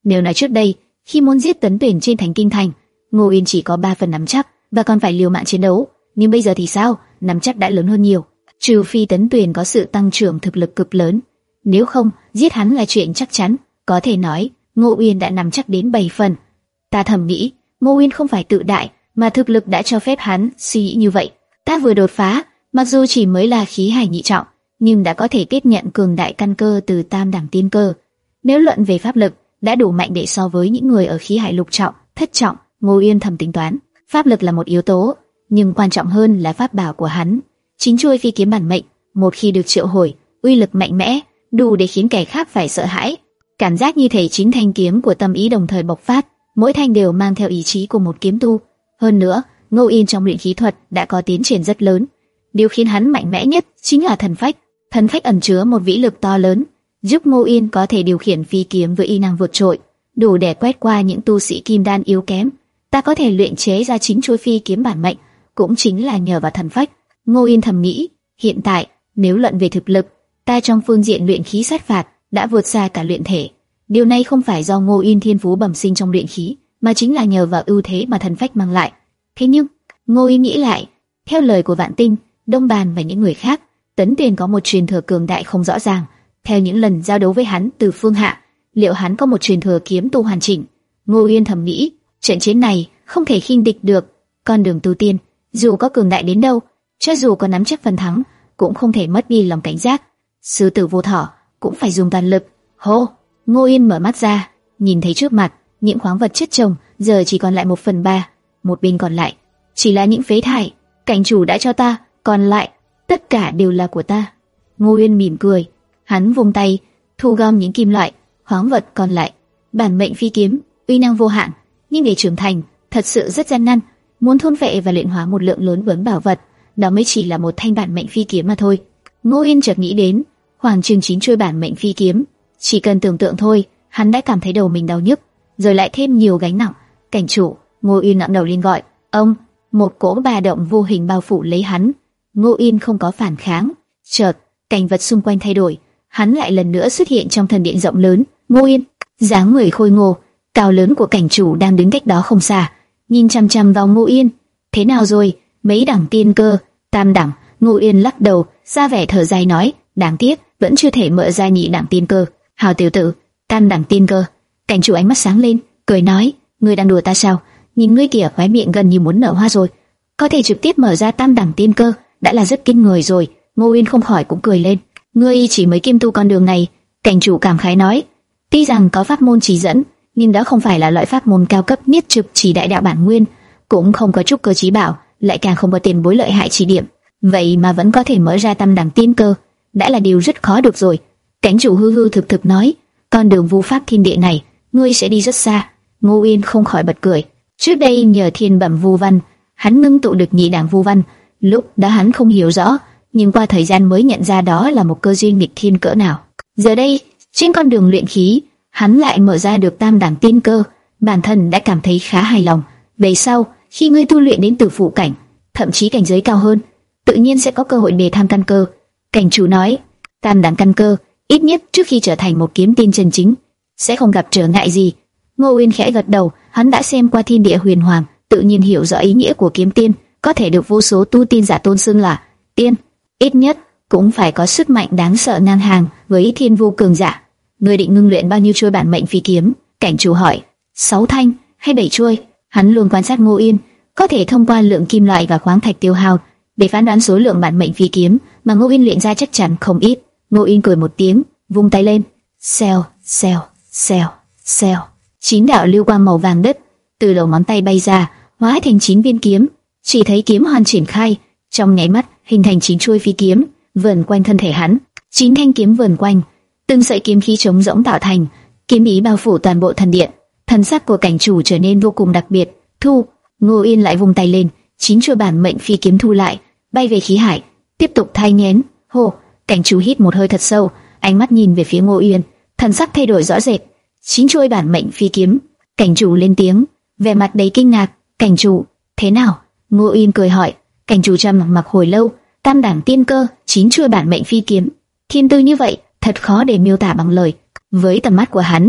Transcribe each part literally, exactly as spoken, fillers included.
Nếu nói trước đây, khi muốn giết Tấn Tuyển trên Thánh Kinh Thành, Ngô Uyên chỉ có ba phần nắm chắc và còn phải liều mạng chiến đấu, nhưng bây giờ thì sao? Nắm chắc đã lớn hơn nhiều. Trừ phi Tấn Tuyển có sự tăng trưởng thực lực cực lớn, nếu không, giết hắn là chuyện chắc chắn. Có thể nói, Ngô Uyên đã nắm chắc đến bảy phần. Ta thầm nghĩ, Ngô Uyên không phải tự đại, mà thực lực đã cho phép hắn suy nghĩ như vậy. Ta vừa đột phá, mặc dù chỉ mới là khí hải nhị trọng, nhưng đã có thể tiếp nhận cường đại căn cơ từ tam đẳng tiên cơ. Nếu luận về pháp lực, đã đủ mạnh để so với những người ở khí hải lục trọng, thất trọng. Ngô Uyên thầm tính toán, pháp lực là một yếu tố, nhưng quan trọng hơn là pháp bảo của hắn. Chính chuôi phi kiếm bản mệnh, một khi được triệu hồi, uy lực mạnh mẽ, đủ để khiến kẻ khác phải sợ hãi. Cảm giác như thể chính thanh kiếm của tâm ý đồng thời bộc phát, mỗi thanh đều mang theo ý chí của một kiếm tu. Hơn nữa, Ngô Uyên trong luyện khí thuật đã có tiến triển rất lớn. Điều khiến hắn mạnh mẽ nhất chính là thần phách. Thần phách ẩn chứa một vĩ lực to lớn, giúp Ngô Uyên có thể điều khiển phi kiếm với y năng vượt trội, đủ để quét qua những tu sĩ kim đan yếu kém. Ta có thể luyện chế ra chính chuôi phi kiếm bản mệnh, cũng chính là nhờ vào thần phách. Ngô Uyên thầm nghĩ, hiện tại nếu luận về thực lực, ta trong phương diện luyện khí sát phạt đã vượt xa cả luyện thể. Điều này không phải do Ngô Uyên thiên phú bẩm sinh trong luyện khí, mà chính là nhờ vào ưu thế mà thần phách mang lại. Thế nhưng, Ngô Uyên nghĩ lại, theo lời của Vạn Tinh, Đông Bàn và những người khác, Tấn Tuyền có một truyền thừa cường đại không rõ ràng. Theo những lần giao đấu với hắn từ phương hạ, liệu hắn có một truyền thừa kiếm tu hoàn chỉnh? Ngô Uyên thầm nghĩ, trận chiến này không thể khinh địch được. Con đường tu tiên, dù có cường đại đến đâu, cho dù có nắm chắc phần thắng, cũng không thể mất đi lòng cảnh giác. Sư tử vô thỏ cũng phải dùng toàn lực. Hô! Ngô Uyên mở mắt ra, nhìn thấy trước mặt những khoáng vật chất chồng giờ chỉ còn lại một phần ba, một bên còn lại chỉ là những phế thải. Cảnh chủ đã cho ta, còn lại tất cả đều là của ta. Ngô Uyên mỉm cười, hắn vung tay thu gom những kim loại, khoáng vật còn lại. Bản mệnh phi kiếm uy năng vô hạn, nhưng để trưởng thành thật sự rất gian nan. Muốn thôn phệ và luyện hóa một lượng lớn vấn bảo vật, đó mới chỉ là một thanh bản mệnh phi kiếm mà thôi. Ngô Uyên chợt nghĩ đến khoảng chừng chín chuôi bản mệnh phi kiếm, chỉ cần tưởng tượng thôi, hắn đã cảm thấy đầu mình đau nhức, rồi lại thêm nhiều gánh nặng. Cảnh chủ! Ngô Uyên ngẩng đầu lên gọi, ông! Một cỗ ba động vô hình bao phủ lấy hắn. Ngô Uyên không có phản kháng. Chợt, cảnh vật xung quanh thay đổi, hắn lại lần nữa xuất hiện trong thần điện rộng lớn. Ngô Uyên, dáng người khôi ngô, cao lớn của cảnh chủ đang đứng cách đó không xa, nhìn chăm chăm vào Ngô Uyên. Thế nào rồi? Mấy đẳng tiên cơ? Tam đẳng. Ngô Uyên lắc đầu, ra vẻ thở dài nói, đáng tiếc, vẫn chưa thể mở ra nhị đẳng tiên cơ. Hào tiểu tử, tam đẳng tiên cơ. Cảnh chủ ánh mắt sáng lên, cười nói, ngươi đang đùa ta sao? Nhìn ngươi kìa, khóe miệng gần như muốn nở hoa rồi. Có thể trực tiếp mở ra tam đẳng tiên cơ đã là rất kinh người rồi. Ngô Uyên không khỏi cũng cười lên. Ngươi chỉ mới kim tu con đường này. Cảnh chủ cảm khái nói, tuy rằng có pháp môn chỉ dẫn, nhưng đó không phải là loại pháp môn cao cấp niết trực chỉ đại đạo bản nguyên, cũng không có trúc cơ chí bảo, lại càng không có tiền bối lợi hại chỉ điểm. Vậy mà vẫn có thể mở ra tam đẳng tiên cơ, đã là điều rất khó được rồi. Cảnh chủ hư hư thực thực nói, con đường vu pháp thiên địa này, ngươi sẽ đi rất xa. Ngô Uyên không khỏi bật cười. Trước đây nhờ thiên bẩm vu văn, hắn ngưng tụ được nhị đẳng vu văn. Lúc đó hắn không hiểu rõ, nhưng qua thời gian mới nhận ra đó là một cơ duyên nghịch thiên cỡ nào. Giờ đây, trên con đường luyện khí, hắn lại mở ra được tam đẳng tiên cơ, bản thân đã cảm thấy khá hài lòng. Về sau, khi ngươi tu luyện đến tử phụ cảnh, thậm chí cảnh giới cao hơn, tự nhiên sẽ có cơ hội đề tham căn cơ. Cảnh chủ nói, tam đẳng căn cơ, ít nhất trước khi trở thành một kiếm tiên chân chính, sẽ không gặp trở ngại gì. Ngô Uyên khẽ gật đầu, hắn đã xem qua thiên địa huyền hoàng, tự nhiên hiểu rõ ý nghĩa của kiếm tiên, có thể được vô số tu tiên giả tôn xưng là tiên, ít nhất cũng phải có sức mạnh đáng sợ ngang hàng với thiên vu cường giả. Ngươi định ngưng luyện bao nhiêu chuôi bản mệnh phi kiếm? Cảnh chủ hỏi. Sáu thanh hay bảy chuôi? Hắn luôn quan sát Ngô Uyên, có thể thông qua lượng kim loại và khoáng thạch tiêu hao để phán đoán số lượng bản mệnh phi kiếm mà Ngô Uyên luyện ra chắc chắn không ít. Ngô Uyên cười một tiếng, vung tay lên, xèo, xèo, xèo, xèo. Chín đạo lưu quang màu vàng đất từ đầu ngón tay bay ra, hóa thành chín viên kiếm. Chỉ thấy kiếm hoàn triển khai, trong nháy mắt hình thành chín chuôi phi kiếm, vờn quanh thân thể hắn. Chín thanh kiếm vờn quanh, từng sợi kiếm khí trống rỗng tạo thành, kiếm ý bao phủ toàn bộ thần điện. Thần sắc của cảnh chủ trở nên vô cùng đặc biệt. Thu. Ngô Uyên lại vung tay lên, chín chuôi bản mệnh phi kiếm thu lại, bay về khí hải, tiếp tục thay nhén. Hô. Cảnh chủ hít một hơi thật sâu, ánh mắt nhìn về phía Ngô Uyên, thần sắc thay đổi rõ rệt. Chín chuôi bản mệnh phi kiếm. Cảnh chủ lên tiếng, vẻ mặt đầy kinh ngạc. Cảnh chủ, thế nào? Ngô Uyên cười hỏi. Cảnh chủ trầm mặc hồi lâu. Tam đẳng tiên cơ, chín chuôi bản mệnh phi kiếm, thiên tư như vậy, thật khó để miêu tả bằng lời. Với tầm mắt của hắn,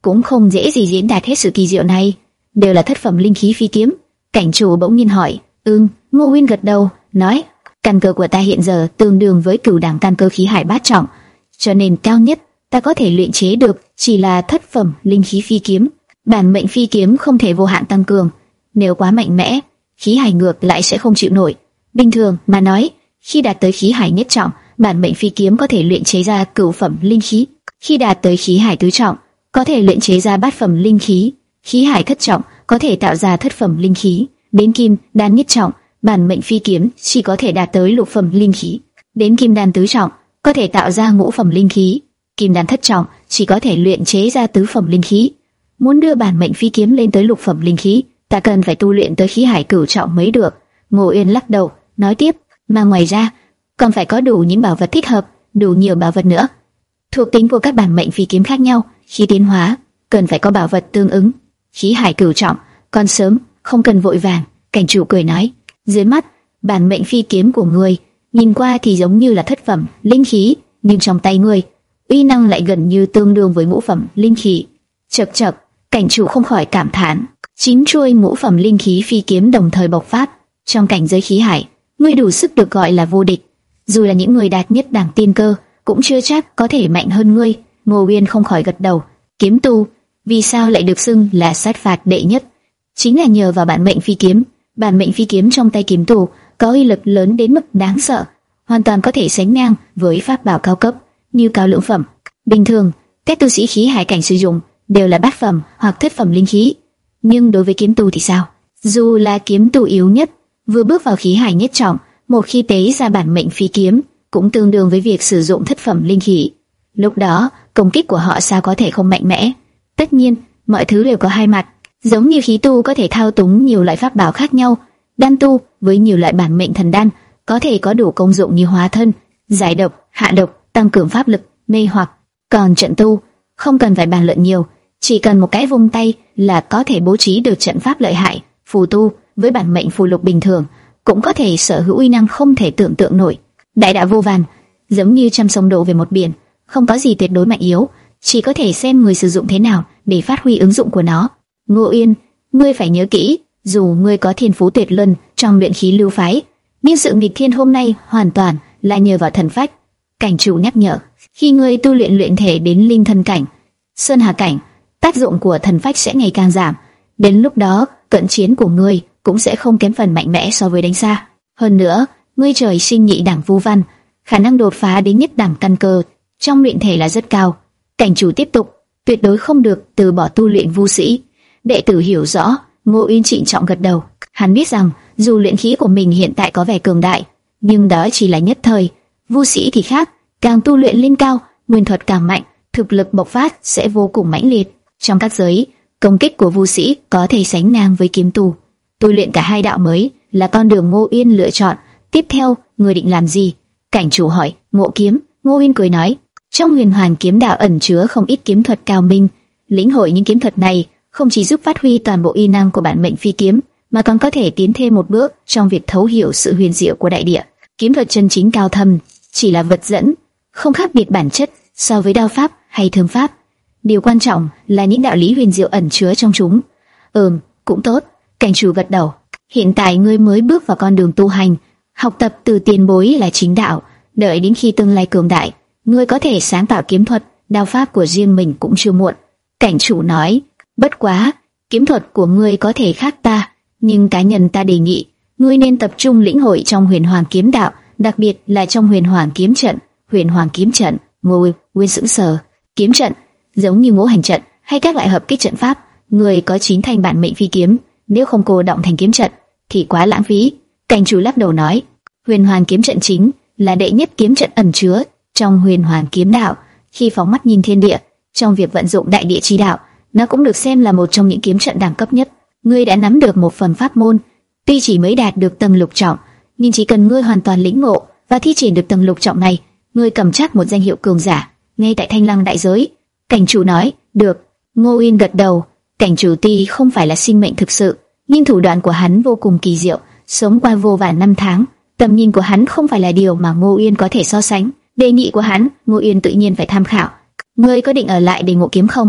cũng không dễ gì diễn đạt hết sự kỳ diệu này. Đều là thất phẩm linh khí phi kiếm. Cảnh chủ bỗng nhiên hỏi. Ừm, Ngô Uyên gật đầu, nói, căn cơ của ta hiện giờ tương đương với cửu đẳng căn cơ khí hải bát trọng, cho nên cao nhất ta có thể luyện chế được chỉ là thất phẩm linh khí phi kiếm. Bản mệnh phi kiếm không thể vô hạn tăng cường, nếu quá mạnh mẽ, khí hải ngược lại sẽ không chịu nổi. Bình thường mà nói, khi đạt tới khí hải nhất trọng, bản mệnh phi kiếm có thể luyện chế ra cửu phẩm linh khí; khi đạt tới khí hải tứ trọng, có thể luyện chế ra bát phẩm linh khí; khí hải thất trọng có thể tạo ra thất phẩm linh khí; đến kim đan nhất trọng, bản mệnh phi kiếm chỉ có thể đạt tới lục phẩm linh khí; đến kim đan tứ trọng có thể tạo ra ngũ phẩm linh khí; kim đan thất trọng chỉ có thể luyện chế ra tứ phẩm linh khí. Muốn đưa bản mệnh phi kiếm lên tới lục phẩm linh khí, ta cần phải tu luyện tới khí hải cửu trọng mới được. Ngô Uyên lắc đầu, nói tiếp, mà ngoài ra còn phải có đủ những bảo vật thích hợp, đủ nhiều bảo vật nữa. Thuộc tính của các bản mệnh phi kiếm khác nhau, khi tiến hóa cần phải có bảo vật tương ứng. Khí hải cửu trọng còn sớm, không cần vội vàng. Cảnh chủ cười nói, dưới mắt bản mệnh phi kiếm của ngươi nhìn qua thì giống như là thất phẩm linh khí, nhưng trong tay ngươi uy năng lại gần như tương đương với ngũ phẩm linh khí. Chậc chậc, cảnh chủ không khỏi cảm thán. Chín chuôi ngũ phẩm linh khí phi kiếm đồng thời bộc phát trong cảnh giới khí hải, ngươi đủ sức được gọi là vô địch. Dù là những người đạt nhất đẳng tiên cơ, cũng chưa chắc có thể mạnh hơn ngươi. Ngô Uyên không khỏi gật đầu. Kiếm tu vì sao lại được xưng là sát phạt đệ nhất? Chính là nhờ vào bản mệnh phi kiếm. Bản mệnh phi kiếm trong tay kiếm tu có uy lực lớn đến mức đáng sợ, hoàn toàn có thể sánh ngang với pháp bảo cao cấp như cao lượng phẩm. Bình thường, các tu sĩ khí hải cảnh sử dụng đều là bát phẩm hoặc thất phẩm linh khí, nhưng đối với kiếm tu thì sao? Dù là kiếm tu yếu nhất, vừa bước vào khí hải nhất trọng, một khi tế ra bản mệnh phi kiếm, cũng tương đương với việc sử dụng thất phẩm linh khí. Lúc đó, công kích của họ sao có thể không mạnh mẽ? Tất nhiên, mọi thứ đều có hai mặt. Giống như khí tu có thể thao túng nhiều loại pháp bảo khác nhau, đan tu với nhiều loại bản mệnh thần đan có thể có đủ công dụng như hóa thân, giải độc, hạ độc, tăng cường pháp lực, mê hoặc. Còn trận tu không cần phải bàn luận nhiều, chỉ cần một cái vung tay là có thể bố trí được trận pháp lợi hại. Phù tu với bản mệnh phù lục bình thường cũng có thể sở hữu uy năng không thể tưởng tượng nổi. Đại đạo vô vàn, giống như trăm sông đổ về một biển, không có gì tuyệt đối mạnh yếu, chỉ có thể xem người sử dụng thế nào để phát huy ứng dụng của nó. Ngô Uyên, ngươi phải nhớ kỹ, dù ngươi có thiên phú tuyệt luân trong luyện khí lưu phái, nhưng sự nghịch thiên hôm nay hoàn toàn là nhờ vào thần phách. Cảnh chủ nhắc nhở, khi ngươi tu luyện luyện thể đến linh thân cảnh, sơn hà cảnh, tác dụng của thần phách sẽ ngày càng giảm. Đến lúc đó, cận chiến của ngươi cũng sẽ không kém phần mạnh mẽ so với đánh xa. Hơn nữa, ngươi trời sinh nhị đẳng vu văn, khả năng đột phá đến nhất đẳng căn cơ trong luyện thể là rất cao. Cảnh chủ tiếp tục, tuyệt đối không được từ bỏ tu luyện vu sĩ. Đệ tử hiểu rõ. Ngô Uyên trịnh trọng gật đầu. Hắn biết rằng dù luyện khí của mình hiện tại có vẻ cường đại, nhưng đó chỉ là nhất thời. Vu sĩ thì khác, càng tu luyện lên cao, nguyên thuật càng mạnh, thực lực bộc phát sẽ vô cùng mãnh liệt. Trong các giới, công kích của vu sĩ có thể sánh ngang với kiếm tu. Tu luyện cả hai đạo mới là con đường Ngô Uyên lựa chọn. Tiếp theo, người định làm gì? Cảnh chủ hỏi. Ngộ kiếm. Ngô Uyên cười nói, trong huyền hoàn kiếm đạo ẩn chứa không ít kiếm thuật cao minh. Lĩnh hội những kiếm thuật này không chỉ giúp phát huy toàn bộ uy năng của bản mệnh phi kiếm, mà còn có thể tiến thêm một bước trong việc thấu hiểu sự huyền diệu của đại địa. Kiếm thuật chân chính cao thâm chỉ là vật dẫn, không khác biệt bản chất so với đao pháp hay thương pháp. Điều quan trọng là những đạo lý huyền diệu ẩn chứa trong chúng. Ừm, cũng tốt. Cảnh chủ gật đầu. Hiện tại ngươi mới bước vào con đường tu hành, học tập từ tiền bối là chính đạo. Đợi đến khi tương lai cường đại, ngươi có thể sáng tạo kiếm thuật, đao pháp của riêng mình cũng chưa muộn. Cảnh chủ nói, bất quá, kiếm thuật của ngươi có thể khác ta, nhưng cá nhân ta đề nghị, ngươi nên tập trung lĩnh hội trong huyền hoàng kiếm đạo, đặc biệt là trong huyền hoàng kiếm trận. Huyền hoàng kiếm trận. Ngô Uyên sững sờ. Kiếm trận giống như ngũ hành trận hay các loại hợp kích trận pháp. Người có chín thanh bản mệnh phi kiếm, nếu không cô động thành kiếm trận thì quá lãng phí. Cảnh chủ lắc đầu nói, huyền hoàng kiếm trận chính là đệ nhất kiếm trận ẩn chứa trong huyền hoàng kiếm đạo. Khi phóng mắt nhìn thiên địa, trong việc vận dụng đại địa chi đạo, nó cũng được xem là một trong những kiếm trận đẳng cấp nhất. Ngươi đã nắm được một phần pháp môn, tuy chỉ mới đạt được tầng lục trọng, nhưng chỉ cần ngươi hoàn toàn lĩnh ngộ và thi triển được tầng lục trọng này, ngươi cầm chắc một danh hiệu cường giả ngay tại Thanh Lăng đại giới. Cảnh chủ nói, được. Ngô Uyên gật đầu. Cảnh chủ tuy không phải là sinh mệnh thực sự, nhưng thủ đoạn của hắn vô cùng kỳ diệu. Sống qua vô vàn năm tháng, tầm nhìn của hắn không phải là điều mà Ngô Uyên có thể so sánh. Đề nghị của hắn, Ngô Uyên tự nhiên phải tham khảo. Ngươi có định ở lại để ngộ kiếm không?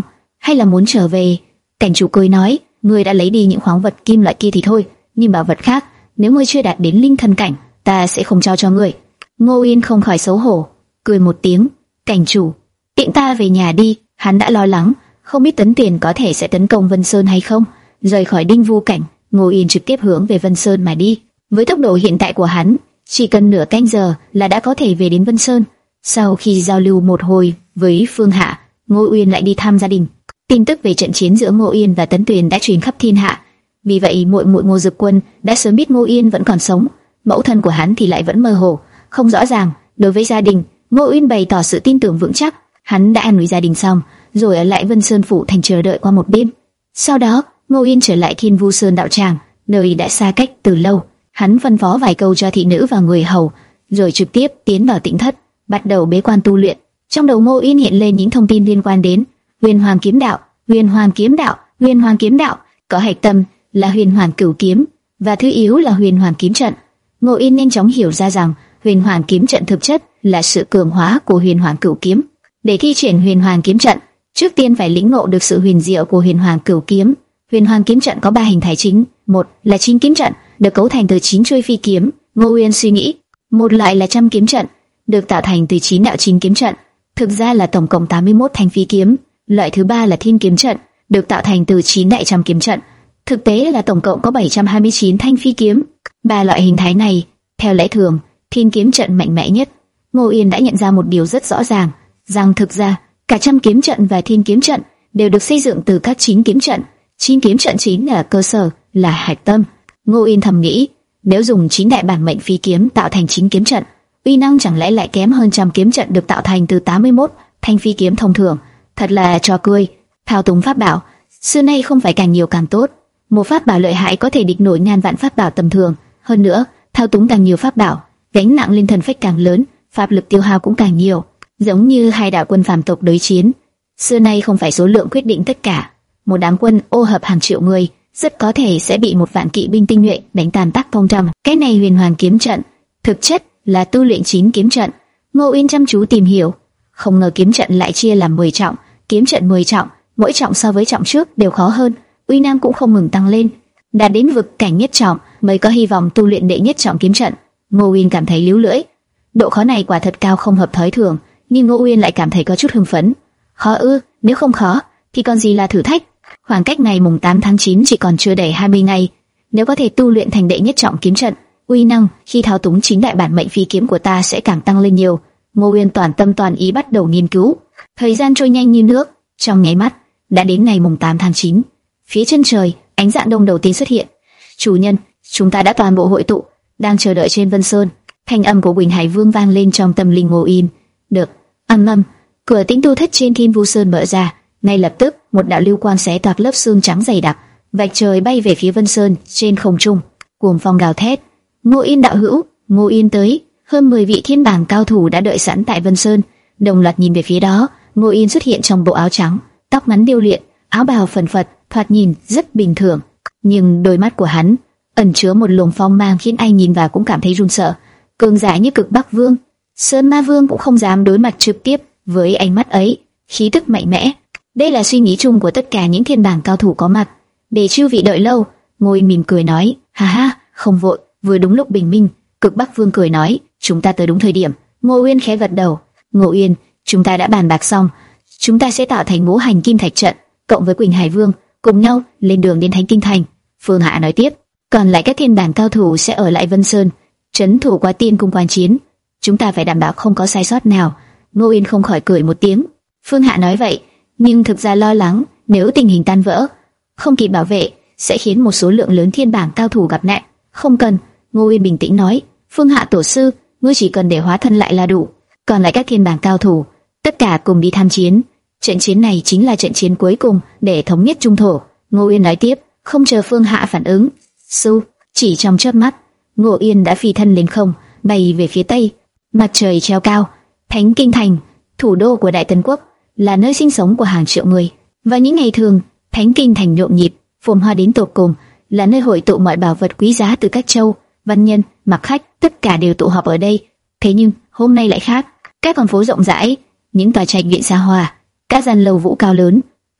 hay là muốn trở về? Cảnh chủ cười nói, ngươi đã lấy đi những khoáng vật kim loại kia thì thôi, nhưng bảo vật khác, nếu ngươi chưa đạt đến linh thần cảnh, ta sẽ không trao cho ngươi. Ngô Uyên không khỏi xấu hổ, cười một tiếng. Cảnh chủ, tiện ta về nhà đi. Hắn đã lo lắng, không biết Tấn Tuyền có thể sẽ tấn công Vân Sơn hay không. Rời khỏi Đinh Vu cảnh, Ngô Uyên trực tiếp hướng về Vân Sơn mà đi. Với tốc độ hiện tại của hắn, chỉ cần nửa canh giờ là đã có thể về đến Vân Sơn. Sau khi giao lưu một hồi với Phương Hạ, Ngô Uyên lại đi thăm gia đình. Tin tức về trận chiến giữa Ngô Uyên và Tấn Tuyền đã truyền khắp thiên hạ. Vì vậy, muội muội Ngô Dực Quân đã sớm biết Ngô Uyên vẫn còn sống. Mẫu thân của hắn thì lại vẫn mơ hồ, không rõ ràng. Đối với gia đình, Ngô Uyên bày tỏ sự tin tưởng vững chắc. Hắn đã an ủi gia đình xong, rồi ở lại Vân Sơn phủ thành chờ đợi qua một bên. Sau đó, Ngô Uyên trở lại Thiên Vu Sơn đạo tràng, nơi đã xa cách từ lâu. Hắn phân phó vài câu cho thị nữ và người hầu, rồi trực tiếp tiến vào tĩnh thất, bắt đầu bế quan tu luyện. Trong đầu Ngô Uyên hiện lên những thông tin liên quan đến Huyền Hoàng kiếm đạo, Huyền Hoàng kiếm đạo, Huyền Hoàng kiếm đạo, có hạch tâm là Huyền Hoàng cửu kiếm và thứ yếu là Huyền Hoàng kiếm trận. Ngô Uyên nhanh chóng hiểu ra rằng Huyền Hoàng kiếm trận thực chất là sự cường hóa của Huyền Hoàng cửu kiếm. Để thi triển Huyền Hoàng kiếm trận, trước tiên phải lĩnh ngộ được sự huyền diệu của Huyền Hoàng cửu kiếm. Huyền Hoàng kiếm trận có ba hình thái chính, một là chín kiếm trận, được cấu thành từ chín chuôi phi kiếm. Ngô Uyên suy nghĩ, một loại là trăm kiếm trận, được tạo thành từ chín đạo chín kiếm trận, thực ra là tổng cộng tám mươi mốt thanh phi kiếm. Loại thứ ba là thiên kiếm trận, được tạo thành từ chín đại trăm kiếm trận, thực tế là tổng cộng có bảy trăm hai mươi chín thanh phi kiếm. Ba loại hình thái này, theo lẽ thường, thiên kiếm trận mạnh mẽ nhất. Ngô Uyên đã nhận ra một điều rất rõ ràng, rằng thực ra cả trăm kiếm trận và thiên kiếm trận đều được xây dựng từ các chín kiếm trận. Chín kiếm trận chính là cơ sở, là hạch tâm. Ngô Uyên thầm nghĩ, nếu dùng chín đại bản mệnh phi kiếm tạo thành chín kiếm trận, uy năng chẳng lẽ lại kém hơn trăm kiếm trận được tạo thành từ tám mươi mốt thanh phi kiếm thông thường? Thật là trò cười. Thao túng pháp bảo, xưa nay không phải càng nhiều càng tốt. Một pháp bảo lợi hại có thể địch nổi ngàn vạn pháp bảo tầm thường. Hơn nữa, thao túng càng nhiều pháp bảo, gánh nặng linh thần phách càng lớn, pháp lực tiêu hao cũng càng nhiều. Giống như hai đạo quân phàm tộc đối chiến, xưa nay không phải số lượng quyết định tất cả. Một đám quân ô hợp hàng triệu người, rất có thể sẽ bị một vạn kỵ binh tinh nhuệ đánh tàn tác phong trăm. Cái này Huyền Hoàng kiếm trận, thực chất là tu luyện chín kiếm trận. Ngô Uyên chăm chú tìm hiểu, không ngờ kiếm trận lại chia làm mười trọng, kiếm trận mười trọng, mỗi trọng so với trọng trước đều khó hơn, uy năng cũng không ngừng tăng lên. Đạt đến vực cảnh nhất trọng mới có hy vọng tu luyện đệ nhất trọng kiếm trận. Ngô Uyên cảm thấy líu lưỡi, độ khó này quả thật cao không hợp thói thường, nhưng Ngô Uyên lại cảm thấy có chút hưng phấn. Khó ư? Nếu không khó, thì còn gì là thử thách? Khoảng cách ngày mùng tám tháng chín chỉ còn chưa đầy hai mươi ngày, nếu có thể tu luyện thành đệ nhất trọng kiếm trận, uy năng khi thao túng chính đại bản mệnh phi kiếm của ta sẽ càng tăng lên nhiều. Ngô Uyên toàn tâm toàn ý bắt đầu nghiên cứu. Thời gian trôi nhanh như nước, trong nháy mắt đã đến ngày mùng tám tháng chín. Phía chân trời, ánh dạng đông đầu tiên xuất hiện. Chủ nhân, chúng ta đã toàn bộ hội tụ, đang chờ đợi trên Vân Sơn. Thanh âm của Quỳnh Hải Vương vang lên trong tâm linh Ngô Uyên. Được. Ầm ầm, cửa tĩnh tu thất trên Thiên Vu Sơn mở ra. Ngay lập tức, một đạo lưu quang xé toạc lớp sương trắng dày đặc, vạch trời bay về phía Vân Sơn. Trên không trung, cuồng phong gào thét. Ngô Uyên đạo hữu, Ngô Uyên tới. Hơn mười vị thiên bảng cao thủ đã đợi sẵn tại Vân Sơn, đồng loạt nhìn về phía đó. Ngô Uyên xuất hiện trong bộ áo trắng, tóc ngắn điêu luyện, áo bào phần phật, thoạt nhìn rất bình thường, nhưng đôi mắt của hắn ẩn chứa một luồng phong mang khiến ai nhìn vào cũng cảm thấy run sợ. Cường giả như Cực Bắc Vương, Sơn Ma Vương cũng không dám đối mặt trực tiếp với ánh mắt ấy, khí tức mạnh mẽ. Đây là suy nghĩ chung của tất cả những thiên bảng cao thủ có mặt. Để chư vị đợi lâu, Ngô Uyên mỉm cười nói, ha ha, không vội, vừa đúng lúc bình minh. Cực Bắc Vương cười nói, chúng ta tới đúng thời điểm. Ngô Uyên khẽ gật đầu. Ngô Uyên, chúng ta đã bàn bạc xong, chúng ta sẽ tạo thành ngũ hành kim thạch trận, cộng với Quỳnh Hải Vương, cùng nhau lên đường đến Thánh Kinh Thành. Phương Hạ nói tiếp, còn lại các thiên bảng cao thủ sẽ ở lại Vân Sơn, trấn thủ qua Tiên Cung quan chiến. Chúng ta phải đảm bảo không có sai sót nào. Ngô Uyên không khỏi cười một tiếng. Phương Hạ nói vậy, nhưng thực ra lo lắng nếu tình hình tan vỡ, không kịp bảo vệ, sẽ khiến một số lượng lớn thiên bảng cao thủ gặp nạn. Không cần. Ngô Uyên bình tĩnh nói, Phương Hạ tổ sư, ngươi chỉ cần để hóa thân lại là đủ. Còn lại các thiên bảng cao thủ, tất cả cùng đi tham chiến. Trận chiến này chính là trận chiến cuối cùng để thống nhất trung thổ. Ngô Uyên nói tiếp, không chờ Phương Hạ phản ứng, su, chỉ trong chớp mắt, Ngô Uyên đã phi thân lên không, bay về phía tây. Mặt trời treo cao, Thánh Kinh Thành, thủ đô của Đại Tần Quốc, là nơi sinh sống của hàng triệu người. Vào những ngày thường, Thánh Kinh Thành nhộn nhịp, phồn hoa đến tột cùng, là nơi hội tụ mọi bảo vật quý giá từ các châu, văn nhân, mặc khách, tất cả đều tụ họp ở đây. Thế nhưng hôm nay lại khác, các con phố rộng rãi, những tòa trạch viện xa hoa, các gian lầu vũ cao lớn,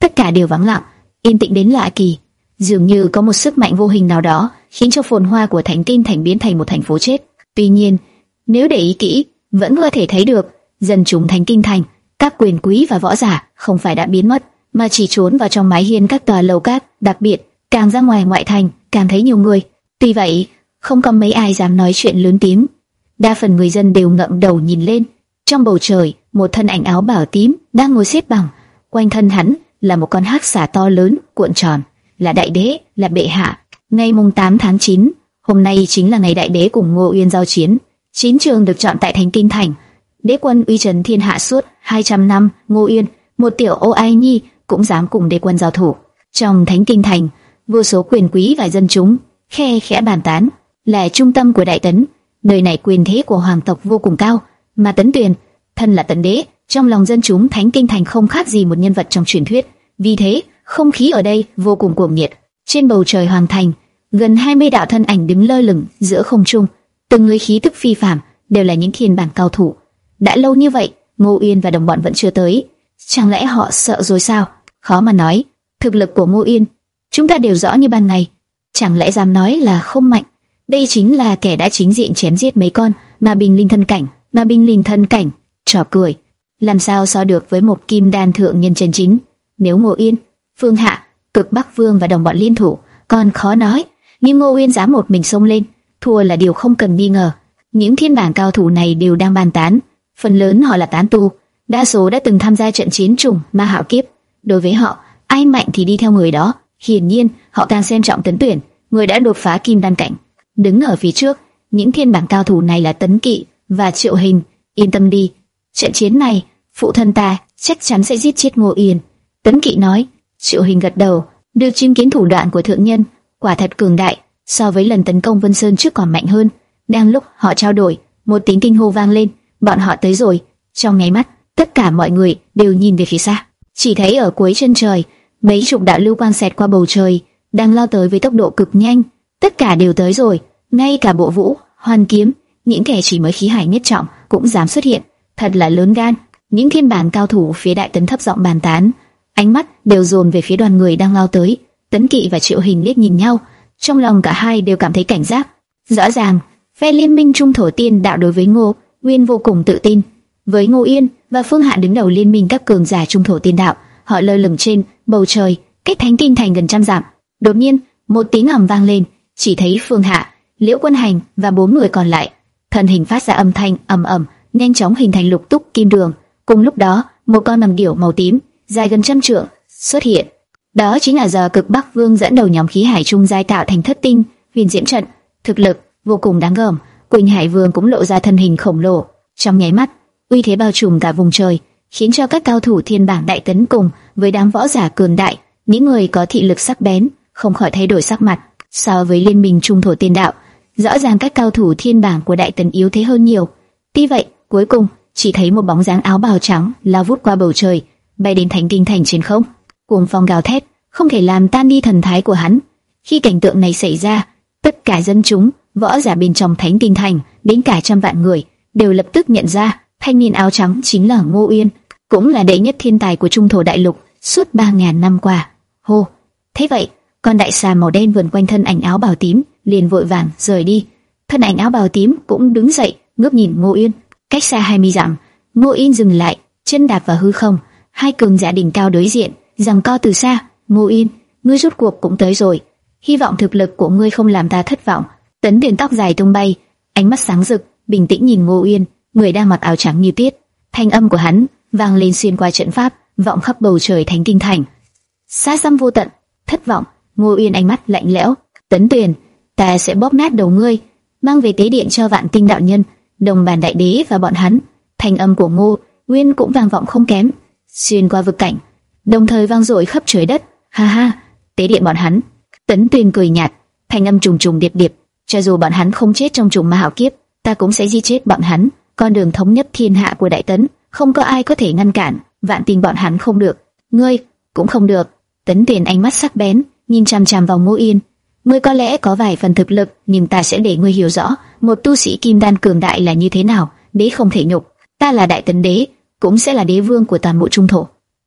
tất cả đều vắng lặng, yên tĩnh đến lạ kỳ, dường như có một sức mạnh vô hình nào đó khiến cho phồn hoa của Thánh Kinh Thành biến thành một thành phố chết. Tuy nhiên, nếu để ý kỹ, vẫn có thể thấy được dân chúng Thánh Kinh Thành, các quyền quý và võ giả không phải đã biến mất, mà chỉ trốn vào trong mái hiên các tòa lầu các. Đặc biệt, càng ra ngoài ngoại thành, càng thấy nhiều người. Tuy vậy, không có mấy ai dám nói chuyện lớn tiếng. Đa phần người dân đều ngậm đầu nhìn lên. Trong bầu trời, một thân ảnh áo bào tím đang ngồi xếp bằng. Quanh thân hắn là một con hắc xà to lớn, cuộn tròn. Là đại đế, là bệ hạ. Ngày mùng tám tháng chín, hôm nay chính là ngày đại đế cùng Ngô Uyên giao chiến. Chiến trường được chọn tại Thánh Kinh Thành. Đế quân uy trấn thiên hạ suốt hai trăm năm, Ngô Uyên, một tiểu ô ai nhi, cũng dám cùng đế quân giao thủ. Trong Thánh Kinh Thành, vô số quyền quý và dân chúng khe khẽ bàn tán. Là trung tâm của Đại Tấn, nơi này quyền thế của hoàng tộc vô cùng cao, mà Tấn Tuyền, thân là Tấn đế, trong lòng dân chúng Thánh Kinh Thành không khác gì một nhân vật trong truyền thuyết. Vì thế, không khí ở đây vô cùng cuồng nhiệt. Trên bầu trời hoàng thành, gần hai mươi đạo thân ảnh đứng lơ lửng giữa không trung, từng người khí tức phi phàm, đều là những thiên bản cao thủ. Đã lâu như vậy, Ngô Uyên và đồng bọn vẫn chưa tới. Chẳng lẽ họ sợ rồi sao? Khó mà nói. Thực lực của Ngô Uyên, chúng ta đều rõ như ban ngày. Chẳng lẽ dám nói là không mạnh? Đây chính là kẻ đã chính diện chém giết mấy con ma binh linh thân cảnh, ma binh linh thân cảnh. Trò cười, làm sao so được với một kim đan thượng nhân chân chính? Nếu Ngô Uyên, Phương Hạ, Cực Bắc Vương và đồng bọn liên thủ, còn khó nói. Nhưng Ngô Uyên dám một mình xông lên, thua là điều không cần nghi ngờ. Những thiên bản cao thủ này đều đang bàn tán. Phần lớn họ là tán tu, đa số đã từng tham gia trận chiến trùng ma hạo kiếp. Đối với họ, ai mạnh thì đi theo người đó. Hiển nhiên, họ càng xem trọng Tấn Tuyển, người đã đột phá kim đan cảnh. Đứng ở phía trước, những thiên bản cao thủ này là Tấn Kỵ và Triệu Hình. Yên tâm đi, trận chiến này, phụ thân ta chắc chắn sẽ giết chết Ngô Uyên. Tấn Kỵ nói. Triệu Hình gật đầu, được chứng kiến thủ đoạn của thượng nhân, quả thật cường đại, so với lần tấn công Vân Sơn trước còn mạnh hơn. Đang lúc họ trao đổi, một tiếng kinh hô vang lên, bọn họ tới rồi. Trong nháy mắt, tất cả mọi người đều nhìn về phía xa, chỉ thấy ở cuối chân trời, mấy chục đạo lưu quang xẹt qua bầu trời, đang lao tới với tốc độ cực nhanh. Tất cả đều tới rồi, ngay cả Bộ Vũ, Hoàn Kiếm, những kẻ chỉ mới khí hải nhất trọng cũng dám xuất hiện, thật là lớn gan. Những thiên bản cao thủ phía Đại Tấn thấp giọng bàn tán, ánh mắt đều dồn về phía đoàn người đang lao tới. Tấn Kỵ và Triệu Hình liếc nhìn nhau, trong lòng cả hai đều cảm thấy cảnh giác. Rõ ràng, phe liên minh Trung Thổ Tiên Đạo đối với Ngô Uyên vô cùng tự tin. Với Ngô Uyên và Phương Hạ đứng đầu liên minh các cường giả Trung Thổ Tiên Đạo, họ lơ lửng trên bầu trời, cách Thánh Kinh Thành gần trăm dặm. Đột nhiên, một tiếng ầm vang lên, chỉ thấy Phương Hạ, Liễu Quân Hành và bốn người còn lại, thân hình phát ra âm thanh ầm ầm, nhanh chóng hình thành lục túc kim đường. Cùng lúc đó, một con nằm điểu màu tím, dài gần trăm trượng, xuất hiện. Đó chính là giờ Cực Bắc Vương dẫn đầu nhóm khí hải trung giai tạo thành Thất Tinh Huyền Diễm trận, thực lực vô cùng đáng gờm. Quỳnh Hải Vương cũng lộ ra thân hình khổng lồ, trong nháy mắt, uy thế bao trùm cả vùng trời, khiến cho các cao thủ thiên bảng Đại Tấn cùng với đám võ giả cường đại, những người có thị lực sắc bén, không khỏi thay đổi sắc mặt. So với liên minh Trung Thổ Tiên Đạo, rõ ràng các cao thủ thiên bảng của Đại Tấn yếu thế hơn nhiều. Tuy vậy, cuối cùng chỉ thấy một bóng dáng áo bào trắng lao vút qua bầu trời, bay đến Thánh Kinh Thành trên không. Cuồng phong gào thét, không thể làm tan đi thần thái của hắn. Khi cảnh tượng này xảy ra, tất cả dân chúng, võ giả bên trong Thánh Kinh Thành, đến cả trăm vạn người, đều lập tức nhận ra thanh niên áo trắng chính là Ngô Uyên, cũng là đệ nhất thiên tài của Trung Thổ Đại Lục suốt ba ngàn năm qua. Hô, thế vậy, con đại xà màu đen vườn quanh thân ảnh áo bào tím, liền vội vàng rời đi. Thân ảnh áo bào tím cũng đứng dậy, ngước nhìn Ngô Uyên. Cách xa hai mươi dặm, Ngô Uyên dừng lại, chân đạp vào hư không. Hai cường giả đỉnh cao đối diện, giằng co từ xa. Ngô Uyên, ngươi rốt cuộc cũng tới rồi. Hy vọng thực lực của ngươi không làm ta thất vọng. Tấn Tuyền tóc dài tung bay, ánh mắt sáng rực, bình tĩnh nhìn Ngô Uyên, người đang mặc áo trắng như tuyết. Thanh âm của hắn vang lên xuyên qua trận pháp, vọng khắp bầu trời Thánh Kinh Thành. Xa xăm vô tận, thất vọng. Ngô Uyên ánh mắt lạnh lẽo. Tấn Tuyền, ta sẽ bóp nát đầu ngươi, mang về tế điện cho Vạn Tinh đạo nhân, Đồng Bàn đại đế và bọn hắn. Thanh âm của Ngô Uyên cũng vang vọng không kém, xuyên qua vực cảnh, đồng thời vang dội khắp trời đất. Ha ha, tế điện bọn hắn. Tấn Tuyền cười nhạt, thanh âm trùng trùng điệp điệp. Cho dù bọn hắn không chết trong trùng ma hạo kiếp, ta cũng sẽ giết chết bọn hắn. Con đường thống nhất thiên hạ của Đại Tấn, không có ai có thể ngăn cản. Vạn Tinh bọn hắn không được, ngươi cũng không được. Tấn Tuyền ánh mắt sắc bén, nhìn chằm chằm vào Ngô Uyên. Ngươi có lẽ có vài phần thực lực, nhưng ta sẽ để ngươi hiểu rõ một tu sĩ kim đan cường đại là như thế nào. Đế không thể nhục, ta là Đại Tấn đế, cũng sẽ là đế vương của toàn bộ Trung Thổ.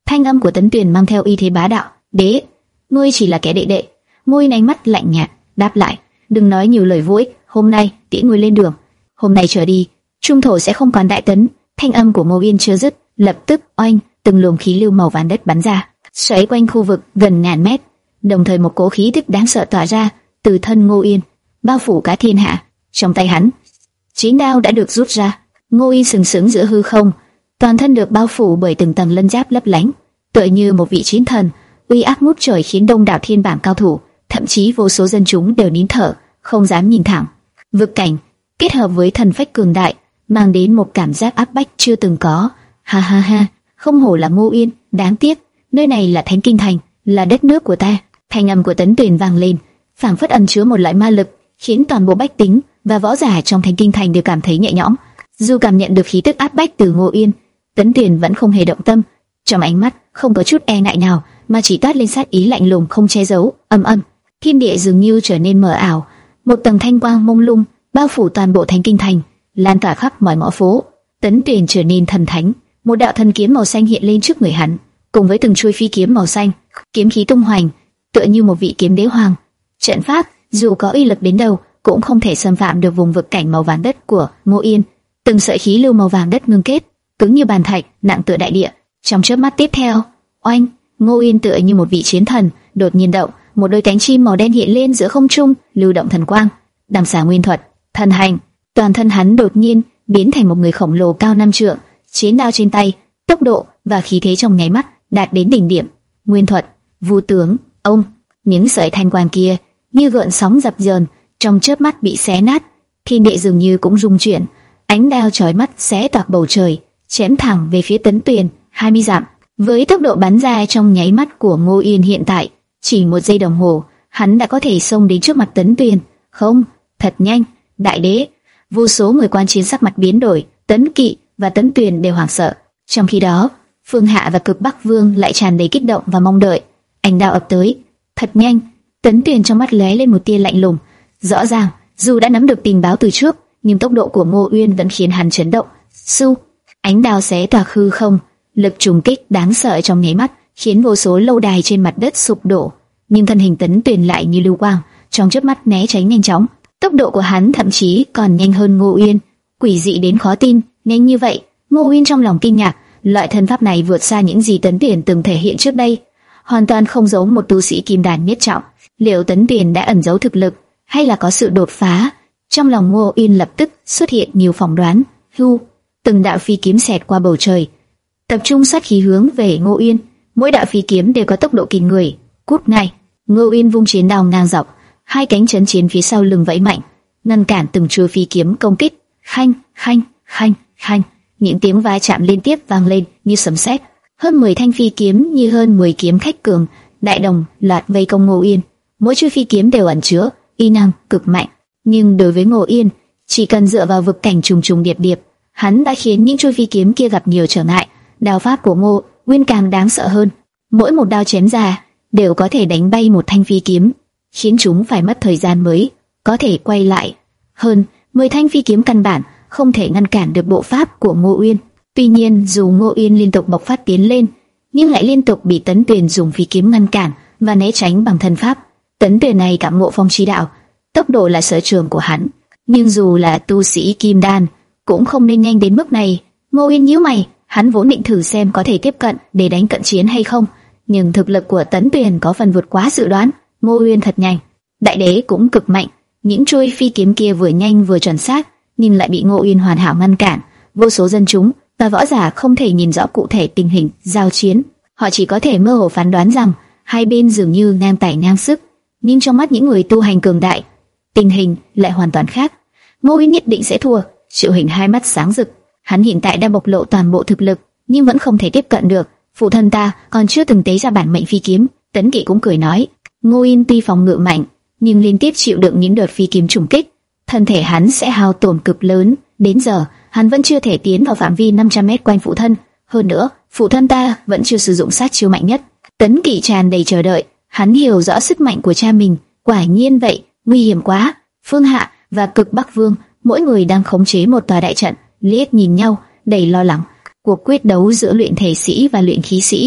Thanh âm của Tấn Tuyền mang theo uy thế bá đạo. Đế, ngươi chỉ là kẻ đệ đệ. Ngô Yên ánh mắt lạnh nhạt đáp lại, đừng nói nhiều lời vô ích, hôm nay tiễn ngươi lên đường. Hôm nay trở đi, trung thổ sẽ không còn Đại Tấn. Thanh âm của Ngô Yên chưa dứt, lập tức oanh, từng luồng khí lưu màu vàng đất bắn ra, xoáy quanh khu vực gần ngàn mét. Đồng thời một cỗ khí tức đáng sợ tỏa ra từ thân Ngô Yên, bao phủ cả thiên hạ. Trong tay hắn, chiến đao đã được rút ra. Ngô Yên sừng sững giữa hư không, toàn thân được bao phủ bởi từng tầng lân giáp lấp lánh, tựa như một vị chiến thần, uy áp ngút trời khiến đông đảo thiên bảng cao thủ, thậm chí vô số dân chúng đều nín thở, không dám nhìn thẳng. Vực cảnh kết hợp với thần phách cường đại, mang đến một cảm giác áp bách chưa từng có. Ha ha ha, không hổ là Ngô Yên, đáng tiếc, nơi này là Thánh Kinh Thành, là đất nước của ta. Thanh âm của Tấn Tuyền vang lên, phảng phất ẩn chứa một loại ma lực, khiến toàn bộ bách tính và võ giả trong Thánh Kinh Thành đều cảm thấy nhẹ nhõm. Dù cảm nhận được khí tức áp bách từ Ngô Yên, Tấn Tuyền vẫn không hề động tâm, trong ánh mắt không có chút e ngại nào, mà chỉ toát lên sát ý lạnh lùng không che giấu. Âm âm, thiên địa dường như trở nên mờ ảo, một tầng thanh quang mông lung bao phủ toàn bộ Thánh Kinh Thành, lan tỏa khắp mọi ngõ phố. Tấn Tuyền trở nên thần thánh, một đạo thần kiếm màu xanh hiện lên trước người hắn, cùng với từng chuôi phi kiếm màu xanh, kiếm khí tung hoành, tựa như một vị kiếm đế hoàng. Trận pháp dù có uy lực đến đâu cũng không thể xâm phạm được vùng vực cảnh màu vàng đất của Ngô Yên. Từng sợi khí lưu màu vàng đất ngưng kết, cứng như bàn thạch, nặng tựa đại địa. Trong chớp mắt tiếp theo, oanh, Ngô Yên tựa như một vị chiến thần, đột nhiên động, một đôi cánh chim màu đen hiện lên giữa không trung, lưu động thần quang, đằng xà nguyên thuật, thần hành. Toàn thân hắn đột nhiên biến thành một người khổng lồ cao năm trượng, chiến đao trên tay, tốc độ và khí thế trong nháy mắt đạt đến đỉnh điểm. Nguyên thuật, vu tướng, ông, những sợi thanh quang kia như gợn sóng dập dờn, trong chớp mắt bị xé nát, thiên địa dường như cũng rung chuyển. Ánh đao chói mắt xé toạc bầu trời, chém thẳng về phía Tấn Tuyền, hai mươi dặm. Với tốc độ bắn ra trong nháy mắt của Ngô Yên hiện tại, chỉ một giây đồng hồ, hắn đã có thể xông đến trước mặt Tấn Tuyền. Không, thật nhanh, đại đế! Vô số người quan chiến sắc mặt biến đổi, Tấn Kỵ và Tấn Tuyền đều hoảng sợ. Trong khi đó, Phương Hạ và Cực Bắc Vương lại tràn đầy kích động và mong đợi. Ánh đao ập tới, thật nhanh. Tấn Tuyền trong mắt lóe lên một tia lạnh lùng. Rõ ràng, dù đã nắm được tình báo từ trước, nhưng tốc độ của Ngô Uyên vẫn khiến hắn chấn động. Su, ánh đao xé toạc hư không, lực trùng kích đáng sợ trong nháy mắt khiến vô số lâu đài trên mặt đất sụp đổ. Nhưng thân hình Tấn Tuyền lại như lưu quang, trong chớp mắt né tránh nhanh chóng. Tốc độ của hắn thậm chí còn nhanh hơn Ngô Uyên, quỷ dị đến khó tin. Nhanh như vậy, Ngô Uyên trong lòng kinh ngạc. Loại thân pháp này vượt xa những gì Tấn Tuyền từng thể hiện trước đây, hoàn toàn không giống một tu sĩ kim đan nhất trọng. Liệu Tấn Tuyền đã ẩn giấu thực lực, hay là có sự đột phá? Trong lòng Ngô Uyên lập tức xuất hiện nhiều phỏng đoán. Hưu, từng đạo phi kiếm xẹt qua bầu trời, tập trung sát khí hướng về Ngô Uyên. Mỗi đạo phi kiếm đều có tốc độ kinh người. Cút ngay! Ngô Uyên vung chiến đao ngang dọc, hai cánh chấn chiến phía sau lưng vẫy mạnh, ngăn cản từng chuôi phi kiếm công kích. Khanh, khanh, khanh, khanh, những tiếng va chạm liên tiếp vang lên như sấm sét. Hơn mười thanh phi kiếm như hơn mười kiếm khách cường đại đồng loạt vây công Ngô Uyên. Mỗi chuôi phi kiếm đều ẩn chứa uy năng cực mạnh, nhưng đối với Ngô Uyên, chỉ cần dựa vào vực cảnh trùng trùng điệp điệp, hắn đã khiến những chuôi phi kiếm kia gặp nhiều trở ngại. Đao pháp của Ngô Uyên càng đáng sợ hơn, mỗi một đao chém ra đều có thể đánh bay một thanh phi kiếm, khiến chúng phải mất thời gian mới có thể quay lại. Hơn mười thanh phi kiếm căn bản không thể ngăn cản được bộ pháp của Ngô Uyên. Tuy nhiên, dù Ngô Uyên liên tục bộc phát tiến lên, nhưng lại liên tục bị Tấn Tuyền dùng phi kiếm ngăn cản và né tránh bằng thân pháp. Tấn Tuyền này cảm ngộ phong chi đạo, tốc độ là sở trường của hắn, nhưng dù là tu sĩ kim đan cũng không nên nhanh đến mức này. Ngô Uyên nhíu mày, hắn vốn định thử xem có thể tiếp cận để đánh cận chiến hay không, nhưng thực lực của Tấn Tuyền có phần vượt quá dự đoán. Ngô Uyên thật nhanh, đại đế cũng cực mạnh. Những chuôi phi kiếm kia vừa nhanh vừa chuẩn xác, nhưng lại bị Ngô Uyên hoàn hảo ngăn cản. Vô số dân chúng và võ giả không thể nhìn rõ cụ thể tình hình giao chiến, họ chỉ có thể mơ hồ phán đoán rằng hai bên dường như ngang tài ngang sức, nhưng trong mắt những người tu hành cường đại, tình hình lại hoàn toàn khác. Ngô Uyên nhất định sẽ thua. Triệu Hình hai mắt sáng rực, hắn hiện tại đang bộc lộ toàn bộ thực lực, nhưng vẫn không thể tiếp cận được. Phụ thân ta còn chưa từng tế ra bản mệnh phi kiếm. Tấn Kỵ cũng cười nói, Ngô Uyên tuy phòng ngự mạnh, nhưng liên tiếp chịu đựng những đợt phi kiếm trùng kích, thân thể hắn sẽ hao tổn cực lớn. Đến giờ, hắn vẫn chưa thể tiến vào phạm vi năm trăm mét quanh phụ thân. Hơn nữa, phụ thân ta vẫn chưa sử dụng sát chiêu mạnh nhất. Tấn Kỵ tràn đầy chờ đợi, hắn hiểu rõ sức mạnh của cha mình. Quả nhiên vậy, nguy hiểm quá. Phương Hạ và Cực Bắc Vương, mỗi người đang khống chế một tòa đại trận, liếc nhìn nhau, đầy lo lắng. Cuộc quyết đấu giữa luyện thể sĩ và luyện khí sĩ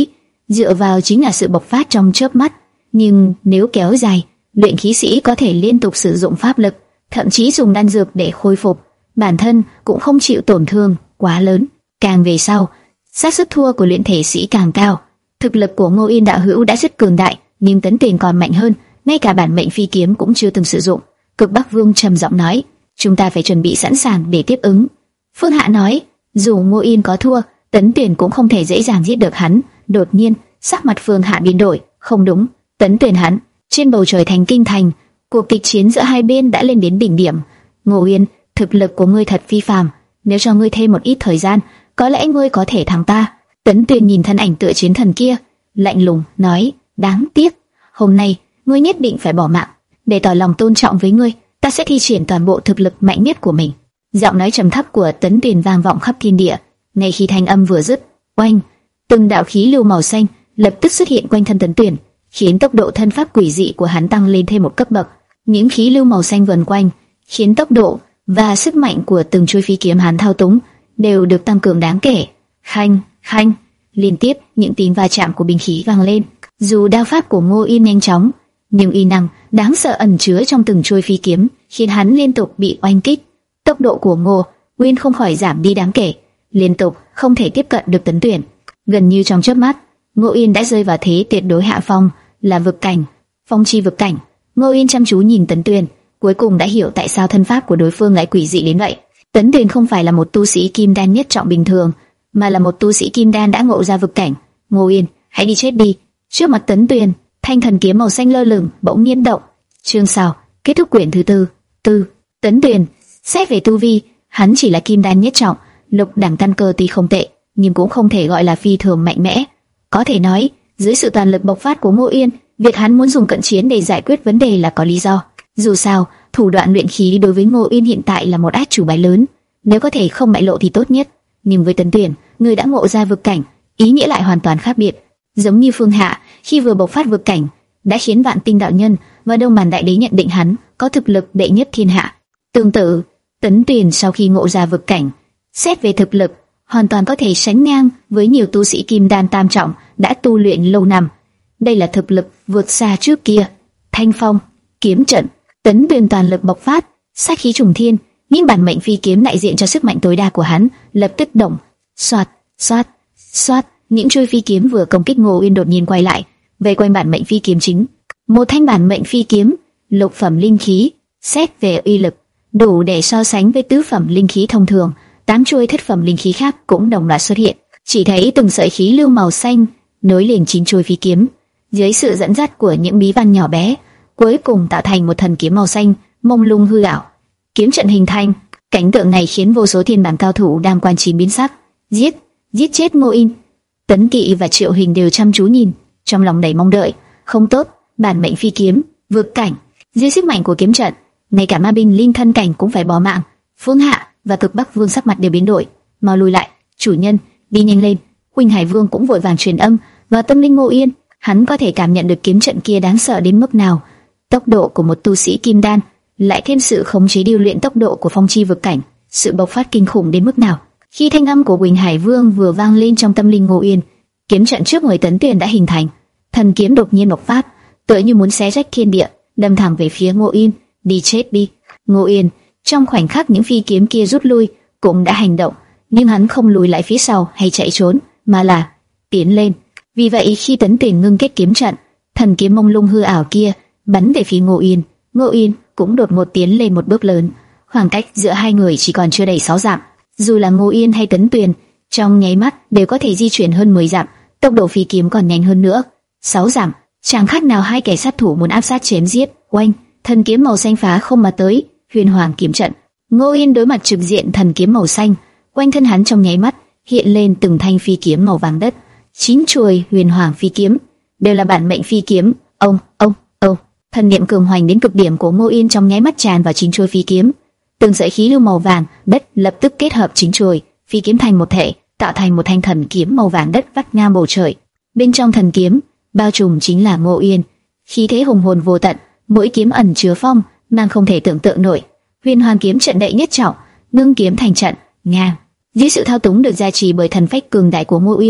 dựa vào chính là sự bộc phát trong chớp mắt, nhưng nếu kéo dài, luyện khí sĩ có thể liên tục sử dụng pháp lực, thậm chí dùng đan dược để khôi phục, bản thân cũng không chịu tổn thương quá lớn. Càng về sau, xác suất thua của luyện thể sĩ càng cao. Thực lực của Ngô Yên đạo hữu đã rất cường đại, nhưng Tấn Tuyền còn mạnh hơn, ngay cả bản mệnh phi kiếm cũng chưa từng sử dụng. Cực Bắc Vương trầm giọng nói, chúng ta phải chuẩn bị sẵn sàng để tiếp ứng. Phương Hạ nói, dù Ngô Yên có thua, Tấn Tuyền cũng không thể dễ dàng giết được hắn. Đột nhiên, sắc mặt Phương Hạ biến đổi, không đúng, Tấn Tuyền hắn. Trên bầu trời thành kinh thành, cuộc kịch chiến giữa hai bên đã lên đến đỉnh điểm. Ngô Yên, thực lực của ngươi thật phi phàm, nếu cho ngươi thêm một ít thời gian, có lẽ ngươi có thể thắng ta. Tấn Tuyền nhìn thân ảnh tựa chiến thần kia, lạnh lùng nói, đáng tiếc, hôm nay ngươi nhất định phải bỏ mạng. Để tỏ lòng tôn trọng với ngươi, ta sẽ thi triển toàn bộ thực lực mạnh nhất của mình. Giọng nói trầm thấp của Tấn Tuyền vang vọng khắp thiên địa. Ngay khi thanh âm vừa dứt, oanh, từng đạo khí lưu màu xanh lập tức xuất hiện quanh thân Tấn Tuyền, khiến tốc độ thân pháp quỷ dị của hắn tăng lên thêm một cấp bậc. Những khí lưu màu xanh vần quanh, khiến tốc độ và sức mạnh của từng chuôi phi kiếm hắn thao túng đều được tăng cường đáng kể. Khanh, khanh, liên tiếp những tiếng va chạm của binh khí vang lên. Dù đao pháp của Ngô Yên nhanh chóng, nhưng uy năng đáng sợ ẩn chứa trong từng chuôi phi kiếm khiến hắn liên tục bị oanh kích. Tốc độ của Ngô Uyên không khỏi giảm đi đáng kể, liên tục không thể tiếp cận được Tấn Tuyền. Gần như trong chớp mắt, Ngô Uyên đã rơi vào thế tuyệt đối hạ phong, là vực cảnh, phong chi vực cảnh. Ngô Uyên chăm chú nhìn Tấn Tuyền, cuối cùng đã hiểu tại sao thân pháp của đối phương lại quỷ dị đến vậy. Tấn Tuyền không phải là một tu sĩ kim đan nhất trọng bình thường, mà là một tu sĩ kim đan đã ngộ ra vực cảnh. Ngô Uyên, hãy đi chết đi! Trước mặt Tấn Tuyền, thanh thần kiếm màu xanh lơ lửng bỗng nhiên động. Chương sáu, kết thúc quyển thứ tư. Tư, Tấn Tuyền, xét về tu vi, hắn chỉ là kim đan nhất trọng, lục đẳng căn cơ tuy không tệ, nhưng cũng không thể gọi là phi thường mạnh mẽ. Có thể nói, dưới sự toàn lực bộc phát của Ngô Uyên, việc hắn muốn dùng cận chiến để giải quyết vấn đề là có lý do. Dù sao, thủ đoạn luyện khí đối với Ngô Uyên hiện tại là một át chủ bài lớn, nếu có thể không bại lộ thì tốt nhất. Nhưng với Tấn Tuyền, người đã ngộ ra vực cảnh, ý nghĩa lại hoàn toàn khác biệt. Giống như Phương Hạ, khi vừa bộc phát vực cảnh, đã khiến Vạn Tinh đạo nhân và Đông Màn đại đế nhận định hắn có thực lực đệ nhất thiên hạ. Tương tự, Tấn Tuyền sau khi ngộ ra vực cảnh, xét về thực lực, hoàn toàn có thể sánh ngang với nhiều tu sĩ kim đan tam trọng đã tu luyện lâu năm. Đây là thực lực vượt xa trước kia. Thanh phong, kiếm trận, Tấn Tuyền toàn lực bộc phát, sát khí trùng thiên, những bản mệnh phi kiếm đại diện cho sức mạnh tối đa của hắn lập tức động, xoạt, xoát, xoát. Những chuôi phi kiếm vừa công kích Ngô Uyên đột nhiên quay lại, vây quanh bản mệnh phi kiếm chính. Một thanh bản mệnh phi kiếm, lục phẩm linh khí, xét về uy lực, đủ để so sánh với tứ phẩm linh khí thông thường. Tám chuôi thất phẩm linh khí khác cũng đồng loạt xuất hiện. Chỉ thấy từng sợi khí lưu màu xanh nối liền chín chuôi phi kiếm, dưới sự dẫn dắt của những bí văn nhỏ bé, cuối cùng tạo thành một thần kiếm màu xanh mông lung hư ảo. Kiếm trận hình thành, cảnh tượng này khiến vô số thiên bản cao thủ đang quan chiến biến sắc. Giết, giết chết Ngô Uyên! Tấn Kỵ và Triệu Hình đều chăm chú nhìn, trong lòng đầy mong đợi. Không tốt, bản mệnh phi kiếm, vượt cảnh, dưới sức mạnh của kiếm trận, ngay cả ma binh linh thân cảnh cũng phải bỏ mạng. Phương Hạ và Cực Bắc Vương sắc mặt đều biến đổi, mau lùi lại, chủ nhân, đi nhanh lên. Huynh Hải Vương cũng vội vàng truyền âm vào tâm linh Ngô Uyên, hắn có thể cảm nhận được kiếm trận kia đáng sợ đến mức nào. Tốc độ của một tu sĩ kim đan, lại thêm sự khống chế điều luyện tốc độ của phong chi vực cảnh, sự bộc phát kinh khủng đến mức nào. Khi thanh âm của Huỳnh Hải Vương vừa vang lên trong tâm linh Ngô Uyên, kiếm trận trước người Tấn Tuyền đã hình thành. Thần kiếm đột nhiên bộc phát, tựa như muốn xé rách thiên địa, đâm thẳng về phía Ngô Uyên. Đi chết đi! Ngô Uyên, trong khoảnh khắc những phi kiếm kia rút lui, cũng đã hành động, nhưng hắn không lùi lại phía sau hay chạy trốn, mà là tiến lên. Vì vậy khi Tấn Tuyền ngưng kết kiếm trận, thần kiếm mông lung hư ảo kia bắn về phía Ngô Uyên. Ngô Uyên cũng đột ngột tiến lên một bước lớn, khoảng cách giữa hai người chỉ còn chưa đầy sáu dặm. Dù là Ngô Uyên hay Tấn Tuyền, trong nháy mắt đều có thể di chuyển hơn mười dặm, tốc độ phi kiếm còn nhanh hơn nữa. Sáu dặm, chẳng khác nào hai kẻ sát thủ muốn áp sát chém giết. Oanh, thần kiếm màu xanh phá không mà tới, huyền hoàng kiếm trận. Ngô Uyên đối mặt trực diện thần kiếm màu xanh, quanh thân hắn trong nháy mắt hiện lên từng thanh phi kiếm màu vàng đất. Chín chuôi huyền hoàng phi kiếm đều là bản mệnh phi kiếm. Ông, ông, ông, thần niệm cường hoành đến cực điểm của Ngô Uyên trong nháy mắt tràn vào chín chuôi phi kiếm. Từng sợi khí lưu màu vàng đất lập tức kết hợp chín chuôi phi kiếm thành một thể, tạo thành một thanh thần kiếm màu vàng đất vắt ngang bầu trời. Bên trong thần kiếm bao trùm chính là Ngô Uyên, khí thế hùng hồn vô tận, mỗi kiếm ẩn chứa phong mang không thể tưởng tượng nổi. Huyền hoàng kiếm trận đệ nhất trọng, ngưng kiếm thành trận, ngang. Dưới sự thao túng được gia trì bởi thần phách cường đại của Ngô Uyên,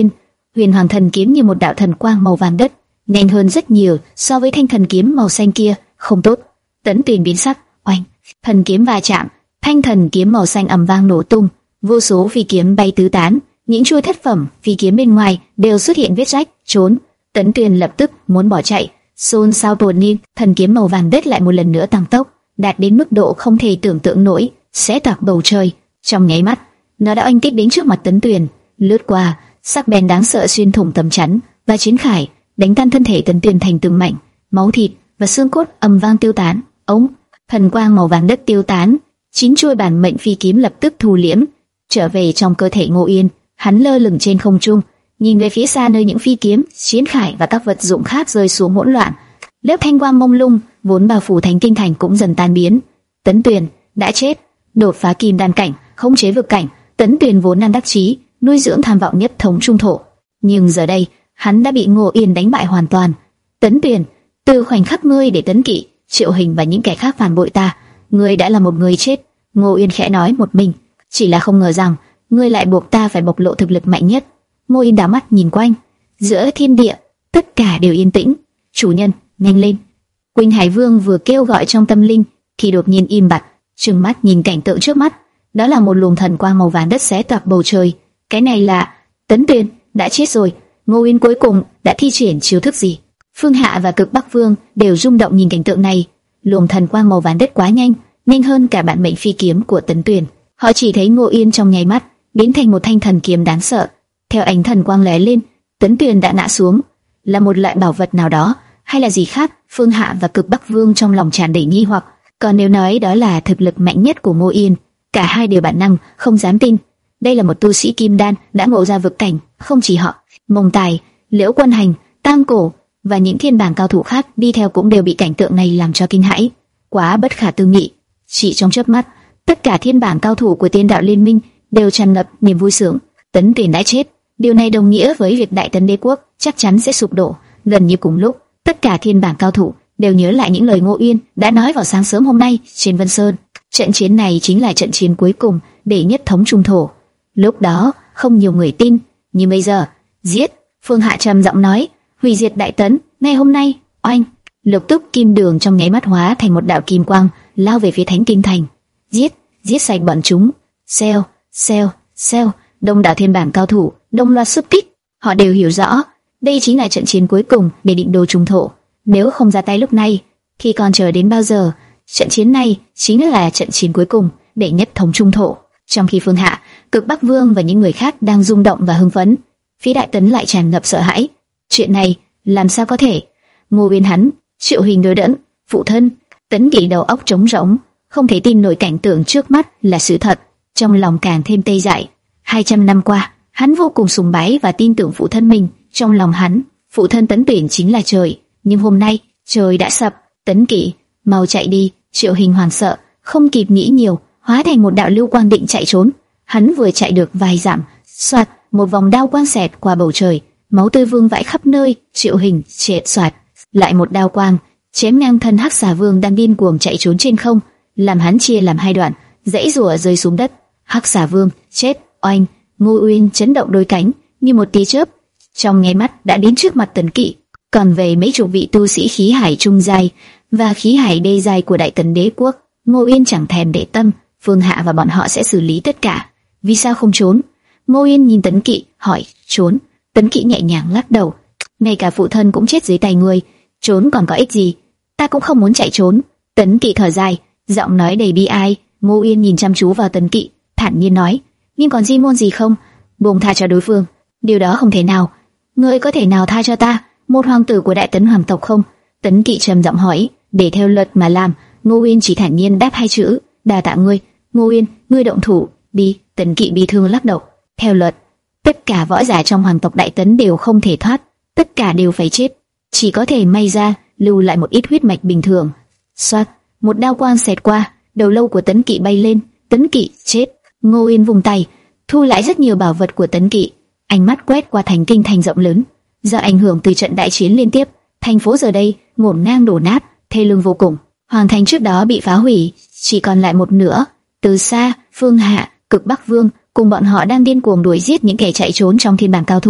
Huyền Hoàng Thần Kiếm như một đạo thần quang màu vàng đất, nhanh hơn rất nhiều so với thanh thần kiếm màu xanh kia. Không tốt. Tấn Tuyền biến sắc. Oanh! Thần kiếm va chạm, thanh thần kiếm màu xanh ầm vang nổ tung, vô số phi kiếm bay tứ tán, những chuôi thất phẩm phi kiếm bên ngoài đều xuất hiện vết rách. Trốn! Tấn Tuyền lập tức muốn bỏ chạy. Xôn xao tột nhiên, thần kiếm màu vàng đất lại một lần nữa tăng tốc, đạt đến mức độ không thể tưởng tượng nổi, xé toạc bầu trời. Trong nháy mắt, nó đã oanh kích đến trước mặt Tấn Tuyền, lướt qua, sắc bén đáng sợ xuyên thủng tấm chắn và chiến khải, đánh tan thân thể Tấn Tuyền thành từng mảnh, máu thịt và xương cốt ầm vang tiêu tán. Ống, thần quang màu vàng đất tiêu tán, chín chuôi bản mệnh phi kiếm lập tức thu liễm, trở về trong cơ thể Ngô Yên. Hắn lơ lửng trên không trung, nhìn về phía xa nơi những phi kiếm, chiến khải và các vật dụng khác rơi xuống hỗn loạn. Lớp thanh quang mông lung vốn bao phủ Thánh Kinh Thành cũng dần tan biến. Tấn Tuyền đã chết, đột phá kim đan cảnh, khống chế vực cảnh. Tấn Tuyền vốn đang đắc chí nuôi dưỡng tham vọng nhất thống trung thổ, nhưng giờ đây hắn đã bị Ngô Yên đánh bại hoàn toàn. Tấn Tuyền, từ khoảnh khắc ngươi để Tấn Kỵ, Triệu Hình và những kẻ khác phản bội ta, ngươi đã là một người chết. Ngô Yên khẽ nói một mình, chỉ là không ngờ rằng ngươi lại buộc ta phải bộc lộ thực lực mạnh nhất. Ngô Yên đảo mắt nhìn quanh, giữa thiên địa tất cả đều yên tĩnh. Chủ nhân, nhanh lên! Quỳnh Hải Vương vừa kêu gọi trong tâm linh, thì đột nhiên im bặt, trừng mắt nhìn cảnh tượng trước mắt. Đó là một luồng thần quang màu vàng đất xé toạc bầu trời. Cái này là Tấn Tuyền đã chết rồi. Ngô Yên cuối cùng đã thi triển chiêu thức gì? Phương Hạ và Cực Bắc Vương đều rung động nhìn cảnh tượng này. Luồng thần quang màu vàng đất quá nhanh, nhanh hơn cả bản mệnh phi kiếm của Tấn Tuyền. Họ chỉ thấy Ngô Yên trong nháy mắt biến thành một thanh thần kiếm đáng sợ. Theo ánh thần quang lóe lên, Tấn Tuyền đã ngã xuống. Là một loại bảo vật nào đó, hay là gì khác? Phương Hạ và Cực Bắc Vương trong lòng tràn đầy nghi hoặc. Còn nếu nói đó là thực lực mạnh nhất của Ngô Yên, cả hai đều bản năng không dám tin. Đây là một tu sĩ kim đan đã ngộ ra vực cảnh. Không chỉ họ, Mông Tài, Liễu Quân Hành, Tam Cổ và những thiên bảng cao thủ khác đi theo cũng đều bị cảnh tượng này làm cho kinh hãi. Quá bất khả tư nghị. Chỉ trong chớp mắt, tất cả thiên bảng cao thủ của Tiên Đạo Liên Minh đều tràn ngập niềm vui sướng. Tấn Tuyền đã chết. Điều này đồng nghĩa với việc Đại Tấn Đế quốc chắc chắn sẽ sụp đổ. Gần như cùng lúc, tất cả thiên bảng cao thủ đều nhớ lại những lời Ngô Yên đã nói vào sáng sớm hôm nay trên Vân Sơn. Trận chiến này chính là trận chiến cuối cùng để nhất thống trung thổ. Lúc đó không nhiều người tin, nhưng bây giờ, giết! Phương Hạ trầm giọng nói, hủy diệt Đại Tấn. Ngày hôm nay, oanh! Lục Túc Kim Đường trong nháy mắt hóa thành một đạo kim quang, lao về phía Thánh Kinh Thành. Giết! Giết sạch bọn chúng! Xèo, xèo, xèo! Đông đảo thiên bảng cao thủ đồng loạt xuất kích. Họ đều hiểu rõ, đây chính là trận chiến cuối cùng để định đô trung thổ. Nếu không ra tay lúc này, thì còn chờ đến bao giờ? Trận chiến này chính là trận chiến cuối cùng để nhất thống trung thổ. Trong khi Phương Hạ, Cực Bắc Vương và những người khác đang rung động và hưng phấn, phía Đại Tấn lại tràn ngập sợ hãi. Chuyện này làm sao có thể? Ngô Uyên hắn, Triệu Hình đối đẫn, phụ thân. Tấn Kỵ đầu óc trống rỗng, không thể tin nổi cảnh tượng trước mắt là sự thật, trong lòng càng thêm tê dại. Hai trăm năm qua, hắn vô cùng sùng bái và tin tưởng phụ thân mình. Trong lòng hắn, phụ thân Tấn Tuyền chính là trời, nhưng hôm nay trời đã sập. Tấn Kỵ, mau chạy đi! Triệu Hình hoảng sợ, không kịp nghĩ nhiều, hóa thành một đạo lưu quang định chạy trốn. Hắn vừa chạy được vài dặm, xoạt, một vòng đao quang xẹt qua bầu trời, máu tươi vương vãi khắp nơi. Triệu Hình chệ xoạt, lại một đao quang chém ngang thân Hắc Xà Vương đang điên cuồng chạy trốn trên không, làm hắn chia làm hai đoạn, dãy rủa rơi xuống đất. Hắc Xà Vương chết! Oanh! Ngô Uyên chấn động đôi cánh như một tia chớp, trong nháy mắt đã đến trước mặt Tấn Kỵ. Còn về mấy chục vị tu sĩ khí hải trung giai và khí hải đê giai của Đại Tấn Đế quốc, Ngô Uyên chẳng thèm để tâm. Phương Hạ và bọn họ sẽ xử lý tất cả. Vì sao không trốn? Ngô Uyên nhìn Tấn Kỵ hỏi. Trốn? Tấn Kỵ nhẹ nhàng lắc đầu. Ngay cả phụ thân cũng chết dưới tay ngươi, trốn còn có ích gì? Ta cũng không muốn chạy trốn. Tấn Kỵ thở dài, giọng nói đầy bi ai. Ngô Uyên nhìn chăm chú vào Tấn Kỵ, thản nhiên nói, nhưng còn di ngôn gì không? Buông tha cho đối phương. Điều đó không thể nào. Ngươi có thể nào tha cho ta, một hoàng tử của Đại Tấn hoàng tộc không? Tấn Kỵ trầm giọng hỏi. Để theo luật mà làm. Ngô Uyên chỉ thản nhiên đáp hai chữ, đa tạ ngươi. Ngô Uyên, ngươi động thủ đi. Tấn Kỵ bi thương lắc đầu. Theo luật, tất cả võ giả trong hoàng tộc Đại Tấn đều không thể thoát, tất cả đều phải chết, chỉ có thể may ra lưu lại một ít huyết mạch bình thường. Xoát, một đao quang xẹt qua, đầu lâu của Tấn Kỵ bay lên. Tấn Kỵ chết. Ngô Uyên vùng tay, thu lại rất nhiều bảo vật của Tấn Kỵ, ánh mắt quét qua thành kinh thành rộng lớn. Do ảnh hưởng từ trận đại chiến liên tiếp, thành phố giờ đây ngổn ngang đổ nát, thê lương vô cùng. Hoàng thành trước đó bị phá hủy, chỉ còn lại một nửa. Từ xa, Phương Hạ, Cực Bắc Vương cùng bọn họ đang điên cuồng đuổi giết những kẻ chạy trốn trong thiên bảng cao thủ.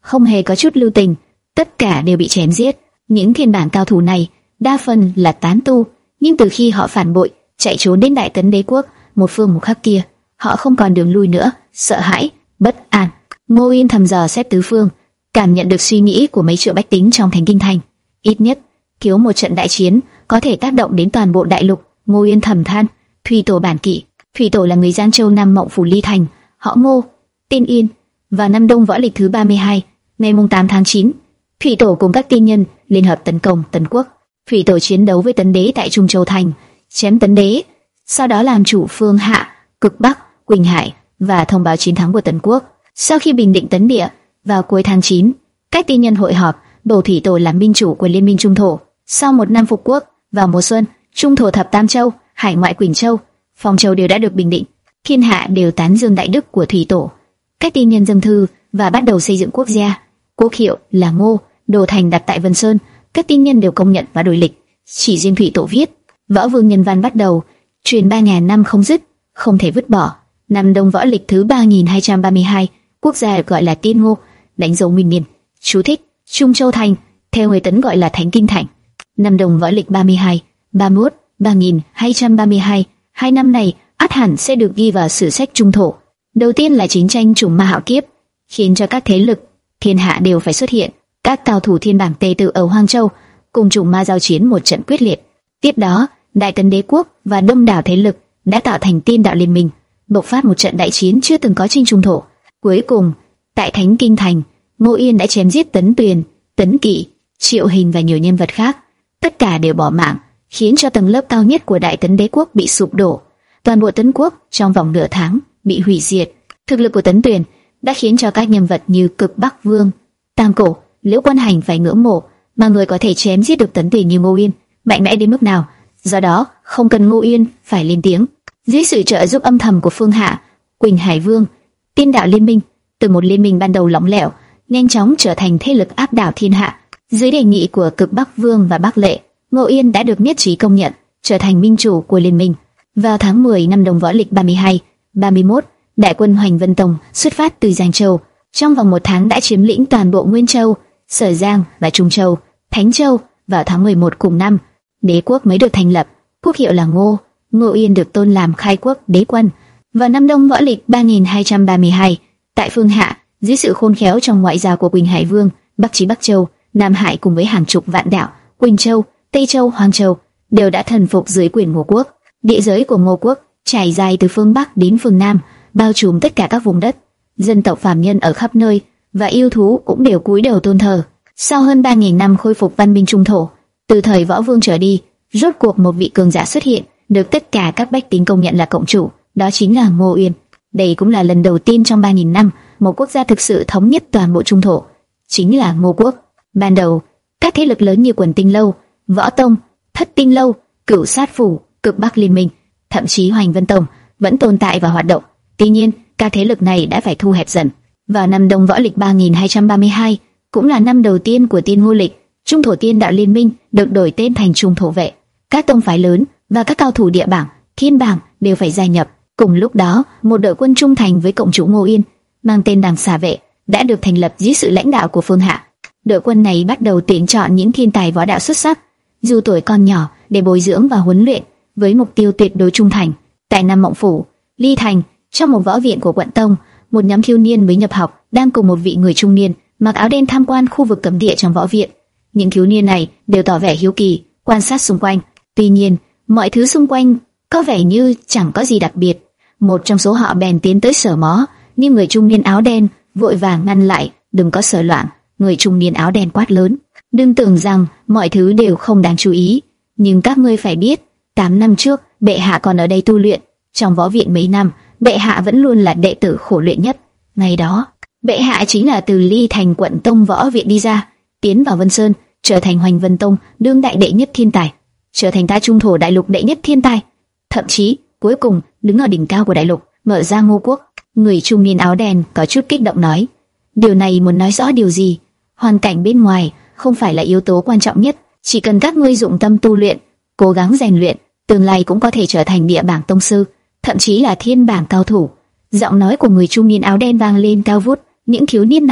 không hề có chút lưu tình, tất cả đều bị chém giết. Những thiên bảng cao thủ này đa phần là tán tu, nhưng từ khi họ phản bội, chạy trốn đến Đại Tấn Đế quốc, một phương một khắc kia, họ không còn đường lui nữa, sợ hãi, bất an. Ngô Yên thầm dò xét tứ phương, cảm nhận được suy nghĩ của mấy triệu bách tính trong thành kinh thành. Ít nhất, thiếu một trận đại chiến có thể tác động đến toàn bộ đại lục. Ngô Yên thầm than, Thủy Tổ bản kỵ. Thủy Tổ là người Giang Châu Nam Mộng Phủ Ly Thành, họ Ngô, tên Yên. Và năm Đông Võ Lịch thứ ba mươi hai, ngày mùng tám tháng chín, Thủy Tổ cùng các tiên nhân liên hợp tấn công Tấn Quốc. Thủy Tổ chiến đấu với Tấn Đế tại Trung Châu Thành, chém Tấn Đế, sau đó làm chủ phương Hạ, Cực Bắc, Quỳnh Hải và thông báo chiến thắng của Tấn Quốc. Sau khi bình định Tấn Địa, vào cuối tháng chín, các tiên nhân hội họp bầu Thủy Tổ làm minh chủ của Liên minh Trung Thổ. Sau một năm phục quốc, vào mùa xuân, Trung Thổ thập Tam Châu, Hải ngoại Quỳnh Châu, Phong Châu đều đã được bình định. Thiên hạ đều tán dương đại đức của Thủy Tổ. Các tiên nhân dâng thư và bắt đầu xây dựng quốc gia. Quốc hiệu là Ngô, đồ thành đặt tại Vân Sơn. Các tiên nhân đều công nhận và đổi lịch. Chỉ riêng Thủy Tổ viết Võ Vương nhân văn bắt đầu truyền ba ngàn năm không dứt, không thể vứt bỏ. Năm Đông Võ Lịch thứ ba nghìn hai trăm ba mươi hai, quốc gia được gọi là Tiên Ngô, đánh dấu nguyên niên. Chú thích: Trung Châu Thành, theo người Tấn gọi là Thánh Kinh Thành. Năm Đông Võ Lịch ba mươi hai, ba mươi mốt, ba nghìn hai trăm ba mươi hai, hai năm này ắt hẳn sẽ được ghi vào sử sách Trung Thổ. Đầu tiên là chiến tranh Trùng Ma Hạo Kiếp, khiến cho các thế lực thiên hạ đều phải xuất hiện. Các cao thủ thiên bảng tề tự ở Hoang Châu cùng Trùng Ma giao chiến một trận quyết liệt. Tiếp đó, Đại Tấn Đế quốc và đông đảo thế lực đã tạo thành Tiên Đạo Liên minh, bộc phát một trận đại chiến chưa từng có trên Trung Thổ. Cuối cùng, tại Thánh Kinh Thành, Ngô Yên đã chém giết Tấn Tuyền, Tấn Kỵ, Triệu Hình và nhiều nhân vật khác. Tất cả đều bỏ mạng, khiến cho tầng lớp cao nhất của Đại Tấn Đế quốc bị sụp đổ. Toàn bộ Tấn quốc trong vòng nửa tháng bị hủy diệt. Thực lực của Tấn Tuyền đã khiến cho các nhân vật như Cực Bắc Vương, Tam Cổ, Liễu Quân Hành phải ngưỡng mộ, mà người có thể chém giết được Tấn Tuyền như Ngô Yên mạnh mẽ đến mức nào. Do đó, không cần Ngô Yên phải lên tiếng. Dưới sự trợ giúp âm thầm của Phương Hạ, Quỳnh Hải Vương, Tiên Đạo Liên minh, từ một liên minh ban đầu lỏng lẻo, nhanh chóng trở thành thế lực áp đảo thiên hạ. Dưới đề nghị của Cực Bắc Vương và Bắc Lệ, Ngô Yên đã được nhất trí công nhận, trở thành minh chủ của liên minh. Vào tháng mười năm Đông Võ Lịch ba mươi hai, ba mươi mốt, đại quân Hoành Vân Tông xuất phát từ Giang Châu, trong vòng một tháng đã chiếm lĩnh toàn bộ Nguyên Châu, Sở Giang và Trung Châu, Thánh Châu. Vào tháng mười một cùng năm, đế quốc mới được thành lập, quốc hiệu là Ngô. Ngô Yên được tôn làm khai quốc đế quân. Vào năm Đông Võ Lịch ba nghìn hai trăm ba mươi hai, tại Phương Hạ, dưới sự khôn khéo trong ngoại giao của Quỳnh Hải Vương, Bắc Chí Bắc Châu, Nam Hải cùng với hàng chục vạn đạo, Quỳnh Châu, Tây Châu, Hoang Châu đều đã thần phục dưới quyền Ngô quốc. Địa giới của Ngô quốc trải dài từ phương Bắc đến phương Nam, bao trùm tất cả các vùng đất. Dân tộc phàm nhân ở khắp nơi và yêu thú cũng đều cúi đầu tôn thờ. Sau hơn ba nghìn năm khôi phục văn minh Trung Thổ, từ thời Võ Vương trở đi, rốt cuộc một vị cường giả xuất hiện, được tất cả các bách tính công nhận là cộng chủ, đó chính là Ngô Yên. Đây cũng là lần đầu tiên trong ba nghìn năm, một quốc gia thực sự thống nhất toàn bộ Trung Thổ, chính là Ngô quốc. Ban đầu, các thế lực lớn như Quần Tinh Lâu, Võ Tông, Thất Tinh Lâu, Cửu Sát Phủ, Cực Bắc Liên minh, thậm chí Hoành Vân Tông vẫn tồn tại và hoạt động. Tuy nhiên, các thế lực này đã phải thu hẹp dần. Vào năm Đông Võ Lịch ba nghìn hai trăm ba mươi hai, cũng là năm đầu tiên của Tiên Ngô Lịch, Trung Thổ Tiên Đạo Liên minh được đổi tên thành Trung Thổ Vệ. Các tông phái lớn và các cao thủ địa bảng, thiên bảng đều phải gia nhập. Cùng lúc đó, một đội quân trung thành với cộng chủ Ngô Yên, mang tên Đằng Xà Vệ, đã được thành lập dưới sự lãnh đạo của Phương Hạ. Đội quân này bắt đầu tuyển chọn những thiên tài võ đạo xuất sắc, dù tuổi còn nhỏ, để bồi dưỡng và huấn luyện, với mục tiêu tuyệt đối trung thành. Tại Nam Mộng Phủ, Ly Thành, trong một võ viện của quận Tông, một nhóm thiếu niên mới nhập học đang cùng một vị người trung niên mặc áo đen tham quan khu vực cấm địa trong võ viện. Những thiếu niên này đều tỏ vẻ hiếu kỳ, quan sát xung quanh. Tuy nhiên, mọi thứ xung quanh có vẻ như chẳng có gì đặc biệt. Một trong số họ bèn tiến tới sờ mó, nhưng người trung niên áo đen vội vàng ngăn lại, đừng có sờ loạn. Người trung niên áo đen quát lớn, đừng tưởng rằng mọi thứ đều không đáng chú ý, nhưng các ngươi phải biết, tám năm trước bệ hạ còn ở đây tu luyện. Trong võ viện mấy năm, bệ hạ vẫn luôn là đệ tử khổ luyện nhất. Ngày đó, bệ hạ chính là từ Ly Thành quận Tông võ viện đi ra, tiến vào Vân Sơn, trở thành Hoành Vân Tông đương đại đệ nhất thiên tài, trở thành ta Trung Thổ đại lục đệ nhất thiên tài, thậm chí cuối cùng đứng ở đỉnh cao của đại lục, mở ra Ngô quốc. Người trung niên áo đen có chút kích động nói, điều này muốn nói rõ điều gì? Hoàn cảnh bên ngoài không phải là yếu tố quan trọng nhất, chỉ cần các ngươi dụng tâm tu luyện, cố gắng rèn luyện, tương lai cũng có thể trở thành địa bảng tông sư, thậm chí là thiên bảng cao thủ. Giọng nói của người trung niên áo đen vang lên cao vút. Những thiếu niên này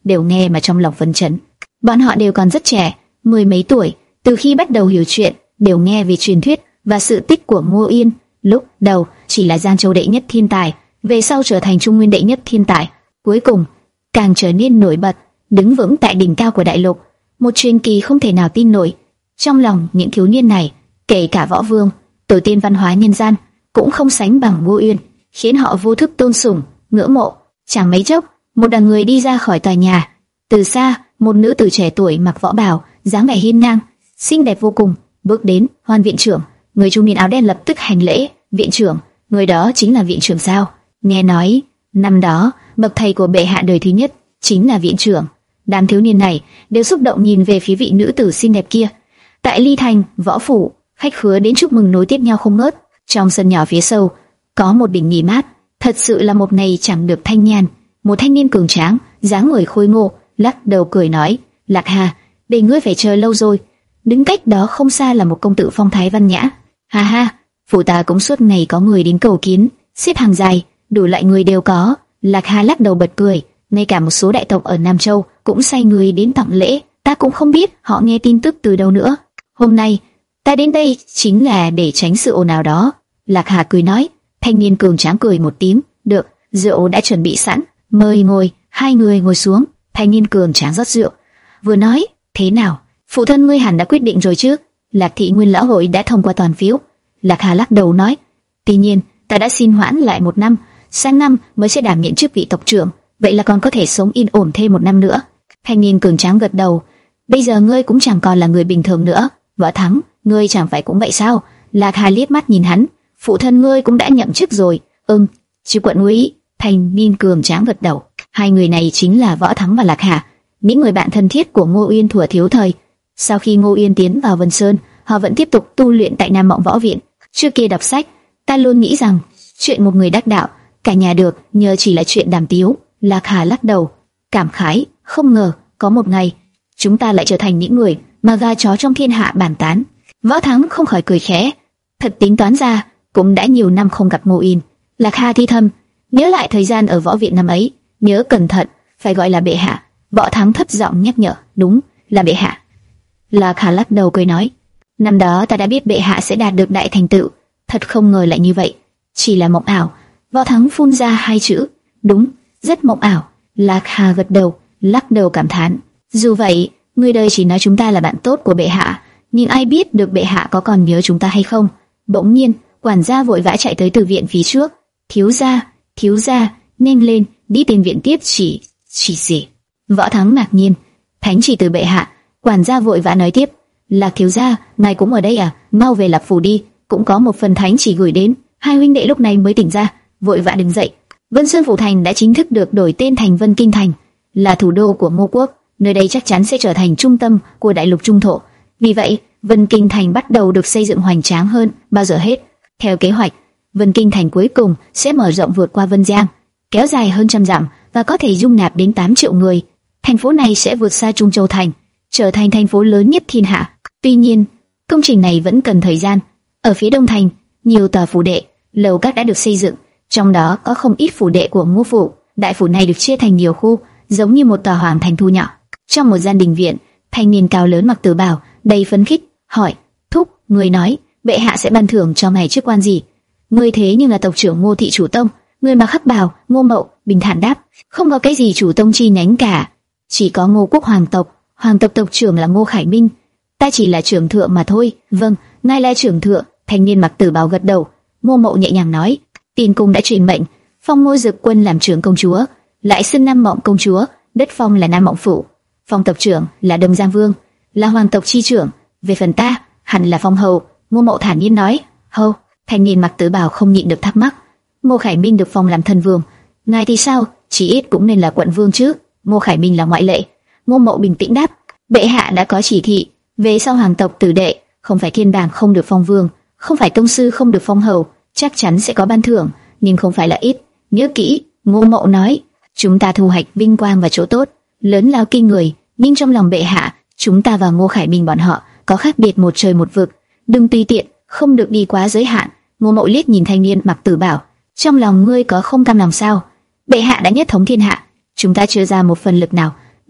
đều nghe mà trong lòng phấn chấn. Bọn họ đều còn rất trẻ, mười mấy tuổi, từ khi bắt đầu hiểu chuyện, đều nghe về truyền thuyết và sự tích của Ngô Yên. Lúc đầu chỉ là Giang Châu đệ nhất thiên tài, về sau trở thành Trung Nguyên đệ nhất thiên tài, cuối cùng càng trở nên nổi bật, đứng vững tại đỉnh cao của đại lục, một truyền kỳ không thể nào tin nổi. Trong lòng những thiếu niên này, kể cả võ vương, tổ tiên văn hóa nhân gian, cũng không sánh bằng Ngô Uyên, khiến họ vô thức tôn sùng, ngưỡng mộ. Chẳng mấy chốc, một đoàn người đi ra khỏi tòa nhà. Từ xa, một nữ tử trẻ tuổi mặc võ bào, dáng vẻ hiên ngang, xinh đẹp vô cùng, bước đến. Hoan viện trưởng. Người trung niên áo đen lập tức hành lễ. Viện trưởng? Người đó chính là viện trưởng sao? Nghe nói năm đó bậc thầy của bệ hạ đời thứ nhất chính là viện trưởng. Đám thiếu niên này đều xúc động nhìn về phía vị nữ tử xinh đẹp kia. Tại Ly Thành, võ phủ, khách khứa đến chúc mừng nối tiếp nhau không ngớt. Trong sân nhỏ phía sau có một đỉnh nghỉ mát, thật sự là một ngày chẳng được thanh nhàn. Một thanh niên cường tráng, dáng người khôi ngô, lắc đầu cười nói: Lạc Hà, để ngươi phải chờ lâu rồi. Đứng cách đó không xa là một công tử phong thái văn nhã. Ha ha, phủ ta cũng suốt ngày có người đến cầu kiến, xếp hàng dài, đủ loại người đều có. Lạc Hà lắc đầu bật cười, ngay cả một số đại tộc ở Nam Châu cũng sai người đến tặng lễ, ta cũng không biết họ nghe tin tức từ đâu nữa. Hôm nay ta đến đây chính là để tránh sự ồn ào đó. Lạc Hà cười nói. Thanh niên cường tráng cười một tiếng, được, rượu đã chuẩn bị sẵn, mời ngồi. Hai người ngồi xuống, thanh niên cường tráng rót rượu, vừa nói: thế nào, phụ thân ngươi hẳn đã quyết định rồi chứ? Lạc thị nguyên lão hội đã thông qua toàn phiếu. Lạc Hà lắc đầu nói: tuy nhiên ta đã xin hoãn lại một năm, sang năm mới sẽ đảm nhiệm chức vị tộc trưởng, vậy là còn có thể sống yên ổn thêm một năm nữa. Thanh niên cường tráng gật đầu. Bây giờ ngươi cũng chẳng còn là người bình thường nữa. Võ Thắng, ngươi chẳng phải cũng vậy sao? Lạc Hà liếc mắt nhìn hắn. Phụ thân ngươi cũng đã nhậm chức rồi. Ừm, chứ quận úy. Thanh niên cường tráng gật đầu. Hai người này chính là Võ Thắng và Lạc Hà, những người bạn thân thiết của Ngô Uyên thuở thiếu thời. Sau khi Ngô Uyên tiến vào Vân Sơn, họ vẫn tiếp tục tu luyện tại Nam Mộng Võ Viện. Trước kia đọc sách, ta luôn nghĩ rằng chuyện một người đắc đạo, cả nhà được nhờ chỉ là chuyện đàm tiếu. Lạc Hà lắc đầu, cảm khái, không ngờ có một ngày chúng ta lại trở thành những người mà gà chó trong thiên hạ bàn tán. Võ Thắng không khỏi cười khẽ, thật tính toán ra cũng đã nhiều năm không gặp Ngô Uyên. Lạc Hà thi thầm, nhớ lại thời gian ở Võ Viện năm ấy, nhớ cẩn thận, phải gọi là bệ hạ. Võ Thắng thấp giọng nhắc nhở, đúng là bệ hạ. Lạc Hà lắc đầu cười nói, năm đó ta đã biết bệ hạ sẽ đạt được đại thành tựu, thật không ngờ lại như vậy, chỉ là mộng ảo. Võ Thắng phun ra hai chữ, đúng, rất mộng ảo. Lạc Hà gật đầu, lắc đầu cảm thán, dù vậy, người đời chỉ nói chúng ta là bạn tốt của bệ hạ, nhưng ai biết được bệ hạ có còn nhớ chúng ta hay không. Bỗng nhiên, quản gia vội vã chạy tới từ viện phía trước, thiếu gia, thiếu gia, nhanh lên, đi tiền viện tiếp chỉ, chỉ gì? Võ Thắng ngạc nhiên, thánh chỉ từ bệ hạ. Quản gia vội vã nói tiếp, Lạc thiếu gia, ngài cũng ở đây à? Mau về Lạc phủ đi, cũng có một phần thánh chỉ gửi đến. Hai huynh đệ lúc này mới tỉnh ra, vội vã đứng dậy. Vân Sơn phủ thành đã chính thức được đổi tên thành Vân Kinh thành, là thủ đô của Ngô quốc. Nơi đây chắc chắn sẽ trở thành trung tâm của đại lục trung thổ. Vì vậy, Vân Kinh thành bắt đầu được xây dựng hoành tráng hơn bao giờ hết. Theo kế hoạch, Vân Kinh thành cuối cùng sẽ mở rộng vượt qua Vân Giang, kéo dài hơn trăm dặm và có thể dung nạp đến tám triệu người. Thành phố này sẽ vượt xa Trung Châu thành, trở thành thành phố lớn nhất thiên hạ. Tuy nhiên, công trình này vẫn cần thời gian. Ở phía đông thành, nhiều tòa phủ đệ, lầu các đã được xây dựng, trong đó có không ít phủ đệ của Ngô phủ. Đại phủ này được chia thành nhiều khu, giống như một tòa hoàng thành thu nhỏ. Trong một gian đình viện, thanh niên cao lớn mặc tử bào, đầy phấn khích, hỏi: "Thúc, người nói bệ hạ sẽ ban thưởng cho mày chức quan gì?" "Ngươi thế nhưng là tộc trưởng Ngô thị chủ tông." Người mặc hắc bào, Ngô Mậu bình thản đáp: "Không có cái gì chủ tông chi nhánh cả, chỉ có Ngô quốc hoàng tộc, hoàng tộc tộc trưởng là Ngô Khải Minh, ta chỉ là trưởng thượng mà thôi." "Vâng, ngài là trưởng thượng." Thanh niên mặc tử bào gật đầu. Ngô Mậu nhẹ nhàng nói: "Tiên cung đã truyền mệnh, phong Ngô Dực Quân làm trưởng công chúa, lại xưng Nam Mộng công chúa, đất phong là Nam Mộng phủ. Phong tộc trưởng là Đông Giang Vương, là hoàng tộc chi trưởng. Về phần ta, hẳn là phong hầu." Ngô Mậu thản nhiên nói. "Hầu?" Thanh niên mặc tử bào không nhịn được thắc mắc. "Ngô Khải Minh được phong làm thân vương, ngài thì sao? Chỉ ít cũng nên là quận vương chứ." "Ngô Khải Minh là ngoại lệ." Ngô Mậu bình tĩnh đáp. "Bệ hạ đã có chỉ thị, về sau hoàng tộc tử đệ, không phải thiên bảng không được phong vương, không phải tông sư không được phong hầu, chắc chắn sẽ có ban thưởng, nhưng không phải là ít. Nhớ kỹ." Ngô Mậu nói. "Chúng ta thu hoạch vinh quang và chỗ tốt lớn lao kinh người, nhưng trong lòng bệ hạ, chúng ta và Ngô Khải Minh bọn họ có khác biệt một trời một vực, đừng tùy tiện, không được đi quá giới hạn." Ngô Mậu liếc nhìn thanh niên mặc tử bào. "Trong lòng ngươi có không cam lòng sao? Bệ hạ đã nhất thống thiên hạ, chúng ta chưa ra một phần lực nào,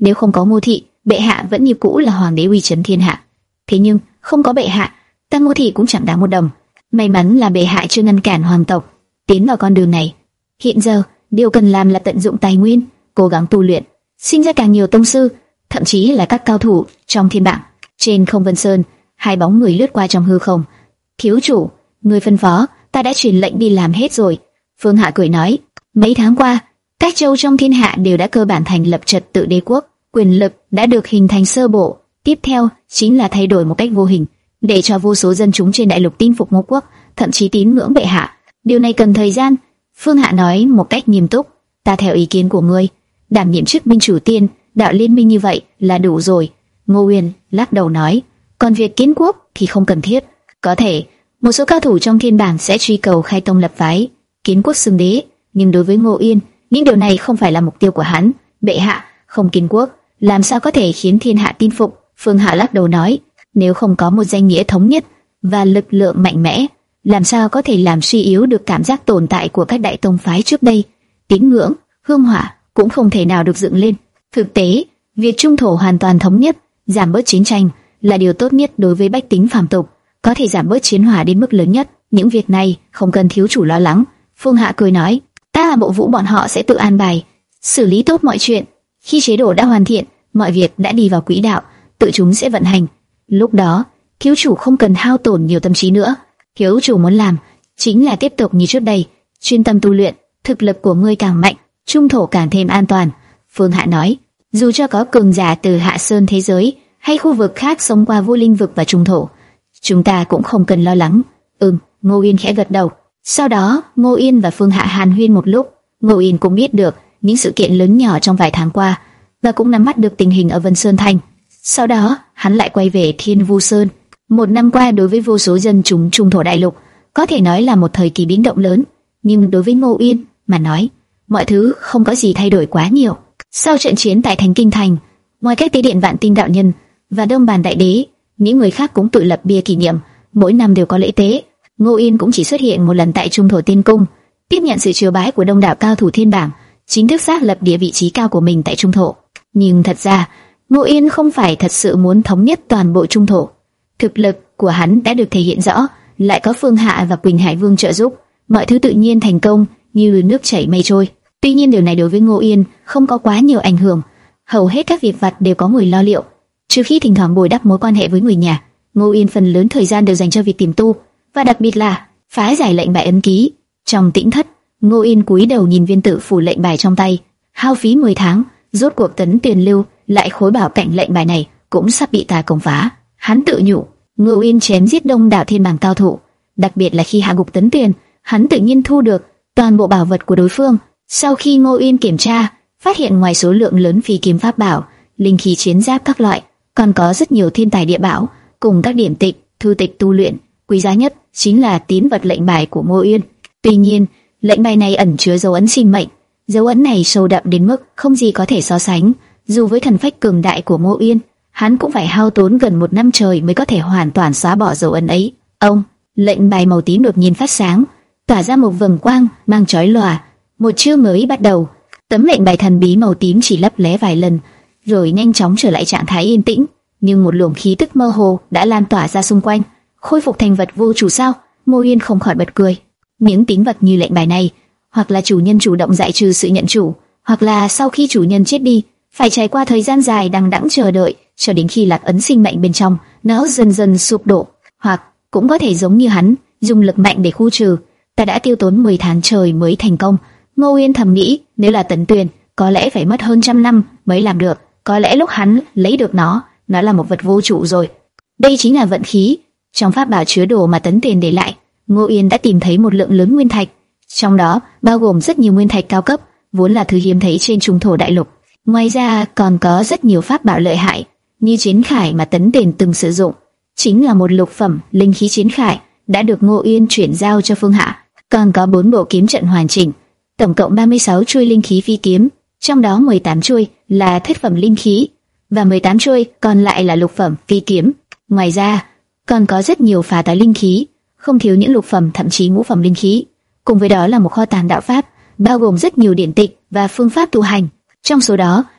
Nếu không có Ngô thị, bệ hạ vẫn như cũ là hoàng đế uy chấn thiên hạ. Thế nhưng không có bệ hạ, ta Ngô thị cũng chẳng đáng một đồng. May mắn là bệ hạ chưa ngăn cản hoàng tộc tiến vào con đường này. Hiện giờ điều cần làm là tận dụng tài nguyên, cố gắng tu luyện, sinh ra càng nhiều tông sư, thậm chí là các cao thủ trong thiên bảng. Trên không Vân Sơn, hai bóng người lướt qua trong hư không. Thiếu chủ, người phân phó, ta đã truyền lệnh đi làm hết rồi. Phương Hạ cười nói, mấy tháng qua, các châu trong thiên hạ đều đã cơ bản thành lập trật tự đế quốc, quyền lực đã được hình thành sơ bộ. Tiếp theo chính là thay đổi một cách vô hình, để cho vô số dân chúng trên đại lục tin phục Ngô quốc, thậm chí tín ngưỡng bệ hạ. Điều này cần thời gian. Phương Hạ nói một cách nghiêm túc, ta theo ý kiến của ngươi, đảm nhiệm chức minh chủ tiên đạo liên minh như vậy là đủ rồi. Ngô Uyên lắc đầu nói, còn việc kiến quốc thì không cần thiết. Có thể một số cao thủ trong thiên bảng sẽ truy cầu khai tông lập phái, kiến quốc xưng đế, nhưng đối với Ngô Uyên, những điều này không phải là mục tiêu của hắn. Bệ hạ không kiến quốc, làm sao có thể khiến thiên hạ tin phục? Phương Hạ lắc đầu nói, nếu không có một danh nghĩa thống nhất và lực lượng mạnh mẽ, làm sao có thể làm suy yếu được cảm giác tồn tại của các đại tông phái trước đây? Tín ngưỡng, hương hỏa cũng không thể nào được dựng lên. Thực tế, việc trung thổ hoàn toàn thống nhất, giảm bớt chiến tranh là điều tốt nhất đối với bách tính phàm tục, có thể giảm bớt chiến hỏa đến mức lớn nhất. Những việc này không cần thiếu chủ lo lắng. Phương Hạ cười nói, ta là Bộ Vũ, bọn họ sẽ tự an bài, xử lý tốt mọi chuyện. Khi chế độ đã hoàn thiện, mọi việc đã đi vào quỹ đạo, tự chúng sẽ vận hành. Lúc đó, thiếu chủ không cần hao tổn nhiều tâm trí nữa. Thiếu chủ muốn làm chính là tiếp tục như trước đây, chuyên tâm tu luyện. Thực lực của ngươi càng mạnh, trung thổ càng thêm an toàn. Phương Hạ nói, dù cho có cường giả từ Hạ Sơn thế giới hay khu vực khác xông qua Vô Linh vực và trung thổ, chúng ta cũng không cần lo lắng. Ừm, Ngô Yên khẽ gật đầu. Sau đó, Ngô Yên và Phương Hạ hàn huyên một lúc. Ngô Yên cũng biết được những sự kiện lớn nhỏ trong vài tháng qua và cũng nắm bắt được tình hình ở Vân Sơn Thành. Sau đó, hắn lại quay về Thiên Vu Sơn. Một năm qua đối với vô số dân chúng trung thổ đại lục, có thể nói là một thời kỳ biến động lớn, nhưng đối với Ngô Yên mà nói, mọi thứ không có gì thay đổi quá nhiều. Sau trận chiến tại thành Kinh Thành, ngoài các tế điện Vạn Tinh đạo nhân và Đông Bàn đại đế, những người khác cũng tự lập bia kỷ niệm, mỗi năm đều có lễ tế. Ngô Yên cũng chỉ xuất hiện một lần tại Trung Thổ Tiên Cung, tiếp nhận sự chiêu bái của đông đảo cao thủ thiên bảng, chính thức xác lập địa vị trí cao của mình tại Trung Thổ. Nhưng thật ra, Ngô Yên không phải thật sự muốn thống nhất toàn bộ Trung Thổ. Thực lực của hắn đã được thể hiện rõ, lại có Phương Hạ và Quỳnh Hải Vương trợ giúp, mọi thứ tự nhiên thành công như nước chảy mây trôi. Tuy nhiên điều này đối với Ngô Yên không có quá nhiều ảnh hưởng, hầu hết các việc vặt đều có người lo liệu, trừ khi thỉnh thoảng bồi đắp mối quan hệ với người nhà. Ngô Yên phần lớn thời gian đều dành cho việc tìm tu, và đặc biệt là phá giải lệnh bài ấn ký. Trong tĩnh thất, Ngô Yên cúi đầu nhìn viên tự phủ lệnh bài trong tay, hao phí mười tháng, rốt cuộc Tấn Tuyền lưu lại khối bảo cảnh lệnh bài này cũng sắp bị ta công phá. Hắn tự nhủ, Ngô Yên chém giết đông đảo thiên bảng cao thủ, đặc biệt là khi hạ gục Tấn Tuyền, hắn tự nhiên thu được toàn bộ bảo vật của đối phương. Sau khi Ngô Yên kiểm tra, phát hiện ngoài số lượng lớn phi kiếm pháp bảo, linh khí chiến giáp các loại, còn có rất nhiều thiên tài địa bảo cùng các điển tịch, thư tịch tu luyện. Quý giá nhất chính là tín vật lệnh bài của Ngô Yên. Tuy nhiên, lệnh bài này ẩn chứa dấu ấn sinh mệnh, dấu ấn này sâu đậm đến mức không gì có thể so sánh. Dù với thần phách cường đại của Ngô Yên, hắn cũng phải hao tốn gần một năm trời mới có thể hoàn toàn xóa bỏ dấu ấn ấy. Ông, lệnh bài màu tím đột nhiên phát sáng, tỏa ra một vầng quang mang chói lòa. Một chương mới bắt đầu. Tấm lệnh bài thần bí màu tím chỉ lấp lé vài lần, rồi nhanh chóng trở lại trạng thái yên tĩnh. Nhưng một luồng khí tức mơ hồ đã lan tỏa ra xung quanh, khôi phục thành vật vô chủ sao? Ngô Yên không khỏi bật cười. Những tín vật như lệnh bài này, hoặc là chủ nhân chủ động giải trừ sự nhận chủ, hoặc là sau khi chủ nhân chết đi, phải trải qua thời gian dài đằng đẵng chờ đợi, cho đến khi lạc ấn sinh mệnh bên trong nó dần dần sụp đổ, hoặc cũng có thể giống như hắn, dùng lực mạnh để khu trừ. Ta đã tiêu tốn mười tháng trời mới thành công. Ngô Yên thầm nghĩ, nếu là Tấn Tuyền, có lẽ phải mất hơn trăm năm mới làm được. Có lẽ lúc hắn lấy được nó, nó là một vật vô chủ rồi. Đây chính là vận khí. Trong pháp bảo chứa đồ mà Tấn Tuyền để lại, Ngô Yên đã tìm thấy một lượng lớn nguyên thạch, trong đó bao gồm rất nhiều nguyên thạch cao cấp, vốn là thứ hiếm thấy trên Trung Thổ đại lục. Ngoài ra còn có rất nhiều pháp bảo lợi hại, như chiến khải mà Tấn Tuyền từng sử dụng, chính là một lục phẩm linh khí chiến khải, đã được Ngô Yên chuyển giao cho Phương Hạ. Còn có bốn bộ kiếm trận hoàn chỉnh, tổng cộng ba mươi sáu chuôi linh khí phi kiếm, trong đó mười tám chuôi là thất phẩm linh khí và mười tám chuôi còn lại là lục phẩm phi kiếm. Ngoài ra, còn có rất nhiều phá tái linh khí, không thiếu những lục phẩm thậm chí ngũ phẩm linh khí. Cùng với đó là một kho tàng đạo pháp, bao gồm rất nhiều điển tịch và phương pháp tu hành. Trong số đó,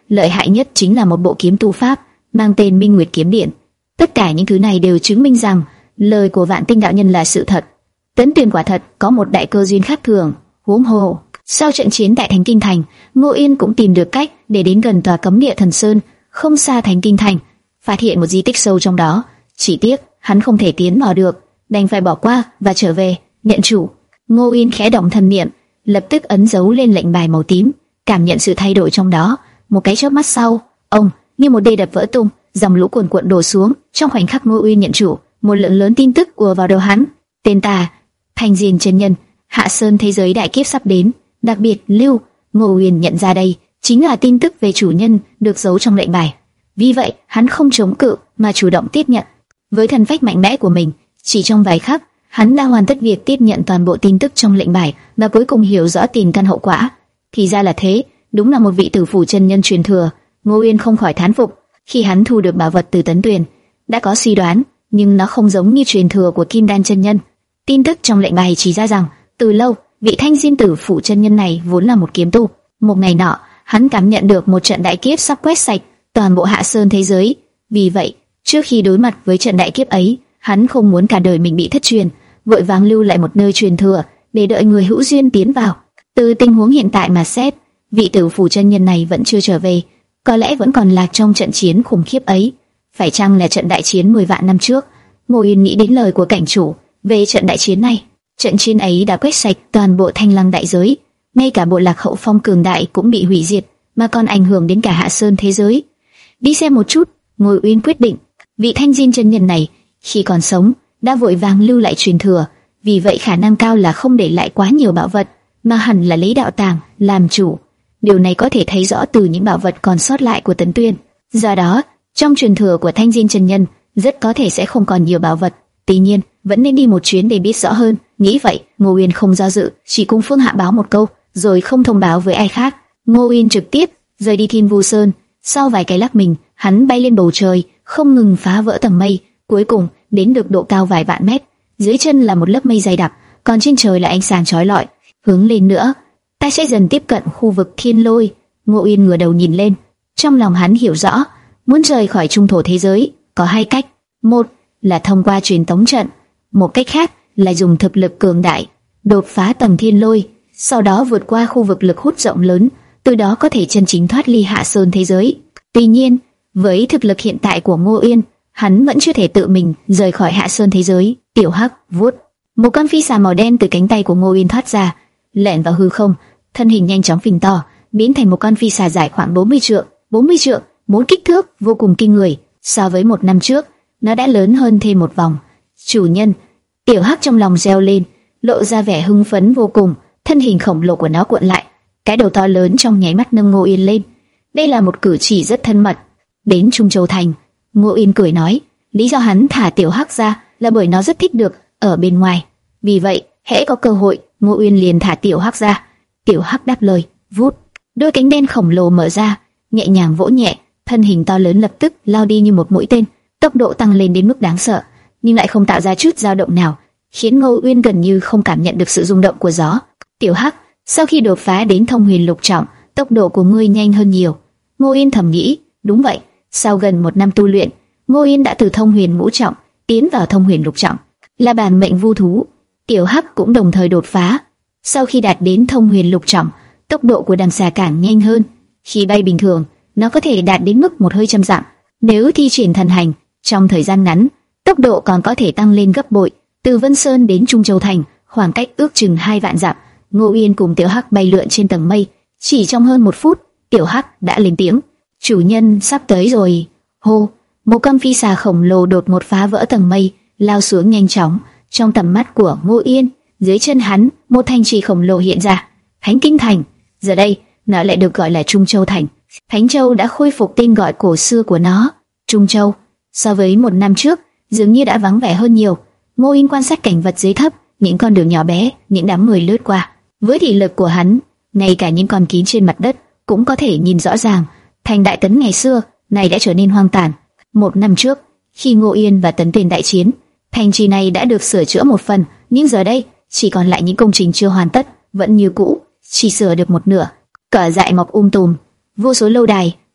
lợi hại nhất chính là một bộ kiếm tu pháp mang tên Minh Nguyệt Kiếm Điện. Tất cả những thứ này đều chứng minh rằng lời của Vạn Tinh đạo nhân là sự thật. Tấn Tuyền quả thật có một đại cơ duyên khác thường. Huống hồ, sau trận chiến tại Thánh Kinh Thành, Ngô Yên cũng tìm được cách để đến gần tòa cấm địa Thần Sơn, không xa Thánh Kinh Thành, phát hiện một di tích sâu trong đó. Chỉ tiếc hắn không thể tiến vào được, đành phải bỏ qua và trở về nhận chủ. Ngô Yên khẽ động thần niệm, lập tức ấn dấu lên lệnh bài màu tím, cảm nhận sự thay đổi trong đó. Một cái chớp mắt sau, ông như một đê đập vỡ tung, dòng lũ cuồn cuộn đổ xuống. Trong khoảnh khắc Ngô Yên nhận chủ, một lượng lớn tin tức ùa vào đầu hắn. Tên ta, Thanh Diên chân nhân, Hạ Sơn thế giới đại kiếp sắp đến. Đặc biệt lưu, Ngô Yên nhận ra đây chính là tin tức về chủ nhân được giấu trong lệnh bài. Vì vậy, hắn không chống cự mà chủ động tiếp nhận. Với thân phách mạnh mẽ của mình, chỉ trong vài khắc, hắn đã hoàn tất việc tiếp nhận toàn bộ tin tức trong lệnh bài và cuối cùng hiểu rõ tiền căn hậu quả. Thì ra là thế, đúng là một vị tử phủ chân nhân truyền thừa. Ngô Yên không khỏi thán phục. Khi hắn thu được bảo vật từ Tấn Tuyền, đã có suy đoán, nhưng nó không giống như truyền thừa của Kim Đan chân nhân. Tin tức trong lệnh bài chỉ ra rằng, từ lâu, vị Thanh Diên tử phủ chân nhân này vốn là một kiếm tu. Một ngày nọ, hắn cảm nhận được một trận đại kiếp sắp quét sạch toàn bộ Hạ Sơn thế giới. Vì vậy, trước khi đối mặt với trận đại kiếp ấy, hắn không muốn cả đời mình bị thất truyền, vội vàng lưu lại một nơi truyền thừa để đợi người hữu duyên tiến vào. Từ tình huống hiện tại mà xét, vị tử phủ chân nhân này vẫn chưa trở về, có lẽ vẫn còn lạc trong trận chiến khủng khiếp ấy. Phải chăng là trận đại chiến mười vạn năm trước? Ngô Yên nghĩ đến lời của cảnh chủ về trận đại chiến này. Trận chiến ấy đã quét sạch toàn bộ Thanh Lăng đại giới, ngay cả bộ lạc Hậu Phong cường đại cũng bị hủy diệt, mà còn ảnh hưởng đến cả Hạ Sơn thế giới. Đi xem một chút, Ngô Yên quyết định, vị Thanh Diên chân nhân này khi còn sống đã vội vàng lưu lại truyền thừa, vì vậy khả năng cao là không để lại quá nhiều bảo vật, mà hẳn là lấy đạo tàng làm chủ. Điều này có thể thấy rõ từ những bảo vật còn sót lại của Tấn Tuyền. Do đó, trong truyền thừa của Thanh Diên chân nhân rất có thể sẽ không còn nhiều bảo vật. Tuy nhiên, vẫn nên đi một chuyến để biết rõ hơn. Nghĩ vậy, Ngô Yên không do dự, chỉ cung Phương Hạ báo một câu, rồi không thông báo với ai khác. Ngô Yên trực tiếp rời đi Thiên Vu Sơn. Sau vài cái lắc mình, hắn bay lên bầu trời, không ngừng phá vỡ tầng mây, cuối cùng đến được độ cao vài vạn mét. Dưới chân là một lớp mây dày đặc, còn trên trời là ánh sáng chói lọi. Hướng lên nữa, ta sẽ dần tiếp cận khu vực Thiên Lôi. Ngô Yên ngửa đầu nhìn lên, trong lòng hắn hiểu rõ, muốn rời khỏi trung thổ thế giới có hai cách: một là thông qua truyền tống trận, một cách khác là dùng thực lực cường đại đột phá tầng Thiên Lôi, sau đó vượt qua khu vực lực hút rộng lớn, từ đó có thể chân chính thoát ly Hạ Sơn thế giới. Tuy nhiên, với thực lực hiện tại của Ngô Yên, hắn vẫn chưa thể tự mình rời khỏi Hạ Sơn thế giới. Tiểu Hắc vuốt một con phi xà màu đen từ cánh tay của Ngô Yên thoát ra, lẻn vào hư không, thân hình nhanh chóng phình to, biến thành một con phi xà dài khoảng bốn mươi trượng, bốn mươi trượng, bốn kích thước vô cùng kinh người. So với một năm trước, nó đã lớn hơn thêm một vòng. Chủ nhân, Tiểu Hắc trong lòng reo lên, lộ ra vẻ hưng phấn vô cùng. Thân hình khổng lồ của nó cuộn lại, cái đầu to lớn trong nháy mắt nâng Ngô Yên lên. Đây là một cử chỉ rất thân mật. Đến Trung Châu Thành, Ngô Yên cười nói, lý do hắn thả Tiểu Hắc ra là bởi nó rất thích được ở bên ngoài. Vì vậy, hễ có cơ hội, Ngô Yên liền thả Tiểu Hắc ra. Tiểu Hắc đáp lời, vút, đôi cánh đen khổng lồ mở ra, nhẹ nhàng vỗ nhẹ, thân hình to lớn lập tức lao đi như một mũi tên, tốc độ tăng lên đến mức đáng sợ, nhưng lại không tạo ra chút dao động nào, khiến Ngô Uyên gần như không cảm nhận được sự rung động của gió. Tiểu Hắc, sau khi đột phá đến thông huyền lục trọng, tốc độ của ngươi nhanh hơn nhiều. Ngô Uyên thầm nghĩ, đúng vậy, sau gần một năm tu luyện, Ngô Uyên đã từ thông huyền ngũ trọng tiến vào thông huyền lục trọng, là bản mệnh vu thú. Tiểu Hắc cũng đồng thời đột phá, sau khi đạt đến thông huyền lục trọng, tốc độ của đằng xà càng nhanh hơn. Khi bay bình thường, nó có thể đạt đến mức một hơi trăm dặm. Nếu thi triển thần hành, trong thời gian ngắn, tốc độ còn có thể tăng lên gấp bội. Từ Vân Sơn đến Trung Châu Thành, khoảng cách ước chừng hai vạn dặm. Ngô Uyên cùng Tiểu Hắc bay lượn trên tầng mây, chỉ trong hơn một phút, Tiểu Hắc đã lên tiếng, chủ nhân sắp tới rồi. Hô, một con phi xà khổng lồ đột ngột phá vỡ tầng mây, lao xuống nhanh chóng. Trong tầm mắt của Ngô Uyên, dưới chân hắn, một thành trì khổng lồ hiện ra, Thánh Kinh Thành. Giờ đây, nó lại được gọi là Trung Châu Thành. Thánh Châu đã khôi phục tên gọi cổ xưa của nó. Trung Châu, so với một năm trước, dường như đã vắng vẻ hơn nhiều. Ngô Uyên quan sát cảnh vật dưới thấp, những con đường nhỏ bé, những đám người lướt qua. Với thị lực của hắn, ngay cả những con kiến trên mặt đất cũng có thể nhìn rõ ràng. Thành Đại Tấn ngày xưa này đã trở nên hoang tàn. Một năm trước, khi Ngô Uyên và Tấn Tuyền đại chiến, thành trì này đã được sửa chữa một phần, nhưng giờ đây chỉ còn lại những công trình chưa hoàn tất, vẫn như cũ, chỉ sửa được một nửa. Cỏ dại mọc um tùm, vô số lâu đài,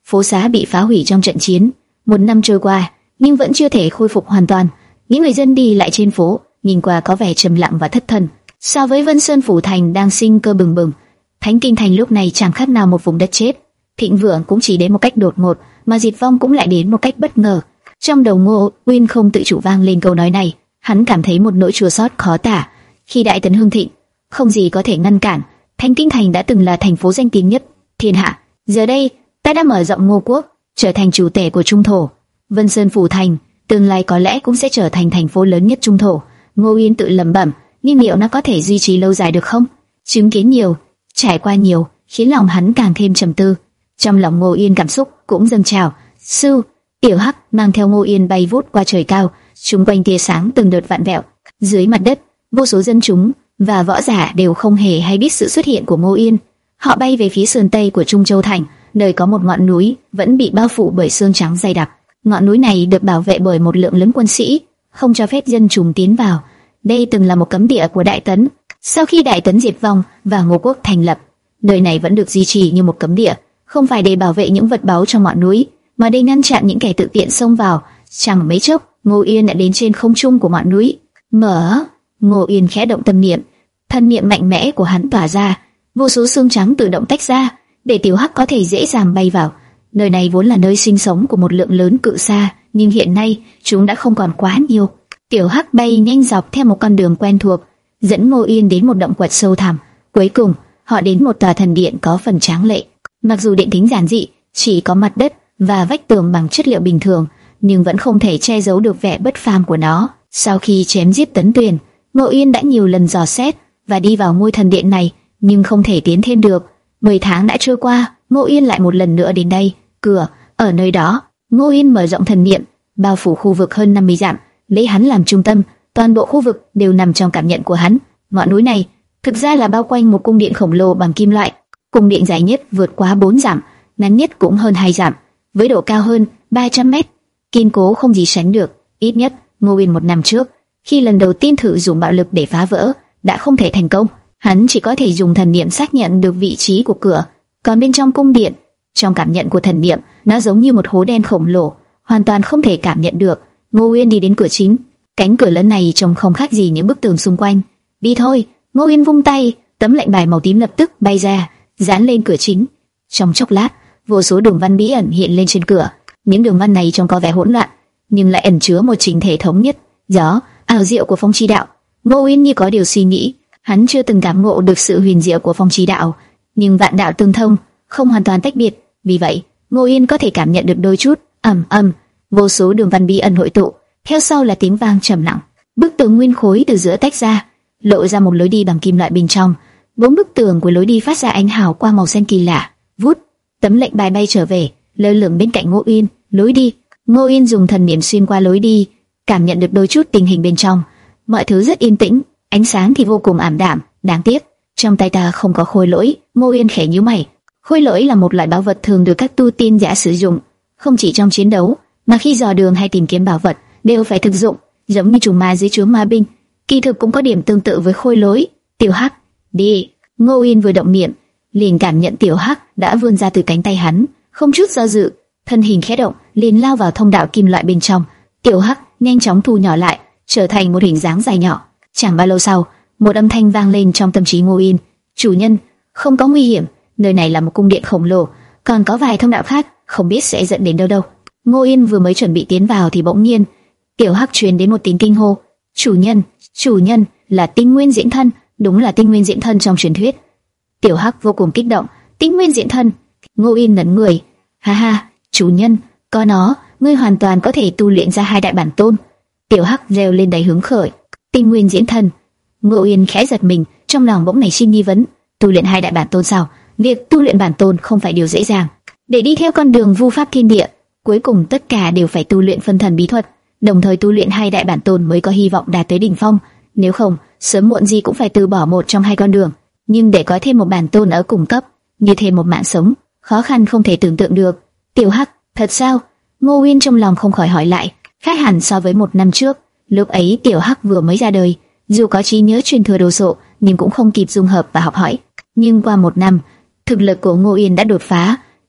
phố xá bị phá hủy trong trận chiến. Một năm trôi qua, nhưng vẫn chưa thể khôi phục hoàn toàn. Những người dân đi lại trên phố, nhìn qua có vẻ trầm lặng và thất thần. So với Vân Sơn phủ thành đang sinh cơ bừng bừng, Thánh Kinh thành lúc này chẳng khác nào một vùng đất chết. Thịnh vượng cũng chỉ đến một cách đột ngột, mà diệt vong cũng lại đến một cách bất ngờ. Trong đầu Ngô Uyên không tự chủ vang lên câu nói này, hắn cảm thấy một nỗi chua xót khó tả. Khi Đại Tấn hưng thịnh, không gì có thể ngăn cản. Thánh Kinh thành đã từng là thành phố danh tiếng nhất thiên hạ, giờ đây ta đã mở rộng Ngô quốc, trở thành chủ tể của Trung thổ. Vân Sơn phủ thành tương lai có lẽ cũng sẽ trở thành thành phố lớn nhất Trung thổ. Ngô Uyên tự lẩm bẩm, nhưng liệu nó có thể duy trì lâu dài được không? Chứng kiến nhiều, trải qua nhiều, khiến lòng hắn càng thêm trầm tư. Trong lòng Ngô Uyên cảm xúc cũng dâng trào. Sư, Tiểu Hắc mang theo Ngô Uyên bay vút qua trời cao, xung quanh tia sáng từng đợt vạn vẹo. Dưới mặt đất, vô số dân chúng và võ giả đều không hề hay biết sự xuất hiện của Ngô Uyên. Họ bay về phía sườn tây của Trung Châu thành, nơi có một ngọn núi vẫn bị bao phủ bởi sương trắng dày đặc. Ngọn núi này được bảo vệ bởi một lượng lớn quân sĩ, không cho phép dân chúng tiến vào. Đây từng là một cấm địa của Đại Tấn. Sau khi Đại Tấn diệt vong và Ngô quốc thành lập, nơi này vẫn được duy trì như một cấm địa, không phải để bảo vệ những vật báu trong ngọn núi, mà để ngăn chặn những kẻ tự tiện xông vào. Chẳng mấy chốc, Ngô Uyên đã đến trên không trung của ngọn núi. Mở, Ngô Uyên khẽ động tâm niệm, thân niệm mạnh mẽ của hắn tỏa ra, vô số xương trắng tự động tách ra, để Tiểu Hắc có thể dễ dàng bay vào. Nơi này vốn là nơi sinh sống của một lượng lớn cự sa, nhưng hiện nay chúng đã không còn quá nhiều. Tiểu Hắc bay nhanh dọc theo một con đường quen thuộc, dẫn Ngô Uyên đến một động quật sâu thẳm. Cuối cùng, họ đến một tòa thần điện có phần tráng lệ. Mặc dù điện thính giản dị, chỉ có mặt đất và vách tường bằng chất liệu bình thường, nhưng vẫn không thể che giấu được vẻ bất phàm của nó. Sau khi chém giết Tấn Tuyền, Ngô Uyên đã nhiều lần dò xét và đi vào ngôi thần điện này, nhưng không thể tiến thêm được. Mười tháng đã trôi qua, Ngô Uyên lại một lần nữa đến đây. Cửa ở nơi đó, Ngô Uyên mở rộng thần niệm, bao phủ khu vực hơn năm mươi dặm, lấy hắn làm trung tâm, toàn bộ khu vực đều nằm trong cảm nhận của hắn. Ngọn núi này thực ra là bao quanh một cung điện khổng lồ bằng kim loại. Cung điện dài nhất vượt quá bốn dặm, ngắn nhất cũng hơn hai dặm, với độ cao hơn ba trăm mét, kiên cố không gì sánh được. Ít nhất, Ngô Uyên một năm trước, khi lần đầu tiên thử dùng bạo lực để phá vỡ, đã không thể thành công. Hắn chỉ có thể dùng thần niệm xác nhận được vị trí của cửa. Còn bên trong cung điện, trong cảm nhận của thần niệm, nó giống như một hố đen khổng lồ, hoàn toàn không thể cảm nhận được. Ngô Uyên đi đến cửa chính, cánh cửa lớn này trông không khác gì những bức tường xung quanh. Đi thôi, Ngô Uyên vung tay, tấm lệnh bài màu tím lập tức bay ra, dán lên cửa chính. Trong chốc lát, vô số đường văn bí ẩn hiện lên trên cửa. Những đường văn này trông có vẻ hỗn loạn, nhưng lại ẩn chứa một chỉnh thể thống nhất. Gió ảo diệu của phong chi đạo. Ngô Uyên như có điều suy nghĩ. Hắn chưa từng cảm ngộ được sự huyền diệu của phong chi đạo, nhưng vạn đạo tương thông, không hoàn toàn tách biệt. Vì vậy, Ngô Uyên có thể cảm nhận được đôi chút. Ầm ầm, vô số đường văn bí ẩn hội tụ, theo sau là tiếng vang trầm lặng. Bức tường nguyên khối từ giữa tách ra, lộ ra một lối đi bằng kim loại bên trong. Bốn bức tường của lối đi phát ra ánh hào quang màu xanh kỳ lạ. Vút, tấm lệnh bài bay trở về, lơ lửng bên cạnh Ngô Uyên. Lối đi. Ngô Uyên dùng thần niệm xuyên qua lối đi, cảm nhận được đôi chút tình hình bên trong. Mọi thứ rất yên tĩnh, ánh sáng thì vô cùng ảm đạm. Đáng tiếc, trong tay ta không có khôi lỗi. Ngô Uyên khẽ nhíu mày. Khôi lỗi là một loại bảo vật thường được các tu tiên giả sử dụng, không chỉ trong chiến đấu, mà khi dò đường hay tìm kiếm bảo vật đều phải thực dụng, giống như trùng ma dưới trướng ma binh. Kỳ thực cũng có điểm tương tự với khôi lỗi. Tiểu Hắc, đi. Ngô Uyên vừa động niệm, liền cảm nhận Tiểu Hắc đã vươn ra từ cánh tay hắn, không chút do dự, thân hình khẽ động, liền lao vào thông đạo kim loại bên trong. Tiểu Hắc nhanh chóng thu nhỏ lại, trở thành một hình dáng dài nhỏ. Chẳng bao lâu sau, một âm thanh vang lên trong tâm trí Ngô Uyên: "Chủ nhân, không có nguy hiểm, nơi này là một cung điện khổng lồ, còn có vài thông đạo khác, không biết sẽ dẫn đến đâu đâu." Ngô Uyên vừa mới chuẩn bị tiến vào thì bỗng nhiên, Tiểu Hắc truyền đến một tiếng kinh hô: "Chủ nhân, chủ nhân, là Tinh Nguyên Diễn Thân, đúng là Tinh Nguyên Diễn Thân trong truyền thuyết." Tiểu Hắc vô cùng kích động: "Tinh Nguyên Diễn Thân?" Ngô Uyên ngẩn người: "Ha ha, chủ nhân, có nó, ngươi hoàn toàn có thể tu luyện ra hai đại bản tôn." Tiểu Hắc reo lên đầy hứng khởi: "Tinh Nguyên Diễn Thân?" Ngô Uyên khẽ giật mình, trong lòng bỗng nảy sinh nghi vấn: tu luyện hai đại bản tôn sao? Việc tu luyện bản tôn không phải điều dễ dàng. Để đi theo con đường vu pháp thiên địa, cuối cùng tất cả đều phải tu luyện phân thần bí thuật, đồng thời tu luyện hai đại bản tôn mới có hy vọng đạt tới đỉnh phong. Nếu không, sớm muộn gì cũng phải từ bỏ một trong hai con đường. Nhưng để có thêm một bản tôn ở cùng cấp, như thêm một mạng sống, khó khăn không thể tưởng tượng được. Tiểu Hắc, thật sao? Ngô Uyên trong lòng không khỏi hỏi lại. Khác hẳn so với một năm trước, lúc ấy Tiểu Hắc vừa mới ra đời, dù có trí nhớ truyền thừa đồ sộ, nhưng cũng không kịp dung hợp và học hỏi. Nhưng qua một năm, thực lực của Ngô Uyên đã đột phá.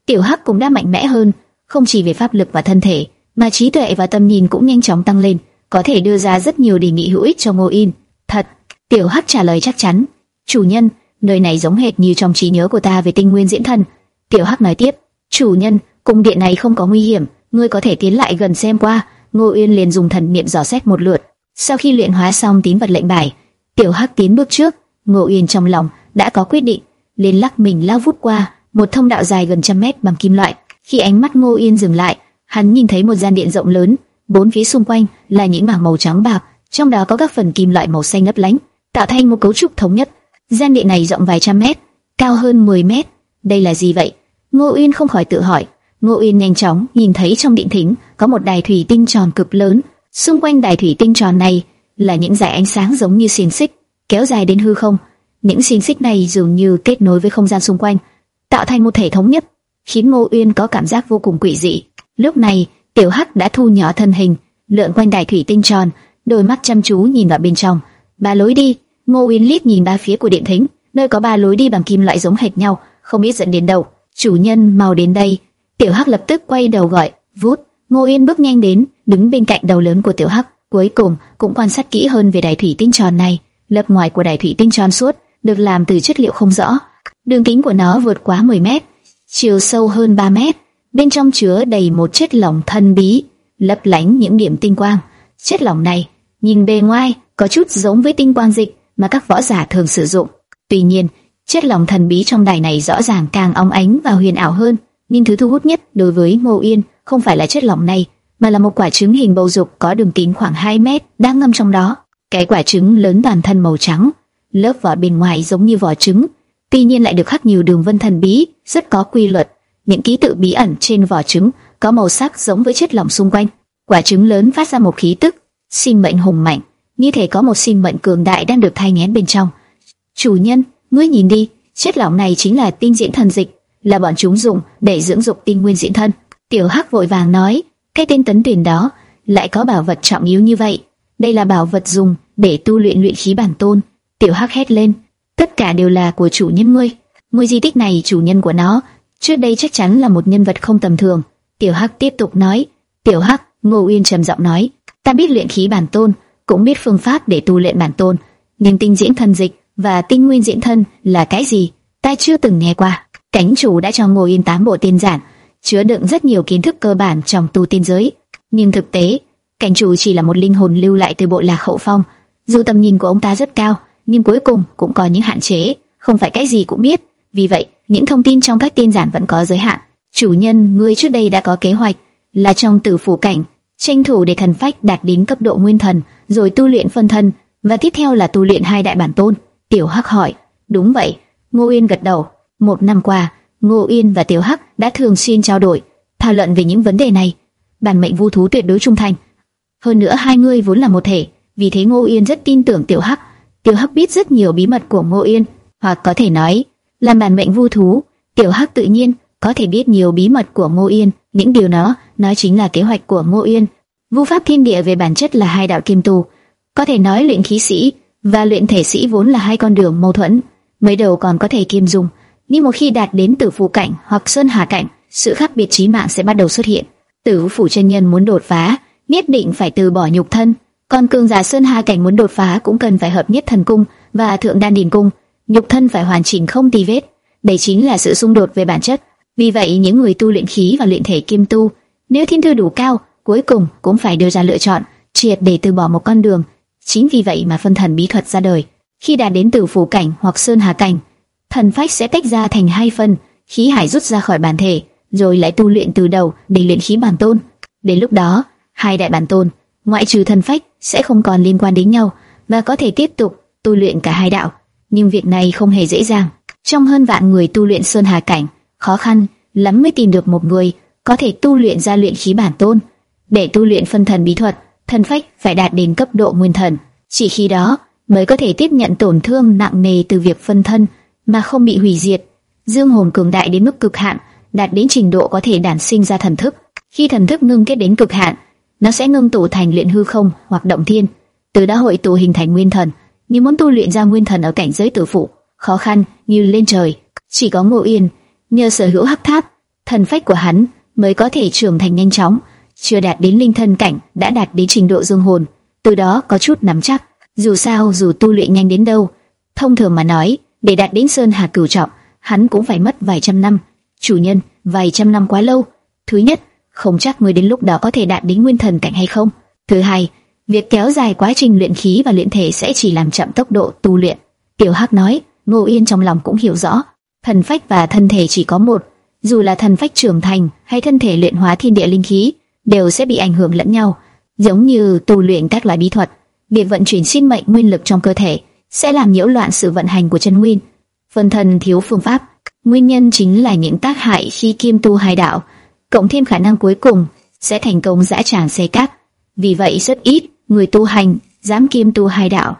Tiểu Hắc cũng đã mạnh mẽ hơn, không chỉ về pháp lực và thân thể, mà trí tuệ và tầm nhìn cũng nhanh chóng tăng lên, có thể đưa ra rất nhiều đề nghị hữu ích cho Ngô Yên. Thật, Tiểu Hắc trả lời chắc chắn. Chủ nhân, nơi này giống hệt như trong trí nhớ của ta về Tinh Nguyên Diễn Thân. Tiểu Hắc nói tiếp, chủ nhân, cung điện này không có nguy hiểm, ngươi có thể tiến lại gần xem qua. Ngô Yên liền dùng thần niệm dò xét một lượt. Sau khi luyện hóa xong tín vật lệnh bài, Tiểu Hắc tiến bước trước. Ngô Yên trong lòng đã có quyết định, liền lắc mình lao vút qua một thông đạo dài gần trăm mét bằng kim loại. Khi ánh mắt Ngô Yên dừng lại, hắn nhìn thấy một gian điện rộng lớn, bốn phía xung quanh là những mảng màu trắng bạc, trong đó có các phần kim loại màu xanh lấp lánh, tạo thành một cấu trúc thống nhất. Gian điện này rộng vài trăm mét, cao hơn mười mét. Đây là gì vậy? Ngô Yên không khỏi tự hỏi. Ngô Yên nhanh chóng nhìn thấy trong điện thính có một đài thủy tinh tròn cực lớn. Xung quanh đài thủy tinh tròn này là những dải ánh sáng giống như xiềng xích kéo dài đến hư không. Những xiềng xích này dường như kết nối với không gian xung quanh, tạo thành một thể thống nhất, khiến Ngô Uyên có cảm giác vô cùng quỷ dị. Lúc này, Tiểu Hắc đã thu nhỏ thân hình, lượn quanh đài thủy tinh tròn, đôi mắt chăm chú nhìn vào bên trong. Ba lối đi. Ngô Uyên liếc nhìn ba phía của điện thính, nơi có ba lối đi bằng kim loại giống hệt nhau, không biết dẫn đến đâu. Chủ nhân, mau đến đây. Tiểu Hắc lập tức quay đầu gọi. Vút. Ngô Uyên bước nhanh đến, đứng bên cạnh đầu lớn của Tiểu Hắc, cuối cùng cũng quan sát kỹ hơn về đài thủy tinh tròn này. Lớp ngoài của đài thủy tinh tròn suốt, được làm từ chất liệu không rõ. Đường kính của nó vượt quá mười mét, chiều sâu hơn ba mét. Bên trong chứa đầy một chất lỏng thần bí, lấp lánh những điểm tinh quang. Chất lỏng này nhìn bề ngoài có chút giống với tinh quang dịch mà các võ giả thường sử dụng. Tuy nhiên, chất lỏng thần bí trong đài này rõ ràng càng óng ánh và huyền ảo hơn. Nhưng thứ thu hút nhất đối với Ngô Yên không phải là chất lỏng này, mà là một quả trứng hình bầu dục có đường kính khoảng hai mét đang ngâm trong đó. Cái quả trứng lớn toàn thân màu trắng, lớp vỏ bên ngoài giống như vỏ trứng, tuy nhiên lại được khắc nhiều đường vân thần bí, rất có quy luật. Những ký tự bí ẩn trên vỏ trứng có màu sắc giống với chất lỏng xung quanh. Quả trứng lớn phát ra một khí tức sinh mệnh hùng mạnh, như thể có một sinh mệnh cường đại đang được thai nghén bên trong. Chủ nhân, ngươi nhìn đi, chất lỏng này chính là tinh diễn thần dịch, là bọn chúng dùng để dưỡng dục tinh nguyên diễn thân. Tiểu Hắc vội vàng nói, cái tên Tấn Tuyền đó lại có bảo vật trọng yếu như vậy. Đây là bảo vật dùng để tu luyện luyện khí bản tôn. Tiểu Hắc hét lên, tất cả đều là của chủ nhân ngươi. Ngôi di tích này chủ nhân của nó trước đây chắc chắn là một nhân vật không tầm thường. Tiểu Hắc tiếp tục nói. Tiểu Hắc, Ngô Uyên trầm giọng nói, ta biết luyện khí bản tôn, cũng biết phương pháp để tu luyện bản tôn, nhưng tinh diễn thần dịch và tinh nguyên diễn thân là cái gì? Ta chưa từng nghe qua. Cảnh chủ đã cho Ngô Uyên tám bộ tiên giản, chứa đựng rất nhiều kiến thức cơ bản trong tu tiên giới. Nhưng thực tế, cảnh chủ chỉ là một linh hồn lưu lại từ bộ lạc Hậu Phong. Dù tầm nhìn của ông ta rất cao, nhưng cuối cùng cũng có những hạn chế, không phải cái gì cũng biết. Vì vậy, những thông tin trong các tiên giản vẫn có giới hạn. Chủ nhân, ngươi trước đây đã có kế hoạch, là trong tử phủ cảnh, tranh thủ để thần phách đạt đến cấp độ nguyên thần, rồi tu luyện phân thân, và tiếp theo là tu luyện hai đại bản tôn. Tiểu Hắc hỏi. Đúng vậy. Ngô Uyên gật đầu. Một năm qua, Ngô Uyên và Tiểu Hắc đã thường xuyên trao đổi, thảo luận về những vấn đề này. Bản mệnh vu thú tuyệt đối trung thành. Hơn nữa hai người vốn là một thể, vì thế Ngô Uyên rất tin tưởng Tiểu Hắc. Tiểu Hắc biết rất nhiều bí mật của Ngô Uyên, hoặc có thể nói, làm bản mệnh vu thú, Tiểu Hắc tự nhiên có thể biết nhiều bí mật của Ngô Uyên. Những điều đó, nó chính là kế hoạch của Ngô Uyên. Vu pháp thiên địa về bản chất là hai đạo kim tu, có thể nói luyện khí sĩ và luyện thể sĩ vốn là hai con đường mâu thuẫn. Mới đầu còn có thể kiêm dung, nhưng một khi đạt đến tử phủ cảnh hoặc sơn hà cảnh, sự khác biệt chí mạng sẽ bắt đầu xuất hiện. Tử phủ chân nhân muốn đột phá, nhất định phải từ bỏ nhục thân, còn cường giả sơn hà cảnh muốn đột phá cũng cần phải hợp nhất thần cung và thượng đan điền cung, nhục thân phải hoàn chỉnh không tì vết. Đây chính là sự xung đột về bản chất. Vì vậy, những người tu luyện khí và luyện thể kim tu, nếu thiên thư đủ cao, cuối cùng cũng phải đưa ra lựa chọn, triệt để từ bỏ một con đường. Chính vì vậy mà phân thần bí thuật ra đời. Khi đạt đến tử phủ cảnh hoặc sơn hà cảnh, thần phách sẽ tách ra thành hai phần, khí hải rút ra khỏi bản thể, rồi lại tu luyện từ đầu để luyện khí bản tôn. Đến lúc đó, hai đại bản tôn, ngoại trừ thần phách, sẽ không còn liên quan đến nhau và có thể tiếp tục tu luyện cả hai đạo. Nhưng việc này không hề dễ dàng. Trong hơn vạn người tu luyện sơn hà cảnh, khó khăn lắm mới tìm được một người có thể tu luyện ra luyện khí bản tôn. Để tu luyện phân thần bí thuật, thần phách phải đạt đến cấp độ nguyên thần. Chỉ khi đó mới có thể tiếp nhận tổn thương nặng nề từ việc phân thân mà không bị hủy diệt. Dương hồn cường đại đến mức cực hạn, đạt đến trình độ có thể đản sinh ra thần thức. Khi thần thức ngưng kết đến cực hạn, nó sẽ ngưng tụ thành luyện hư không hoặc động thiên, từ đó hội tụ hình thành nguyên thần. Nhưng muốn tu luyện ra nguyên thần ở cảnh giới tử phủ, khó khăn như lên trời. Chỉ có Ngô Yên nhờ sở hữu hắc tháp, thần phách của hắn mới có thể trưởng thành nhanh chóng, chưa đạt đến linh thân cảnh đã đạt đến trình độ dương hồn, từ đó có chút nắm chắc. Dù sao, dù tu luyện nhanh đến đâu, thông thường mà nói, để đạt đến sơn hà cửu trọng, hắn cũng phải mất vài trăm năm. Chủ nhân, vài trăm năm quá lâu. Thứ nhất, không chắc người đến lúc đó có thể đạt đến nguyên thần cảnh hay không. Thứ hai, việc kéo dài quá trình luyện khí và luyện thể sẽ chỉ làm chậm tốc độ tu luyện. Tiểu Hắc nói. Ngô Yên trong lòng cũng hiểu rõ, thần phách và thân thể chỉ có một, dù là thần phách trưởng thành hay thân thể luyện hóa thiên địa linh khí, đều sẽ bị ảnh hưởng lẫn nhau. Giống như tu luyện các loại bí thuật, việc vận chuyển sinh mệnh nguyên lực trong cơ thể sẽ làm nhiễu loạn sự vận hành của chân nguyên. Phân thân thiếu phương pháp, nguyên nhân chính là những tác hại khi kiêm tu hai đạo, cộng thêm khả năng cuối cùng sẽ thành công dã tràng xé cát. Vì vậy rất ít người tu hành dám kiêm tu hai đạo.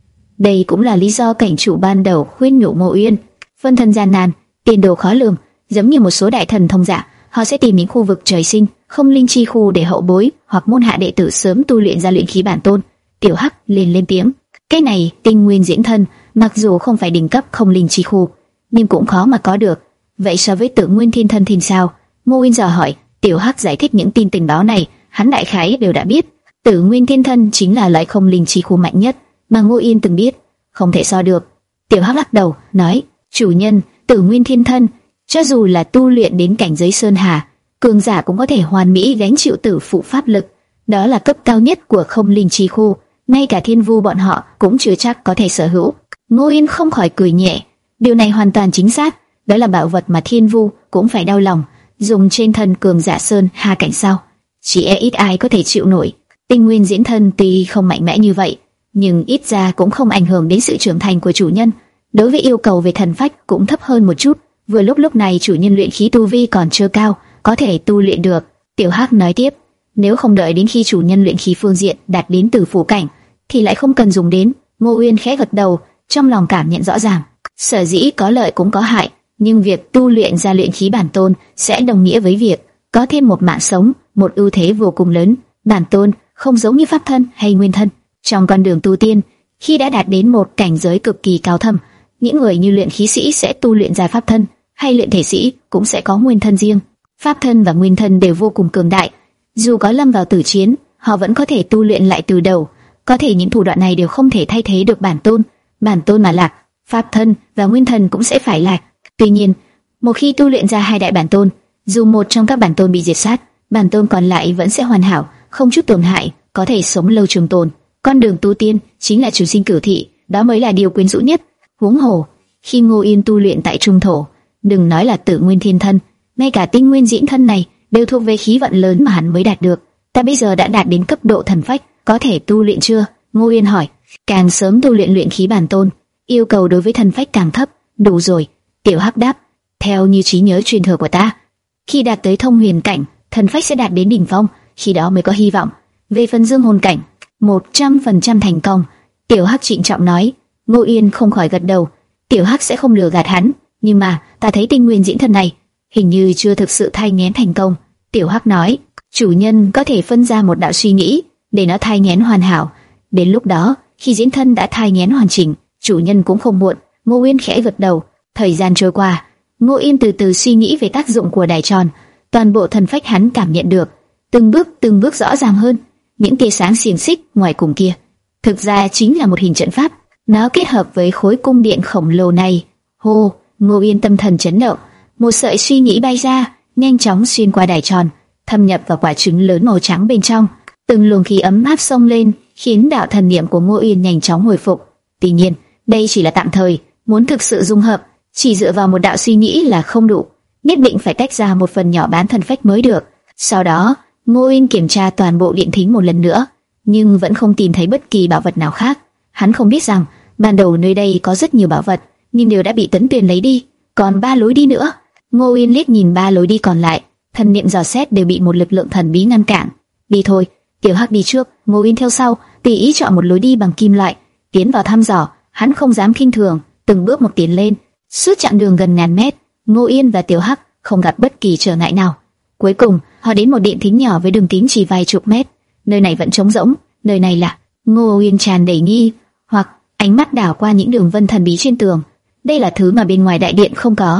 Đây cũng là lý do cảnh chủ ban đầu khuyên nhủ Ngô Uyên, phân thân gian nan, tiền đồ khó lường, giống như một số đại thần thông giả, họ sẽ tìm những khu vực trời sinh, không linh chi khu để hậu bối hoặc môn hạ đệ tử sớm tu luyện ra luyện khí bản tôn. Tiểu Hắc liền lên tiếng, cái này tinh nguyên diễn thân, mặc dù không phải đỉnh cấp không linh chi khu, nhưng cũng khó mà có được. Vậy so với Tự Nguyên Thiên Thân thì sao? Ngô Uyên dò hỏi. Tiểu Hắc giải thích những tin tình báo này, hắn đại khái đều đã biết. Tự Nguyên Thiên Thân chính là loại không linh chi khu mạnh nhất mà Ngô Yên từng biết, không thể so được. Tiểu Hắc lắc đầu, nói, chủ nhân, Tự Nguyên Thiên Thân, cho dù là tu luyện đến cảnh giới sơn hà, cường giả cũng có thể hoàn mỹ gánh chịu tử phụ pháp lực, đó là cấp cao nhất của không linh chi khu, ngay cả thiên vu bọn họ cũng chưa chắc có thể sở hữu. Ngô Yên không khỏi cười nhẹ, điều này hoàn toàn chính xác, đó là bảo vật mà thiên vu cũng phải đau lòng, dùng trên thân cường giả sơn hà cảnh sao, chỉ e ít ai có thể chịu nổi. Tinh nguyên diễn thân tuy không mạnh mẽ như vậy, nhưng ít ra cũng không ảnh hưởng đến sự trưởng thành của chủ nhân. Đối với yêu cầu về thần phách cũng thấp hơn một chút. Vừa lúc lúc này chủ nhân luyện khí tu vi còn chưa cao, có thể tu luyện được. Tiểu Hắc nói tiếp, nếu không đợi đến khi chủ nhân luyện khí phương diện đạt đến tử phủ cảnh, thì lại không cần dùng đến. Ngô Uyên khẽ gật đầu, trong lòng cảm nhận rõ ràng, sở dĩ có lợi cũng có hại, nhưng việc tu luyện ra luyện khí bản tôn sẽ đồng nghĩa với việc có thêm một mạng sống, một ưu thế vô cùng lớn. Bản tôn không giống như pháp thân hay nguyên thân. Trong con đường tu tiên, khi đã đạt đến một cảnh giới cực kỳ cao thâm, những người như luyện khí sĩ sẽ tu luyện ra pháp thân, hay luyện thể sĩ cũng sẽ có nguyên thân riêng. Pháp thân và nguyên thân đều vô cùng cường đại, dù có lâm vào tử chiến, họ vẫn có thể tu luyện lại từ đầu. Có thể những thủ đoạn này đều không thể thay thế được bản tôn. Bản tôn mà lạc, pháp thân và nguyên thân cũng sẽ phải lạc. Tuy nhiên, một khi tu luyện ra hai đại bản tôn, dù một trong các bản tôn bị diệt sát, bản tôn còn lại vẫn sẽ hoàn hảo, không chút tổn hại, có thể sống lâu trường tồn. Con đường tu tiên chính là trường sinh cửu thị, đó mới là điều quyến rũ nhất. Huống hồ, khi Ngô Yên tu luyện tại trung thổ, đừng nói là Tự Nguyên Thiên Thân, ngay cả Tinh Nguyên Diễn Thân này đều thuộc về khí vận lớn mà hắn mới đạt được. Ta bây giờ đã đạt đến cấp độ thần phách, có thể tu luyện chưa? Ngô Yên hỏi. Càng sớm tu luyện luyện khí bản tôn, yêu cầu đối với thần phách càng thấp. Đủ rồi. Tiểu Hắc đáp. Theo như trí nhớ truyền thừa của ta, khi đạt tới thông huyền cảnh, thần phách sẽ đạt đến đỉnh phong, khi đó mới có hy vọng. Về phần dương hồn cảnh, một trăm phần trăm thành công. Tiểu Hắc trịnh trọng nói. Ngô Yên không khỏi gật đầu. Tiểu Hắc sẽ không lừa gạt hắn, nhưng mà ta thấy Tinh Nguyên Diễn Thân này hình như chưa thực sự thai nghén thành công. Tiểu Hắc nói, chủ nhân có thể phân ra một đạo suy nghĩ để nó thai nghén hoàn hảo. Đến lúc đó, khi diễn thân đã thai nghén hoàn chỉnh, chủ nhân cũng không muộn. Ngô Yên khẽ gật đầu. Thời gian trôi qua, Ngô Yên từ từ suy nghĩ về tác dụng của đài tròn. Toàn bộ thần phách hắn cảm nhận được, từng bước từng bước rõ ràng hơn. Những tia sáng xiềng xích ngoài cùng kia, thực ra chính là một hình trận pháp. Nó kết hợp với khối cung điện khổng lồ này. Hô, Ngô Yên tâm thần chấn động, một sợi suy nghĩ bay ra, nhanh chóng xuyên qua đài tròn, thâm nhập vào quả trứng lớn màu trắng bên trong. Từng luồng khí ấm áp xông lên, khiến đạo thần niệm của Ngô Yên nhanh chóng hồi phục. Tuy nhiên, đây chỉ là tạm thời, muốn thực sự dung hợp, chỉ dựa vào một đạo suy nghĩ là không đủ, nhất định phải tách ra một phần nhỏ bán thần phách mới được. Sau đó, Ngô Yên kiểm tra toàn bộ điện thính một lần nữa, nhưng vẫn không tìm thấy bất kỳ bảo vật nào khác. Hắn không biết rằng ban đầu nơi đây có rất nhiều bảo vật, nhưng đều đã bị Tấn Tuyền lấy đi, còn ba lối đi nữa. Ngô Yên liếc nhìn ba lối đi còn lại, thần niệm dò xét đều bị một lực lượng thần bí ngăn cản. Đi thôi. Tiểu Hắc đi trước, Ngô Yên theo sau, tùy ý chọn một lối đi bằng kim loại, tiến vào thăm dò. Hắn không dám khinh thường, từng bước một tiến lên. Suốt chặng đường gần ngàn mét, Ngô Yên và Tiểu Hắc không gặp bất kỳ trở ngại nào. Cuối cùng, họ đến một điện thính nhỏ với đường kính chỉ vài chục mét. Nơi này vẫn trống rỗng. Nơi này là? Ngô Yên tràn đầy nghi hoặc, ánh mắt đảo qua những đường vân thần bí trên tường. Đây là thứ mà bên ngoài đại điện không có.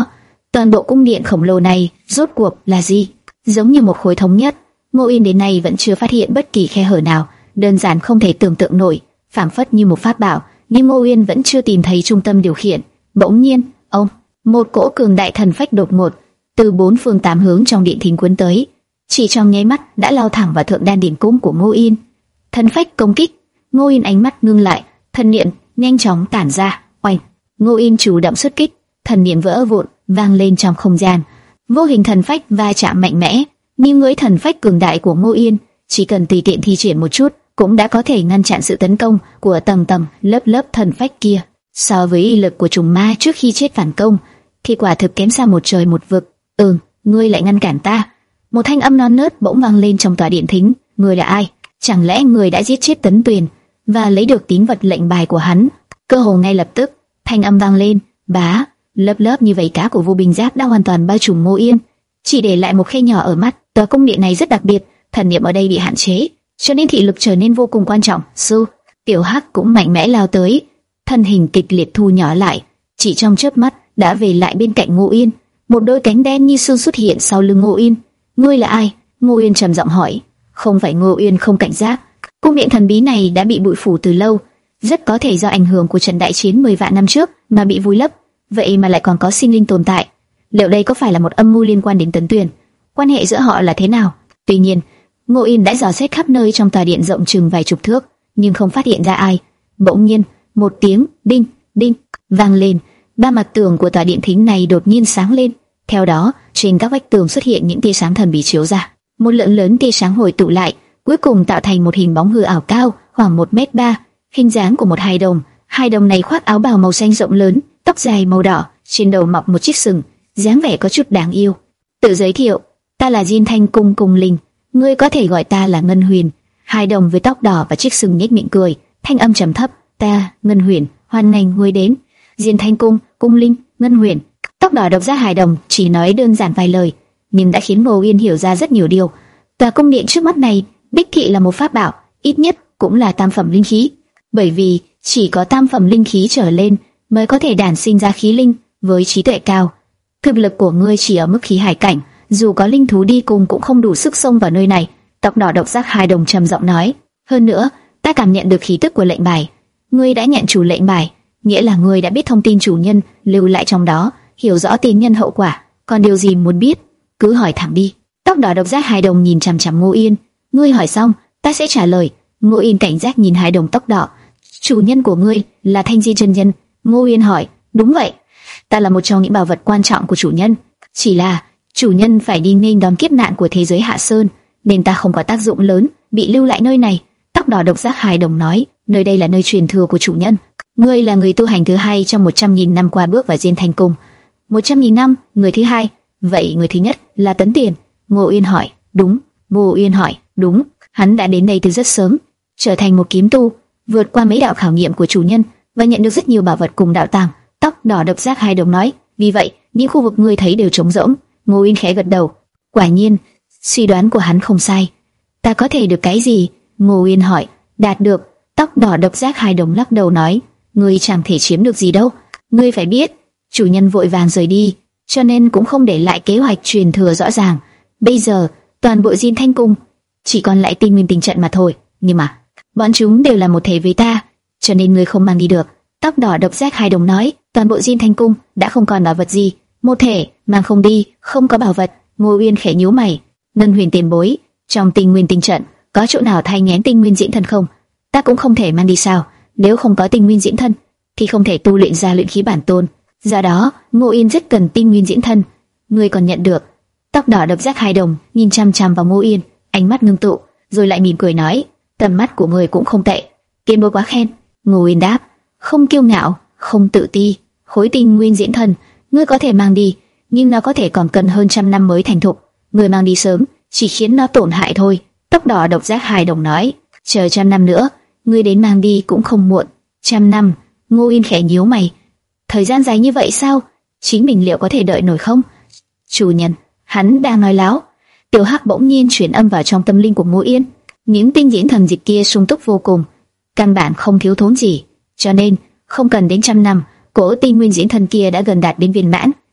Toàn bộ cung điện khổng lồ này rốt cuộc là gì? Giống như một khối thống nhất. Ngô Yên đến nay vẫn chưa phát hiện bất kỳ khe hở nào, đơn giản không thể tưởng tượng nổi, phảng phất như một pháp bảo. Nhưng Ngô Yên vẫn chưa tìm thấy trung tâm điều khiển. Bỗng nhiên, ông, một cỗ cường đại thần phách đột ngột từ bốn phương tám hướng trong điện thính cuốn tới, chỉ trong nháy mắt đã lao thẳng vào thượng đan điển cung của Ngô Yên. Thần phách công kích. Ngô Yên ánh mắt ngưng lại, thần niệm nhanh chóng tản ra. Oanh! Ngô Yên chủ động xuất kích, thần niệm vỡ vụn vang lên trong không gian. Vô hình thần phách va chạm mạnh mẽ, nhưng với thần phách cường đại của Ngô Yên, chỉ cần tùy tiện thi triển một chút cũng đã có thể ngăn chặn sự tấn công của tầng tầng lớp lớp thần phách kia. So với uy lực của trùng ma trước khi chết phản công, thì quả thực kém xa một trời một vực. "Ừm, ngươi lại ngăn cản ta." Một thanh âm non nớt bỗng vang lên trong tòa điện thính. "Ngươi là ai? Chẳng lẽ ngươi đã giết chết Tấn Tuyền và lấy được tín vật lệnh bài của hắn?" Cơ hồ ngay lập tức, thanh âm vang lên, bá, lớp lớp như vảy cá của vô bình giáp đã hoàn toàn bao trùm Ngô Yên, chỉ để lại một khe nhỏ ở mắt. Tòa cung điện này rất đặc biệt, thần niệm ở đây bị hạn chế, cho nên thị lực trở nên vô cùng quan trọng. Sư, Tiểu Hắc cũng mạnh mẽ lao tới, thân hình kịch liệt thu nhỏ lại, chỉ trong chớp mắt đã về lại bên cạnh Ngô Yên. Một đôi cánh đen như sương xuất hiện sau lưng Ngô Yên. "Ngươi là ai?" Ngô Yên trầm giọng hỏi. Không phải Ngô Yên không cảnh giác, cung điện thần bí này đã bị bụi phủ từ lâu, rất có thể do ảnh hưởng của trận đại chiến mười vạn năm trước mà bị vùi lấp, vậy mà lại còn có sinh linh tồn tại. Liệu đây có phải là một âm mưu liên quan đến Tấn Tuyền? Quan hệ giữa họ là thế nào? Tuy nhiên, Ngô Yên đã dò xét khắp nơi trong tòa điện rộng chừng vài chục thước, nhưng không phát hiện ra ai. Bỗng nhiên, một tiếng đinh đinh vang lên, ba mặt tường của tòa điện thính này đột nhiên sáng lên. Theo đó, trên các vách tường xuất hiện những tia sáng thần bí chiếu ra. Một lượng lớn tia sáng hội tụ lại, cuối cùng tạo thành một hình bóng hư ảo cao khoảng một mét ba, hình dáng của một hài đồng. Hài đồng này khoác áo bào màu xanh rộng lớn, tóc dài màu đỏ, trên đầu mọc một chiếc sừng, dáng vẻ có chút đáng yêu. "Tự giới thiệu, ta là Diên Thanh Cung Cung Linh, ngươi có thể gọi ta là Ngân Huyền." Hài đồng với tóc đỏ và chiếc sừng nhếch miệng cười, thanh âm trầm thấp, "Ta, Ngân Huyền, hoan nghênh ngươi đến Diên Thanh Cung Cung Linh, Ngân Huyền." Tóc đỏ độc giác hài đồng chỉ nói đơn giản vài lời, nhưng đã khiến Ngô Yên hiểu ra rất nhiều điều. Tòa cung điện trước mắt này đích thị là một pháp bảo, ít nhất cũng là tam phẩm linh khí, bởi vì chỉ có tam phẩm linh khí trở lên mới có thể đản sinh ra khí linh với trí tuệ cao. Thực lực của ngươi chỉ ở mức khí hải cảnh, dù có linh thú đi cùng cũng không đủ sức xông vào nơi này. Tóc đỏ độc giác hài đồng trầm giọng nói. "Hơn nữa, ta cảm nhận được khí tức của lệnh bài. Ngươi đã nhận chủ lệnh bài, nghĩa là ngươi đã biết thông tin chủ nhân lưu lại trong đó, hiểu rõ tiền nhân hậu quả. Còn điều gì muốn biết, cứ hỏi thẳng đi." Tóc đỏ độc giác hài đồng nhìn chằm chằm Ngô Yên. "Ngươi hỏi xong, ta sẽ trả lời." Ngô Yên cảnh giác nhìn hài đồng tóc đỏ. "Chủ nhân của ngươi là Thanh Di chân nhân?" Ngô Yên hỏi. "Đúng vậy, ta là một trong những bảo vật quan trọng của chủ nhân. Chỉ là chủ nhân phải đi nghênh đón kiếp nạn của thế giới Hạ Sơn, nên ta không có tác dụng lớn, bị lưu lại nơi này." Tóc đỏ độc giác hài đồng nói. "Nơi đây là nơi truyền thừa của chủ nhân. Ngươi là người tu hành thứ hai trong một trăm nghìn năm qua bước vào Diên Thanh Cung." Một trăm nghìn năm, người thứ hai. Vậy người thứ nhất là Tấn Tuyền?" Ngô Yên hỏi. "Đúng." Ngô Yên hỏi. "Đúng, hắn đã đến đây từ rất sớm, trở thành một kiếm tu, vượt qua mấy đạo khảo nghiệm của chủ nhân và nhận được rất nhiều bảo vật cùng đạo tàng." Tóc đỏ độc giác hài đồng nói. "Vì vậy, những khu vực ngươi thấy đều trống rỗng." Ngô Yên khẽ gật đầu. Quả nhiên, suy đoán của hắn không sai. "Ta có thể được cái gì?" Ngô Yên hỏi. "Đạt được." Tóc đỏ độc giác hài đồng lắc đầu nói. "Ngươi chẳng thể chiếm được gì đâu. Ngươi phải biết, chủ nhân vội vàng rời đi, cho nên cũng không để lại kế hoạch truyền thừa rõ ràng. Bây giờ, toàn bộ Diên Thanh Cung chỉ còn lại tinh nguyên tinh trận mà thôi. Nhưng mà, bọn chúng đều là một thể với ta, cho nên ngươi không mang đi được." Tóc đỏ độc giác hài đồng nói. "Toàn bộ Diên Thanh Cung đã không còn bảo vật gì, một thể mang không đi, không có bảo vật." Ngô Uyên khẽ nhíu mày. "Ngân Huyền tiền bối, trong tinh nguyên tinh trận có chỗ nào thay ngén tinh nguyên diễn thân không?" "Ta cũng không thể mang đi sao? Nếu không có tinh nguyên diễn thân thì không thể tu luyện ra luyện khí bản tôn. Do đó, Ngô Yên rất cần tinh nguyên diễn thân. Ngươi còn nhận được." Tóc đỏ độc giác hài đồng nhìn chăm chăm vào Ngô Yên, ánh mắt ngưng tụ, rồi lại mỉm cười nói. "Tầm mắt của ngươi cũng không tệ." "Tiền bối quá khen." Ngô Yên đáp. "Không kiêu ngạo, không tự ti. Khối tinh nguyên diễn thân ngươi có thể mang đi, nhưng nó có thể còn cần hơn trăm năm mới thành thục. Ngươi mang đi sớm chỉ khiến nó tổn hại thôi." Tóc đỏ độc giác hài đồng nói. "Chờ trăm năm nữa, ngươi đến mang đi cũng không muộn." "Trăm năm?" Ngô Yên khẽ nhíu mày. "Thời gian dài như vậy sao? Chính mình liệu có thể đợi nổi không?" "Chủ nhân, hắn đang nói láo." Tiểu Hắc bỗng nhiên chuyển âm vào trong tâm linh của Ngô Yên. Những tinh diễn thần dịch kia sung túc vô cùng, căn bản không thiếu thốn gì, cho nên không cần đến trăm năm, cỗ tinh nguyên diễn thần kia đã gần đạt đến viên mãn.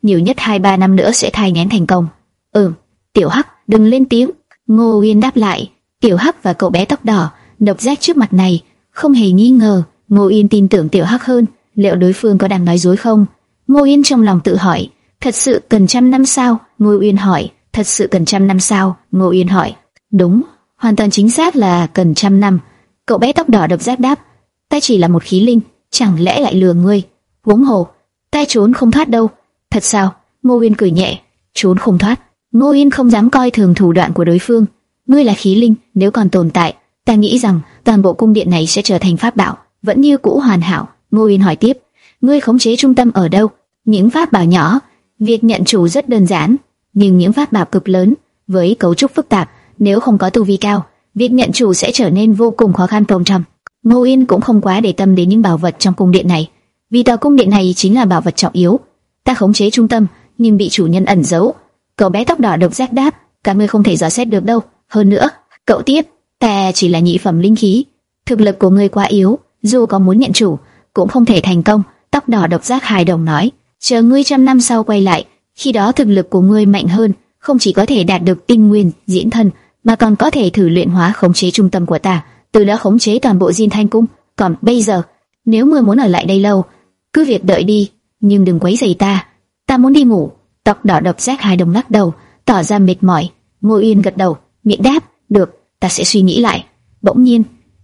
nhiều nhất hai ba năm nữa sẽ thai nghén thành công. Ừm, Tiểu Hắc, đừng lên tiếng. Ngô Uyên đáp lại. Tiểu Hắc và cậu bé tóc đỏ, độc giác trước mặt này, không hề nghi ngờ. Ngô Uyên tin tưởng Tiểu Hắc hơn. Liệu đối phương có đang nói dối không? Ngô Uyên trong lòng tự hỏi. Thật sự cần trăm năm sao? Ngô Uyên hỏi. Thật sự cần trăm năm sao? Ngô Uyên hỏi. Đúng, hoàn toàn chính xác là cần trăm năm. Cậu bé tóc đỏ độc giác đáp. Ta chỉ là một khí linh, chẳng lẽ lại lừa ngươi? Huống hồ, ta trốn không thoát đâu. Thật sao? Ngô Uyên cười nhẹ. Trốn không thoát? Ngô Uyên không dám coi thường thủ đoạn của đối phương. Ngươi là khí linh, nếu còn tồn tại, ta nghĩ rằng toàn bộ cung điện này sẽ trở thành pháp bảo, vẫn như cũ hoàn hảo. Ngô Uyên hỏi tiếp. Ngươi khống chế trung tâm ở đâu? Những pháp bảo nhỏ. Việc nhận chủ rất đơn giản, nhưng những pháp bảo cực lớn với cấu trúc phức tạp, nếu không có tu vi cao, việc nhận chủ sẽ trở nên vô cùng khó khăn tồn trọng. Ngô Uyên cũng không quá để tâm đến những bảo vật trong cung điện này, vì tòa cung điện này chính là bảo vật trọng yếu. Ta khống chế trung tâm, nhưng bị chủ nhân ẩn giấu. Cậu bé tóc đỏ độc giác đáp. Cả ngươi không thể dò xét được đâu. Hơn nữa, cậu tiếp, ta chỉ là nhị phẩm linh khí, thực lực của ngươi quá yếu, dù có muốn nhận chủ cũng không thể thành công. Tóc đỏ độc giác hài đồng nói. Chờ ngươi trăm năm sau quay lại, khi đó thực lực của ngươi mạnh hơn, không chỉ có thể đạt được tinh nguyên diễn thân, mà còn có thể thử luyện hóa khống chế trung tâm của ta, từ đó khống chế toàn bộ Diên Thanh cung. Còn bây giờ, nếu ngươi muốn ở lại đây lâu, cứ việc đợi đi, nhưng đừng quấy rầy ta. Ta muốn đi ngủ. Tóc đỏ độc giác hài đồng lắc đầu, tỏ ra mệt mỏi. Ngô Uyên gật đầu, miệng đáp, được, ta sẽ suy nghĩ lại. Bỗng nhiên,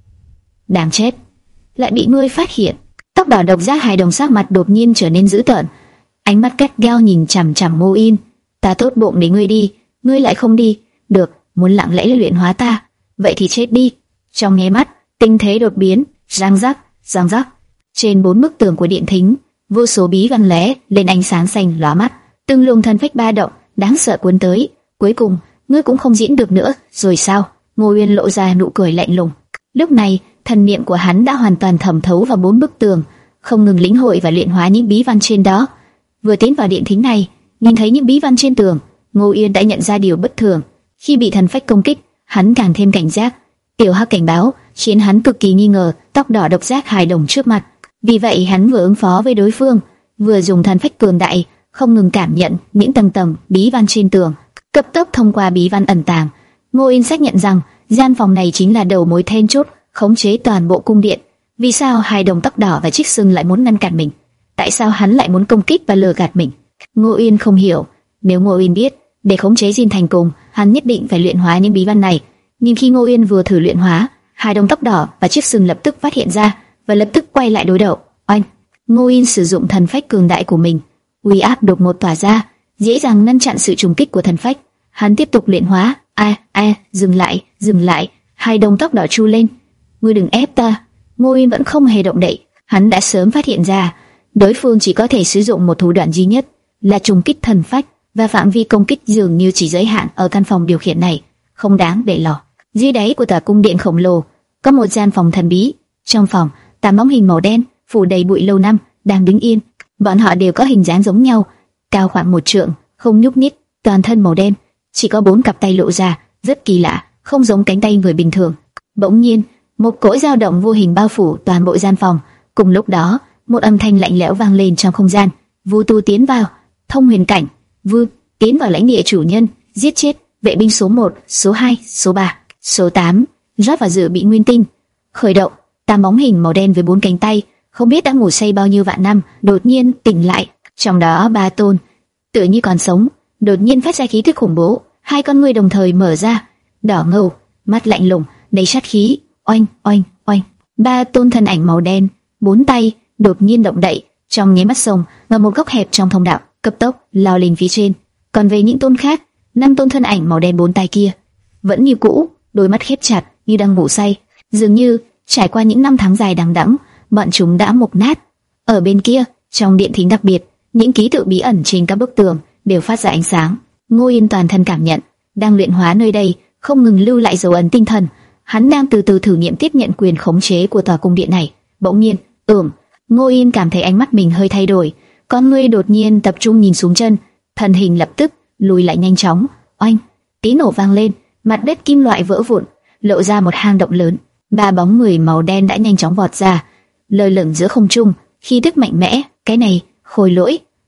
đáng chết, lại bị ngươi phát hiện. Tóc đỏ độc giác hài đồng sắc mặt đột nhiên trở nên dữ tợn, ánh mắt gắt gao nhìn chằm chằm Ngô Uyên. Ta tốt bụng để ngươi đi, ngươi lại không đi. Được, muốn lặng lẽ luyện hóa ta, vậy thì chết đi. Trong nháy mắt, tình thế đột biến, răng rắc, răng rắc. Trên bốn bức tường của điện thính, vô số bí văn lóe lên ánh sáng xanh lóa mắt, từng luồng thần phách ba động đáng sợ cuốn tới. Cuối cùng, ngươi cũng không diễn được nữa, rồi sao? Ngô Uyên lộ ra nụ cười lạnh lùng. Lúc này, thần niệm của hắn đã hoàn toàn thẩm thấu vào bốn bức tường, không ngừng lĩnh hội và luyện hóa những bí văn trên đó. Vừa tiến vào điện thính này, nhìn thấy những bí văn trên tường, Ngô Uyên đã nhận ra điều bất thường. Khi bị thần phách công kích, hắn càng thêm cảnh giác. Tiểu Hắc cảnh báo khiến hắn cực kỳ nghi ngờ tóc đỏ độc giác hài đồng trước mặt. Vì vậy hắn vừa ứng phó với đối phương, vừa dùng thần phách cường đại, không ngừng cảm nhận những tầng tầng bí văn trên tường. Cấp tốc thông qua bí văn ẩn tàng, Ngô Uyên xác nhận rằng gian phòng này chính là đầu mối then chốt khống chế toàn bộ cung điện. Vì sao hài đồng tóc đỏ và Trích Sừng lại muốn ngăn cản mình? Tại sao hắn lại muốn công kích và lừa gạt mình? Ngô Uyên không hiểu. Nếu Ngô Uyên biết, để khống chế Diên Thành Cung, hắn nhất định phải luyện hóa những bí văn này. Nhưng khi Ngô Uyên vừa thử luyện hóa, hài đồng tóc đỏ và Trích Sừng lập tức phát hiện ra và lập tức quay lại đối đầu. Oanh! Ngô Uyên sử dụng thần phách cường đại của mình, uy áp đột ngột tỏa ra, dễ dàng ngăn chặn sự trùng kích của thần phách. Hắn tiếp tục luyện hóa. A, a, dừng lại, dừng lại! Hài đồng tóc đỏ chu lên. Ngươi đừng ép ta. Ngô Uyên vẫn không hề động đậy. Hắn đã sớm phát hiện ra, đối phương chỉ có thể sử dụng một thủ đoạn duy nhất, là trùng kích thần phách, và phạm vi công kích dường như chỉ giới hạn ở căn phòng điều khiển này, không đáng để lo. Dưới đáy của tòa cung điện khổng lồ, có một gian phòng thần bí. Trong phòng, tám bóng hình màu đen, phủ đầy bụi lâu năm, đang đứng yên. Bọn họ đều có hình dáng giống nhau, cao khoảng một trượng, không nhúc nhích, toàn thân màu đen, chỉ có bốn cặp tay lộ ra, rất kỳ lạ, không giống cánh tay người bình thường. Bỗng nhiên, một cỗ dao động vô hình bao phủ toàn bộ gian phòng. Cùng lúc đó, một âm thanh lạnh lẽo vang lên trong không gian. Vu tu tiến vào, thông huyền cảnh. Vu tiến vào lãnh địa chủ nhân, giết chết vệ binh số một, số hai, số ba, số tám, rót vào dự bị nguyên tinh. Khởi động, tám bóng hình màu đen với bốn cánh tay, không biết đã ngủ say bao nhiêu vạn năm, đột nhiên tỉnh lại. Trong đó ba tôn, tựa như còn sống, đột nhiên phát ra khí tức khủng bố. Hai con ngươi đồng thời mở ra, đỏ ngầu, mắt lạnh lùng, đầy sát khí. Oanh, oanh, oanh. Ba tôn thân ảnh màu đen, bốn tay, đột nhiên động đậy, trong nháy mắt xông vào một góc hẹp trong thông đạo, cấp tốc lao lên phía trên. Còn về những tôn khác, năm tôn thân ảnh màu đen bốn tay kia, vẫn như cũ, đôi mắt khép chặt như đang ngủ say. Dường như trải qua những năm tháng dài đằng đẵng, bọn chúng đã mục nát. Ở bên kia, trong điện thính đặc biệt, những ký tự bí ẩn trên các bức tường đều phát ra ánh sáng. Ngô Yên toàn thân cảm nhận, đang luyện hóa nơi đây, không ngừng lưu lại dấu ấn tinh thần. Hắn đang từ từ thử nghiệm tiếp nhận quyền khống chế của tòa cung điện này. Bỗng nhiên, ừm, Ngô Yên cảm thấy ánh mắt mình hơi thay đổi, con ngươi đột nhiên tập trung nhìn xuống chân, thân hình lập tức lùi lại nhanh chóng. Oanh, tí nổ vang lên, mặt đất kim loại vỡ vụn, lộ ra một hang động lớn. Ba bóng người màu đen đã nhanh chóng vọt ra, lơ lửng giữa không trung, khí tức mạnh mẽ. Cái này, Khôi Lỗi.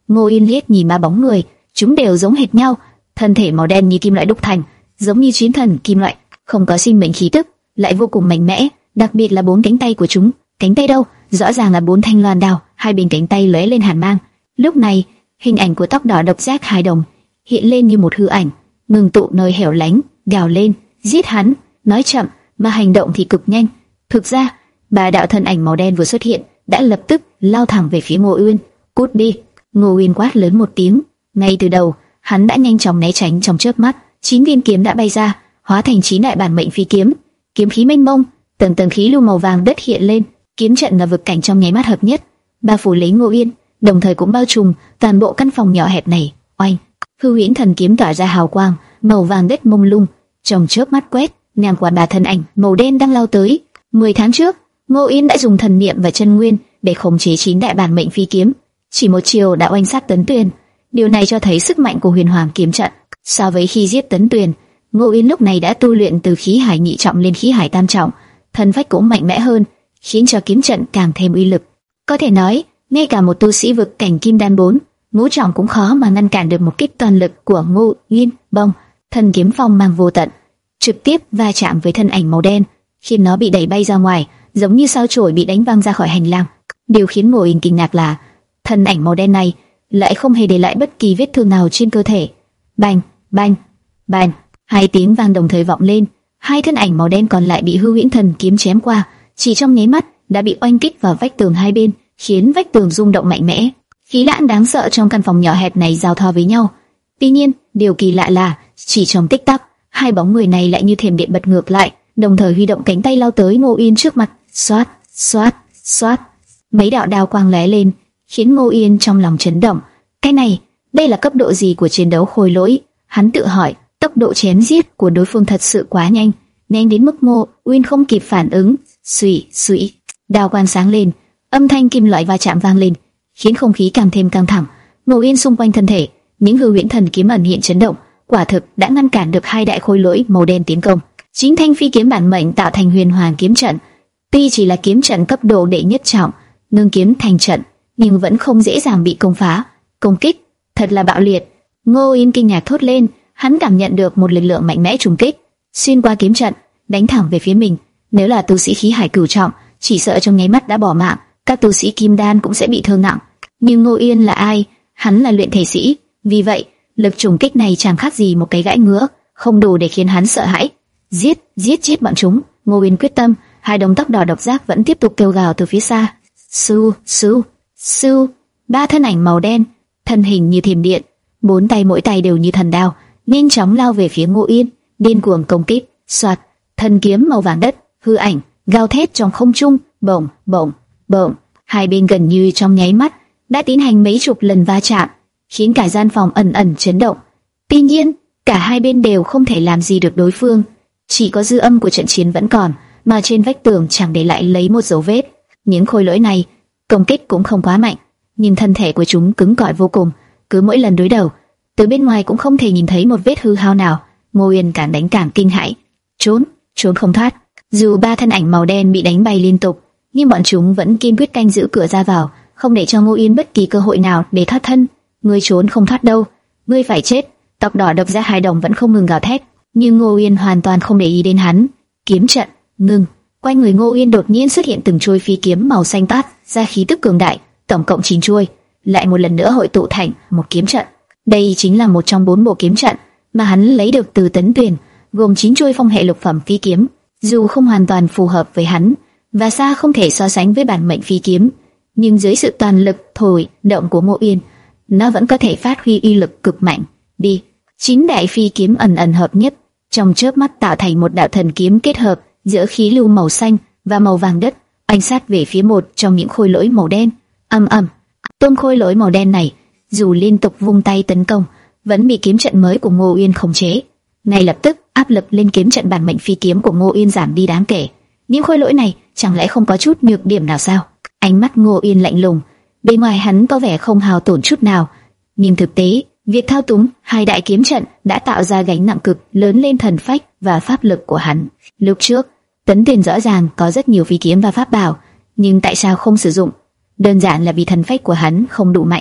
Ngô Yên liếc nhìn ba bóng người, chúng đều giống hệt nhau, thân thể màu đen như kim loại đúc thành, giống như chiến thần kim loại, không có sinh mệnh khí tức, lại vô cùng mạnh mẽ. Đặc biệt là bốn cánh tay của chúng, cánh tay đâu, rõ ràng là bốn thanh loan đao, hai bên cánh tay lóe lên hàn mang. Lúc này, hình ảnh của tóc đỏ độc giác hài đồng hiện lên như một hư ảnh, ngừng tụ nơi hẻo lánh, gào lên, giết hắn. Nói chậm mà hành động thì cực nhanh. Thực ra, ba đạo thân ảnh màu đen vừa xuất hiện đã lập tức lao thẳng về phía Ngô Uyên. Cút đi! Ngô Uyên quát lớn một tiếng. Ngay từ đầu, hắn đã nhanh chóng né tránh, trong chớp mắt, chín viên kiếm đã bay ra, hóa thành chín đại bản mệnh phi kiếm. Kiếm khí mênh mông, tầng tầng khí lưu màu vàng đất hiện lên, kiếm trận là vực cảnh trong nháy mắt hợp nhất, bao phủ lấy Ngô Uyên, đồng thời cũng bao trùm toàn bộ căn phòng nhỏ hẹp này. Oanh! Hư Huyễn Thần Kiếm tỏa ra hào quang màu vàng đất mông lung, trong chớp mắt quét ngang qua ba thân ảnh màu đen đang lao tới. Mười tháng trước, Ngô Uyên đã dùng thần niệm và chân nguyên để khống chế chín đại bản mệnh phi kiếm, chỉ một chiều đã oanh sát Tấn Tuyền. Điều này cho thấy sức mạnh của Huyền Hoàng kiếm trận. So với khi giết Tấn Tuyền, Ngô Uyên lúc này đã tu luyện từ khí hải nhị trọng lên khí hải tam trọng, thân phách cũng mạnh mẽ hơn, khiến cho kiếm trận càng thêm uy lực. Có thể nói, ngay cả một tu sĩ vực cảnh kim đan bốn, ngũ trọng cũng khó mà ngăn cản được một kích toàn lực của Ngô Uyên. Bông, thần kiếm phong mang vô tận, trực tiếp va chạm với thân ảnh màu đen, khiến nó bị đẩy bay ra ngoài, giống như sao chổi bị đánh văng ra khỏi hành lang. Điều khiến Ngô Uyên kinh ngạc là thân ảnh màu đen này lại không hề để lại bất kỳ vết thương nào trên cơ thể. Bành, bành, bành, hai tiếng vang đồng thời vọng lên. Hai thân ảnh màu đen còn lại bị Hư Huyễn Thần Kiếm chém qua, chỉ trong nháy mắt đã bị oanh kích vào vách tường hai bên, khiến vách tường rung động mạnh mẽ. Khí lãng đáng sợ trong căn phòng nhỏ hẹp này giao thoa với nhau. Tuy nhiên, điều kỳ lạ là chỉ trong tích tắc, hai bóng người này lại như thiểm điện bật ngược lại, đồng thời huy động cánh tay lao tới Ngô Uyên trước mặt. Xoát, xoát, xoát, mấy đạo đao quang lóe lên, khiến Ngô Uyên trong lòng chấn động. Cái này, đây là cấp độ gì của chiến đấu khôi lỗi? Hắn tự hỏi. Tốc độ chém giết của đối phương thật sự quá nhanh, nhanh đến mức Ngô Uyên không kịp phản ứng. Xùy, xùy, đao quang sáng lên, âm thanh kim loại va chạm vang lên, khiến không khí càng thêm căng thẳng. Ngô Uyên xung quanh thân thể, những Hư Huyễn Thần Kiếm ẩn hiện chấn động, quả thực đã ngăn cản được hai đại khôi lỗi màu đen tiến công. Chính thanh phi kiếm bản mệnh tạo thành Huyền Hoàng kiếm trận, tuy chỉ là kiếm trận cấp độ đệ nhất trọng, ngưng kiếm thành trận, nhưng vẫn không dễ dàng bị công phá. Công kích thật là bạo liệt. Ngô Uyên kinh ngạc thốt lên. Hắn cảm nhận được một lực lượng mạnh mẽ trùng kích xuyên qua kiếm trận, đánh thẳng về phía mình. Nếu là tu sĩ khí hải cửu trọng, chỉ sợ trong nháy mắt đã bỏ mạng. Các tu sĩ kim đan cũng sẽ bị thương nặng. Nhưng Ngô Uyên là ai? Hắn là luyện thể sĩ, vì vậy lực trùng kích này chẳng khác gì một cái gãi ngứa, không đủ để khiến hắn sợ hãi. Giết, giết chết bọn chúng! Ngô Uyên quyết tâm. Hai đồng tóc đỏ độc giác vẫn tiếp tục kêu gào từ phía xa. Su, su, su! Ba thân ảnh màu đen, thân hình như thiểm điện, bốn tay mỗi tay đều như thần đao, nhanh chóng lao về phía Ngô Uyên, điên cuồng công kích. Soạt, thần kiếm màu vàng đất, hư ảnh gào thét trong không trung, bổng, bổng, bổng. Hai bên gần như trong nháy mắt đã tiến hành mấy chục lần va chạm, khiến cả gian phòng ẩn ẩn chấn động. Tuy nhiên, cả hai bên đều không thể làm gì được đối phương, chỉ có dư âm của trận chiến vẫn còn, mà trên vách tường chẳng để lại lấy một dấu vết. Những khôi lỗi này công kích cũng không quá mạnh, nhưng thân thể của chúng cứng cỏi vô cùng, cứ mỗi lần đối đầu, từ bên ngoài cũng không thể nhìn thấy một vết hư hao nào. Ngô Uyên càng đánh càng kinh hãi, trốn, trốn không thoát. Dù ba thân ảnh màu đen bị đánh bay liên tục, nhưng bọn chúng vẫn kiên quyết canh giữ cửa ra vào, không để cho Ngô Uyên bất kỳ cơ hội nào để thoát thân. Ngươi trốn không thoát đâu, ngươi phải chết! Tóc đỏ độc giác hai đồng vẫn không ngừng gào thét, nhưng Ngô Uyên hoàn toàn không để ý đến hắn. Kiếm trận ngừng, quanh người Ngô Uyên đột nhiên xuất hiện từng chuôi phi kiếm màu xanh tát ra khí tức cường đại, tổng cộng chín chuôi, lại một lần nữa hội tụ thành một kiếm trận. Đây chính là một trong bốn bộ kiếm trận mà hắn lấy được từ Tấn Tuyền, gồm chín chuôi phong hệ lục phẩm phi kiếm. Dù không hoàn toàn phù hợp với hắn và xa không thể so sánh với bản mệnh phi kiếm, nhưng dưới sự toàn lực thổi động của Ngô Uyên, nó vẫn có thể phát huy uy lực cực mạnh. Đi, chín đại phi kiếm ẩn ẩn hợp nhất, trong chớp mắt tạo thành một đạo thần kiếm kết hợp giữa khí lưu màu xanh và màu vàng đất, oanh sát về phía một trong những khôi lỗi màu đen. Ầm ầm, tôn khôi lỗi màu đen này dù liên tục vung tay tấn công, vẫn bị kiếm trận mới của Ngô Uyên khống chế. Ngay lập tức, áp lực lên kiếm trận bản mệnh phi kiếm của Ngô Uyên giảm đi đáng kể. Những khôi lỗi này chẳng lẽ không có chút nhược điểm nào sao? Ánh mắt Ngô Uyên lạnh lùng, bên ngoài hắn có vẻ không hao tổn chút nào, nhưng thực tế, việc thao túng hai đại kiếm trận đã tạo ra gánh nặng cực lớn lên thần phách và pháp lực của hắn. Lúc trước, Tấn Tuyền rõ ràng có rất nhiều phi kiếm và pháp bảo, nhưng tại sao không sử dụng? Đơn giản là vì thần phách của hắn không đủ mạnh.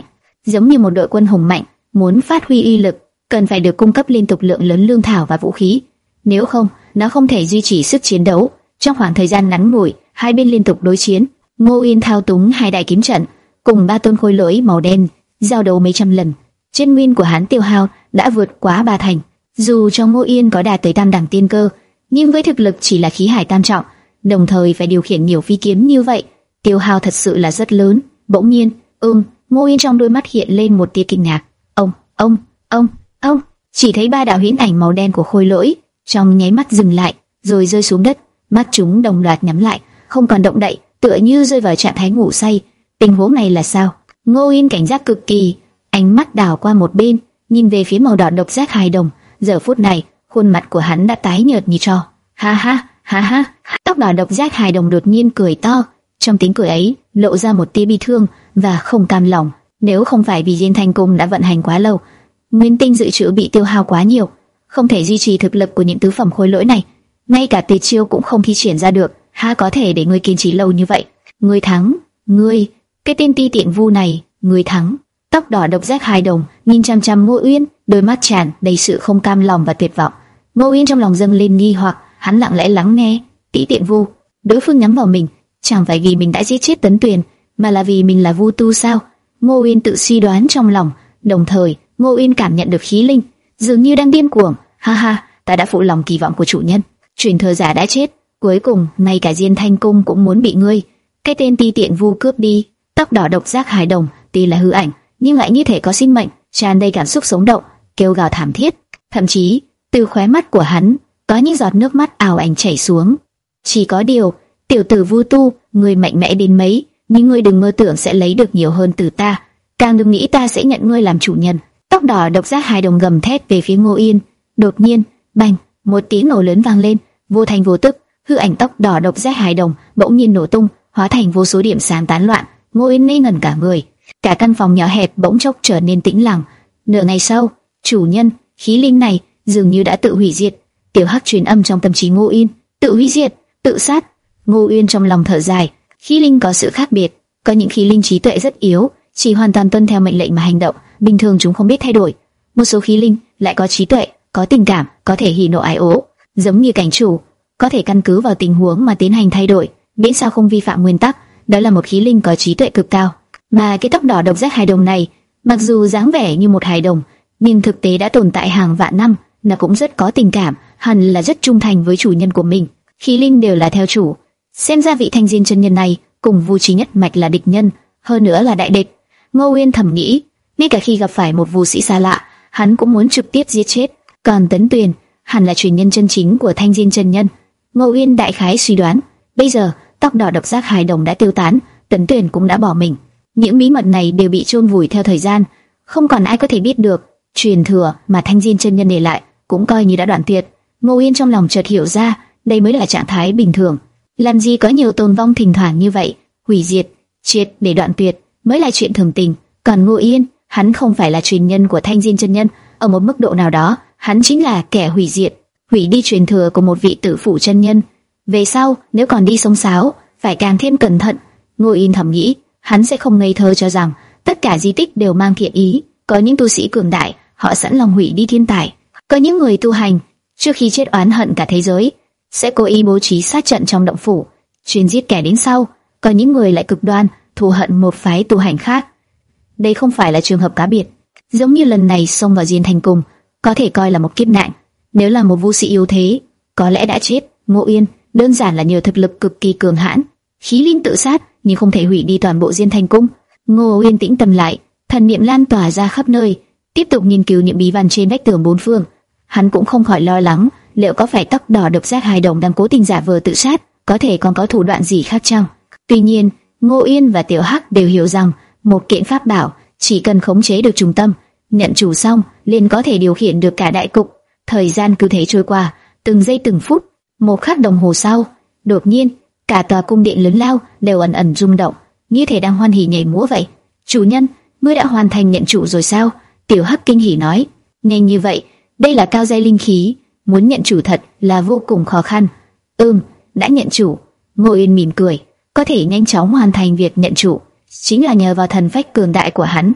giống như một đội quân hùng mạnh, muốn phát huy uy lực, cần phải được cung cấp liên tục lượng lớn lương thảo và vũ khí. Nếu không, nó không thể duy trì sức chiến đấu. Trong khoảng thời gian ngắn ngủi, hai bên liên tục đối chiến. Ngô Uyên thao túng hai đại kiếm trận, cùng ba tôn khôi lỗi màu đen giao đấu mấy trăm lần. Chân nguyên của hắn tiêu hao đã vượt quá ba thành. Dù trong Ngô Uyên có đạt tới tam đẳng tiên cơ, nhưng với thực lực chỉ là khí hải tam trọng, đồng thời phải điều khiển nhiều phi kiếm như vậy, tiêu hao thật sự là rất lớn. Bỗng nhiên, ừm, Ngô Uyên trong đôi mắt hiện lên một tia kinh ngạc. Ông, ông, ông, ông, chỉ thấy ba đạo huyễn ảnh màu đen của khôi lỗi trong nháy mắt dừng lại, rồi rơi xuống đất, mắt chúng đồng loạt nhắm lại, không còn động đậy, tựa như rơi vào trạng thái ngủ say. Tình huống này là sao? Ngô Uyên cảnh giác cực kỳ, ánh mắt đảo qua một bên, nhìn về phía màu đỏ độc giác hài đồng. Giờ phút này, khuôn mặt của hắn đã tái nhợt như tro. Ha ha, ha ha. Tóc đỏ độc giác hài đồng đột nhiên cười to, trong tiếng cười ấy lộ ra một tia bi thương và không cam lòng. Nếu không phải vì Diên Thanh Cung đã vận hành quá lâu, nguyên tinh dự trữ bị tiêu hao quá nhiều, không thể duy trì thực lực của những tứ phẩm khôi lỗi này, ngay cả tuyệt chiêu cũng không thi triển ra được, há có thể để ngươi kiên trì lâu như vậy? Ngươi thắng, ngươi, cái tên ti tiện vu này, ngươi thắng. Tóc đỏ độc giác hài đồng nhìn chăm chăm Ngô Uyên, đôi mắt tràn đầy sự không cam lòng và tuyệt vọng. Ngô Uyên trong lòng dâng lên nghi hoặc, hắn lặng lẽ lắng nghe. Ti tiện vu, đối phương nhắm vào mình, chẳng phải vì mình đã giết chết Tấn Tuyền, mà là vì mình là vu tu sao? Ngô Uyên tự suy đoán trong lòng, đồng thời Ngô Uyên cảm nhận được khí linh, dường như đang điên cuồng. Ha ha, ta đã phụ lòng kỳ vọng của chủ nhân. Truyền thừa giả đã chết, cuối cùng ngay cả Diên Thanh Cung cũng muốn bị ngươi, cái tên ti tiện vu cướp đi. Tóc đỏ độc giác hài đồng tuy là hư ảnh, nhưng lại như thể có sinh mệnh, tràn đầy cảm xúc sống động, kêu gào thảm thiết. Thậm chí từ khóe mắt của hắn có những giọt nước mắt ào ảnh chảy xuống. Chỉ có điều, tiểu tử vu tu, ngươi mạnh mẽ đến mấy, nhưng ngươi đừng mơ tưởng sẽ lấy được nhiều hơn từ ta, càng đừng nghĩ ta sẽ nhận ngươi làm chủ nhân. Tóc đỏ độc giác hài đồng gầm thét về phía Ngô Uyên. Đột nhiên, bành, một tiếng nổ lớn vang lên, vô thành vô tức, hư ảnh tóc đỏ độc giác hài đồng bỗng nhiên nổ tung, hóa thành vô số điểm sáng tán loạn. Ngô Uyên ngây ngẩn cả người, cả căn phòng nhỏ hẹp bỗng chốc trở nên tĩnh lặng. Nửa ngày sau, chủ nhân, khí linh này dường như đã tự hủy diệt. Tiểu Hắc truyền âm trong tâm trí Ngô Uyên, tự hủy diệt, tự sát. Ngô Uyên trong lòng thở dài, khí linh có sự khác biệt, có những khí linh trí tuệ rất yếu, chỉ hoàn toàn tuân theo mệnh lệnh mà hành động, bình thường chúng không biết thay đổi. Một số khí linh lại có trí tuệ, có tình cảm, có thể hỉ nộ ái ố, giống như cảnh chủ, có thể căn cứ vào tình huống mà tiến hành thay đổi, miễn sao không vi phạm nguyên tắc. Đó là một khí linh có trí tuệ cực cao. Mà cái tóc đỏ độc giác hài đồng này, mặc dù dáng vẻ như một hài đồng, nhưng thực tế đã tồn tại hàng vạn năm, nó cũng rất có tình cảm, hẳn là rất trung thành với chủ nhân của mình. Khí linh đều là theo chủ, xem ra vị Thanh Diên chân nhân này cùng Vu Trí Nhất Mạch là địch nhân, hơn nữa là đại địch. Ngô Uyên thầm nghĩ, ngay cả khi gặp phải một vu sĩ xa lạ, hắn cũng muốn trực tiếp giết chết. Còn Tấn Tuyền hẳn là truyền nhân chân chính của Thanh Diên chân nhân. Ngô Uyên đại khái suy đoán, bây giờ tóc đỏ độc giác hài đồng đã tiêu tán, Tấn Tuyền cũng đã bỏ mình. Những bí mật này đều bị chôn vùi theo thời gian, không còn ai có thể biết được. Truyền thừa mà Thanh Diên chân nhân để lại cũng coi như đã đoạn tuyệt. Ngô Uyên trong lòng chợt hiểu ra, đây mới là trạng thái bình thường. Làm gì có nhiều tồn vong thỉnh thoảng như vậy, hủy diệt, triệt để đoạn tuyệt mới là chuyện thường tình. Còn Ngô Uyên, hắn không phải là truyền nhân của Thanh Diên chân nhân, ở một mức độ nào đó, hắn chính là kẻ hủy diệt, hủy đi truyền thừa của một vị tử phủ chân nhân. Về sau, nếu còn đi sông sáo, phải càng thêm cẩn thận. Ngô Uyên thầm nghĩ, hắn sẽ không ngây thơ cho rằng tất cả di tích đều mang thiện ý. Có những tu sĩ cường đại, họ sẵn lòng hủy đi thiên tài. Có những người tu hành, trước khi chết oán hận cả thế giới, sẽ cố ý bố trí sát trận trong động phủ, chuyên giết kẻ đến sau. Có những người lại cực đoan, thù hận một phái tu hành khác. Đây không phải là trường hợp cá biệt. Giống như lần này xông vào Diên Thành Cung, có thể coi là một kiếp nạn. Nếu là một vu sĩ yếu thế, có lẽ đã chết. Ngô Uyên đơn giản là nhờ thực lực cực kỳ cường hãn, khí linh tự sát, nhưng không thể hủy đi toàn bộ Diên Thành Cung. Ngô Uyên tĩnh tâm lại, thần niệm lan tỏa ra khắp nơi, tiếp tục nghiên cứu những bí văn trên vách tường bốn phương. Hắn cũng không khỏi lo lắng, liệu có phải tóc đỏ độc giác hài đồng đang cố tình giả vờ tự sát, có thể còn có thủ đoạn gì khác chăng? Tuy nhiên, Ngô Uyên và Tiểu Hắc đều hiểu rằng một kiện pháp bảo chỉ cần khống chế được trung tâm, nhận chủ xong, liền có thể điều khiển được cả đại cục. Thời gian cứ thế trôi qua, từng giây từng phút. Một khắc đồng hồ sau, đột nhiên, cả tòa cung điện lớn lao đều ẩn ẩn rung động, như thể đang hoan hỉ nhảy múa vậy. Chủ nhân, ngươi đã hoàn thành nhận chủ rồi sao? Tiểu Hắc kinh hỉ nói. Nhanh như vậy, đây là cao giai linh khí, muốn nhận chủ thật là vô cùng khó khăn. Ừm, đã nhận chủ. Ngô Uyên mỉm cười, có thể nhanh chóng hoàn thành việc nhận chủ, chính là nhờ vào thần phách cường đại của hắn.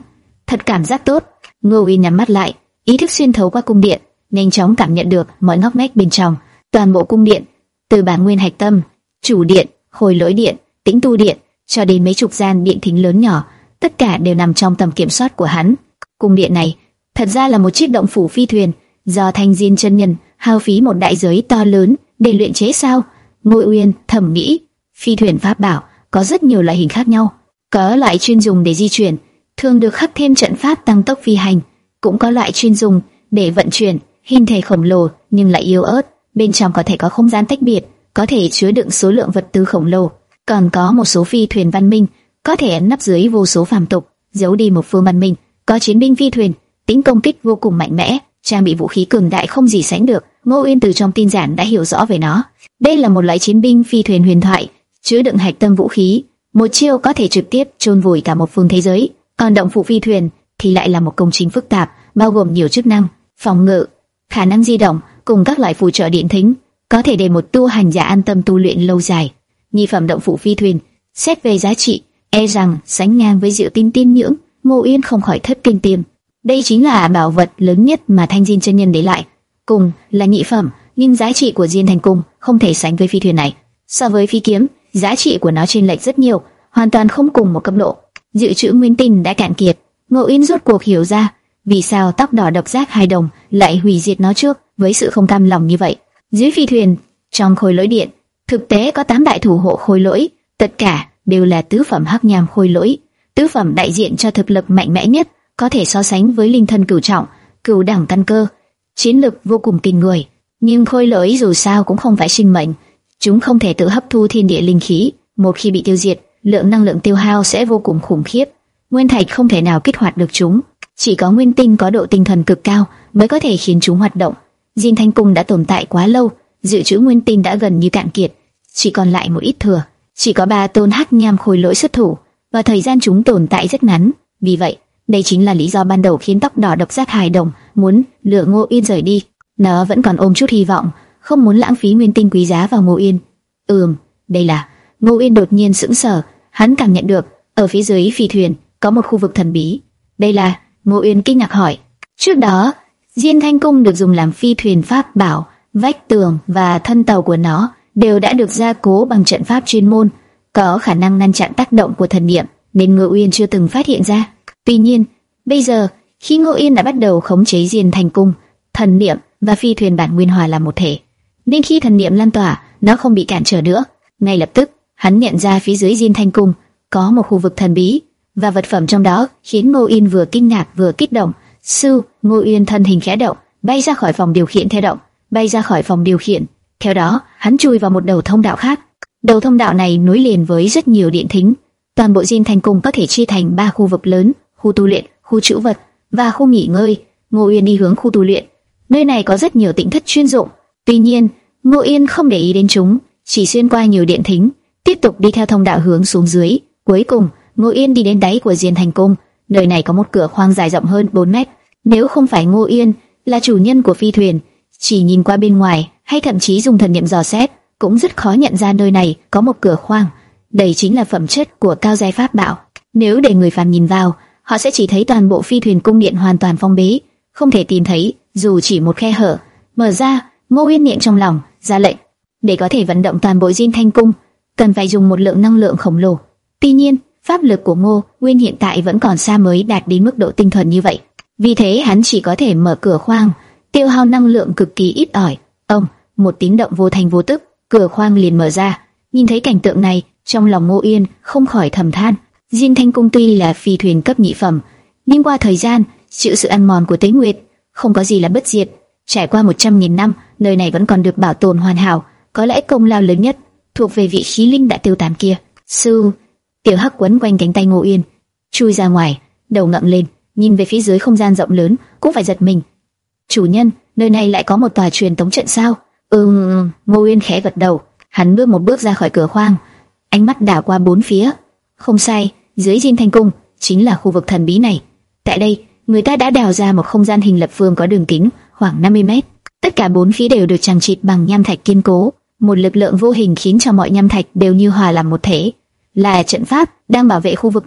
thật cảm giác tốt. Ngô Uyên nhắm mắt lại, ý thức xuyên thấu qua cung điện, nhanh chóng cảm nhận được mọi ngóc ngách bên trong. Toàn bộ cung điện, từ bản nguyên hạch tâm, chủ điện, hồi lỗi điện, tĩnh tu điện, cho đến mấy chục gian điện thính lớn nhỏ, tất cả đều nằm trong tầm kiểm soát của hắn. Cung điện này thật ra là một chiếc động phủ phi thuyền do Thanh Diên chân nhân hao phí một đại giới to lớn để luyện chế sao? Ngô Uyên thầm nghĩ. Phi thuyền pháp bảo có rất nhiều loại hình khác nhau, có loại chuyên dùng để di chuyển, thường được khắc thêm trận pháp tăng tốc phi hành, cũng có loại chuyên dùng để vận chuyển, hình thể khổng lồ nhưng lại yếu ớt, bên trong có thể có không gian tách biệt, có thể chứa đựng số lượng vật tư khổng lồ. Còn có một số phi thuyền văn minh, có thể ẩn nấp dưới vô số phàm tục, giấu đi một phương văn minh. Có chiến binh phi thuyền, tính công kích vô cùng mạnh mẽ, trang bị vũ khí cường đại không gì sánh được. Ngô Uyên từ trong tin giản đã hiểu rõ về nó. Đây là một loại chiến binh phi thuyền huyền thoại, chứa đựng hạch tâm vũ khí, một chiêu có thể trực tiếp chôn vùi cả một phương thế giới. Còn động phủ phi thuyền thì lại là một công trình phức tạp, bao gồm nhiều chức năng, phòng ngự, khả năng di động cùng các loại phụ trợ điện thính, có thể để một tu hành giả an tâm tu luyện lâu dài. Nhị phẩm động phủ phi thuyền, xét về giá trị, e rằng sánh ngang với Diệu Tinh Tiên Nhưỡng. Ngô Uyên không khỏi thất kinh tim. Đây chính là bảo vật lớn nhất mà Thanh Diên chân nhân để lại. Cùng là nhị phẩm, nhưng giá trị của Diên Thành Cung không thể sánh với phi thuyền này. So với phi kiếm, giá trị của nó chênh lệch rất nhiều, hoàn toàn không cùng một cấp độ. Dự trữ nguyên tinh đã cạn kiệt. Ngô Uyên rốt cuộc hiểu ra vì sao tóc đỏ độc giác hài đồng lại hủy diệt nó trước với sự không cam lòng như vậy. Dưới phi thuyền, trong khối lỗi điện, thực tế có tám đại thủ hộ khối lỗi, tất cả đều là tứ phẩm hắc nham khối lỗi. Tứ phẩm đại diện cho thực lực mạnh mẽ nhất, có thể so sánh với linh thân cửu trọng, cửu đẳng căn cơ, chiến lực vô cùng kinh người. Nhưng khối lỗi dù sao cũng không phải sinh mệnh, chúng không thể tự hấp thu thiên địa linh khí, một khi bị tiêu diệt, lượng năng lượng tiêu hao sẽ vô cùng khủng khiếp. Nguyên thạch không thể nào kích hoạt được chúng, chỉ có nguyên tinh có độ tinh thần cực cao mới có thể khiến chúng hoạt động. Diên Thanh Cung đã tồn tại quá lâu, dự trữ nguyên tinh đã gần như cạn kiệt, chỉ còn lại một ít thừa. Chỉ có ba tôn hắc nham khối lỗi xuất thủ, và thời gian chúng tồn tại rất ngắn. Vì vậy, đây chính là lý do ban đầu khiến tóc đỏ độc giác hài đồng muốn lừa Ngô Uyên rời đi. Nó vẫn còn ôm chút hy vọng, không muốn lãng phí nguyên tinh quý giá vào Ngô Uyên. Ừm, đây là... Ngô Uyên đột nhiên sững sờ, hắn cảm nhận được ở phía dưới phi thuyền có một khu vực thần bí. Đây là... Ngô Uyên kinh ngạc hỏi. Trước đó, Diên Thanh Cung được dùng làm phi thuyền pháp bảo, vách tường và thân tàu của nó đều đã được gia cố bằng trận pháp chuyên môn, có khả năng ngăn chặn tác động của thần niệm, nên Ngô Uyên chưa từng phát hiện ra. Tuy nhiên, bây giờ, khi Ngô Uyên đã bắt đầu khống chế Diên Thanh Cung, thần niệm và phi thuyền bản nguyên hòa làm một thể, nên khi thần niệm lan tỏa, nó không bị cản trở nữa. Ngay lập tức, hắn nhận ra phía dưới Diên Thanh Cung có một khu vực thần bí, và vật phẩm trong đó khiến Ngô Uyên vừa kinh ngạc vừa kích động. Sư, Ngô Uyên thân hình khẽ động, bay ra khỏi phòng điều khiển theo động, bay ra khỏi phòng điều khiển. Theo đó, hắn chui vào một đầu thông đạo khác. Đầu thông đạo này nối liền với rất nhiều điện thính. Toàn bộ Diên Thanh Cung có thể chia thành ba khu vực lớn: khu tu luyện, khu trữ vật và khu nghỉ ngơi. Ngô Uyên đi hướng khu tu luyện. Nơi này có rất nhiều tịnh thất chuyên dụng. Tuy nhiên, Ngô Uyên không để ý đến chúng, chỉ xuyên qua nhiều điện thính, tiếp tục đi theo thông đạo hướng xuống dưới. Cuối cùng, Ngô Uyên đi đến đáy của Diên Thanh Cung. Nơi này có một cửa khoang dài rộng hơn bốn mét. Nếu không phải Ngô Uyên là chủ nhân của phi thuyền, chỉ nhìn qua bên ngoài hay thậm chí dùng thần niệm dò xét, cũng rất khó nhận ra nơi này có một cửa khoang. Đây chính là phẩm chất của cao giai pháp bảo. Nếu để người phàm nhìn vào, họ sẽ chỉ thấy toàn bộ phi thuyền cung điện hoàn toàn phong bế, không thể tìm thấy dù chỉ một khe hở. Mở ra, Ngô Uyên niệm trong lòng, ra lệnh. Để có thể vận động toàn bộ Diên Thanh Cung, cần phải dùng một lượng năng lượng khổng lồ. Tuy nhiên, pháp lực của Ngô Uyên hiện tại vẫn còn xa mới đạt đến mức độ tinh thuần như vậy. Vì thế hắn chỉ có thể mở cửa khoang, tiêu hao năng lượng cực kỳ ít ỏi. Ông, một tiếng động vô thành vô tức, cửa khoang liền mở ra. Nhìn thấy cảnh tượng này, trong lòng Ngô Uyên không khỏi thầm than. Diên Thanh Cung tuy là phi thuyền cấp nhị phẩm, nhưng qua thời gian, chịu sự ăn mòn của Tế Nguyệt, không có gì là bất diệt. Trải qua một trăm nghìn năm, nơi này vẫn còn được bảo tồn hoàn hảo. Có lẽ công lao lớn nhất thuộc về vị khí linh đã tiêu tán kia. Sư, Tiểu Hắc quấn quanh cánh tay Ngô Uyên, chui ra ngoài, đầu ngậm lên, nhìn về phía dưới không gian rộng lớn, cũng phải giật mình. Chủ nhân, nơi này lại có một tòa truyền tống trận sao? Ừm, Ngô Uyên khẽ gật đầu. Hắn bước một bước ra khỏi cửa khoang, ánh mắt đảo qua bốn phía. Không sai, dưới Diên Thanh Cung chính là khu vực thần bí này. Tại đây, người ta đã đào ra một không gian hình lập phương có đường kính khoảng năm mươi mét. Tất cả bốn phía đều được chằng chịt bằng nham thạch kiên cố. Một lực lượng vô hình khiến cho mọi nham thạch đều như hòa làm một thể. Là trận pháp đang bảo vệ khu vực này.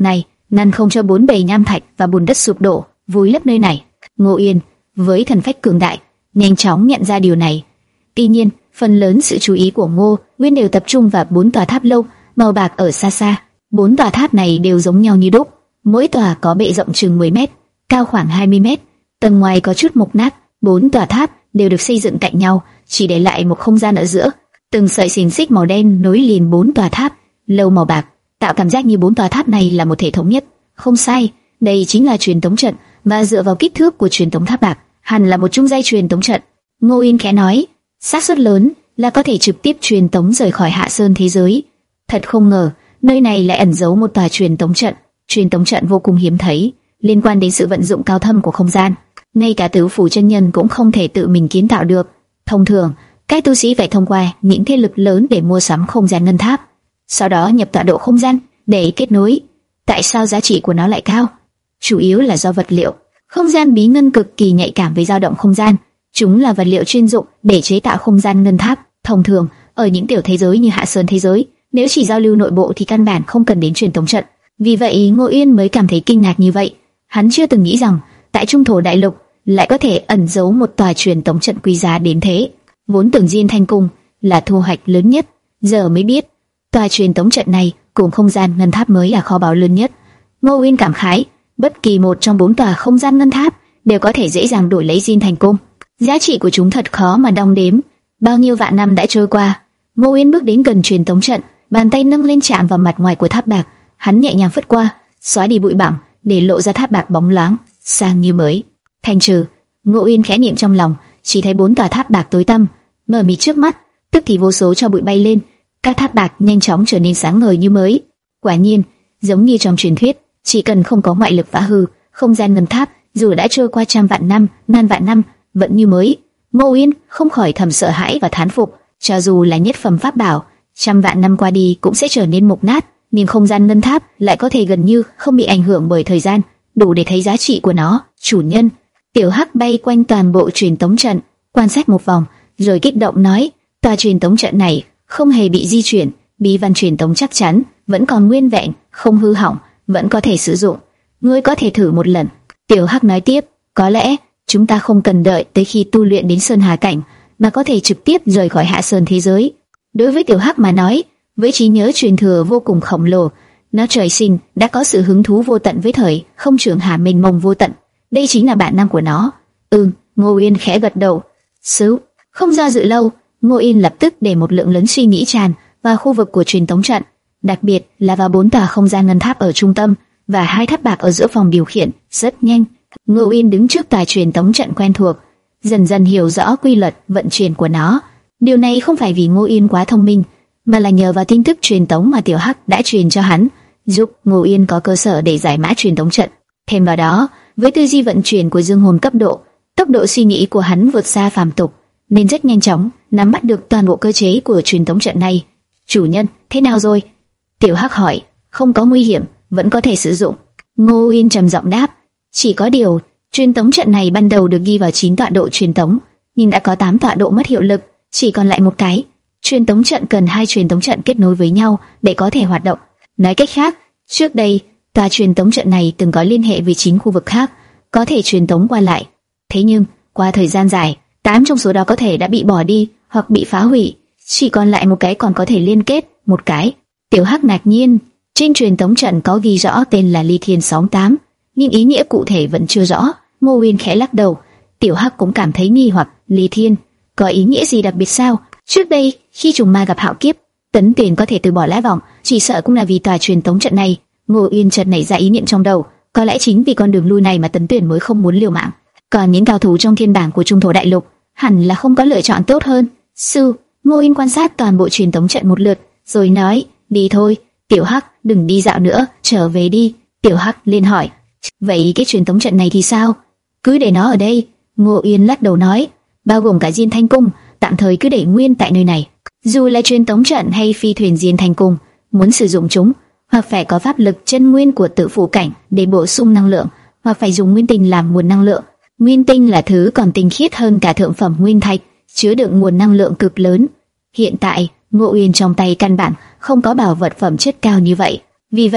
ngăn không cho bốn bề nham thạch và bùn đất sụp đổ, vùi lấp nơi này. Ngô Uyên với thần phách cường đại, nhanh chóng nhận ra điều này. Tuy nhiên, phần lớn sự chú ý của Ngô Uyên đều tập trung vào bốn tòa tháp lâu màu bạc ở xa xa. Bốn tòa tháp này đều giống nhau như đúc, mỗi tòa có bệ rộng chừng mười mét, cao khoảng hai mươi mét, tầng ngoài có chút mục nát. Bốn tòa tháp đều được xây dựng cạnh nhau, chỉ để lại một không gian ở giữa. Từng sợi xiềng xích màu đen nối liền bốn tòa tháp lâu màu bạc, tạo cảm giác như bốn tòa tháp này là một thể thống nhất. Không sai, đây chính là truyền tống trận, và dựa vào kích thước của truyền tống tháp bạc, hẳn là một chung dây truyền tống trận. Ngô Uyên khẽ nói, xác suất lớn là có thể trực tiếp truyền tống rời khỏi Hạ Sơn thế giới. Thật không ngờ, nơi này lại ẩn giấu một tòa truyền tống trận. Truyền tống trận vô cùng hiếm thấy, liên quan đến sự vận dụng cao thâm của không gian, ngay cả Tứ Phủ chân nhân cũng không thể tự mình kiến tạo được. Thông thường, các tu sĩ phải thông qua những thế lực lớn để mua sắm không gian ngân tháp, sau đó nhập tọa độ không gian để kết nối. Tại sao giá trị của nó lại cao? Chủ yếu là do vật liệu. Không gian bí ngân cực kỳ nhạy cảm với dao động không gian. Chúng là vật liệu chuyên dụng để chế tạo không gian ngân tháp. Thông thường, ở những tiểu thế giới như Hạ Sơn thế giới, nếu chỉ giao lưu nội bộ thì căn bản không cần đến truyền tống trận. Vì vậy, Ngô Uyên mới cảm thấy kinh ngạc như vậy. Hắn chưa từng nghĩ rằng tại Trung Thổ Đại Lục lại có thể ẩn giấu một tòa truyền tống trận quý giá đến thế. Vốn tưởng Diên Thanh Cung là thu hoạch lớn nhất, giờ mới biết tòa truyền tống trận này cùng không gian ngân tháp mới là kho báu lớn nhất. Ngô Uyên cảm khái, bất kỳ một trong bốn tòa không gian ngân tháp đều có thể dễ dàng đổi lấy Diên Thành Cung. Giá trị của chúng thật khó mà đong đếm. Bao nhiêu vạn năm đã trôi qua, Ngô Uyên bước đến gần truyền tống trận, bàn tay nâng lên chạm vào mặt ngoài của tháp bạc, hắn nhẹ nhàng phất qua, xóa đi bụi bặm, để lộ ra tháp bạc bóng loáng, sang như mới. Thành trừ, Ngô Uyên khẽ niệm trong lòng, chỉ thấy bốn tòa tháp bạc tối tăm mờ mịt trước mắt, tức thì vô số cho bụi bay lên, các tháp bạc nhanh chóng trở nên sáng ngời như mới. Quả nhiên, giống như trong truyền thuyết, chỉ cần không có ngoại lực phá hư, không gian ngân tháp dù đã trôi qua trăm vạn năm, ngàn vạn năm vẫn như mới. Ngô Uyên không khỏi thầm sợ hãi và thán phục, cho dù là nhất phẩm pháp bảo, trăm vạn năm qua đi cũng sẽ trở nên mục nát, nhưng không gian ngân tháp lại có thể gần như không bị ảnh hưởng bởi thời gian, đủ để thấy giá trị của nó. Chủ nhân. Tiểu Hắc bay quanh toàn bộ truyền tống trận, quan sát một vòng, rồi kích động nói, tòa truyền tống trận này không hề bị di chuyển, bí văn truyền tống chắc chắn vẫn còn nguyên vẹn, không hư hỏng, vẫn có thể sử dụng. Ngươi có thể thử một lần. Tiểu Hắc nói tiếp, có lẽ chúng ta không cần đợi tới khi tu luyện đến Sơn Hà cảnh, mà có thể trực tiếp rời khỏi Hạ Sơn thế giới. Đối với Tiểu Hắc mà nói, với trí nhớ truyền thừa vô cùng khổng lồ, nó trời sinh đã có sự hứng thú vô tận với thời không trường hà mênh mông vô tận. Đây chính là bản năng của nó. Ừm, Ngô Uyên khẽ gật đầu. Sứ, không do dự lâu, Ngô Uyên lập tức để một lượng lớn suy nghĩ tràn vào khu vực của truyền tống trận, đặc biệt là vào bốn tòa không gian ngân tháp ở trung tâm và hai tháp bạc ở giữa phòng điều khiển. Rất nhanh, Ngô Uyên đứng trước tòa truyền tống trận quen thuộc, dần dần hiểu rõ quy luật vận chuyển của nó. Điều này không phải vì Ngô Uyên quá thông minh, mà là nhờ vào tin tức truyền tống mà Tiểu Hắc đã truyền cho hắn, giúp Ngô Uyên có cơ sở để giải mã truyền tống trận. Thêm vào đó, với tư duy vận chuyển của dương hồn cấp độ, tốc độ suy nghĩ của hắn vượt xa phàm tục, nên rất nhanh chóng nắm bắt được toàn bộ cơ chế của truyền tống trận này. Chủ nhân, thế nào rồi? Tiểu Hắc hỏi. Không có nguy hiểm, vẫn có thể sử dụng. Ngô Uyên trầm giọng đáp. Chỉ có điều, truyền tống trận này ban đầu được ghi vào chín tọa độ truyền tống, nhưng đã có tám tọa độ mất hiệu lực, chỉ còn lại một cái. Truyền tống trận cần hai truyền tống trận kết nối với nhau để có thể hoạt động. Nói cách khác, trước đây tòa truyền tống trận này từng có liên hệ với chín khu vực khác, có thể truyền tống qua lại. Thế nhưng, qua thời gian dài, tám trong số đó có thể đã bị bỏ đi hoặc bị phá hủy, chỉ còn lại một cái còn có thể liên kết. Một cái. Tiểu Hắc ngạc nhiên, trên truyền tống trận có ghi rõ tên là Ly Thiên sáu tám, nhưng ý nghĩa cụ thể vẫn chưa rõ. Ngô Uyên khẽ lắc đầu. Tiểu Hắc cũng cảm thấy nghi hoặc, Ly Thiên có ý nghĩa gì đặc biệt sao? Trước đây, khi trùng ma gặp hạo kiếp, Tấn Tuyền có thể từ bỏ lã vọng, chỉ sợ cũng là vì tòa truyền tống trận này. Ngô Uyên chợt nảy ra ý niệm trong đầu, có lẽ chính vì con đường lui này mà Tấn Tuyền mới không muốn liều mạng. Còn những cao thủ trong thiên bảng của Trung Thổ Đại Lục hẳn là không có lựa chọn tốt hơn. Sư, Ngô Uyên quan sát toàn bộ truyền tống trận một lượt, rồi nói, đi thôi, Tiểu Hắc, đừng đi dạo nữa, trở về đi. Tiểu Hắc liền hỏi, vậy cái truyền tống trận này thì sao? Cứ để nó ở đây. Ngô Uyên lắc đầu nói, bao gồm cả Diên Thanh Cung, tạm thời cứ để nguyên tại nơi này. Dù là truyền tống trận hay phi thuyền Diên Thanh Cung, muốn sử dụng chúng, hoặc phải có pháp lực chân nguyên của Tự Phủ cảnh để bổ sung năng lượng, hoặc phải dùng nguyên tinh làm nguồn năng lượng. Nguyên tinh là thứ còn tinh khiết hơn cả thượng phẩm nguyên thạch, chứa đựng nguồn năng lượng cực lớn. Hiện tại, Ngô Uyên trong tay căn bản không có bảo vật phẩm chất cao như vậy. Vì vậy,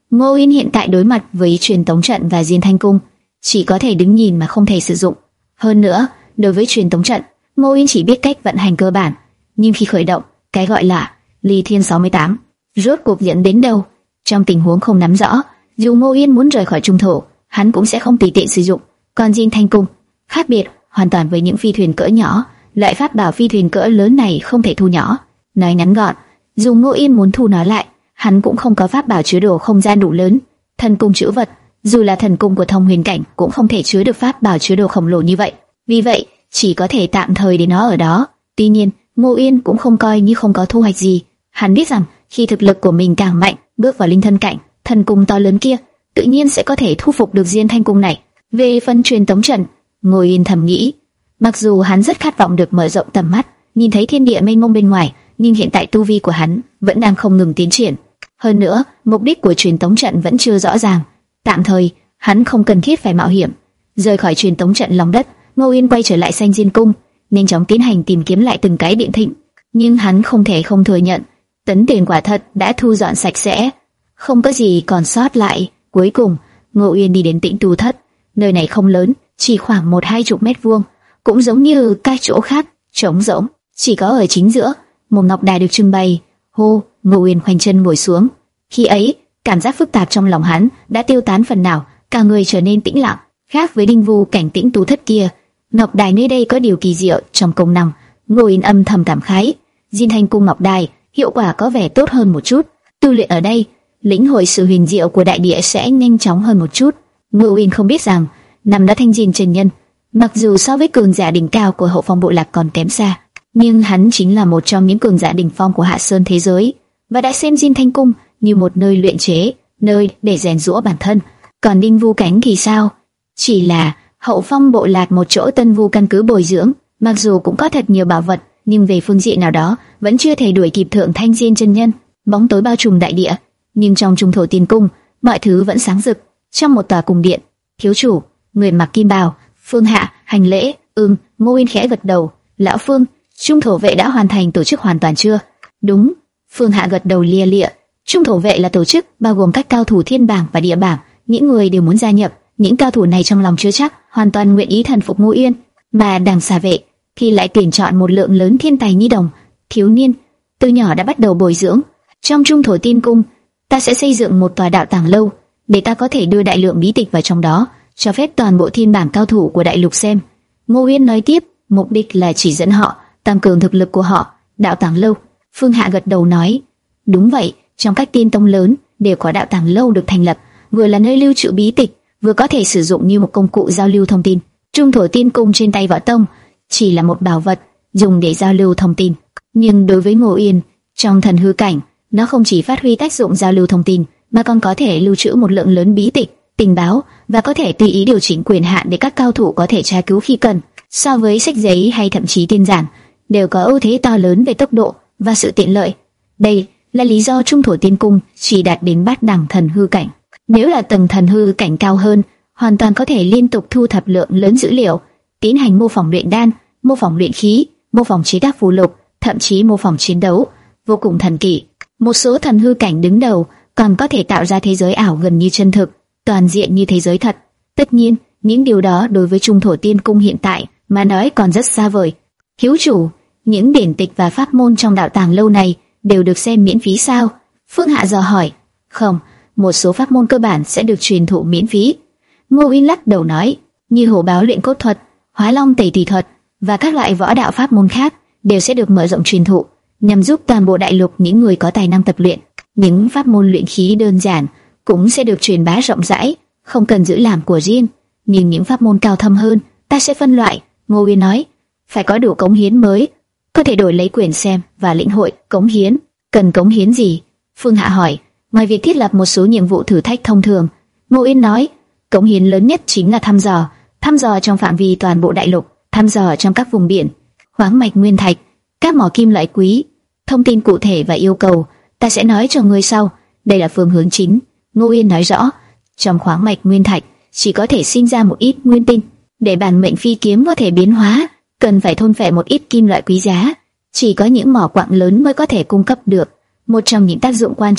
Ngô Uyên hiện tại đối mặt với truyền tống trận và Diên Thanh Cung, chỉ có thể đứng nhìn mà không thể sử dụng. Hơn nữa, đối với truyền tống trận, Ngô Uyên chỉ biết cách vận hành cơ bản, nhưng khi khởi động, cái gọi là Ly Thiên sáu mươi tám rốt cuộc dẫn đến đâu? Trong tình huống không nắm rõ, dù Ngô Uyên muốn rời khỏi trung thổ, hắn cũng sẽ không tùy tiện sử dụng. Còn Diên Thanh Cung khác biệt hoàn toàn với những phi thuyền cỡ nhỏ, loại pháp bảo phi thuyền cỡ lớn này không thể thu nhỏ. Nói ngắn gọn, dù Ngô Uyên muốn thu nó lại, hắn cũng không có pháp bảo chứa đồ không gian đủ lớn. Thần cung chứa vật, dù là thần cung của thông huyền cảnh cũng không thể chứa được pháp bảo chứa đồ khổng lồ như vậy. Vì vậy, chỉ có thể tạm thời để nó ở đó. Tuy nhiên, Ngô Uyên cũng không coi như không có thu hoạch gì. Hắn biết rằng khi thực lực của mình càng mạnh, bước vào linh thân cảnh, thần cung to lớn kia tự nhiên sẽ có thể thu phục được Diên Thanh Cung này. Về phần truyền tống trận, Ngô Uyên thầm nghĩ, mặc dù hắn rất khát vọng được mở rộng tầm mắt, nhìn thấy thiên địa mênh mông bên ngoài, nhưng hiện tại tu vi của hắn vẫn đang không ngừng tiến triển. Hơn nữa, mục đích của truyền tống trận vẫn chưa rõ ràng. Tạm thời, hắn không cần thiết phải mạo hiểm. Rời khỏi truyền tống trận lòng đất, Ngô Uyên quay trở lại Xanh Diên Cung, nhanh chóng tiến hành tìm kiếm lại từng cái điện thịnh. Nhưng hắn không thể không thừa nhận, tấn tiền quả thật đã thu dọn sạch sẽ, không có gì còn sót lại. Cuối cùng, Ngô Uyên đi đến Tĩnh Tu Thất. Nơi này không lớn, chỉ khoảng một hai chục mét vuông, cũng giống như các chỗ khác, trống rỗng. Chỉ có ở chính giữa, một ngọc đài được trưng bày. Hô, Ngô Uyên khoanh chân ngồi xuống. Khi ấy, cảm giác phức tạp trong lòng hắn đã tiêu tán phần nào, cả người trở nên tĩnh lặng. Khác với Đinh Vu cảnh Tĩnh Tu Thất kia, ngọc đài nơi đây có điều kỳ diệu trong công năng. Ngô Uyên âm thầm cảm khái, Diên Thanh Cung ngọc đài hiệu quả có vẻ tốt hơn một chút. Tu luyện ở đây, lĩnh hội sự huyền diệu của đại địa sẽ nhanh chóng hơn một chút. Ngô Uyên không biết rằng, năm đó Thanh Diên chân nhân, mặc dù so với cường giả đỉnh cao của Hậu Phong bộ lạc còn kém xa, nhưng hắn chính là một trong những cường giả đỉnh phong của Hạ Sơn thế giới, và đã xem Diên Thanh Cung như một nơi luyện chế, nơi để rèn giũa bản thân. Còn Đinh Vu Cảnh thì sao? Chỉ là Hậu Phong bộ lạc một chỗ Tân Vu căn cứ bồi dưỡng, mặc dù cũng có thật nhiều bảo vật, nhưng về phương diện nào đó vẫn chưa thể đuổi kịp Thượng Thanh Diên chân nhân. Bóng tối bao trùm đại địa, nhưng trong Trung Thổ Tiên Cung, mọi thứ vẫn sáng rực. Trong một tòa cung điện, thiếu chủ, người mặc kim bào, Phương Hạ hành lễ. Ừm, Ngô Uyên khẽ gật đầu. Lão Phương, Trung Thổ vệ đã hoàn thành tổ chức hoàn toàn chưa? Đúng. Phương Hạ gật đầu lia lịa. Trung Thổ vệ là tổ chức bao gồm các cao thủ thiên bảng và địa bảng, những người đều muốn gia nhập. Những cao thủ này trong lòng chưa chắc, hoàn toàn nguyện ý thần phục Ngô Uyên, mà đằng xà vệ thì lại tuyển chọn một lượng lớn thiên tài nhi đồng, thiếu niên, từ nhỏ đã bắt đầu bồi dưỡng. Trong Trung Thổ Tiên Cung, ta sẽ xây dựng một tòa đạo tàng lâu, để ta có thể đưa đại lượng bí tịch vào trong đó, cho phép toàn bộ thiên bảng cao thủ của đại lục xem. Ngô Uyên nói tiếp, mục đích là chỉ dẫn họ, tăng cường thực lực của họ. Đạo tàng lâu. Phương Hạ gật đầu nói, đúng vậy, trong các tiên tông lớn đều có đạo tàng lâu được thành lập, vừa là nơi lưu trữ bí tịch, vừa có thể sử dụng như một công cụ giao lưu thông tin. Trung Thổ Tiên Cung trên tay Võ Tông chỉ là một bảo vật dùng để giao lưu thông tin, nhưng đối với Ngô Uyên, trong thần hư cảnh, nó không chỉ phát huy tác dụng giao lưu thông tin, mà còn có thể lưu trữ một lượng lớn bí tịch, tình báo, và có thể tùy ý điều chỉnh quyền hạn để các cao thủ có thể tra cứu khi cần. So với sách giấy hay thậm chí tiên giản, đều có ưu thế to lớn về tốc độ và sự tiện lợi. Đây là lý do Trung Thổ Tiên Cung chỉ đạt đến bát đẳng thần hư cảnh. Nếu là tầng thần hư cảnh cao hơn, hoàn toàn có thể liên tục thu thập lượng lớn dữ liệu, tiến hành mô phỏng luyện đan, mô phỏng luyện khí, mô phỏng chế tác phù lục, thậm chí mô phỏng chiến đấu, vô cùng thần kỳ. Một số thần hư cảnh đứng đầu còn có thể tạo ra thế giới ảo gần như chân thực, toàn diện như thế giới thật. Tất nhiên, những điều đó đối với Trung Thổ Tiên Cung hiện tại mà nói còn rất xa vời. Thiếu chủ, những điển tịch và pháp môn trong đạo tàng lâu này đều được xem miễn phí sao? Phương Hạ dò hỏi. Không, một số pháp môn cơ bản sẽ được truyền thụ miễn phí. Ngô Uyên lắc đầu nói, như hổ báo luyện cốt thuật, hóa long tẩy tùy thuật và các loại võ đạo pháp môn khác đều sẽ được mở rộng truyền thụ, nhằm giúp toàn bộ đại lục những người có tài năng tập luyện. Những pháp môn luyện khí đơn giản cũng sẽ được truyền bá rộng rãi, không cần giữ làm của riêng. Nhưng những pháp môn cao thâm hơn, ta sẽ phân loại. Ngô Uyên nói, phải có đủ cống hiến mới có thể đổi lấy quyền xem và lĩnh hội. Cống hiến? Cần cống hiến gì? Phương Hạ hỏi. Ngoài việc thiết lập một số nhiệm vụ thử thách thông thường, Ngô Uyên nói, cống hiến lớn nhất chính là thăm dò, thăm dò trong phạm vi toàn bộ đại lục, thăm dò trong các vùng biển, khoáng mạch nguyên thạch, các mỏ kim loại quý. Thông tin cụ thể và yêu cầu ta sẽ nói cho ngươi sau. Đây là phương hướng chính. Ngô Uyên nói rõ, trong khoáng mạch nguyên thạch chỉ có thể sinh ra một ít nguyên tinh, để bản mệnh phi kiếm có thể biến hóa, cần phải thôn phệ một ít kim loại quý giá. Chỉ có những mỏ quặng lớn mới có thể cung cấp được. Một trong những tác dụng quan trọng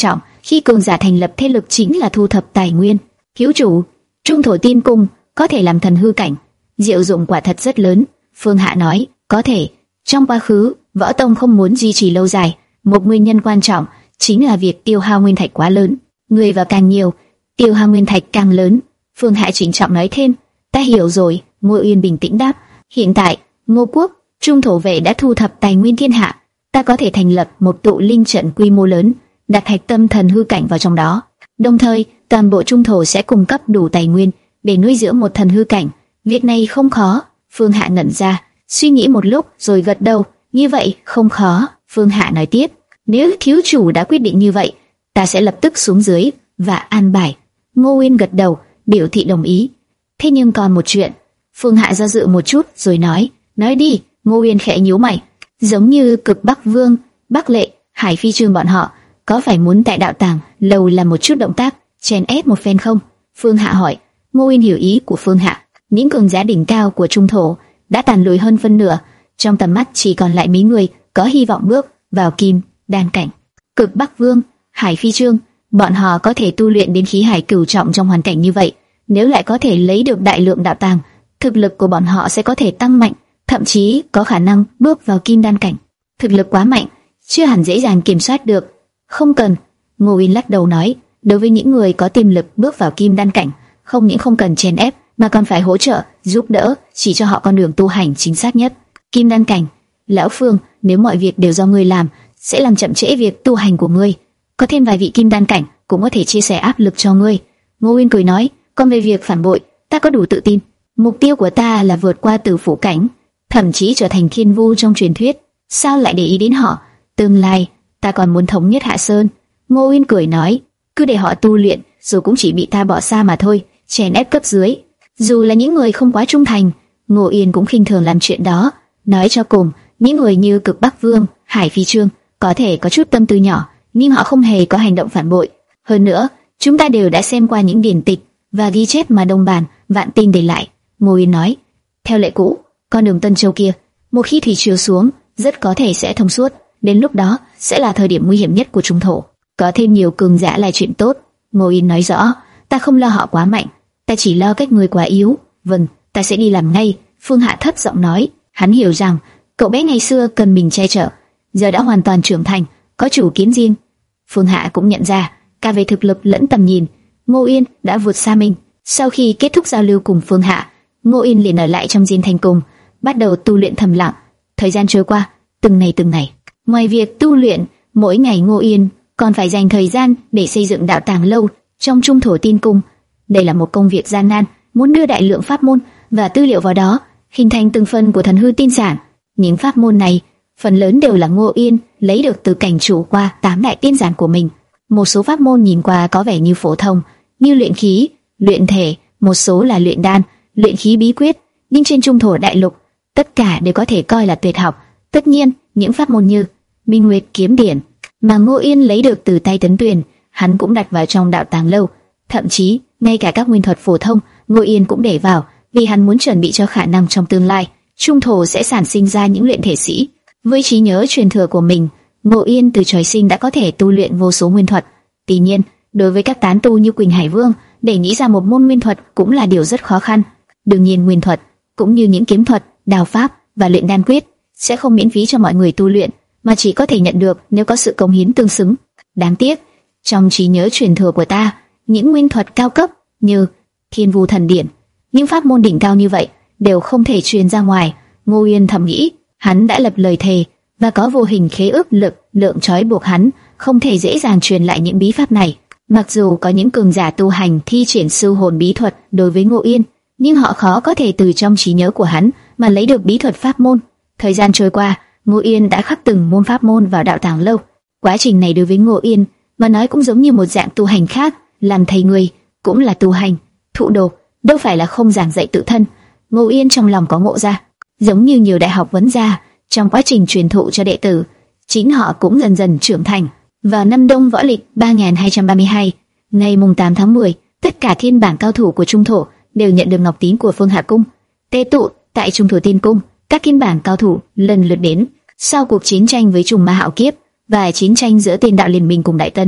Khi cường giả thành lập thế lực chính là thu thập tài nguyên. Thiếu chủ, Trung Thổ Tiên Cung có thể làm thần hư cảnh, diệu dụng quả thật rất lớn. Phương Hạ nói, có thể. Trong quá khứ, Võ Tông không muốn duy trì lâu dài, một nguyên nhân quan trọng chính là việc tiêu hao nguyên thạch quá lớn. Người vào càng nhiều, tiêu hao nguyên thạch càng lớn. Phương Hạ chỉnh trọng nói thêm, ta hiểu rồi. Ngô Uyên bình tĩnh đáp, hiện tại Ngô Quốc, Trung Thổ vệ đã thu thập tài nguyên thiên hạ, ta có thể thành lập một tụ linh trận quy mô lớn, đặt hạch tâm thần hư cảnh vào trong đó. Đồng thời, toàn bộ Trung Thổ sẽ cung cấp đủ tài nguyên để nuôi dưỡng một thần hư cảnh. Việc này không khó. Phương Hạ ngẩn ra, suy nghĩ một lúc rồi gật đầu. Như vậy không khó. Phương Hạ nói tiếp, nếu thiếu chủ đã quyết định như vậy, ta sẽ lập tức xuống dưới và an bài. Ngô Uyên gật đầu, biểu thị đồng ý. Thế nhưng còn một chuyện. Phương Hạ do dự một chút rồi nói, nói đi. Ngô Uyên khẽ nhíu mày, giống như Cực Bắc Vương, Bắc Lệ, Hải Phi Trương bọn họ, có phải muốn tại đạo tàng lầu làm một chút động tác chèn ép một phen không? Phương Hạ hỏi. Ngô Uyên hiểu ý của Phương Hạ. Những cường giả đỉnh cao của Trung Thổ đã tàn lùi hơn phân nửa, trong tầm mắt chỉ còn lại mấy người có hy vọng bước vào kim đan cảnh. Cực Bắc Vương, Hải Phi Trương, bọn họ có thể tu luyện đến khí hải cửu trọng trong hoàn cảnh như vậy, nếu lại có thể lấy được đại lượng đạo tàng, thực lực của bọn họ sẽ có thể tăng mạnh, thậm chí có khả năng bước vào kim đan cảnh. Thực lực quá mạnh, chưa hẳn dễ dàng kiểm soát được. Không cần. Ngô Uyên lắc đầu nói, đối với những người có tiềm lực bước vào kim đan cảnh, không những không cần chèn ép mà còn phải hỗ trợ, giúp đỡ, chỉ cho họ con đường tu hành chính xác nhất. Kim đan cảnh, lão Phương, nếu mọi việc đều do ngươi làm, sẽ làm chậm trễ việc tu hành của ngươi. Có thêm vài vị kim đan cảnh cũng có thể chia sẻ áp lực cho ngươi. Ngô Uyên cười nói, còn về việc phản bội, ta có đủ tự tin. Mục tiêu của ta là vượt qua tử phủ cảnh, thậm chí trở thành thiên vu trong truyền thuyết. Sao lại để ý đến họ? Tương lai, ta còn muốn thống nhất Hạ Sơn. Ngô Uyên cười nói, cứ để họ tu luyện, rồi cũng chỉ bị ta bỏ xa mà thôi, chèn ép cấp dưới. Dù là những người không quá trung thành, Ngô Uyên cũng khinh thường làm chuyện đó. Nói cho cùng, những người như Cực Bắc Vương, Hải Phi Trương có thể có chút tâm tư nhỏ, nhưng họ không hề có hành động phản bội. Hơn nữa, chúng ta đều đã xem qua những điển tịch và ghi chép mà Đông Bàn, Vạn Tinh để lại. Ngô Uyên nói, theo lệ cũ, con đường Tân Châu kia, một khi thủy triều xuống, rất có thể sẽ thông suốt. Đến lúc đó sẽ là thời điểm nguy hiểm nhất của Trung Thổ. Có thêm nhiều cường giả là chuyện tốt. Ngô Uyên nói rõ, ta không lo họ quá mạnh, ta chỉ lo các người quá yếu. Vâng, ta sẽ đi làm ngay. Phương Hạ thấp giọng nói, hắn hiểu rằng cậu bé ngày xưa cần mình che chở, giờ đã hoàn toàn trưởng thành, có chủ kiến riêng. Phương Hạ cũng nhận ra, cả về thực lực lẫn tầm nhìn, Ngô Uyên đã vượt xa mình. Sau khi kết thúc giao lưu cùng Phương Hạ, Ngô Uyên liền ở lại trong Diên Thành Cung, bắt đầu tu luyện thầm lặng. Thời gian trôi qua, từng ngày từng ngày. Ngoài việc tu luyện, mỗi ngày Ngô Uyên còn phải dành thời gian để xây dựng đạo tàng lâu trong Trung Thổ Tiên Cung. Đây là một công việc gian nan, muốn đưa đại lượng pháp môn và tư liệu vào đó, hình thành từng phần của thần hư tiên sản. Những pháp môn này, phần lớn đều là Ngô Uyên lấy được từ cảnh chủ qua tám đại tiên giản của mình. Một số pháp môn nhìn qua có vẻ như phổ thông, như luyện khí, luyện thể, một số là luyện đan, luyện khí bí quyết, nhưng trên Trung Thổ đại lục, tất cả đều có thể coi là tuyệt học. Tất nhiên, những pháp môn như Minh Nguyệt kiếm điển mà Ngô Uyên lấy được từ tay Tấn Tuyền, hắn cũng đặt vào trong đạo tàng lâu. Thậm chí, ngay cả các nguyên thuật phổ thông, Ngô Uyên cũng để vào, vì hắn muốn chuẩn bị cho khả năng trong tương lai Trung Thổ sẽ sản sinh ra những luyện thể sĩ. Với trí nhớ truyền thừa của mình, Ngô Uyên từ trời sinh đã có thể tu luyện vô số nguyên thuật. Tuy nhiên, đối với các tán tu như Quỳnh Hải Vương, để nghĩ ra một môn nguyên thuật cũng là điều rất khó khăn. Đương nhiên, nguyên thuật cũng như những kiếm thuật, đào pháp và luyện đan quyết sẽ không miễn phí cho mọi người tu luyện, mà chỉ có thể nhận được nếu có sự cống hiến tương xứng. Đáng tiếc, trong trí nhớ truyền thừa của ta, những nguyên thuật cao cấp như Thiên Vu Thần Điển, những pháp môn đỉnh cao như vậy đều không thể truyền ra ngoài. Ngô Uyên thầm nghĩ, hắn đã lập lời thề và có vô hình khế ước lực lượng trói buộc hắn, không thể dễ dàng truyền lại những bí pháp này. Mặc dù có những cường giả tu hành thi triển sư hồn bí thuật đối với Ngô Uyên, nhưng họ khó có thể từ trong trí nhớ của hắn mà lấy được bí thuật pháp môn. Thời gian trôi qua, Ngô Uyên đã khắc từng môn pháp môn vào đạo tàng lâu. Quá trình này đối với Ngô Uyên mà nói cũng giống như một dạng tu hành khác, làm thầy người cũng là tu hành, thụ đồ đâu phải là không giảng dạy tự thân. Ngô Uyên trong lòng có ngộ ra, giống như nhiều đại học vấn gia, trong quá trình truyền thụ cho đệ tử, chính họ cũng dần dần trưởng thành. Vào năm Đông Võ Lịch ba nghìn hai trăm ba mươi hai, ngày mùng tám tháng mười, tất cả thiên bản cao thủ của Trung Thổ đều nhận được ngọc tín của Phương Hạ Cung. Tề tụ tại Trung Thổ Tiên Cung, các thiên bản cao thủ lần lượt đến. Sau cuộc chiến tranh với trùng ma hạo kiếp và chiến tranh giữa Tiên Đạo Liên Minh cùng Đại Tấn,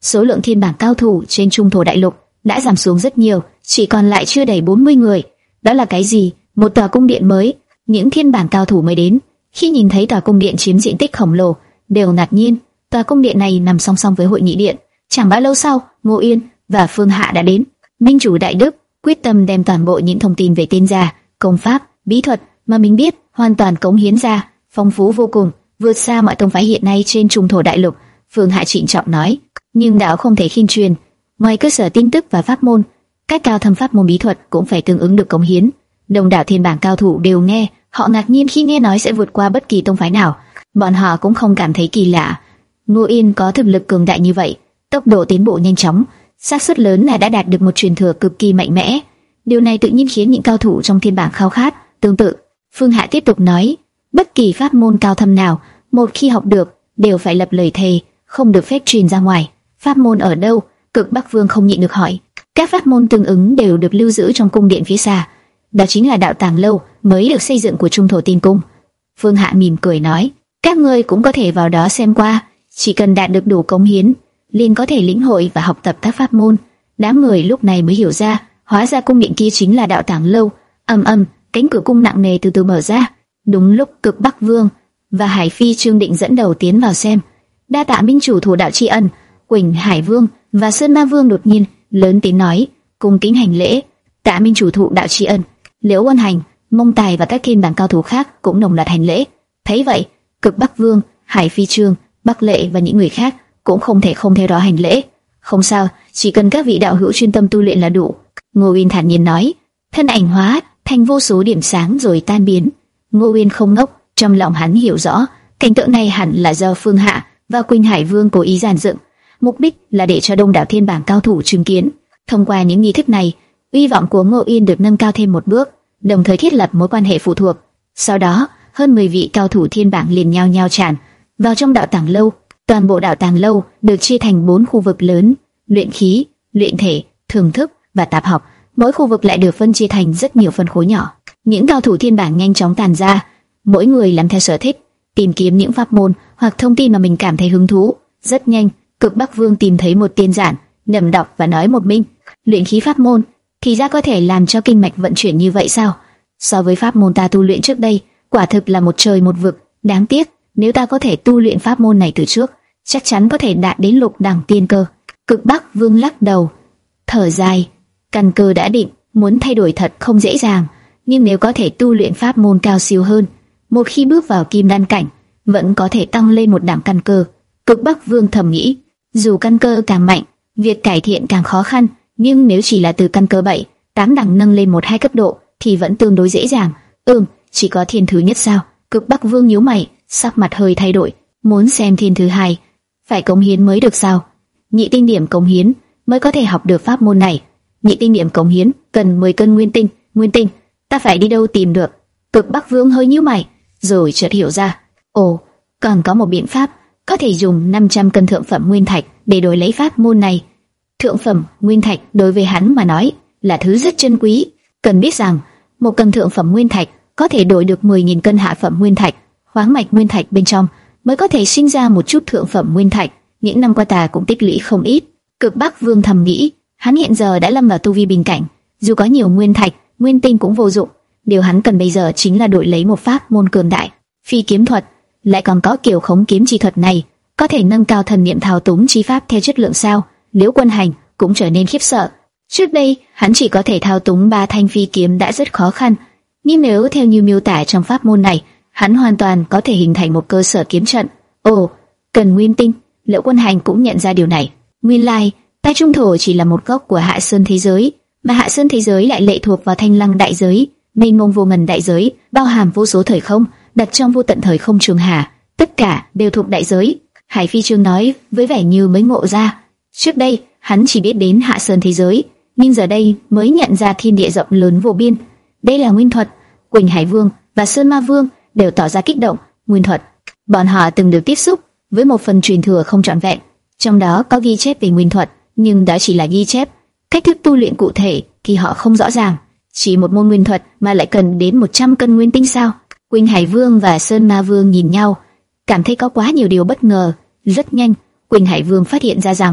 số lượng thiên bảng cao thủ trên trung thổ đại lục đã giảm xuống rất nhiều, chỉ còn lại chưa đầy bốn mươi người. Đó là cái gì? Một tòa cung điện mới. Những thiên bảng cao thủ mới đến, khi nhìn thấy tòa cung điện chiếm diện tích khổng lồ, đều ngạc nhiên. Tòa cung điện này nằm song song với hội nghị điện. Chẳng bao lâu sau, Ngô Yên và Phương Hạ đã đến. Minh chủ Đại Đức quyết tâm đem toàn bộ những thông tin về tên gia, công pháp, bí thuật mà mình biết hoàn toàn cống hiến ra, phong phú vô cùng, vượt xa mọi tông phái hiện nay trên trung thổ đại lục. Phương Hạ trịnh trọng nói, nhưng đạo không thể khinh truyền, ngoài cơ sở tin tức và pháp môn, các cao thâm pháp môn bí thuật cũng phải tương ứng được cống hiến. Đông đảo thiên bảng cao thủ đều nghe, họ ngạc nhiên khi nghe nói sẽ vượt qua bất kỳ tông phái nào. Bọn họ cũng không cảm thấy kỳ lạ. Ngô Yên có thực lực cường đại như vậy, tốc độ tiến bộ nhanh chóng, xác suất lớn là đã đạt được một truyền thừa cực kỳ mạnh mẽ. Điều này tự nhiên khiến những cao thủ trong thiên bảng khao khát. Tương tự, Phương Hạ tiếp tục nói, bất kỳ pháp môn cao thâm nào, một khi học được, đều phải lập lời thề, không được phép truyền ra ngoài. Pháp môn ở đâu? Cực Bắc Vương không nhịn được hỏi. Các pháp môn tương ứng đều được lưu giữ trong cung điện phía xa. Đó chính là đạo tàng lâu mới được xây dựng của Trung Thổ Tiên Cung. Phương Hạ mỉm cười nói, các ngươi cũng có thể vào đó xem qua, chỉ cần đạt được đủ cống hiến, liền có thể lĩnh hội và học tập các pháp môn. Đám người lúc này mới hiểu ra, hóa ra cung điện kia chính là đạo tàng lâu. Ầm ầm, cánh cửa cung nặng nề từ từ mở ra. Đúng lúc Cực Bắc Vương và Hải Phi Trương định dẫn đầu tiến vào xem. Đa tạ minh chủ thủ đạo tri ân. Quỳnh Hải Vương và Sơn Ma Vương đột nhiên lớn tiếng nói, cung kính hành lễ. Tạ minh chủ thụ đạo tri ân. Liễu Quân Hành, Mông Tài và các thiên bảng cao thủ khác cũng đồng loạt hành lễ. Thấy vậy, Cực Bắc Vương, Hải Phi Trương, Bắc Lệ và những người khác cũng không thể không theo đó hành lễ. Không sao, chỉ cần các vị đạo hữu chuyên tâm tu luyện là đủ. Ngô Uyên thản nhiên nói. Thân ảnh hóa thành vô số điểm sáng rồi tan biến. Ngô Uyên không ngốc, trong lòng hắn hiểu rõ, cảnh tượng này hẳn là do Phương Hạ và Quỳnh Hải Vương cố ý dàn dựng, mục đích là để cho đông đảo thiên bảng cao thủ chứng kiến. Thông qua những nghi thức này, uy vọng của Ngô Uyên được nâng cao thêm một bước, đồng thời thiết lập mối quan hệ phụ thuộc. Sau đó, hơn mười vị cao thủ thiên bảng liền nhao nhao tràn vào trong đạo tàng lâu. Toàn bộ đạo tàng lâu được chia thành bốn khu vực lớn: luyện khí, luyện thể, thưởng thức và tạp học. Mỗi khu vực lại được phân chia thành rất nhiều phân khối nhỏ. Những cao thủ thiên bảng nhanh chóng tàn ra, mỗi người làm theo sở thích, tìm kiếm những pháp môn hoặc thông tin mà mình cảm thấy hứng thú. Rất nhanh, Cực Bắc Vương tìm thấy một tiên giản, nhẩm đọc và nói một mình: luyện khí pháp môn, thì ra có thể làm cho kinh mạch vận chuyển như vậy sao? So với pháp môn ta tu luyện trước đây, quả thực là một trời một vực. Đáng tiếc, nếu ta có thể tu luyện pháp môn này từ trước, chắc chắn có thể đạt đến lục đẳng tiên cơ. Cực Bắc Vương lắc đầu, thở dài, căn cơ đã định, muốn thay đổi thật không dễ dàng. Nhưng nếu có thể tu luyện pháp môn cao siêu hơn, một khi bước vào kim đan cảnh, vẫn có thể tăng lên một đẳng căn cơ. Cực Bắc Vương thầm nghĩ, dù căn cơ càng mạnh, việc cải thiện càng khó khăn, nhưng nếu chỉ là từ căn cơ bảy, tám đẳng nâng lên một hai cấp độ thì vẫn tương đối dễ dàng. Ừm, chỉ có thiên thứ nhất sao? Cực Bắc Vương nhíu mày, sắc mặt hơi thay đổi. Muốn xem thiên thứ hai, phải cống hiến mới được sao? Nhị tinh điểm cống hiến mới có thể học được pháp môn này. Nhị tinh điểm cống hiến cần mười cân nguyên tinh. Nguyên tinh, ta phải đi đâu tìm được? Cực Bắc Vương hơi nhíu mày, rồi chợt hiểu ra. Ồ, còn có một biện pháp, có thể dùng năm trăm cân thượng phẩm nguyên thạch để đổi lấy pháp môn này. Thượng phẩm nguyên thạch đối với hắn mà nói là thứ rất chân quý. Cần biết rằng, một cân thượng phẩm nguyên thạch có thể đổi được mười nghìn cân hạ phẩm nguyên thạch. Khoáng mạch nguyên thạch bên trong mới có thể sinh ra một chút thượng phẩm nguyên thạch. Những năm qua ta cũng tích lũy không ít. Cực Bắc Vương thầm nghĩ, hắn hiện giờ đã lâm vào tu vi bình cảnh, dù có nhiều nguyên thạch, nguyên tinh cũng vô dụng. Điều hắn cần bây giờ chính là đổi lấy một pháp môn cường đại. Phi kiếm thuật, lại còn có kiểu khống kiếm chi thuật này, có thể nâng cao thần niệm thao túng chi pháp theo chất lượng sao? Liễu Quân Hành cũng trở nên khiếp sợ. Trước đây, hắn chỉ có thể thao túng ba thanh phi kiếm đã rất khó khăn, nhưng nếu theo như miêu tả trong pháp môn này, hắn hoàn toàn có thể hình thành một cơ sở kiếm trận. Ồ, cần nguyên tinh. Liễu Quân Hành cũng nhận ra điều này. Nguyên lai, ta trung thổ chỉ là một góc của Hạ Sơn thế giới, mà Hạ Sơn thế giới lại lệ thuộc vào Thanh Lăng đại giới, mênh mông vô ngần đại giới, bao hàm vô số thời không, đặt trong vô tận thời không trường hà, tất cả đều thuộc đại giới. Hải Phi Trương nói với vẻ như mới ngộ ra. Trước đây, hắn chỉ biết đến Hạ Sơn thế giới, nhưng giờ đây mới nhận ra thiên địa rộng lớn vô biên. Đây là nguyên thuật. Quỳnh Hải Vương và Sơn Ma Vương đều tỏ ra kích động. Nguyên thuật, bọn họ từng được tiếp xúc với một phần truyền thừa không trọn vẹn, trong đó có ghi chép về nguyên thuật, nhưng đó chỉ là ghi chép. Cách thức tu luyện cụ thể thì họ không rõ ràng. Chỉ một môn nguyên thuật mà lại cần đến một trăm cân nguyên tinh sao? Quỳnh Hải Vương và Sơn Ma Vương nhìn nhau, cảm thấy có quá nhiều điều bất ngờ. Rất nhanh, Quỳnh Hải Vương phát hiện ra rằng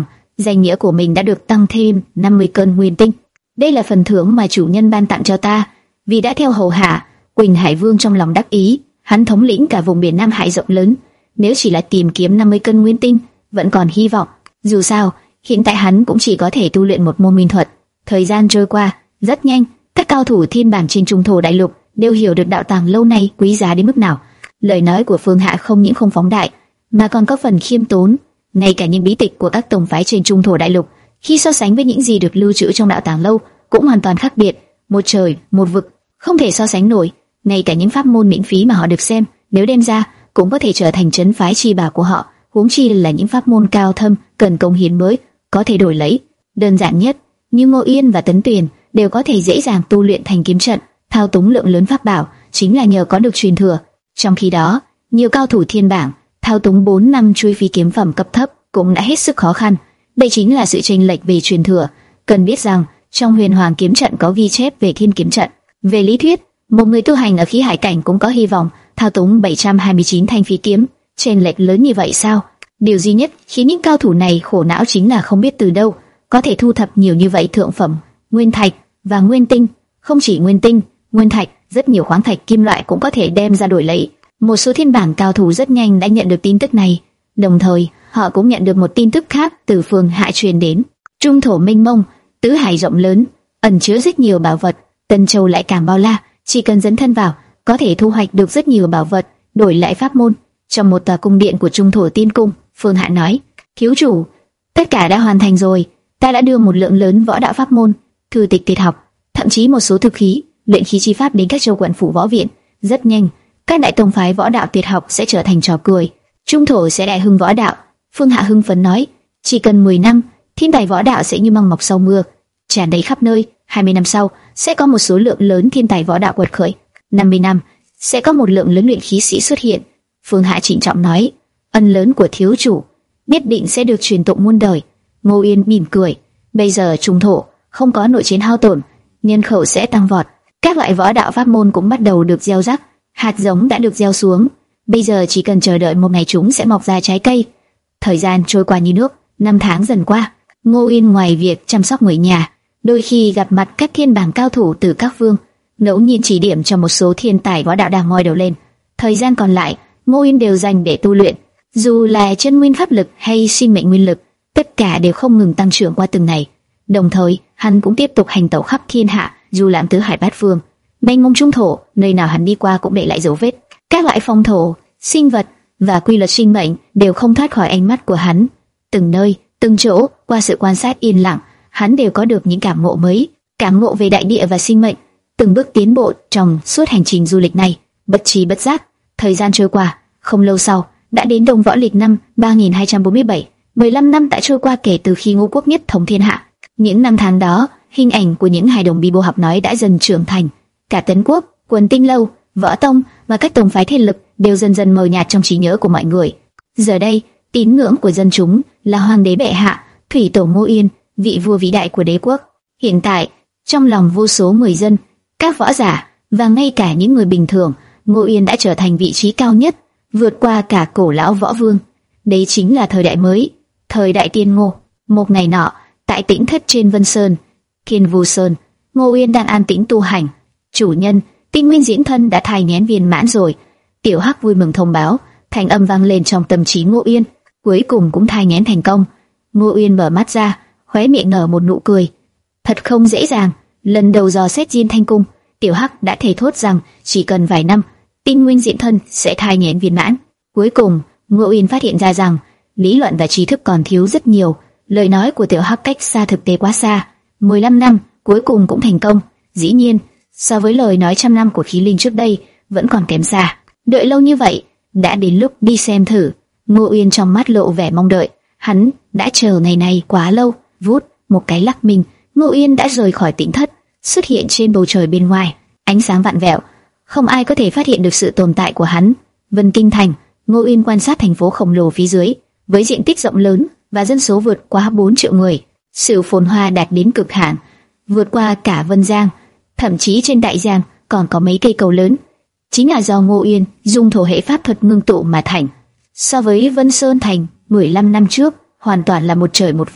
danh nghĩa của mình đã được tăng thêm năm mươi cân nguyên tinh. Đây là phần thưởng mà chủ nhân ban tặng cho ta, vì đã theo hầu hạ. Quỳnh Hải Vương trong lòng đắc ý, hắn thống lĩnh cả vùng biển Nam Hải rộng lớn, nếu chỉ là tìm kiếm năm mươi cân nguyên tinh, vẫn còn hy vọng. Dù sao, hiện tại hắn cũng chỉ có thể tu luyện một môn minh thuật. Thời gian trôi qua rất nhanh, các cao thủ thiên bảng trên trung thổ đại lục đều hiểu được đạo tàng lâu nay quý giá đến mức nào. Lời nói của Phương Hạ không những không phóng đại, mà còn có phần khiêm tốn. Ngay cả những bí tịch của các tông phái trên trung thổ đại lục, khi so sánh với những gì được lưu trữ trong đạo tàng lâu, cũng hoàn toàn khác biệt, một trời một vực, không thể so sánh nổi. Ngay cả những pháp môn miễn phí mà họ được xem, nếu đem ra, cũng có thể trở thành trấn phái chi bảo của họ. Huống chi là những pháp môn cao thâm cần công hiến mới có thể đổi lấy. Đơn giản nhất, như Ngô Yên và Tấn Tuyền đều có thể dễ dàng tu luyện thành kiếm trận, thao túng lượng lớn pháp bảo, chính là nhờ có được truyền thừa. Trong khi đó, nhiều cao thủ thiên bảng thao túng bốn năm chuôi phi kiếm phẩm cấp thấp cũng đã hết sức khó khăn. Đây chính là sự chênh lệch về truyền thừa. Cần biết rằng, trong Huyền Hoàng kiếm trận có ghi chép về Thiên kiếm trận. Về lý thuyết, một người tu hành ở khí hải cảnh cũng có hy vọng thao túng bảy trăm hai mươi chín thanh phi kiếm. Chênh lệch lớn như vậy sao? Điều duy nhất khiến những cao thủ này khổ não chính là không biết từ đâu có thể thu thập nhiều như vậy thượng phẩm nguyên thạch và nguyên tinh. Không chỉ nguyên tinh, nguyên thạch, rất nhiều khoáng thạch kim loại cũng có thể đem ra đổi lấy. Một số thiên bảng cao thủ rất nhanh đã nhận được tin tức này, đồng thời họ cũng nhận được một tin tức khác từ Phương Hạ truyền đến. Trung thổ mênh mông, tứ hải rộng lớn, ẩn chứa rất nhiều bảo vật. Tân Châu lại càng bao la, chỉ cần dấn thân vào, có thể thu hoạch được rất nhiều bảo vật, đổi lại pháp môn. Trong một tòa cung điện của Trung thổ tiên cung, Phương Hạ nói: thiếu chủ, tất cả đã hoàn thành rồi. Ta đã đưa một lượng lớn võ đạo pháp môn, thư tịch tuyệt học, thậm chí một số thực khí, luyện khí chi pháp đến các châu quận phủ võ viện. Rất nhanh, các đại tông phái võ đạo tuyệt học sẽ trở thành trò cười. Trung thổ sẽ đại hưng võ đạo. Phương Hạ hưng phấn nói: chỉ cần mười năm, thiên tài võ đạo sẽ như măng mọc sau mưa, tràn đầy khắp nơi. hai mươi năm sau, sẽ có một số lượng lớn thiên tài võ đạo quật khởi. năm mươi năm, sẽ có một lượng lớn luyện khí sĩ xuất hiện. Phương Hạ trịnh trọng nói: ân lớn của thiếu chủ nhất định sẽ được truyền tụng muôn đời. Ngô Yên mỉm cười. Bây giờ trung thổ không có nội chiến hao tổn, nhân khẩu sẽ tăng vọt. Các loại võ đạo pháp môn cũng bắt đầu được gieo rắc, hạt giống đã được gieo xuống. Bây giờ chỉ cần chờ đợi một ngày chúng sẽ mọc ra trái cây. Thời gian trôi qua như nước, năm tháng dần qua. Ngô Yên ngoài việc chăm sóc người nhà, đôi khi gặp mặt các thiên bảng cao thủ từ các vương, ngẫu nhiên chỉ điểm cho một số thiên tài võ đạo đang ngoi đầu lên. Thời gian còn lại, Ngô Yên đều dành để tu luyện. Dù là chân nguyên pháp lực hay sinh mệnh nguyên lực, tất cả đều không ngừng tăng trưởng qua từng ngày. Đồng thời, hắn cũng tiếp tục hành tẩu khắp thiên hạ, du lãm tứ hải bát phương. Mênh mông trung thổ, nơi nào hắn đi qua cũng để lại dấu vết. Các loại phong thổ, sinh vật và quy luật sinh mệnh đều không thoát khỏi ánh mắt của hắn. Từng nơi, từng chỗ, qua sự quan sát yên lặng, hắn đều có được những cảm ngộ mới, cảm ngộ về đại địa và sinh mệnh. Từng bước tiến bộ trong suốt hành trình du lịch này, bất trí bất giác, thời gian trôi qua. Không lâu sau, đã đến Đông Võ Lịch năm ba nghìn hai trăm bốn mươi bảy. mười lăm năm đã trôi qua kể từ khi Ngũ Quốc nhất thống thiên hạ. Những năm tháng đó, hình ảnh của những hài đồng bi bô học nói đã dần trưởng thành. Cả Tấn Quốc, Quần Tinh Lâu, Võ Tông và các tông phái thiên lực đều dần dần mờ nhạt trong trí nhớ của mọi người. Giờ đây, tín ngưỡng của dân chúng là Hoàng đế bệ hạ, thủy tổ Ngô Yên, vị vua vĩ đại của đế quốc. Hiện tại, trong lòng vô số người dân, các võ giả và ngay cả những người bình thường, Ngô Yên đã trở thành vị trí cao nhất, vượt qua cả cổ lão võ vương. Đấy chính là thời đại mới, thời đại tiên Ngô. Một ngày nọ, tại tĩnh thất trên Vân Sơn, Thiên Vu Sơn, Ngô Yên đang an tĩnh tu hành. Chủ nhân, Tinh Nguyên diễn thân đã thai nghén viên mãn rồi. Tiểu Hắc vui mừng thông báo, thanh âm vang lên trong tâm trí Ngô Yên. Cuối cùng cũng thai nghén thành công. Ngô Yên mở mắt ra, khóe miệng nở một nụ cười. Thật không dễ dàng. Lần đầu dò xét Diên Thanh Cung, Tiểu Hắc đã thề thốt rằng chỉ cần vài năm, Tinh Nguyên diễn thân sẽ thai nghén viên mãn. Cuối cùng, Ngô Yên phát hiện ra rằng lý luận và trí thức còn thiếu rất nhiều. Lời nói của Tiểu Hắc cách xa thực tế quá xa. mười lăm năm cuối cùng cũng thành công. Dĩ nhiên, so với lời nói trăm năm của khí linh trước đây, vẫn còn kém xa. Đợi lâu như vậy, đã đến lúc đi xem thử. Ngô Yên trong mắt lộ vẻ mong đợi. Hắn đã chờ ngày này quá lâu. Vút một cái lắc mình, Ngô Yên đã rời khỏi tĩnh thất, xuất hiện trên bầu trời bên ngoài. Ánh sáng vạn vẹo, không ai có thể phát hiện được sự tồn tại của hắn. Vân Kinh Thành. Ngô Yên quan sát thành phố khổng lồ phía dưới, với diện tích rộng lớn và dân số vượt quá bốn triệu người. Sự phồn hoa đạt đến cực hạn, vượt qua cả Vân Giang. Thậm chí trên Đại Giang còn có mấy cây cầu lớn, chính là do Ngô Yên dùng thổ hệ pháp thuật ngưng tụ mà thành. So với Vân Sơn Thành mười lăm năm trước, hoàn toàn là một trời một vực.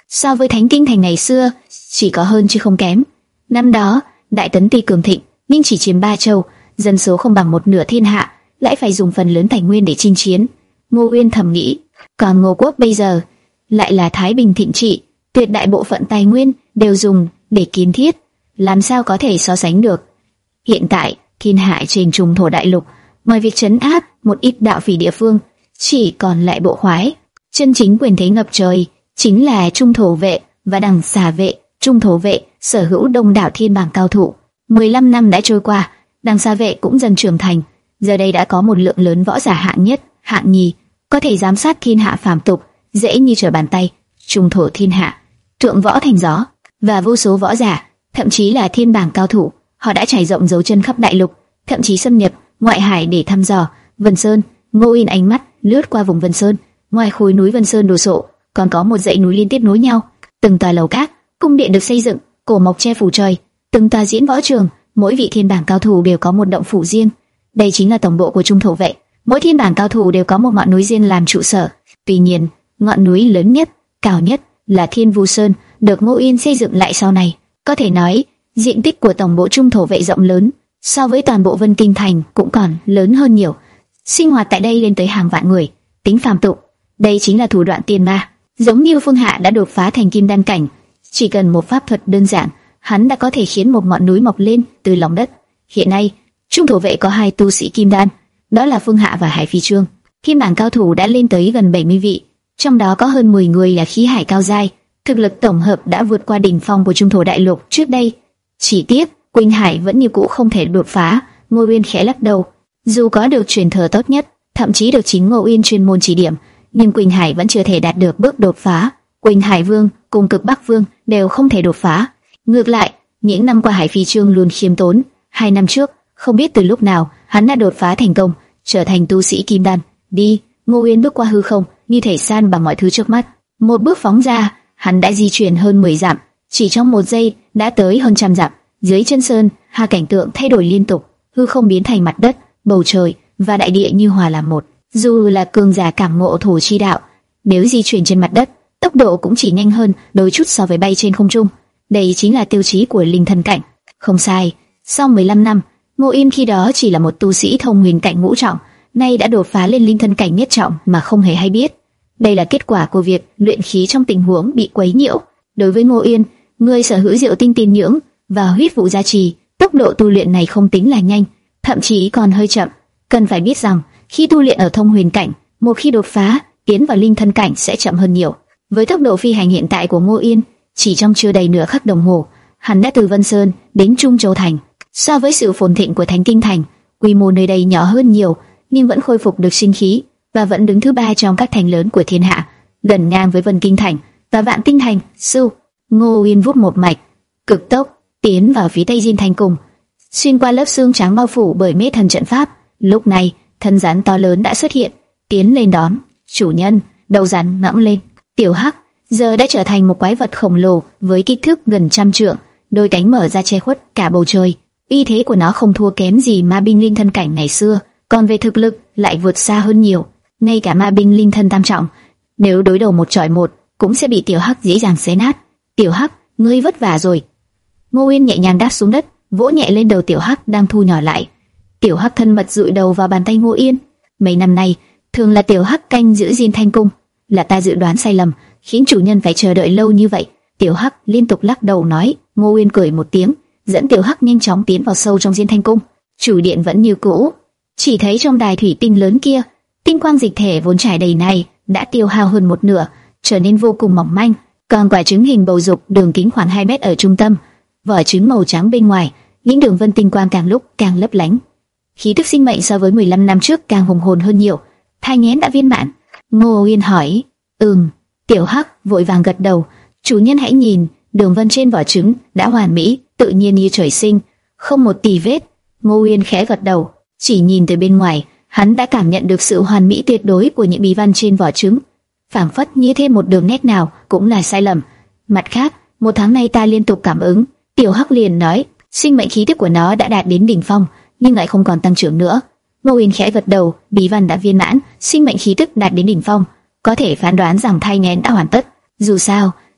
so với Thánh Kinh Thành ngày xưa, chỉ có hơn chứ không kém. Năm đó, Đại Tấn tuy cường thịnh, nhưng chỉ chiếm ba châu, dân số không bằng một nửa thiên hạ, lại phải dùng phần lớn tài nguyên để chinh chiến. Ngô Uyên thầm nghĩ, còn Ngô quốc bây giờ lại là thái bình thịnh trị, tuyệt đại bộ phận tài nguyên đều dùng để kiến thiết, làm sao có thể so sánh được. Hiện tại, thiên hạ trên trung thổ đại lục, ngoài việc trấn áp một ít đạo phỉ địa phương, chỉ còn lại bộ khoái. Chân chính quyền thế ngập trời chính là trung thổ vệ và đằng xà vệ. Trung thổ vệ sở hữu đông đảo thiên bảng cao thủ. mười lăm năm đã trôi qua, đằng xà vệ cũng dần trưởng thành, giờ đây đã có một lượng lớn võ giả hạng nhất, hạng nhì, có thể giám sát thiên hạ phàm tục, dễ như trở bàn tay. Trung thổ thiên hạ, trượng võ thành gió, và vô số võ giả, thậm chí là thiên bảng cao thủ, họ đã trải rộng dấu chân khắp đại lục, thậm chí xâm nhập ngoại hải để thăm dò Vân Sơn. Ngô Uyên ánh mắt lướt qua vùng Vân Sơn, ngoài khối núi Vân Sơn đồ sộ, còn có một dãy núi liên tiếp nối nhau, từng tòa lầu các, cung điện được xây dựng, cổ mộc che phủ trời, từng tòa diễn võ trường, mỗi vị thiên bảng cao thủ đều có một động phủ riêng. Đây chính là tổng bộ của Trung thổ vệ, mỗi thiên bảng cao thủ đều có một ngọn núi riêng làm trụ sở. Tuy nhiên, ngọn núi lớn nhất, cao nhất là Thiên Vu Sơn, được Ngô Uyên xây dựng lại sau này. Có thể nói, diện tích của tổng bộ Trung thổ vệ rộng lớn, so với toàn bộ Vân Kinh Thành cũng còn lớn hơn nhiều. Sinh hoạt tại đây lên tới hàng vạn người, tính phàm tục. Đây chính là thủ đoạn tiền ma. Giống như Phương Hạ đã đột phá thành kim đan cảnh, chỉ cần một pháp thuật đơn giản, hắn đã có thể khiến một ngọn núi mọc lên từ lòng đất. Hiện nay, Trung thổ vệ có hai tu sĩ kim đan, đó là Phương Hạ và Hải Phi Trương. Thiên bảng cao thủ đã lên tới gần bảy mươi vị, trong đó có hơn mười người là khí hải cao giai, thực lực tổng hợp đã vượt qua đỉnh phong của Trung thổ đại lục trước đây. Chỉ tiếc, Quỳnh Hải vẫn như cũ không thể đột phá. Ngô Uyên khẽ lắc đầu, dù có được truyền thừa tốt nhất, thậm chí được chính Ngô Uyên chuyên môn chỉ điểm, nhưng Quỳnh Hải vẫn chưa thể đạt được bước đột phá. Quỳnh Hải Vương cùng Cực Bắc Vương đều không thể đột phá. Ngược lại, những năm qua Hải Phi Trương luôn khiêm tốn. Hai năm trước, không biết từ lúc nào, hắn đã đột phá thành công, trở thành tu sĩ kim đan. Đi, Ngô Uyên bước qua hư không, như thể san bằng mọi thứ trước mắt. Một bước phóng ra, hắn đã di chuyển hơn mười dặm, chỉ trong một giây đã tới hơn trăm dặm. Dưới chân sơn, hai cảnh tượng thay đổi liên tục, hư không biến thành mặt đất, bầu trời và đại địa như hòa làm một. Dù là cường giả cảm ngộ thổ chi đạo, nếu di chuyển trên mặt đất, tốc độ cũng chỉ nhanh hơn đôi chút so với bay trên không trung. Đây chính là tiêu chí của linh thân cảnh. Không sai, sau mười lăm năm, Ngô Uyên khi đó chỉ là một tu sĩ thông huyền cảnh ngũ trọng, nay đã đột phá lên linh thân cảnh nhất trọng mà không hề hay biết. Đây là kết quả của việc luyện khí trong tình huống bị quấy nhiễu. Đối với Ngô Uyên, người sở hữu diệu tinh tiên nhưỡng và huyết vụ gia trì, tốc độ tu luyện này không tính là nhanh, thậm chí còn hơi chậm. Cần phải biết rằng, khi tu luyện ở thông huyền cảnh, một khi đột phá, tiến vào linh thân cảnh sẽ chậm hơn nhiều. Với tốc độ phi hành hiện tại của Ngô Uyên, chỉ trong chưa đầy nửa khắc đồng hồ, hắn đã từ Vân Sơn đến Trung Châu Thành. So với sự phồn thịnh của Thánh Kinh Thành, quy mô nơi đây nhỏ hơn nhiều, nhưng vẫn khôi phục được sinh khí và vẫn đứng thứ ba trong các thành lớn của thiên hạ, gần ngang với Vân Kinh Thành và Vạn Tinh Thành. Sư, Ngô Uyên vút một mạch, cực tốc tiến vào phía tây Diên Thành Cung, xuyên qua lớp xương trắng bao phủ bởi mê thần trận pháp. Lúc này, thân rắn to lớn đã xuất hiện, tiến lên đón. Chủ nhân, đầu rắn ngẩng lên. Tiểu Hắc giờ đã trở thành một quái vật khổng lồ với kích thước gần trăm trượng, đôi cánh mở ra che khuất cả bầu trời. Uy thế của nó không thua kém gì ma binh linh thân cảnh ngày xưa, còn về thực lực lại vượt xa hơn nhiều. Ngay cả ma binh linh thân tam trọng, nếu đối đầu một chọi một, cũng sẽ bị Tiểu Hắc dễ dàng xé nát. Tiểu Hắc, ngươi vất vả rồi. Ngô Uyên nhẹ nhàng đáp xuống đất, vỗ nhẹ lên đầu Tiểu Hắc đang thu nhỏ lại. Tiểu Hắc thân mật dụi đầu vào bàn tay Ngô Uyên. Mấy năm nay, thường là Tiểu Hắc canh giữ Diên Thanh Cung, là ta dự đoán sai lầm, khiến chủ nhân phải chờ đợi lâu như vậy. Tiểu Hắc liên tục lắc đầu nói. Ngô Uyên cười một tiếng, dẫn Tiểu Hắc nhanh chóng tiến vào sâu trong Diên Thanh Cung. Chủ điện vẫn như cũ, chỉ thấy trong đài thủy tinh lớn kia, tinh quang dịch thể vốn trải đầy này đã tiêu hao hơn một nửa, trở nên vô cùng mỏng manh. Còn quả trứng hình bầu dục đường kính khoảng hai mét ở trung tâm, vỏ trứng màu trắng bên ngoài, những đường vân tinh quang càng lúc càng lấp lánh. Khí tức sinh mệnh so với mười lăm năm trước càng hùng hồn hơn nhiều. Thai nghén đã viên mãn. Ngô Uyên hỏi. Ừm. Tiểu Hắc vội vàng gật đầu. Chủ nhân hãy nhìn, đường vân trên vỏ trứng đã hoàn mỹ, tự nhiên như trời sinh, không một tì vết. Ngô Uyên khẽ gật đầu. Chỉ nhìn từ bên ngoài, hắn đã cảm nhận được sự hoàn mỹ tuyệt đối của những bí văn trên vỏ trứng, phảng phất như thêm một đường nét nào cũng là sai lầm. Mặt khác, một tháng nay ta liên tục cảm ứng. Tiểu Hắc liền nói, sinh mệnh khí tức của nó đã đạt đến đỉnh phong, nhưng lại không còn tăng trưởng nữa. Ngô Uyên khẽ gật đầu, bí văn đã viên mãn, sinh mệnh khí tức đạt đến đỉnh phong, có thể phán đoán rằng thai nghén đã hoàn tất. Dù sao,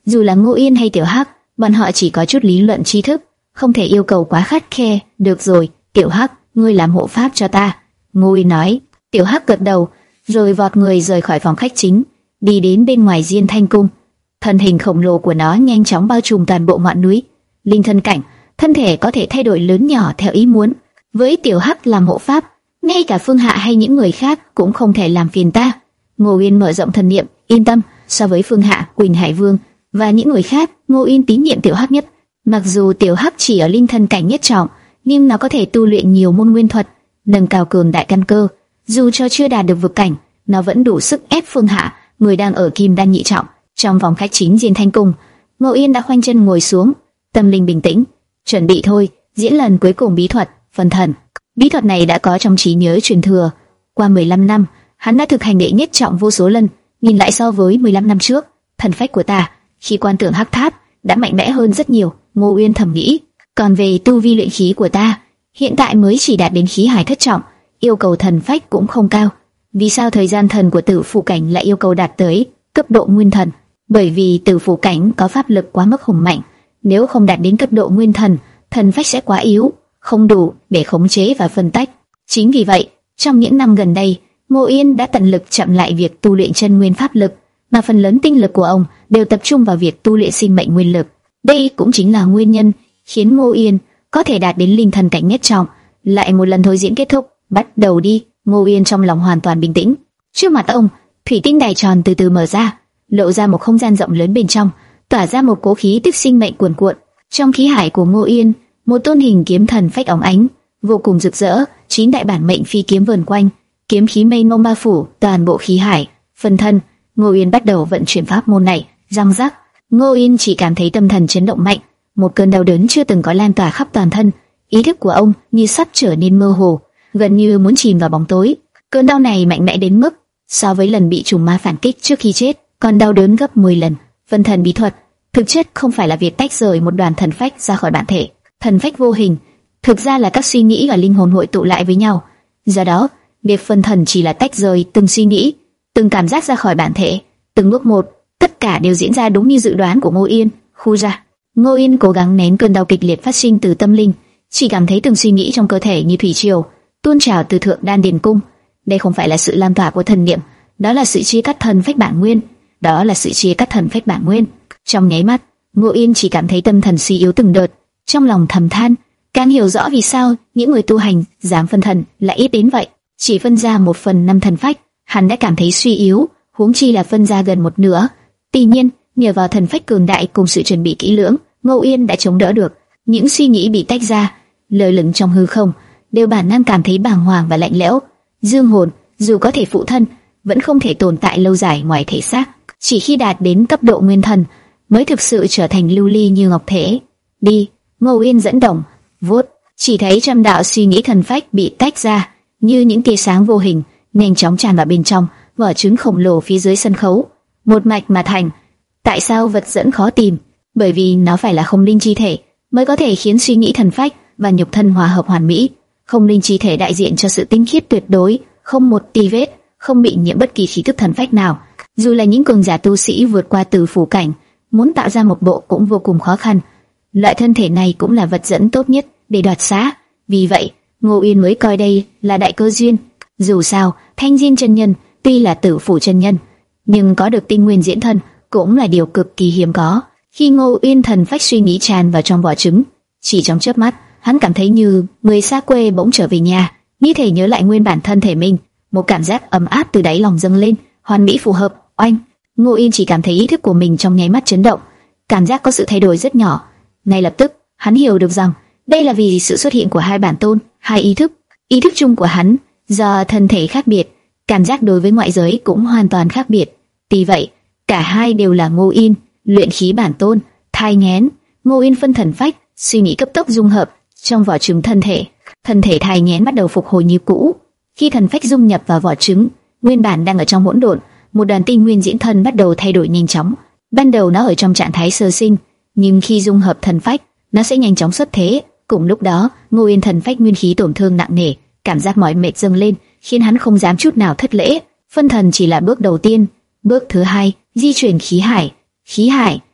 Dù là Ngô Yên hay Tiểu Hắc, bọn họ chỉ có chút lý luận tri thức, không thể yêu cầu quá khắt khe. Được rồi, Tiểu Hắc, ngươi làm hộ pháp cho ta. Ngô Yên nói. Tiểu Hắc gật đầu, rồi vọt người rời khỏi phòng khách chính, đi đến bên ngoài Diên Thanh Cung. Thân hình khổng lồ của nó nhanh chóng bao trùm toàn bộ ngọn núi. Linh thân cảnh, thân thể có thể thay đổi lớn nhỏ theo ý muốn. Với Tiểu Hắc làm hộ pháp, ngay cả Phương Hạ hay những người khác cũng không thể làm phiền ta. Ngô Yên mở rộng thần niệm, yên tâm, so với Phương Hạ, Quỳnh Hải Vương và những người khác, Ngô Yên tín nhiệm Tiểu Hắc nhất. Mặc dù Tiểu Hắc chỉ ở linh thân cảnh nhất trọng, nhưng nó có thể tu luyện nhiều môn nguyên thuật, nâng cao cường đại căn cơ. Dù cho chưa đạt được vực cảnh, nó vẫn đủ sức ép Phương Hạ, người đang ở kim đan nhị trọng. Trong phòng khách chính Diên Thanh Cung, Ngô Yên đã khoanh chân ngồi xuống, tâm linh bình tĩnh, chuẩn bị thôi, diễn lần cuối cùng bí thuật phân thần. Bí thuật này đã có trong trí nhớ truyền thừa, qua mười lăm năm, hắn đã thực hành đệ nhất trọng vô số lần. Nhìn lại so với mười lăm năm trước, thần phách của ta khi quan tưởng hắc tháp đã mạnh mẽ hơn rất nhiều. Ngô Uyên thầm nghĩ. Còn về tu vi luyện khí của ta, hiện tại mới chỉ đạt đến khí hải thất trọng, yêu cầu thần phách cũng không cao. Vì sao thời gian thần của tử phủ cảnh lại yêu cầu đạt tới cấp độ nguyên thần? Bởi vì tử phủ cảnh có pháp lực quá mức hùng mạnh, nếu không đạt đến cấp độ nguyên thần, thần phách sẽ quá yếu, không đủ để khống chế và phân tách. Chính vì vậy, trong những năm gần đây, Ngô Yên đã tận lực chậm lại việc tu luyện chân nguyên pháp lực, mà phần lớn tinh lực của ông đều tập trung vào việc tu luyện sinh mệnh nguyên lực. Đây cũng chính là nguyên nhân khiến Ngô Yên có thể đạt đến linh thần cảnh nhất trọng. Lại một lần thôi diễn kết thúc, bắt đầu đi. Ngô Yên trong lòng hoàn toàn bình tĩnh. Trước mặt ông, thủy tinh đài tròn từ từ mở ra, lộ ra một không gian rộng lớn bên trong, tỏa ra một cỗ khí tức sinh mệnh cuồn cuộn. Trong khí hải của Ngô Yên, một tôn hình kiếm thần phách óng ánh, vô cùng rực rỡ, chín đại bản mệnh phi kiếm vờn quanh, kiếm khí mênh mông bao phủ toàn bộ khí hải. Phân thân, Ngô Yên bắt đầu vận chuyển pháp môn này. Răng rắc, Ngô Yên chỉ cảm thấy tâm thần chấn động mạnh, một cơn đau đớn chưa từng có lan tỏa khắp toàn thân. Ý thức của ông như sắp trở nên mơ hồ, gần như muốn chìm vào bóng tối. Cơn đau này mạnh mẽ đến mức so với lần bị trùng ma phản kích trước khi chết, còn đau đớn gấp mười lần. Phân thần bí thuật thực chất không phải là việc tách rời một đoàn thần phách ra khỏi bản thể. Thần phách vô hình thực ra là các suy nghĩ và linh hồn hội tụ lại với nhau. Do đó, việc phân thần chỉ là tách rời từng suy nghĩ, từng cảm giác ra khỏi bản thể, từng bước một. Tất cả đều diễn ra đúng như dự đoán của Ngô Yên. Khu ra, Ngô Yên cố gắng nén cơn đau kịch liệt phát sinh từ tâm linh, chỉ cảm thấy từng suy nghĩ trong cơ thể như thủy triều tuôn trào từ thượng đan điền cung. Đây không phải là sự lan tỏa của thần niệm, đó là sự chia cắt thần phách bản nguyên. Đó là sự chia cắt thần phách bản nguyên. Trong nháy mắt, Ngô Yên chỉ cảm thấy tâm thần suy yếu từng đợt, trong lòng thầm than, càng hiểu rõ vì sao những người tu hành dám phân thần lại ít đến vậy. Chỉ phân ra một phần năm thần phách, hắn đã cảm thấy suy yếu, huống chi là phân ra gần một nửa. Tuy nhiên, nhờ vào thần phách cường đại cùng sự chuẩn bị kỹ lưỡng, Ngô Yên đã chống đỡ được. Những suy nghĩ bị tách ra, lơ lửng trong hư không, đều bản năng cảm thấy bàng hoàng và lạnh lẽo. Dương hồn, dù có thể phụ thân, vẫn không thể tồn tại lâu dài ngoài thể xác. Chỉ khi đạt đến cấp độ nguyên thần, mới thực sự trở thành lưu ly như ngọc thể. Đi, Ngô Yên dẫn động, vuốt, chỉ thấy trăm đạo suy nghĩ thần phách bị tách ra, như những tia sáng vô hình, nhanh chóng tràn vào bên trong vỏ trứng khổng lồ phía dưới sân khấu, một mạch mà thành. Tại sao vật dẫn khó tìm? Bởi vì nó phải là không linh chi thể mới có thể khiến suy nghĩ thần phách và nhục thân hòa hợp hoàn mỹ. Không linh chi thể đại diện cho sự tinh khiết tuyệt đối, không một tì vết, không bị nhiễm bất kỳ khí tức thần phách nào. Dù là những cường giả tu sĩ vượt qua tử phủ cảnh, muốn tạo ra một bộ cũng vô cùng khó khăn. Loại thân thể này cũng là vật dẫn tốt nhất để đoạt xá. Vì vậy, Ngô Yên mới coi đây là đại cơ duyên. Dù sao, Thanh Diên chân nhân tuy là tử phủ chân nhân, nhưng có được tinh nguyên diễn thân cũng là điều cực kỳ hiếm có. Khi Ngô Yên thần phách suy nghĩ tràn vào trong vỏ trứng, chỉ trong chớp mắt, hắn cảm thấy như người xa quê bỗng trở về nhà, như thể nhớ lại nguyên bản thân thể mình. Một cảm giác ấm áp từ đáy lòng dâng lên, hoàn mỹ phù hợp. Oanh! Ngô Yên chỉ cảm thấy ý thức của mình trong nháy mắt chấn động, cảm giác có sự thay đổi rất nhỏ. Ngay lập tức, hắn hiểu được rằng đây là vì sự xuất hiện của hai bản tôn, hai ý thức. Ý thức chung của hắn do thân thể khác biệt, cảm giác đối với ngoại giới cũng hoàn toàn khác biệt. Tuy vậy, cả hai đều là Ngô Yên, luyện khí bản tôn, thai nghén. Ngô Yên phân thần phách, suy nghĩ cấp tốc dung hợp trong vỏ trứng thân thể. Thân thể thai nghén bắt đầu phục hồi như cũ. Khi thần phách dung nhập vào vỏ trứng, nguyên bản đang ở trong hỗn độn, một đoàn tinh nguyên diễn thân bắt đầu thay đổi nhanh chóng. Ban đầu nó ở trong trạng thái sơ sinh, nhưng khi dung hợp thần phách, nó sẽ nhanh chóng xuất thế. Cùng lúc đó, Ngô Yên thần phách nguyên khí tổn thương nặng nề, cảm giác mỏi mệt dâng lên, khiến hắn không dám chút nào thất lễ. Phân thần chỉ là bước đầu tiên. Bước thứ hai, di chuyển khí hải. Khí hải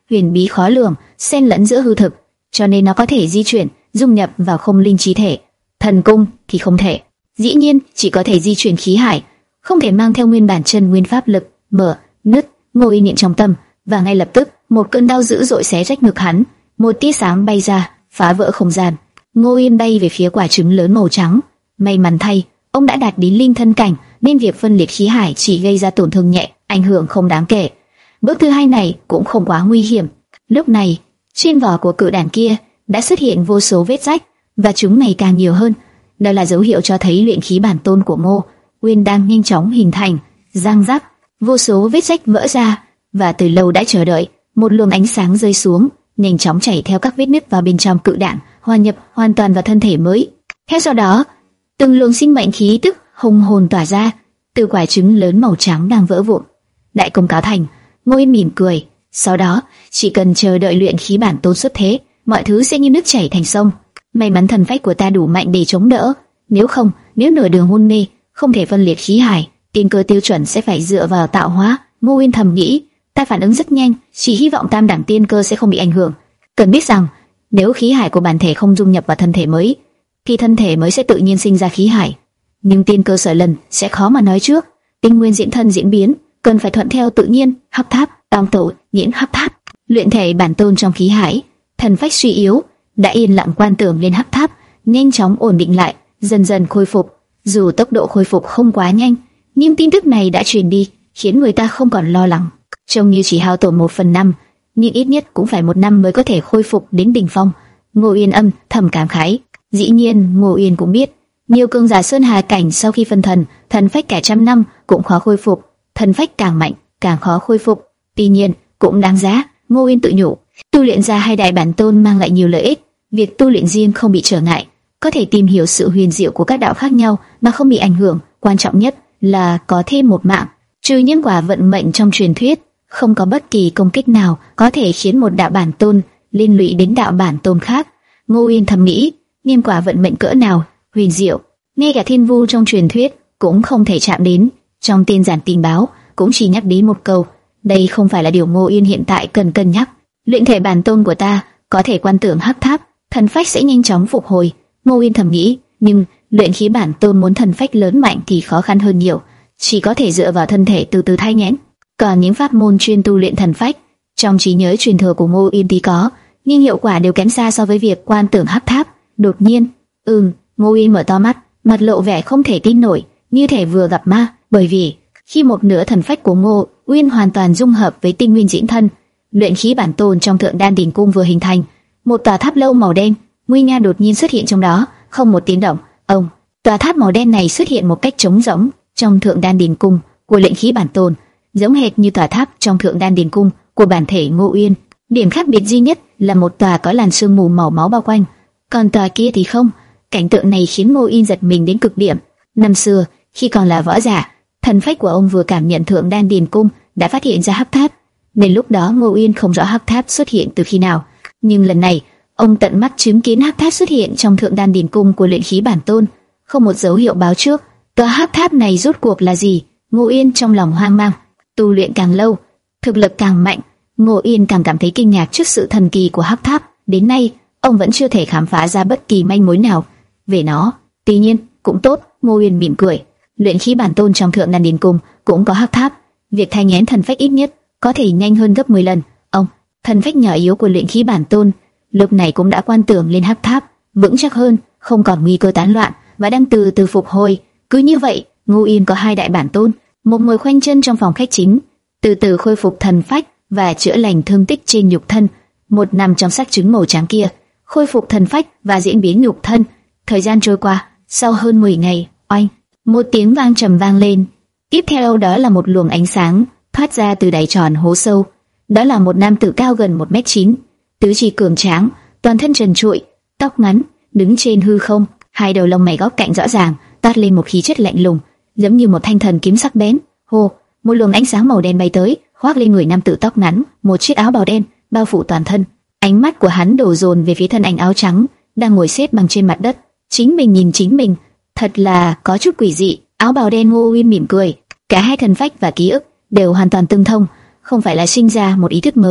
huyền bí khó lường, xen lẫn giữa hư thực, cho nên nó có thể di chuyển, dung nhập vào không linh trí thể. Thần cung thì không thể, dĩ nhiên chỉ có thể di chuyển khí hải, không thể mang theo nguyên bản chân nguyên pháp lực. Mở, nứt, Ngô Yên niệm trong tâm, và ngay lập tức một cơn đau dữ dội xé rách ngực hắn, một tia sáng bay ra, phá vỡ không gian. Ngô Yên bay về phía quả trứng lớn màu trắng. May mắn thay, ông đã đạt đến linh thân cảnh, nên việc phân liệt khí hải chỉ gây ra tổn thương nhẹ, ảnh hưởng không đáng kể. Bước thứ hai này cũng không quá nguy hiểm. Lúc này, trên vỏ của cự đản kia đã xuất hiện vô số vết rách, và chúng ngày càng nhiều hơn. Đó là dấu hiệu cho thấy luyện khí bản tôn của Ngô Uyên đang nhanh chóng hình thành. Răng rắc, vô số vết rách vỡ ra, và từ lâu đã chờ đợi, một luồng ánh sáng rơi xuống, nhanh chóng chảy theo các vết nứt vào bên trong cự đản, hòa nhập hoàn toàn vào thân thể mới. Theo sau đó, từng luồng sinh mệnh khí tức hùng hồn tỏa ra từ quả trứng lớn màu trắng đang vỡ vụn. Đại công cáo thành, Ngô Yên mỉm cười. Sau đó, chỉ cần chờ đợi luyện khí bản tôn xuất thế, mọi thứ sẽ như nước chảy thành sông. May mắn thần phách của ta đủ mạnh để chống đỡ, nếu không, nếu nửa đường hôn mê, không thể phân liệt khí hải, tiên cơ tiêu chuẩn sẽ phải dựa vào tạo hóa. Ngô Uyên thầm nghĩ, ta phản ứng rất nhanh, chỉ hy vọng tam đẳng tiên cơ sẽ không bị ảnh hưởng. Cần biết rằng, nếu khí hải của bản thể không dung nhập vào thân thể mới, thì thân thể mới sẽ tự nhiên sinh ra khí hải. Nhưng tiên cơ sở lần sẽ khó mà nói trước. Tinh nguyên diễn thân diễn biến, cần phải thuận theo tự nhiên. Hấp tháp, tam tổ, diễn hấp tháp. Luyện thể bản tôn trong khí hải, thần phách suy yếu, đã yên lặng quan tưởng lên hấp tháp, nhanh chóng ổn định lại, dần dần khôi phục. Dù tốc độ khôi phục không quá nhanh, nhưng tin tức này đã truyền đi, khiến người ta không còn lo lắng. Trông như chỉ hao tổn một phần năm, nhưng ít nhất cũng phải một năm mới có thể khôi phục đến đỉnh phong. Ngô Uyên âm thầm cảm khái. Dĩ nhiên, Ngô Uyên cũng biết, nhiều cường giả sơn hà cảnh sau khi phân thần, thần phách cả trăm năm cũng khó khôi phục. Thần phách càng mạnh, càng khó khôi phục. Tuy nhiên, cũng đáng giá. Ngô Uyên tự nhủ, tu luyện ra hai đại bản tôn mang lại nhiều lợi ích. Việc tu luyện riêng không bị trở ngại, có thể tìm hiểu sự huyền diệu của các đạo khác nhau mà không bị ảnh hưởng. Quan trọng nhất là có thêm một mạng. Trừ nhân quả vận mệnh trong truyền thuyết, không có bất kỳ công kích nào có thể khiến một đạo bản tôn liên lụy đến đạo bản tôn khác. Ngô Uyên thầm nghĩ, nhân quả vận mệnh cỡ nào huyền diệu, ngay cả thiên vu trong truyền thuyết cũng không thể chạm đến. Trong tin giản tình báo cũng chỉ nhắc đến một câu, đây không phải là điều Ngô Uyên hiện tại cần cân nhắc. Luyện thể bản tôn của ta có thể quan tưởng hắc tháp, thần phách sẽ nhanh chóng phục hồi. Ngô Uyên thầm nghĩ, nhưng luyện khí bản tôn muốn thần phách lớn mạnh thì khó khăn hơn nhiều, chỉ có thể dựa vào thân thể từ từ thay nhén. Còn những pháp môn chuyên tu luyện thần phách, trong trí nhớ truyền thừa của Ngô Uyên tí có, nhưng hiệu quả đều kém xa so với việc quan tưởng hắc tháp. Đột nhiên, ừm, Ngô Uyên mở to mắt, mặt lộ vẻ không thể tin nổi, như thể vừa gặp ma, bởi vì khi một nửa thần phách của Ngô Uyên hoàn toàn dung hợp với tinh nguyên diễn thân, luyện khí bản tôn trong thượng đan đỉnh cung vừa hình thành, một tòa tháp lâu màu đen nguy nga đột nhiên xuất hiện trong đó, không một tiếng động. Ông, tòa tháp màu đen này xuất hiện một cách trống rỗng trong thượng đan đỉnh cung của luyện khí bản tôn, giống hệt như tòa tháp trong thượng đan đỉnh cung của bản thể Ngô Uyên. Điểm khác biệt duy nhất là một tòa có làn sương mù màu máu bao quanh, còn tòa kia thì không. Cảnh tượng này khiến Ngô Uyên giật mình đến cực điểm. Năm xưa, khi còn là võ giả, thần phách của ông vừa cảm nhận thượng đan điền cung đã phát hiện ra hắc tháp, nên lúc đó Ngô Uyên không rõ hắc tháp xuất hiện từ khi nào. Nhưng lần này, ông tận mắt chứng kiến hắc tháp xuất hiện trong thượng đan điền cung của luyện khí bản tôn, không một dấu hiệu báo trước. Tòa hắc tháp này rốt cuộc là gì? Ngô Uyên trong lòng hoang mang. Tu luyện càng lâu, thực lực càng mạnh, Ngô Uyên càng cảm thấy kinh ngạc trước sự thần kỳ của hắc tháp. Đến nay, ông vẫn chưa thể khám phá ra bất kỳ manh mối nào về nó. Tuy nhiên, cũng tốt, Ngô Uyên mỉm cười. Luyện khí bản tôn trong thượng đan điền cung cũng có hắc tháp, việc thay nghén thần phách ít nhất có thể nhanh hơn gấp mười lần. Ông, thần phách nhỏ yếu của luyện khí bản tôn lúc này cũng đã quan tưởng lên hắc tháp, vững chắc hơn, không còn nguy cơ tán loạn và đang từ từ phục hồi. Cứ như vậy, Ngô Uyên có hai đại bản tôn, một ngồi khoanh chân trong phòng khách chính, từ từ khôi phục thần phách và chữa lành thương tích trên nhục thân, một nằm trong xác trứng màu trắng kia, khôi phục thần phách và diễn biến nhục thân. Thời gian trôi qua, sau hơn mười ngày, oanh, một tiếng vang trầm vang lên. Tiếp theo đó là một luồng ánh sáng thoát ra từ đáy tròn hố sâu. Đó là một nam tử cao gần một mét chín, tứ chi cường tráng, toàn thân trần trụi, tóc ngắn, đứng trên hư không, hai đầu lông mày góc cạnh rõ ràng, toát lên một khí chất lạnh lùng, giống như một thanh thần kiếm sắc bén. Hô, một luồng ánh sáng màu đen bay tới, khoác lên người nam tử tóc ngắn, một chiếc áo bào đen bao phủ toàn thân. Ánh mắt của hắn đổ dồn về phía thân ảnh áo trắng đang ngồi xếp bằng trên mặt đất. Chính mình nhìn chính mình, thật là có chút quỷ dị. Áo bào đen Ngô Uyên mỉm cười, cả hai thần phách và ký ức đều hoàn toàn tương thông, không phải là sinh ra một ý thức mới,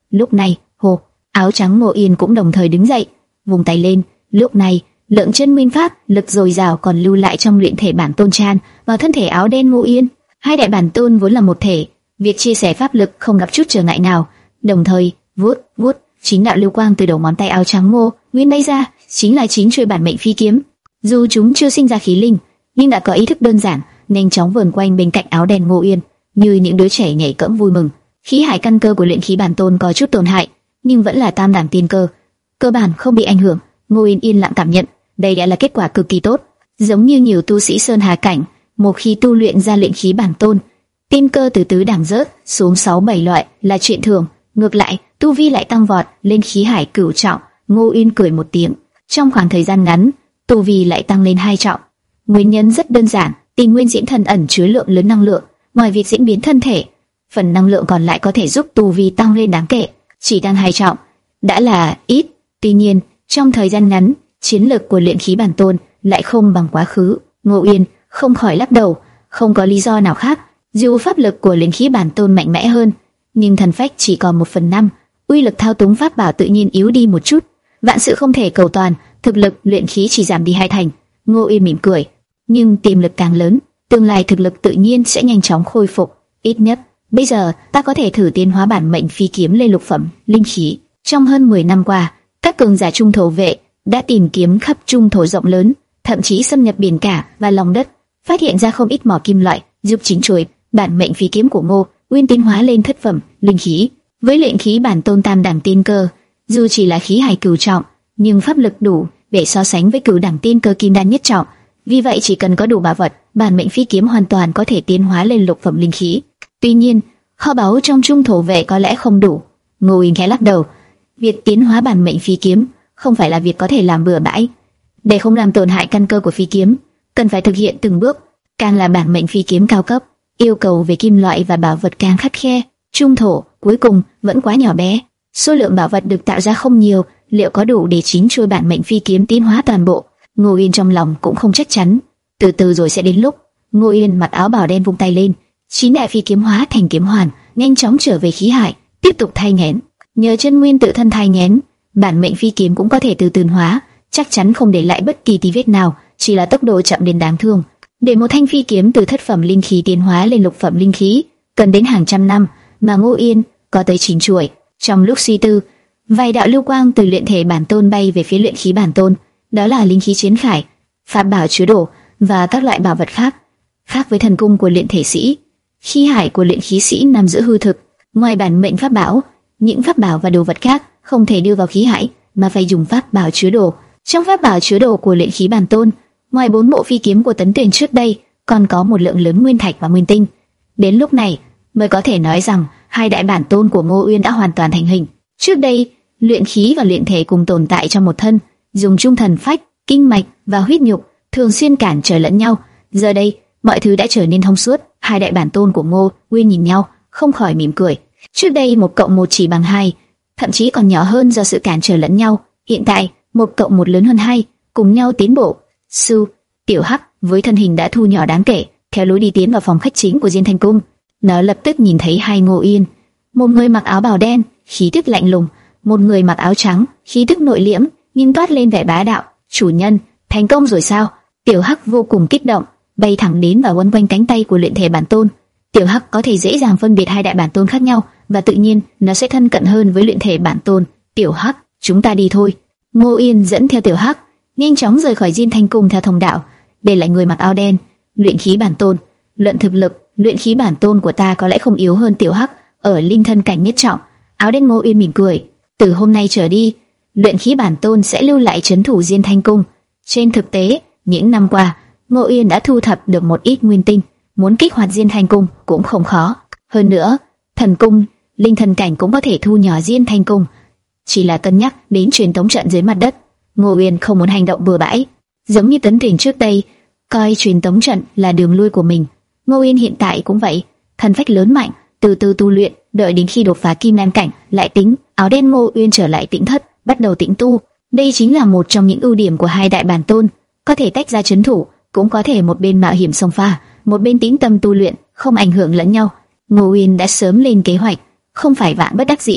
Lúc này, hồ, áo trắng Ngô Yên cũng đồng thời đứng dậy, vùng tay lên. Lúc này, lượng chân nguyên pháp lực dồi dào còn lưu lại trong luyện thể bản tôn tràn vào thân thể áo đen Ngô Yên. Hai đại bản tôn vốn là một thể, việc chia sẻ pháp lực không gặp chút trở ngại nào. Đồng thời, vuốt vuốt, chín đạo lưu quang từ đầu ngón tay áo trắng Ngô Nguyên bay ra, chính là chín chuôi bản mệnh phi kiếm. Dù chúng chưa sinh ra khí linh, nhưng đã có ý thức đơn giản, nhanh chóng vờn quanh bên cạnh áo đen Ngô Yên, như những đứa trẻ nhảy cẫng vui mừng. Khí hải căn cơ của luyện khí bản tôn có chút tổn hại, nhưng vẫn là tam đảm tiên cơ, cơ bản không bị ảnh hưởng. Ngô Yên yên lặng cảm nhận, đây đã là kết quả cực kỳ tốt. Giống như nhiều tu sĩ sơn hà cảnh, một khi tu luyện ra luyện khí bản tôn, tiên cơ từ tứ đẳng rớt xuống sáu bảy loại là chuyện thường. Ngược lại, tu vi lại tăng vọt lên khí hải cửu trọng. Ngô Yên cười một tiếng, trong khoảng thời gian ngắn, tu vi lại tăng lên hai trọng. Nguyên nhân rất đơn giản, tình nguyên diễn thần ẩn chứa lượng lớn năng lượng, ngoài việc diễn biến thân thể, phần năng lượng còn lại có thể giúp tu vi tăng lên đáng kể. Chỉ tăng hai trọng đã là ít, tuy nhiên trong thời gian ngắn, chiến lực của luyện khí bản tôn lại không bằng quá khứ. Ngô Yên không khỏi lắc đầu, không có lý do nào khác. Dù pháp lực của luyện khí bản tôn mạnh mẽ hơn, nhưng thần phách chỉ còn một phần năm, uy lực thao túng pháp bảo tự nhiên yếu đi một chút. Vạn sự không thể cầu toàn, thực lực luyện khí chỉ giảm đi hai thành. Ngô Yên mỉm cười, nhưng tiềm lực càng lớn, tương lai thực lực tự nhiên sẽ nhanh chóng khôi phục. Ít nhất bây giờ ta có thể thử tiến hóa bản mệnh phi kiếm lên lục phẩm linh khí. Trong hơn mười năm qua, các cường giả trung thổ vệ đã tìm kiếm khắp trung thổ rộng lớn, thậm chí xâm nhập biển cả và lòng đất, phát hiện ra không ít mỏ kim loại, giúp chính chuôi bản mệnh phi kiếm của Ngô Nguyên tiến hóa lên thất phẩm linh khí. Với luyện khí bản tôn tam đẳng tiên cơ, dù chỉ là khí hải cửu trọng, nhưng pháp lực đủ để so sánh với cửu đẳng tiên cơ kim đan nhất trọng. Vì vậy chỉ cần có đủ bảo vật, bản mệnh phi kiếm hoàn toàn có thể tiến hóa lên lục phẩm linh khí. Tuy nhiên, kho báu trong trung thổ vệ có lẽ không đủ. Ngô Nguyên khẽ lắc đầu, việc tiến hóa bản mệnh phi kiếm không phải là việc có thể làm bừa bãi. Để không làm tổn hại căn cơ của phi kiếm, cần phải thực hiện từng bước. Càng là bản mệnh phi kiếm cao cấp, yêu cầu về kim loại và bảo vật càng khắt khe. Trung thổ cuối cùng vẫn quá nhỏ bé, số lượng bảo vật được tạo ra không nhiều, liệu có đủ để chín chuôi bản mệnh phi kiếm tiến hóa toàn bộ? Ngô Yên trong lòng cũng không chắc chắn. Từ từ rồi sẽ đến lúc. Ngô Yên mặc áo bào đen vung tay lên, chín đại phi kiếm hóa thành kiếm hoàn, nhanh chóng trở về khí hải, tiếp tục thay nghén. Nhờ chân nguyên tự thân thay nghén, bản mệnh phi kiếm cũng có thể từ từ hóa, chắc chắn không để lại bất kỳ tí vết nào, chỉ là tốc độ chậm đến đáng thương. Để một thanh phi kiếm từ thất phẩm linh khí tiến hóa lên lục phẩm linh khí, cần đến hàng trăm năm, mà Ngô Yên có tới chín chuôi. Trong lúc suy tư, vài đạo lưu quang từ luyện thể bản tôn bay về phía luyện khí bản tôn, đó là linh khí chiến khải, pháp bảo chứa đồ và các loại bảo vật khác. Khác với thần cung của luyện thể sĩ, khí hải của luyện khí sĩ nằm giữa hư thực. Ngoài bản mệnh pháp bảo, những pháp bảo và đồ vật khác không thể đưa vào khí hải, mà phải dùng pháp bảo chứa đồ. Trong pháp bảo chứa đồ của luyện khí bản tôn, ngoài bốn bộ phi kiếm của Tấn Tuyền trước đây, còn có một lượng lớn nguyên thạch và nguyên tinh. Đến lúc này mới có thể nói rằng hai đại bản tôn của Ngô Uyên đã hoàn toàn thành hình. Trước đây, luyện khí và luyện thể cùng tồn tại trong một thân, dùng chung thần phách, kinh mạch và huyết nhục, thường xuyên cản trở lẫn nhau. Giờ đây, mọi thứ đã trở nên thông suốt. Hai đại bản tôn của Ngô Uyên nhìn nhau, không khỏi mỉm cười. Trước đây một cộng một chỉ bằng hai, thậm chí còn nhỏ hơn do sự cản trở lẫn nhau. Hiện tại, một cộng một lớn hơn hai, cùng nhau tiến bộ. Sư, Tiểu Hắc với thân hình đã thu nhỏ đáng kể, theo lối đi tiến vào phòng khách chính của Diên Thanh Cung. Nó lập tức nhìn thấy hai Ngô Uyên, một người mặc áo bào đen, khí tức lạnh lùng, một người mặc áo trắng, khí tức nội liễm, nhưng toát lên vẻ bá đạo. Chủ nhân, thành công rồi sao? Tiểu Hắc vô cùng kích động, bay thẳng đến và quấn quanh cánh tay của luyện thể bản tôn. Tiểu Hắc có thể dễ dàng phân biệt hai đại bản tôn khác nhau, và tự nhiên nó sẽ thân cận hơn với luyện thể bản tôn. Tiểu Hắc, chúng ta đi thôi. Ngô Uyên dẫn theo Tiểu Hắc, nhanh chóng rời khỏi Diên Thanh Cung theo thông đạo, để lại người mặc áo đen, luyện khí bản tôn. Luận thực lực, luyện khí bản tôn của ta có lẽ không yếu hơn Tiểu Hắc ở linh thân cảnh nhất trọng. Áo đen Ngô Uyên mỉm cười, từ hôm nay trở đi, luyện khí bản tôn sẽ lưu lại trấn thủ Diên Thanh Cung. Trên thực tế, những năm qua, Ngô Uyên đã thu thập được một ít nguyên tinh, muốn kích hoạt Diên Thanh Cung cũng không khó. Hơn nữa, thần cung, linh thần cảnh cũng có thể thu nhỏ Diên Thanh Cung. Chỉ là cân nhắc đến truyền tống trận dưới mặt đất, Ngô Uyên không muốn hành động bừa bãi, giống như Tấn Tuyển trước đây, coi truyền tống trận là đường lui của mình. Ngô Uyên hiện tại cũng vậy, thần phách lớn mạnh, từ từ tu luyện, đợi đến khi đột phá kim đan cảnh lại tính. Áo đen Ngô Uyên trở lại tĩnh thất, bắt đầu tĩnh tu. Đây chính là một trong những ưu điểm của hai đại bản tôn, có thể tách ra trấn thủ, cũng có thể một bên mạo hiểm xông pha, một bên tĩnh tâm tu luyện, không ảnh hưởng lẫn nhau. Ngô Uyên đã sớm lên kế hoạch, không phải vạn bất đắc dĩ,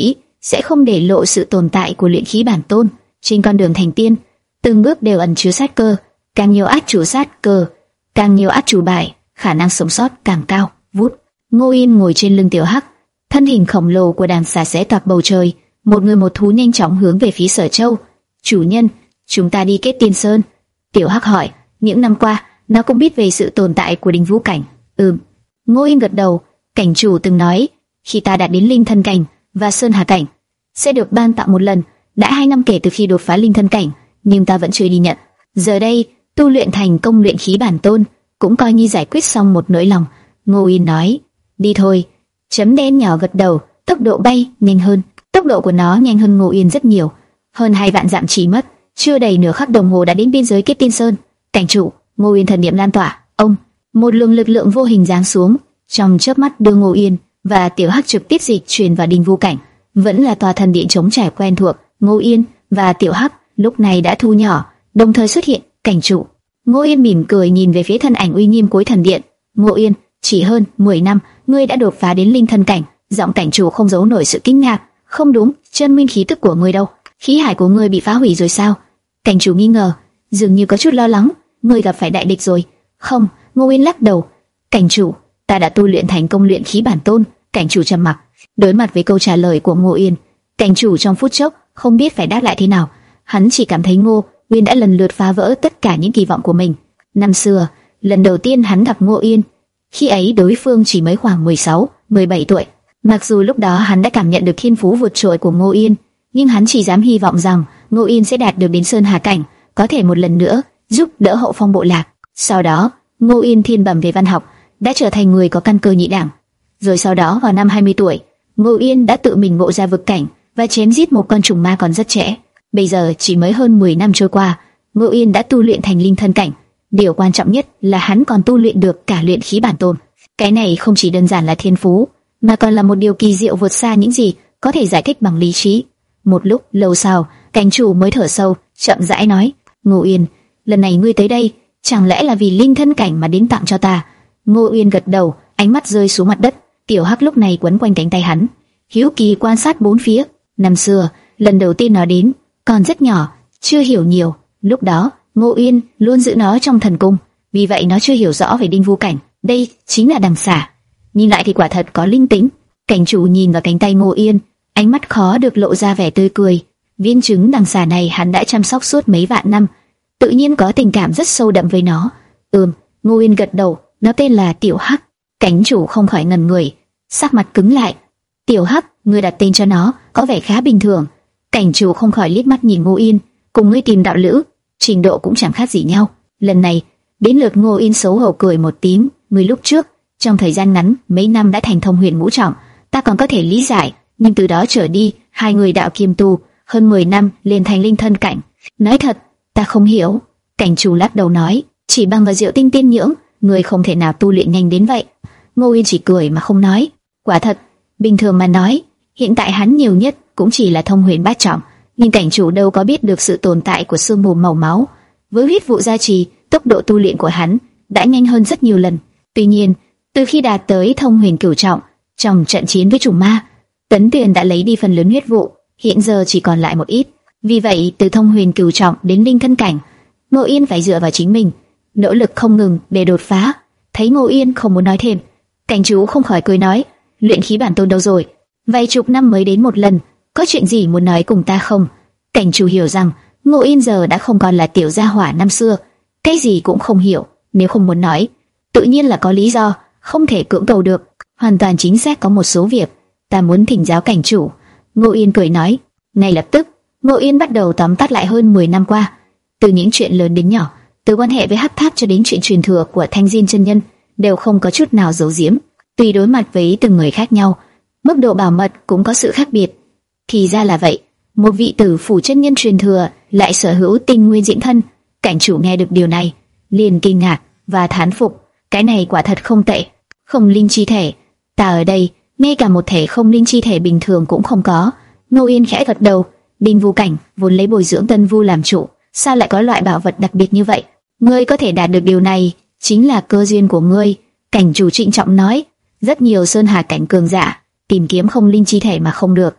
sẽ không để lộ sự tồn tại của luyện khí bản tôn. Trên con đường thành tiên, từng bước đều ẩn chứa sát cơ, càng nhiều át chủ sát cơ, càng nhiều át chủ bài, khả năng sống sót càng cao. Vút, Ngô Yên ngồi trên lưng Tiểu Hắc, thân hình khổng lồ của đàn xà xé toạc bầu trời, một người một thú nhanh chóng hướng về phía Sở Châu. Chủ nhân, chúng ta đi Kết Tiên Sơn. Tiểu Hắc hỏi. Những năm qua, nó cũng biết về sự tồn tại của Đinh Vũ Cảnh. Ừm. Ngô Yên gật đầu. Cảnh chủ từng nói, khi ta đạt đến linh thân cảnh và sơn hà cảnh, sẽ được ban tặng một lần. Đã hai năm kể từ khi đột phá linh thân cảnh, nhưng ta vẫn chưa đi nhận. Giờ đây, tu luyện thành công luyện khí bản tôn, cũng coi như giải quyết xong một nỗi lòng. Ngô Yên nói. Đi thôi. Chấm đen nhỏ gật đầu. Tốc độ bay nhanh hơn. Tốc độ của nó nhanh hơn Ngô Yên rất nhiều. Hơn hai vạn dặm chỉ mất chưa đầy nửa khắc đồng hồ đã đến biên giới Kết Tiên Sơn. Cảnh chủ. Ngô Yên thần niệm lan tỏa. Ông. Một luồng lực lượng vô hình giáng xuống, trong chớp mắt đưa Ngô Yên và Tiểu Hắc trực tiếp dịch chuyển vào Đinh Vũ Cảnh. Vẫn là tòa thần điện trống trải quen thuộc. Ngô Yên và Tiểu Hắc lúc này đã thu nhỏ, đồng thời xuất hiện. Cảnh chủ. Ngô Yên mỉm cười nhìn về phía thân ảnh uy nghiêm cuối thần điện. Ngô Yên, chỉ hơn mười năm, ngươi đã đột phá đến linh thân cảnh. Giọng cảnh chủ không giấu nổi sự kinh ngạc. Không đúng, chân nguyên khí tức của ngươi đâu? Khí hải của ngươi bị phá hủy rồi sao? Cảnh chủ nghi ngờ, dường như có chút lo lắng. Ngươi gặp phải đại địch rồi? Không. Ngô Yên lắc đầu. Cảnh chủ, ta đã tu luyện thành công luyện khí bản tôn. Cảnh chủ trầm mặc. Đối mặt với câu trả lời của Ngô Yên, cảnh chủ trong phút chốc không biết phải đáp lại thế nào. Hắn chỉ cảm thấy Ngô Yên đã lần lượt phá vỡ tất cả những kỳ vọng của mình. Năm xưa, lần đầu tiên hắn gặp Ngô Yên, khi ấy đối phương chỉ mới khoảng mười sáu, mười bảy tuổi. Mặc dù lúc đó hắn đã cảm nhận được thiên phú vượt trội của Ngô Yên, nhưng hắn chỉ dám hy vọng rằng Ngô Yên sẽ đạt được đến sơn hà cảnh, có thể một lần nữa giúp đỡ hậu phong bộ lạc. Sau đó, Ngô Yên thiên bẩm về văn học, đã trở thành người có căn cơ nhị đẳng. Rồi sau đó vào năm hai mươi tuổi, Ngô Yên đã tự mình ngộ ra vực cảnh và chém giết một con trùng ma còn rất trẻ. Bây giờ chỉ mới hơn mười năm trôi qua, Ngô Yên đã tu luyện thành linh thân cảnh. Điều quan trọng nhất là hắn còn tu luyện được cả luyện khí bản tôn. Cái này không chỉ đơn giản là thiên phú, mà còn là một điều kỳ diệu vượt xa những gì có thể giải thích bằng lý trí. Một lúc lâu sau, cảnh chủ mới thở sâu, chậm rãi nói: Ngô Yên, lần này ngươi tới đây, chẳng lẽ là vì linh thân cảnh mà đến tặng cho ta? Ngô Yên gật đầu, ánh mắt rơi xuống mặt đất. Tiểu Hắc lúc này quấn quanh cánh tay hắn, hiếu kỳ quan sát bốn phía. Năm xưa, lần đầu tiên nó đến, còn rất nhỏ, chưa hiểu nhiều. Lúc đó, Ngô Yên luôn giữ nó trong thần cung, vì vậy nó chưa hiểu rõ về Đinh Vũ Cảnh. Đây chính là đằng xà. Nhìn lại thì quả thật có linh tính. Cảnh chủ nhìn vào cánh tay Ngô Yên, ánh mắt khó được lộ ra vẻ tươi cười. Viên trứng đằng xà này hắn đã chăm sóc suốt mấy vạn năm, tự nhiên có tình cảm rất sâu đậm với nó. Ừm, Ngô Yên gật đầu. Nó tên là Tiểu Hắc. Cảnh chủ không khỏi ngẩn người, sắc mặt cứng lại. Tiểu Hắc, ngươi đặt tên cho nó có vẻ khá bình thường. Cảnh chủ không khỏi liếc mắt nhìn Ngô Yên, cùng ngươi tìm đạo lữ, trình độ cũng chẳng khác gì nhau. Lần này đến lượt Ngô Yên xấu hổ cười một tiếng. Ngươi lúc trước trong thời gian ngắn mấy năm đã thành thông huyền ngũ trọng, ta còn có thể lý giải, nhưng từ đó trở đi hai người đạo kiêm tu, hơn mười năm liền thành linh thân cảnh. Nói thật, ta không hiểu. Cảnh chủ lắc đầu nói, chỉ bằng vào diệu tinh tiên nhưỡng, người không thể nào tu luyện nhanh đến vậy. Ngô Yên chỉ cười mà không nói. Quả thật, bình thường mà nói, hiện tại hắn nhiều nhất cũng chỉ là thông huyền bát trọng, nhưng cảnh chủ đâu có biết được sự tồn tại của sương mù màu máu. Với huyết vụ gia trì, tốc độ tu luyện của hắn đã nhanh hơn rất nhiều lần. Tuy nhiên, từ khi đạt tới thông huyền cửu trọng, trong trận chiến với trùng ma, Tấn Tuyền đã lấy đi phần lớn huyết vụ, hiện giờ chỉ còn lại một ít. Vì vậy, từ thông huyền cửu trọng đến linh thân cảnh, Ngô Yên phải dựa vào chính mình, nỗ lực không ngừng để đột phá. Thấy Ngô Yên không muốn nói thêm, cảnh chủ không khỏi cười nói, luyện khí bản tôn đâu rồi? Vài chục năm mới đến một lần, có chuyện gì muốn nói cùng ta không? Cảnh chủ hiểu rằng Ngô Yên giờ đã không còn là tiểu gia hỏa năm xưa, cái gì cũng không hiểu. Nếu không muốn nói, tự nhiên là có lý do, không thể cưỡng cầu được. Hoàn toàn chính xác, có một số việc ta muốn thỉnh giáo cảnh chủ. Ngô Yên cười nói. Ngay lập tức, Ngô Yên bắt đầu tóm tắt lại hơn mười năm qua, từ những chuyện lớn đến nhỏ, từ quan hệ với Hắc Tháp cho đến chuyện truyền thừa của Thanh Diên chân nhân, đều không có chút nào giấu giếm. Tùy đối mặt với từng người khác nhau, mức độ bảo mật cũng có sự khác biệt. Thì ra là vậy, một vị tử phủ chân nhân truyền thừa lại sở hữu tinh nguyên diễn thân. Cảnh chủ nghe được điều này, liền kinh ngạc và thán phục. Cái này quả thật không tệ. Không linh chi thể, ta ở đây ngay cả một thể không linh chi thể bình thường cũng không có. Ngô Yên khẽ gật đầu. Đinh Vũ Cảnh vốn lấy bồi dưỡng Tân Vu làm chủ, sao lại có loại bảo vật đặc biệt như vậy? Ngươi có thể đạt được điều này chính là cơ duyên của ngươi. Cảnh chủ trịnh trọng nói. Rất nhiều sơn hà cảnh cường giả tìm kiếm không linh chi thể mà không được,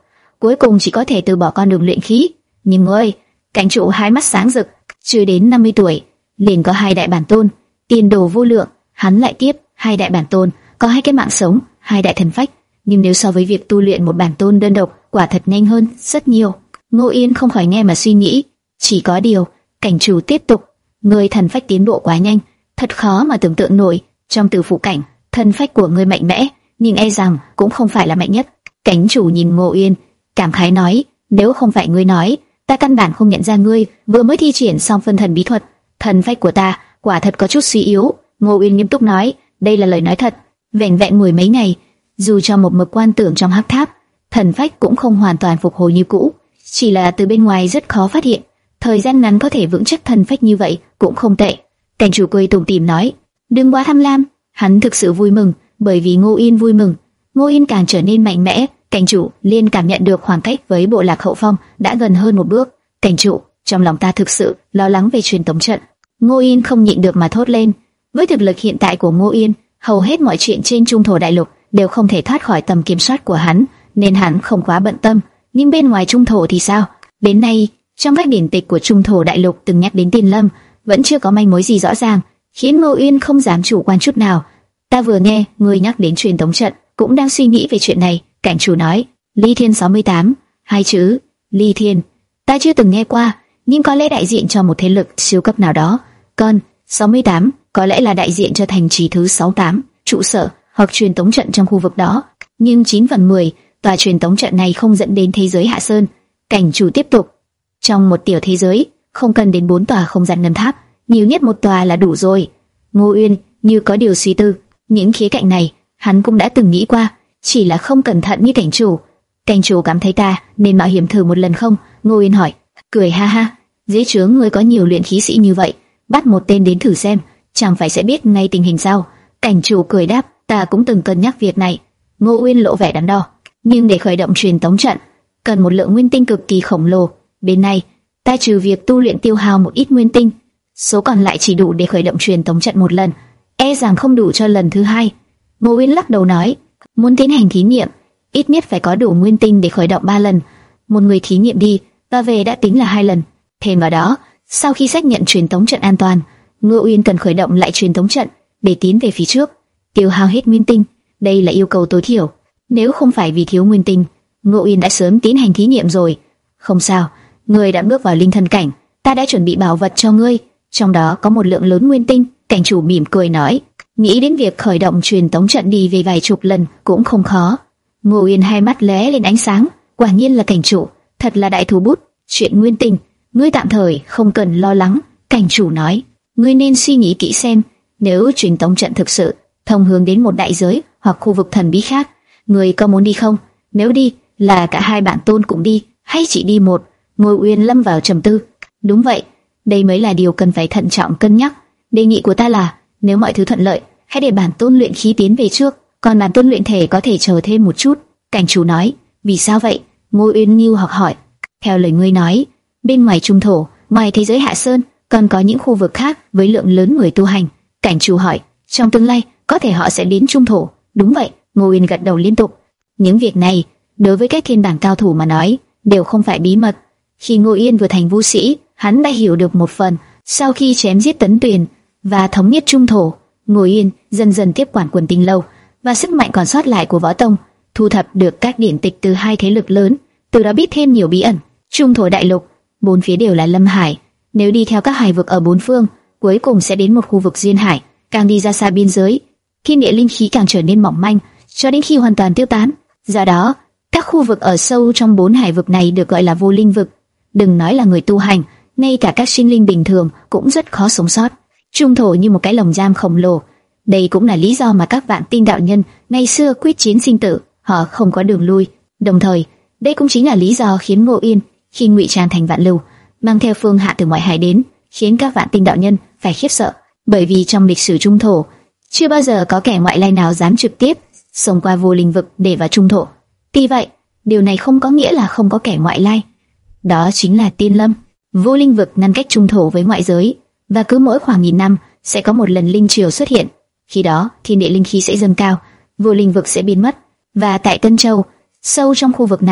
cuối cùng chỉ có thể từ bỏ con đường luyện khí. Nhưng ơi, cảnh chủ hai mắt sáng rực, chưa đến năm mươi tuổi, liền có hai đại bản tôn, tiền đồ vô lượng. Hắn lại tiếp, hai đại bản tôn, có hai cái mạng sống, hai đại thần phách. Nhưng nếu so với việc tu luyện một bản tôn đơn độc, quả thật nhanh hơn rất nhiều. Ngô Yên không khỏi nghe mà suy nghĩ. Chỉ có điều, cảnh chủ tiếp tục, người thần phách tiến bộ quá nhanh, thật khó mà tưởng tượng nổi. Trong tử phụ cảnh, thần phách của người mạnh mẽ, nhưng e rằng cũng không phải là mạnh nhất. Cảnh chủ nhìn Ngô Yên, cảm khái nói, nếu không phải ngươi nói, ta căn bản không nhận ra ngươi vừa mới thi triển xong phân thần bí thuật. Thần phách của ta quả thật có chút suy yếu. Ngô Yên nghiêm túc nói, đây là lời nói thật. Vẹn vẹn mười mấy ngày, dù cho một mực quan tưởng trong hắc tháp, thần phách cũng không hoàn toàn phục hồi như cũ, chỉ là từ bên ngoài rất khó phát hiện. Thời gian ngắn có thể vững chắc thần phách như vậy cũng không tệ. Cảnh chủ cười tủm tỉm nói, đừng quá tham lam. Hắn thực sự vui mừng, bởi vì Ngô Yên vui mừng, Ngô Yên càng trở nên mạnh mẽ. Cảnh chủ liền cảm nhận được khoảng cách với bộ lạc hậu phong đã gần hơn một bước. Cảnh chủ, trong lòng ta thực sự lo lắng về truyền tống trận. Ngô Yên không nhịn được mà thốt lên. Với thực lực hiện tại của Ngô Yên, hầu hết mọi chuyện trên Trung Thổ Đại Lục đều không thể thoát khỏi tầm kiểm soát của hắn, nên hắn không quá bận tâm. Nhưng bên ngoài Trung Thổ thì sao? Đến nay, trong các điển tịch của Trung Thổ Đại Lục từng nhắc đến Tiên Lâm, vẫn chưa có manh mối gì rõ ràng, khiến Ngô Yên không dám chủ quan chút nào. Ta vừa nghe ngươi nhắc đến truyền tống trận, cũng đang suy nghĩ về chuyện này. Cảnh chủ nói, Ly Thiên sáu mươi tám, hai chữ Ly Thiên, ta chưa từng nghe qua, nhưng có lẽ đại diện cho một thế lực siêu cấp nào đó. Còn sáu mươi tám có lẽ là đại diện cho thành trì thứ sáu mươi tám, trụ sở hoặc truyền tống trận trong khu vực đó. Nhưng chín phần mười tòa truyền tống trận này không dẫn đến thế giới Hạ Sơn. Cảnh chủ tiếp tục, trong một tiểu thế giới không cần đến bốn tòa không gian ngân tháp, nhiều nhất một tòa là đủ rồi. Ngô Uyên như có điều suy tư, những khía cạnh này hắn cũng đã từng nghĩ qua, chỉ là không cẩn thận như cảnh chủ. Cảnh chủ cảm thấy ta nên mạo hiểm thử một lần không? Ngô Uyên hỏi. Cười ha ha, dưới trướng ngươi có nhiều luyện khí sĩ như vậy, bắt một tên đến thử xem, chẳng phải sẽ biết ngay tình hình sao? Cảnh chủ cười đáp, ta cũng từng cân nhắc việc này. Ngô Uyên lộ vẻ đắn đo, nhưng để khởi động truyền tống trận cần một lượng nguyên tinh cực kỳ khổng lồ. Bên này ta trừ việc tu luyện tiêu hao một ít nguyên tinh, số còn lại chỉ đủ để khởi động truyền tống trận một lần, e rằng không đủ cho lần thứ hai. Ngô Uyên lắc đầu nói, muốn tiến hành thí nghiệm, ít nhất phải có đủ nguyên tinh để khởi động ba lần. Một người thí nghiệm đi và về đã tính là hai lần. Thêm vào đó, sau khi xác nhận truyền tống trận an toàn, Ngô Uyên cần khởi động lại truyền tống trận để tiến về phía trước, tiêu hao hết nguyên tinh. Đây là yêu cầu tối thiểu. Nếu không phải vì thiếu nguyên tinh, Ngô Uyên đã sớm tiến hành thí nghiệm rồi. Không sao, ngươi đã bước vào linh thân cảnh, ta đã chuẩn bị bảo vật cho ngươi, trong đó có một lượng lớn nguyên tinh. Cảnh chủ mỉm cười nói, nghĩ đến việc khởi động truyền tống trận đi về vài chục lần cũng không khó. Ngô Uyên hai mắt lóe lên ánh sáng, quả nhiên là cảnh chủ, thật là đại thủ bút. Chuyện nguyên tinh, ngươi tạm thời không cần lo lắng. Cảnh chủ nói, ngươi nên suy nghĩ kỹ xem, nếu truyền tống trận thực sự thông hướng đến một đại giới hoặc khu vực thần bí khác, ngươi có muốn đi không? Nếu đi, là cả hai bản tôn cùng đi, hay chỉ đi một? Ngô Uyên lâm vào trầm tư. Đúng vậy, đây mới là điều cần phải thận trọng cân nhắc. Đề nghị của ta là, nếu mọi thứ thuận lợi, hãy để bản tôn luyện khí tiến về trước, còn bản tôn luyện thể có thể chờ thêm một chút. Cảnh chủ nói, vì sao vậy? Ngô Uyên nghi hoặc hỏi. Theo lời ngươi nói, bên ngoài Trung Thổ, ngoài thế giới Hạ Sơn, còn có những khu vực khác với lượng lớn người tu hành. Cảnh chủ hỏi, trong tương lai có thể họ sẽ đến Trung Thổ? Đúng vậy. Ngô Uyên gật đầu liên tục. Những việc này đối với các thiên bảng cao thủ mà nói đều không phải bí mật. Khi Ngô Uyên vừa thành vũ sĩ, hắn đã hiểu được một phần. Sau khi chém giết Tấn Tuyền và thống nhất Trung Thổ, Ngô Uyên dần dần tiếp quản Quần Tinh Lâu và sức mạnh còn sót lại của Võ Tông, thu thập được các điển tịch từ hai thế lực lớn, từ đó biết thêm nhiều bí ẩn. Trung Thổ Đại Lục, bốn phía đều là lâm hải. Nếu đi theo các hải vực ở bốn phương, cuối cùng sẽ đến một khu vực duyên hải. Càng đi ra xa biên giới, thiên địa linh khí càng trở nên mỏng manh, cho đến khi hoàn toàn tiêu tán. Do đó, các khu vực ở sâu trong bốn hải vực này được gọi là vô linh vực. Đừng nói là người tu hành, ngay cả các sinh linh bình thường cũng rất khó sống sót. Trung Thổ như một cái lồng giam khổng lồ. Đây cũng là lý do mà các vạn tinh đạo nhân ngày xưa quyết chiến sinh tử, họ không có đường lui. Đồng thời, đây cũng chính là lý do khiến Ngô Uyên khi ngụy trang thành Vạn Lưu, mang theo Phương Hạ từ ngoại hải đến, khiến các vạn tinh đạo nhân phải khiếp sợ. Bởi vì trong lịch sử Trung Thổ, chưa bao giờ có kẻ ngoại lai nào dám trực tiếp xông qua vô linh vực để vào Trung Thổ. Tuy vậy, điều này không có nghĩa là không có kẻ ngoại lai. Đó chính là Tiên Lâm. Vô linh vực ngăn cách Trung Thổ với ngoại giới, và cứ mỗi khoảng nghìn năm sẽ có một lần linh triều xuất hiện. Khi đó, thiên địa linh khí sẽ dâng cao, vô linh vực sẽ biến mất. Và tại Tân Châu, sâu trong khu vực này,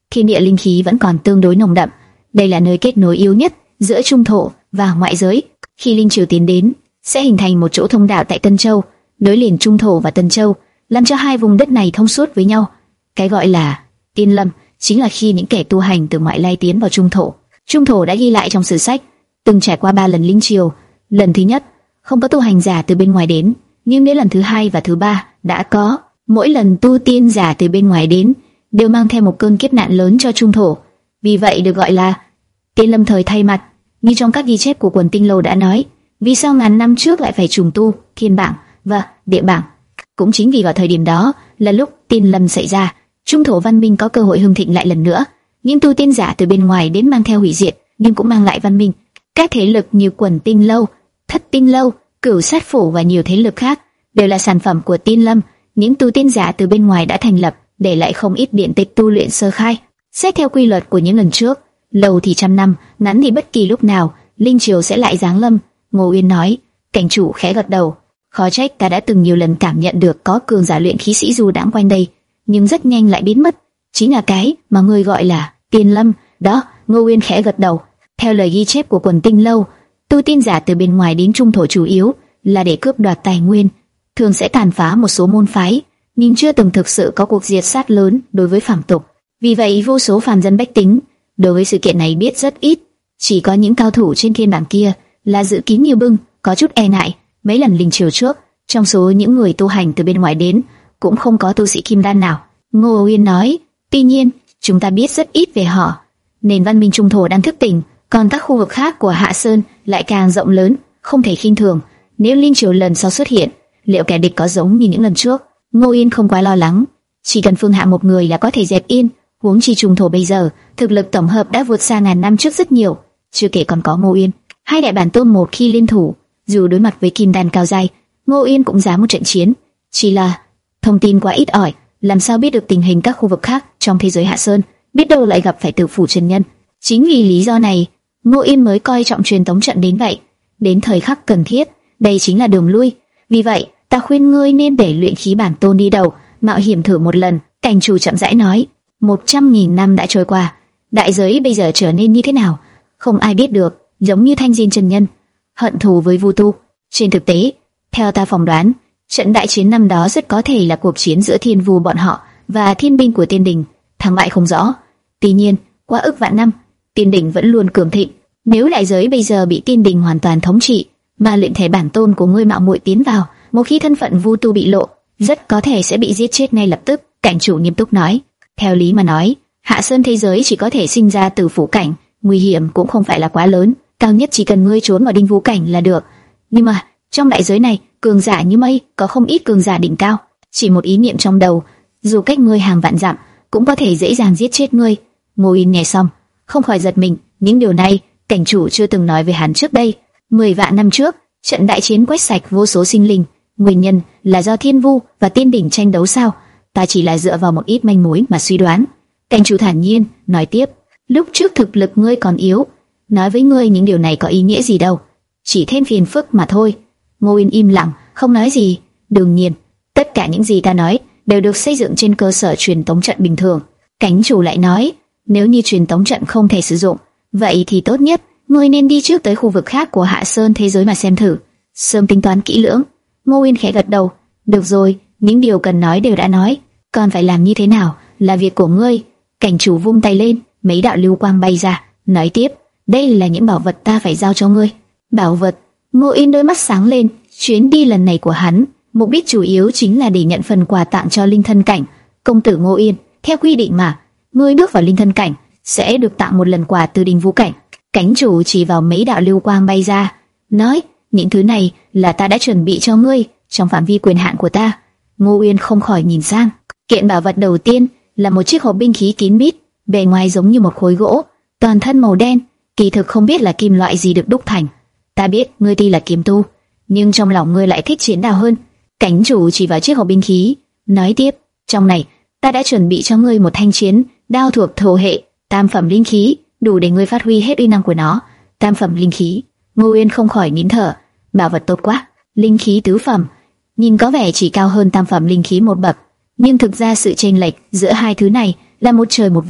thiên địa linh khí vẫn còn tương đối nồng đậm. Đây là nơi kết nối yếu nhất giữa trung thổ và ngoại giới. Khi linh triều tiến đến, sẽ hình thành một chỗ thông đạo tại Tân Châu, nối liền trung thổ và Tân Châu, làm cho hai vùng đất này thông suốt với nhau. Cái gọi là tiên lâm chính là khi những kẻ tu hành từ ngoại lai tiến vào trung thổ. Trung thổ đã ghi lại trong sử sách, từng trải qua ba lần linh triều. Lần thứ nhất, không có tu hành giả từ bên ngoài đến, nhưng đến lần thứ hai và thứ ba đã có. Mỗi lần tu tiên giả từ bên ngoài đến đều mang theo một cơn kiếp nạn lớn cho trung thổ, vì vậy được gọi là tiên lâm thời thay mặt. Như trong các ghi chép của quần tinh lâu đã nói, vì sao ngàn năm trước lại phải trùng tu thiên bảng và địa bảng? Cũng chính vì vào thời điểm đó là lúc tiên lâm xảy ra, trung thổ văn minh có cơ hội hưng thịnh lại lần nữa. Những tu tiên giả từ bên ngoài đến mang theo hủy diệt, nhưng cũng mang lại văn minh. Các thế lực như quần tinh lâu, thất tinh lâu, cửu sát phủ và nhiều thế lực khác đều là sản phẩm của tiên lâm. Những tu tiên giả từ bên ngoài đã thành lập, để lại không ít điện tịch tu luyện sơ khai. Xét theo quy luật của những lần trước, lâu thì trăm năm, ngắn thì bất kỳ lúc nào, linh triều sẽ lại giáng lâm. Ngô Uyên nói. Cảnh chủ khẽ gật đầu. Khó trách ta đã từng nhiều lần cảm nhận được có cường giả luyện khí sĩ du đãng quanh đây, nhưng rất nhanh lại biến mất. Chính là cái mà ngươi gọi là tiên lâm đó. Ngô Uyên khẽ gật đầu. Theo lời ghi chép của quần tinh lâu, tu tiên giả từ bên ngoài đến trung thổ chủ yếu là để cướp đoạt tài nguyên, thường sẽ tàn phá một số môn phái, nhưng chưa từng thực sự có cuộc diệt sát lớn đối với phàm tục. Vì vậy, vô số phàm dân bách tính đối với sự kiện này biết rất ít. Chỉ có những cao thủ trên thiên bảng kia là giữ kín như bưng, có chút e ngại. Mấy lần linh triều trước, trong số những người tu hành từ bên ngoài đến, cũng không có tu sĩ kim đan nào. Ngô Uyên nói. Tuy nhiên, chúng ta biết rất ít về họ. Nền văn minh trung thổ đang thức tỉnh, còn các khu vực khác của Hạ Sơn lại càng rộng lớn, không thể khinh thường. Nếu linh triều lần sau xuất hiện, liệu kẻ địch có giống như những lần trước? Ngô Uyên không quá lo lắng, chỉ cần phương hạ một người là có thể dẹp yên. Huống chi trung thổ bây giờ thực lực tổng hợp đã vượt xa ngàn năm trước rất nhiều, chưa kể còn có Ngô Uyên. Hai đại bản tôn một khi liên thủ, dù đối mặt với kim đan cao giai, Ngô Uyên cũng dám một trận chiến. Chỉ là thông tin quá ít ỏi, làm sao biết được tình hình các khu vực khác trong thế giới Hạ Sơn? Biết đâu lại gặp phải Tử Phủ chân nhân. Chính vì lý do này, Ngô Uyên mới coi trọng truyền tống trận đến vậy. Đến thời khắc cần thiết, đây chính là đường lui. Vì vậy, ta khuyên ngươi nên để luyện khí bản tôn đi đầu, mạo hiểm thử một lần. Cảnh chủ chậm rãi nói. Một trăm nghìn năm đã trôi qua, đại giới bây giờ trở nên như thế nào, không ai biết được. Giống như Thanh Diên chân nhân hận thù với Vu Tu. Trên thực tế, theo ta phỏng đoán, trận đại chiến năm đó rất có thể là cuộc chiến giữa Thiên Vu bọn họ và thiên binh của Tiên Đình. Thắng bại không rõ. Tuy nhiên, qua ức vạn năm, Tiên Đình vẫn luôn cường thịnh. Nếu đại giới bây giờ bị Tiên Đình hoàn toàn thống trị, mà luyện thể bản tôn của ngươi mạo muội tiến vào, một khi thân phận Vu Tu bị lộ, rất có thể sẽ bị giết chết ngay lập tức. Cảnh chủ nghiêm túc nói. Theo lý mà nói, Hạ Sơn thế giới chỉ có thể sinh ra Tử Phủ cảnh, nguy hiểm cũng không phải là quá lớn, cao nhất chỉ cần ngươi trốn vào Đinh Vũ cảnh là được. Nhưng mà trong đại giới này, cường giả như mây, có không ít cường giả đỉnh cao, chỉ một ý niệm trong đầu, dù cách ngươi hàng vạn dặm, cũng có thể dễ dàng giết chết ngươi. Ngô Uyên nghe xong, không khỏi giật mình, những điều này cảnh chủ chưa từng nói với hắn trước đây. Mười vạn năm trước, trận đại chiến quét sạch vô số sinh linh, nguyên nhân là do Thiên Vu và Tiên Đỉnh tranh đấu sao? Ta chỉ là dựa vào một ít manh mối mà suy đoán. Cảnh chủ thản nhiên nói tiếp. Lúc trước thực lực ngươi còn yếu, nói với ngươi những điều này có ý nghĩa gì đâu, chỉ thêm phiền phức mà thôi. Ngô Uyên im lặng, không nói gì. Đương nhiên, tất cả những gì ta nói đều được xây dựng trên cơ sở truyền tống trận bình thường. Cảnh chủ lại nói, nếu như truyền tống trận không thể sử dụng, vậy thì tốt nhất ngươi nên đi trước tới khu vực khác của Hạ Sơn thế giới mà xem thử, sớm tính toán kỹ lưỡng. Ngô Uyên khẽ gật đầu. Được rồi, những điều cần nói đều đã nói, còn phải làm như thế nào là việc của ngươi. Cảnh chủ vung tay lên, mấy đạo lưu quang bay ra, nói tiếp, đây là những bảo vật ta phải giao cho ngươi. Bảo vật? Ngô Uyên đôi mắt sáng lên. Chuyến đi lần này của hắn, mục đích chủ yếu chính là để nhận phần quà tặng cho linh thân cảnh. Công tử Ngô Uyên, theo quy định mà, ngươi bước vào linh thân cảnh sẽ được tặng một lần quà từ Đinh Vũ cảnh. Cảnh chủ chỉ vào mấy đạo lưu quang bay ra, nói, những thứ này là ta đã chuẩn bị cho ngươi trong phạm vi quyền hạn của ta. Ngô Uyên không khỏi nhìn sang. Kiện bảo vật đầu tiên là một chiếc hộp binh khí kín mít, bề ngoài giống như một khối gỗ, toàn thân màu đen, kỳ thực không biết là kim loại gì được đúc thành. Ta biết ngươi tuy là kiếm tu, nhưng trong lòng ngươi lại thích chiến đao hơn. Cảnh chủ chỉ vào chiếc hộp binh khí, nói tiếp, trong này ta đã chuẩn bị cho ngươi một thanh chiến đao thuộc thổ hệ, tam phẩm linh khí, đủ để ngươi phát huy hết uy năng của nó. Tam phẩm linh khí. Ngô Uyên không khỏi nín thở. Bảo vật tốt quá. Linh khí tứ phẩm, nhìn có vẻ chỉ cao hơn tam phẩm linh khí một bậc, nhưng thực ra sự chênh lệch giữa hai thứ này là một trời một vực.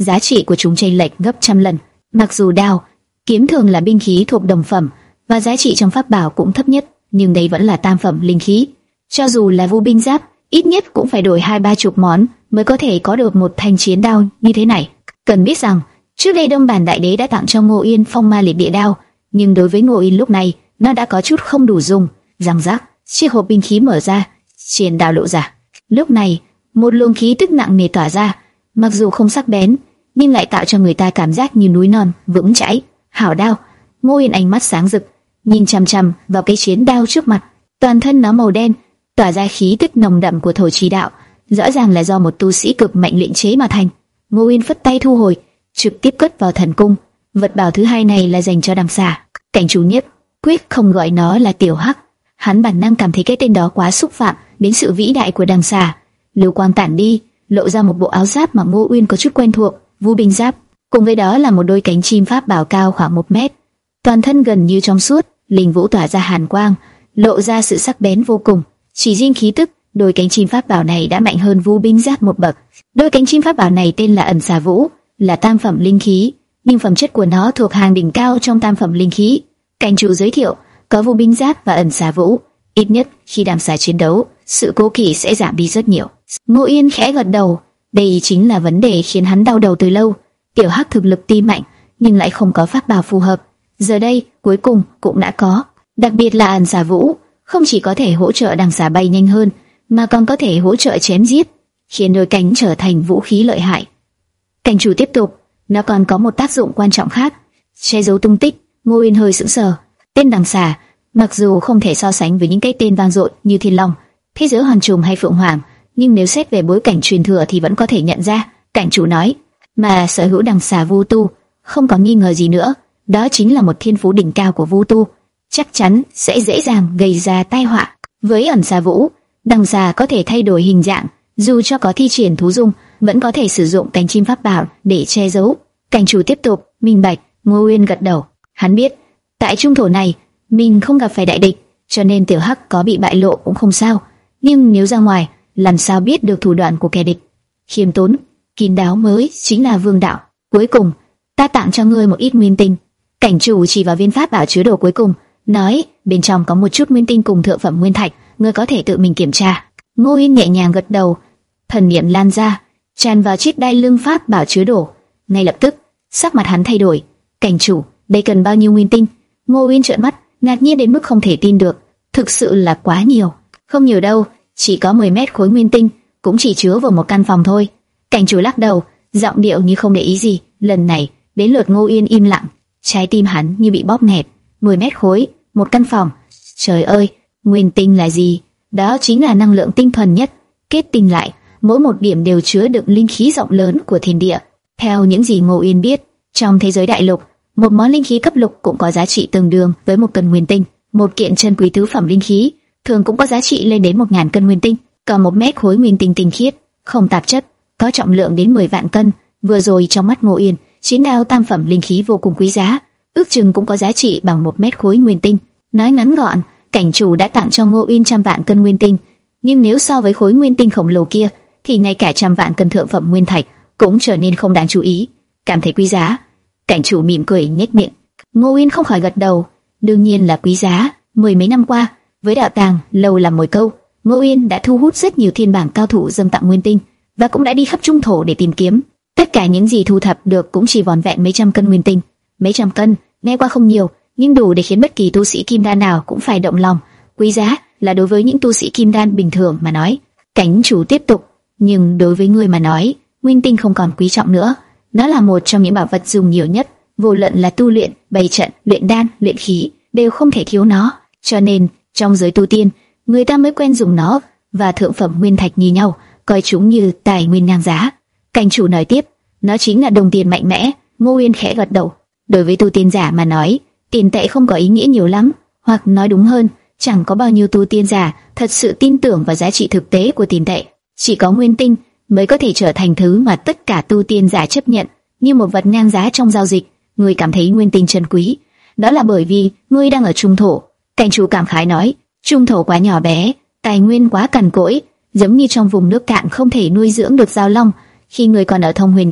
giá trị của chúng chênh lệch gấp trăm lần. Mặc dù đao, kiếm thường là binh khí thuộc đồng phẩm và giá trị trong pháp bảo cũng thấp nhất, nhưng đây vẫn là tam phẩm linh khí. Cho dù là vô binh giáp, ít nhất cũng phải đổi hai ba chục món mới có thể có được một thanh chiến đao như thế này. Cần biết rằng, trước đây Đông Bản Đại Đế đã tặng cho Ngô Yên Phong Ma Liệt Địa Đao, nhưng đối với Ngô Yên lúc này, nó đã có chút không đủ dùng. Răng rắc, chiếc hộp binh khí mở ra, trên đao lộ ra. Lúc này, một luồng khí tức nặng nề tỏa ra, mặc dù không sắc bén, nhưng lại tạo cho người ta cảm giác như núi non vững chãi. Hảo đao. Ngô Yên ánh mắt sáng rực, nhìn chằm chằm vào cái chiến đao trước mặt. Toàn thân nó màu đen, tỏa ra khí tức nồng đậm của thổ chi đạo, rõ ràng là do một tu sĩ cực mạnh luyện chế mà thành. Ngô Yên phất tay thu hồi, trực tiếp cất vào thần cung. Vật bảo thứ hai này là dành cho Đằng Xà. Cảnh chủ nhất quyết không gọi nó là Tiểu Hắc. Hắn bản năng cảm thấy cái tên đó quá xúc phạm đến sự vĩ đại của Đằng Xà. Lưu quang tản đi, lộ ra một bộ áo giáp mà Ngô Uyên có chút quen thuộc, Vũ binh giáp. Cùng với đó là một đôi cánh chim pháp bảo cao khoảng một mét, toàn thân gần như trong suốt, linh vũ tỏa ra hàn quang, lộ ra sự sắc bén vô cùng. Chỉ riêng khí tức, đôi cánh chim pháp bảo này đã mạnh hơn Vũ binh giáp một bậc. Đôi cánh chim pháp bảo này tên là Ẩn Xà Vũ, là tam phẩm linh khí, nhưng phẩm chất của nó thuộc hàng đỉnh cao trong tam phẩm linh khí. Cảnh chủ giới thiệu, có Vũ binh giáp và Ẩn Xà Vũ, ít nhất khi Đằng Xà chiến đấu, sự cố kỵ sẽ giảm đi rất nhiều. Ngô Yên khẽ gật đầu, đây chính là vấn đề khiến hắn đau đầu từ lâu. Tiểu Hắc thực lực tuy mạnh, nhưng lại không có pháp bảo phù hợp. Giờ đây, cuối cùng cũng đã có. Đặc biệt là Ẩn Xà Vũ, không chỉ có thể hỗ trợ Đằng Xà bay nhanh hơn, mà còn có thể hỗ trợ chém giết, khiến đôi cánh trở thành vũ khí lợi hại. Cảnh chủ tiếp tục, nó còn có một tác dụng quan trọng khác, che giấu tung tích. Ngô Yên hơi sững sờ. Tên Đằng Xà, mặc dù không thể so sánh với những cái tên vang dội như Thiên Long, Thế Giới Hoàn Trùng hay Phượng Hoàng, nhưng nếu xét về bối cảnh truyền thừa thì vẫn có thể nhận ra. Cảnh chủ nói, mà sở hữu Đằng Xà Vu tu, không có nghi ngờ gì nữa, đó chính là một thiên phú đỉnh cao của Vu tu, chắc chắn sẽ dễ dàng gây ra tai họa. Với Ẩn Xà Vũ, Đằng Xà có thể thay đổi hình dạng, dù cho có thi triển thú dung, vẫn có thể sử dụng cánh chim pháp bảo để che giấu. Cảnh chủ tiếp tục, minh bạch. Ngô Uyên gật đầu, hắn biết, tại trung thổ này, mình không gặp phải đại địch, cho nên Tiểu Hắc có bị bại lộ cũng không sao, nhưng nếu ra ngoài, làm sao biết được thủ đoạn của kẻ địch. Khiêm tốn, kín đáo mới chính là vương đạo. Cuối cùng, ta tặng cho ngươi một ít nguyên tinh. Cảnh chủ chỉ vào viên pháp bảo chứa đồ cuối cùng, nói, bên trong có một chút nguyên tinh cùng thượng phẩm nguyên thạch, ngươi có thể tự mình kiểm tra. Ngô Uyên nhẹ nhàng gật đầu, thần niệm lan ra, tràn vào chiếc đai lưng pháp bảo chứa đồ. Ngay lập tức, sắc mặt hắn thay đổi. Cảnh chủ, đây cần bao nhiêu nguyên tinh? Ngô Uyên trợn mắt, ngạc nhiên đến mức không thể tin được. Thực sự là quá nhiều. Không nhiều đâu, chỉ có mười mét khối nguyên tinh, cũng chỉ chứa vào một căn phòng thôi. Cảnh chủ lắc đầu, giọng điệu như không để ý gì. Lần này, đến lượt Ngô Uyên im lặng, trái tim hắn như bị bóp nghẹt. mười mét khối, một căn phòng. Trời ơi, nguyên tinh là gì? Đó chính là năng lượng tinh thuần nhất. Kết tinh lại, mỗi một điểm đều chứa đựng linh khí rộng lớn của thiên địa. Theo những gì Ngô Uyên biết, trong thế giới đại lục, một món linh khí cấp lục cũng có giá trị tương đương với một cân nguyên tinh. Một kiện chân quý tứ phẩm linh khí thường cũng có giá trị lên đến một ngàn cân nguyên tinh. Còn một mét khối nguyên tinh tinh khiết, không tạp chất, có trọng lượng đến mười vạn cân. Vừa rồi trong mắt Ngô Uyên, chiến đao tam phẩm linh khí vô cùng quý giá, ước chừng cũng có giá trị bằng một mét khối nguyên tinh. Nói ngắn gọn, cảnh chủ đã tặng cho Ngô Uyên trăm vạn cân nguyên tinh, nhưng nếu so với khối nguyên tinh khổng lồ kia, thì ngay cả trăm vạn cân thượng phẩm nguyên thạch cũng trở nên không đáng chú ý. Cảm thấy quý giá, cảnh chủ mỉm cười nhếch miệng. Ngô Uyên không khỏi gật đầu, đương nhiên là quý giá. Mười mấy năm qua, với đạo tàng lâu làm mồi câu, Ngô Uyên đã thu hút rất nhiều thiên bảng cao thủ dâng tặng nguyên tinh, và cũng đã đi khắp trung thổ để tìm kiếm. Tất cả những gì thu thập được cũng chỉ vỏn vẹn mấy trăm cân nguyên tinh. Mấy trăm cân, nghe qua không nhiều, nhưng đủ để khiến bất kỳ tu sĩ kim đan nào cũng phải động lòng. Quý giá là đối với những tu sĩ kim đan bình thường mà nói. Cảnh chủ tiếp tục, nhưng đối với ngươi mà nói, nguyên tinh không còn quý trọng nữa. Nó là một trong những bảo vật dùng nhiều nhất, vô luận là tu luyện, bày trận, luyện đan, luyện khí, đều không thể thiếu nó. Cho nên, trong giới tu tiên, người ta mới quen dùng nó và thượng phẩm nguyên thạch như nhau, coi chúng như tài nguyên ngang giá. Cảnh chủ nói tiếp, nó chính là đồng tiền mạnh mẽ. Ngô Uyên khẽ gật đầu. Đối với tu tiên giả mà nói, tiền tệ không có ý nghĩa nhiều lắm, hoặc nói đúng hơn, chẳng có bao nhiêu tu tiên giả thật sự tin tưởng vào giá trị thực tế của tiền tệ. Chỉ có nguyên tinh mới có thể trở thành thứ mà tất cả tu tiên giả chấp nhận như một vật ngang giá trong giao dịch. Ngươi cảm thấy nguyên tinh chân quý, đó là bởi vì ngươi đang ở trung thổ. Cảnh chủ cảm khái nói, trung thổ quá nhỏ bé, tài nguyên quá cằn cỗi, giống như trong vùng nước cạn không thể nuôi dưỡng được giao long. Khi ngươi còn ở thông huyền cảnh,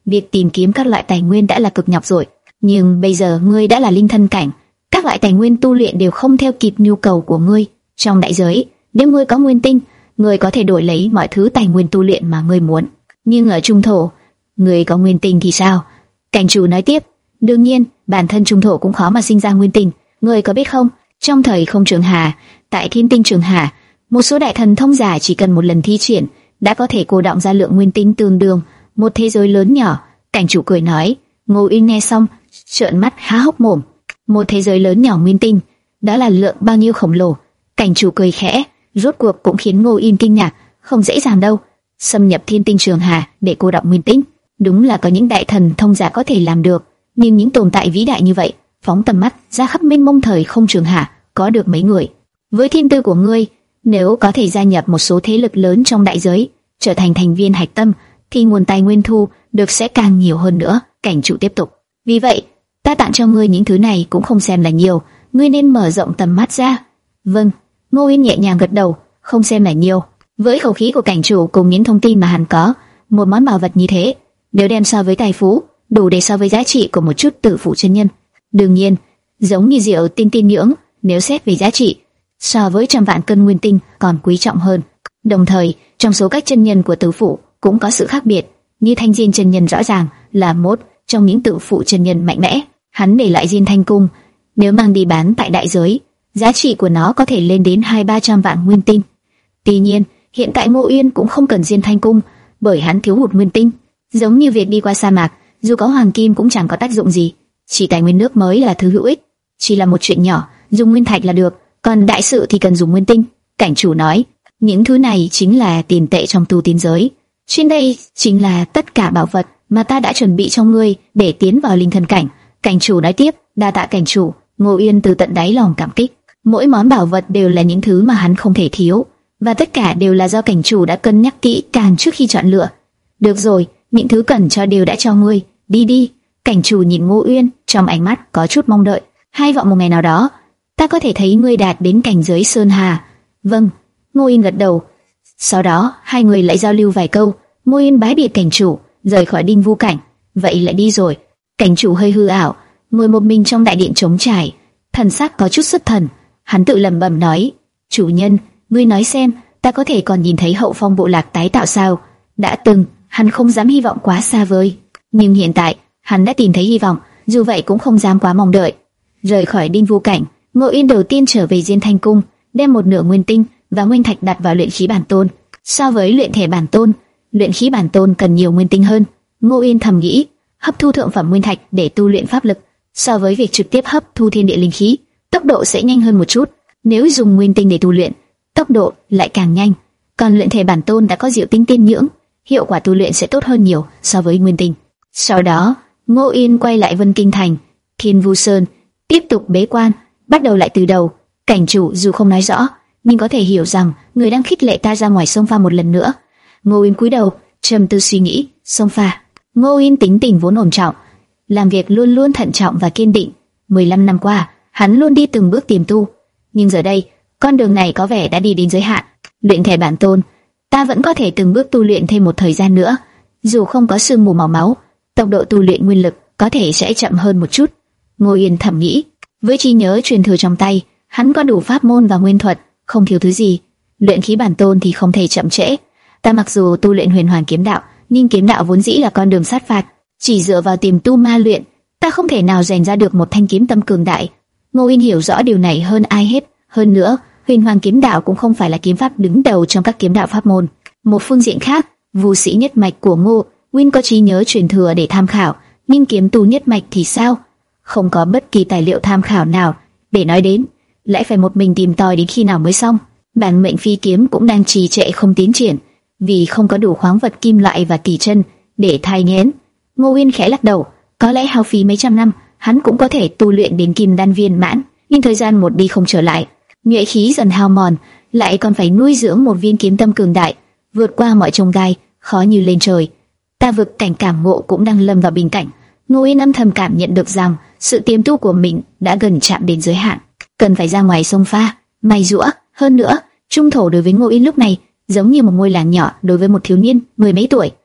việc tìm kiếm các loại tài nguyên đã là cực nhọc rồi, nhưng bây giờ ngươi đã là linh thân cảnh, các loại tài nguyên tu luyện đều không theo kịp nhu cầu của ngươi. Trong đại giới, nếu ngươi có nguyên tinh, ngươi có thể đổi lấy mọi thứ tài nguyên tu luyện mà ngươi muốn. Nhưng ở trung thổ, ngươi có nguyên tinh thì sao? Cảnh chủ nói tiếp, đương nhiên, bản thân trung thổ cũng khó mà sinh ra nguyên tinh. Ngươi có biết không, trong thời không trường hà, tại thiên tinh trường hà, một số đại thần thông giả chỉ cần một lần thi triển đã có thể cô đọng ra lượng nguyên tinh tương đương một thế giới lớn nhỏ. Cảnh chủ cười nói. Ngô Uyên nghe xong, trợn mắt há hốc mồm. Một thế giới lớn nhỏ nguyên tinh, đó là lượng bao nhiêu khổng lồ? Cảnh chủ cười khẽ, rốt cuộc cũng khiến Ngô Uyên kinh ngạc. Không dễ dàng đâu, xâm nhập thiên tinh trường hà để cô đọng nguyên tinh, đúng là có những đại thần thông giả có thể làm được. Nhưng những tồn tại vĩ đại như vậy, phóng tầm mắt ra khắp mênh mông thời không trường hà, có được mấy người? Với thiên tư của ngươi, nếu có thể gia nhập một số thế lực lớn trong đại giới, trở thành thành viên hạch tâm, thì nguồn tài nguyên thu được sẽ càng nhiều hơn nữa. Cảnh chủ tiếp tục. Vì vậy, ta tặng cho ngươi những thứ này cũng không xem là nhiều, ngươi nên mở rộng tầm mắt ra. Vâng. Ngô Uyên nhẹ nhàng gật đầu, không xem là nhiều. Với khẩu khí của cảnh chủ cùng những thông tin mà hắn có, một món bảo vật như thế, nếu đem so với tài phú, đủ để so với giá trị của một chút tử phụ chân nhân. Đương nhiên, giống như rượu tinh tiên nhưỡng, nếu xét về giá trị, so với trăm vạn cân nguyên tinh còn quý trọng hơn. Đồng thời, trong số các chân nhân của tử phụ cũng có sự khác biệt, như Thanh Diên chân nhân rõ ràng là một trong những tử phụ chân nhân mạnh mẽ. Hắn để lại Diên Thanh cung, nếu mang đi bán tại đại giới, giá trị của nó có thể lên đến hai ba trăm vạn nguyên tinh. Tuy nhiên, hiện tại Ngô Uyên cũng không cần Diên Thanh cung, bởi hắn thiếu hụt nguyên tinh. Giống như việc đi qua sa mạc, dù có hoàng kim cũng chẳng có tác dụng gì, chỉ tài nguyên nước mới là thứ hữu ích. Chỉ là một chuyện nhỏ, dùng nguyên thạch là được, còn đại sự thì cần dùng nguyên tinh. Cảnh chủ nói, những thứ này chính là tiền tệ trong tu tiên giới. Trên đây chính là tất cả bảo vật mà ta đã chuẩn bị cho ngươi để tiến vào linh thân cảnh. Cảnh chủ nói tiếp, đa tạ cảnh chủ. Ngô Uyên từ tận đáy lòng cảm kích. Mỗi món bảo vật đều là những thứ mà hắn không thể thiếu, và tất cả đều là do cảnh chủ đã cân nhắc kỹ càng trước khi chọn lựa. Được rồi, những thứ cần cho đều đã cho ngươi, đi đi. Cảnh chủ nhìn Ngô Uyên, trong ánh mắt có chút mong đợi. Hy vọng một ngày nào đó, ta có thể thấy ngươi đạt đến cảnh giới sơn hà. Vâng. Ngô Uyên gật đầu. Sau đó, hai người lại giao lưu vài câu. Ngô Uyên bái biệt cảnh chủ, rời khỏi Đinh Vu cảnh. Vậy lại đi rồi. Cảnh chủ hơi hư ảo, ngồi một mình trong đại điện trống trải, thần sắc có chút xuất thần. Hắn tự lẩm bẩm nói: chủ nhân, ngươi nói xem, ta có thể còn nhìn thấy hậu phong bộ lạc tái tạo sao? Đã từng, hắn không dám hy vọng quá xa vời, nhưng hiện tại, hắn đã tìm thấy hy vọng, dù vậy cũng không dám quá mong đợi. Rời khỏi Đinh Vu cảnh, Ngô Uyên đầu tiên trở về Diên Thanh cung, đem một nửa nguyên tinh và nguyên thạch đặt vào luyện khí bản tôn. So với luyện thể bản tôn, luyện khí bản tôn cần nhiều nguyên tinh hơn. Ngô Uyên thầm nghĩ, hấp thu thượng phẩm nguyên thạch để tu luyện pháp lực, so với việc trực tiếp hấp thu thiên địa linh khí, tốc độ sẽ nhanh hơn một chút. Nếu dùng nguyên tinh để tu luyện, tốc độ lại càng nhanh. Còn luyện thể bản tôn đã có diệu tinh tiên nhưỡng, hiệu quả tu luyện sẽ tốt hơn nhiều so với nguyên tinh. Sau đó, Ngô Uyên quay lại Vân Kinh thành, Thiên Vu Sơn, tiếp tục bế quan, bắt đầu lại từ đầu. Cảnh chủ dù không nói rõ, nhưng có thể hiểu rằng người đang khích lệ ta ra ngoài sông pha một lần nữa. Ngô Uyên cúi đầu, trầm tư suy nghĩ. Sông pha. Ngô Uyên tính tình vốn ổn trọng, làm việc luôn luôn thận trọng và kiên định. mười lăm năm qua, hắn luôn đi từng bước tiềm tu, nhưng giờ đây, con đường này có vẻ đã đi đến giới hạn. Luyện thể bản tôn, ta vẫn có thể từng bước tu luyện thêm một thời gian nữa. Dù không có sương mù màu máu, tốc độ tu luyện nguyên lực có thể sẽ chậm hơn một chút. Ngô Uyên thầm nghĩ. Với trí nhớ truyền thừa trong tay, hắn có đủ pháp môn và nguyên thuật, không thiếu thứ gì. Luyện khí bản tôn thì không thể chậm trễ. Ta mặc dù tu luyện huyền hoàn kiếm đạo, nhưng kiếm đạo vốn dĩ là con đường sát phạt, chỉ dựa vào tiềm tu ma luyện, ta không thể nào rèn ra được một thanh kiếm tâm cường đại. Ngô Uyên hiểu rõ điều này hơn ai hết. Hơn nữa, huyền hoàn kiếm đạo cũng không phải là kiếm pháp đứng đầu trong các kiếm đạo pháp môn. Một phương diện khác, Vu sĩ nhất mạch của Ngô Uyên có trí nhớ truyền thừa để tham khảo, nhưng kiếm tu nhất mạch thì sao? Không có bất kỳ tài liệu tham khảo nào để nói đến, lại phải một mình tìm tòi đến khi nào mới xong. Bản mệnh phi kiếm cũng đang trì trệ không tiến triển, vì không có đủ khoáng vật kim loại và kỳ chân để thay nhén. Ngô Uyên khẽ lắc đầu, có lẽ hao phí mấy trăm năm, hắn cũng có thể tu luyện đến kim đan viên mãn, nhưng thời gian một đi không trở lại, nhuệ khí dần hao mòn, lại còn phải nuôi dưỡng một viên kiếm tâm cường đại, vượt qua mọi chông gai, khó như lên trời. Ta vực cảnh cảm ngộ cũng đang lâm vào bình cảnh. Ngô Uyên âm thầm cảm nhận được rằng sự tiềm tu của mình đã gần chạm đến giới hạn, cần phải ra ngoài sông pha, mài giũa. Hơn nữa, trung thổ đối với Ngô Uyên lúc này giống như một ngôi làng nhỏ đối với một thiếu niên mười mấy tuổi.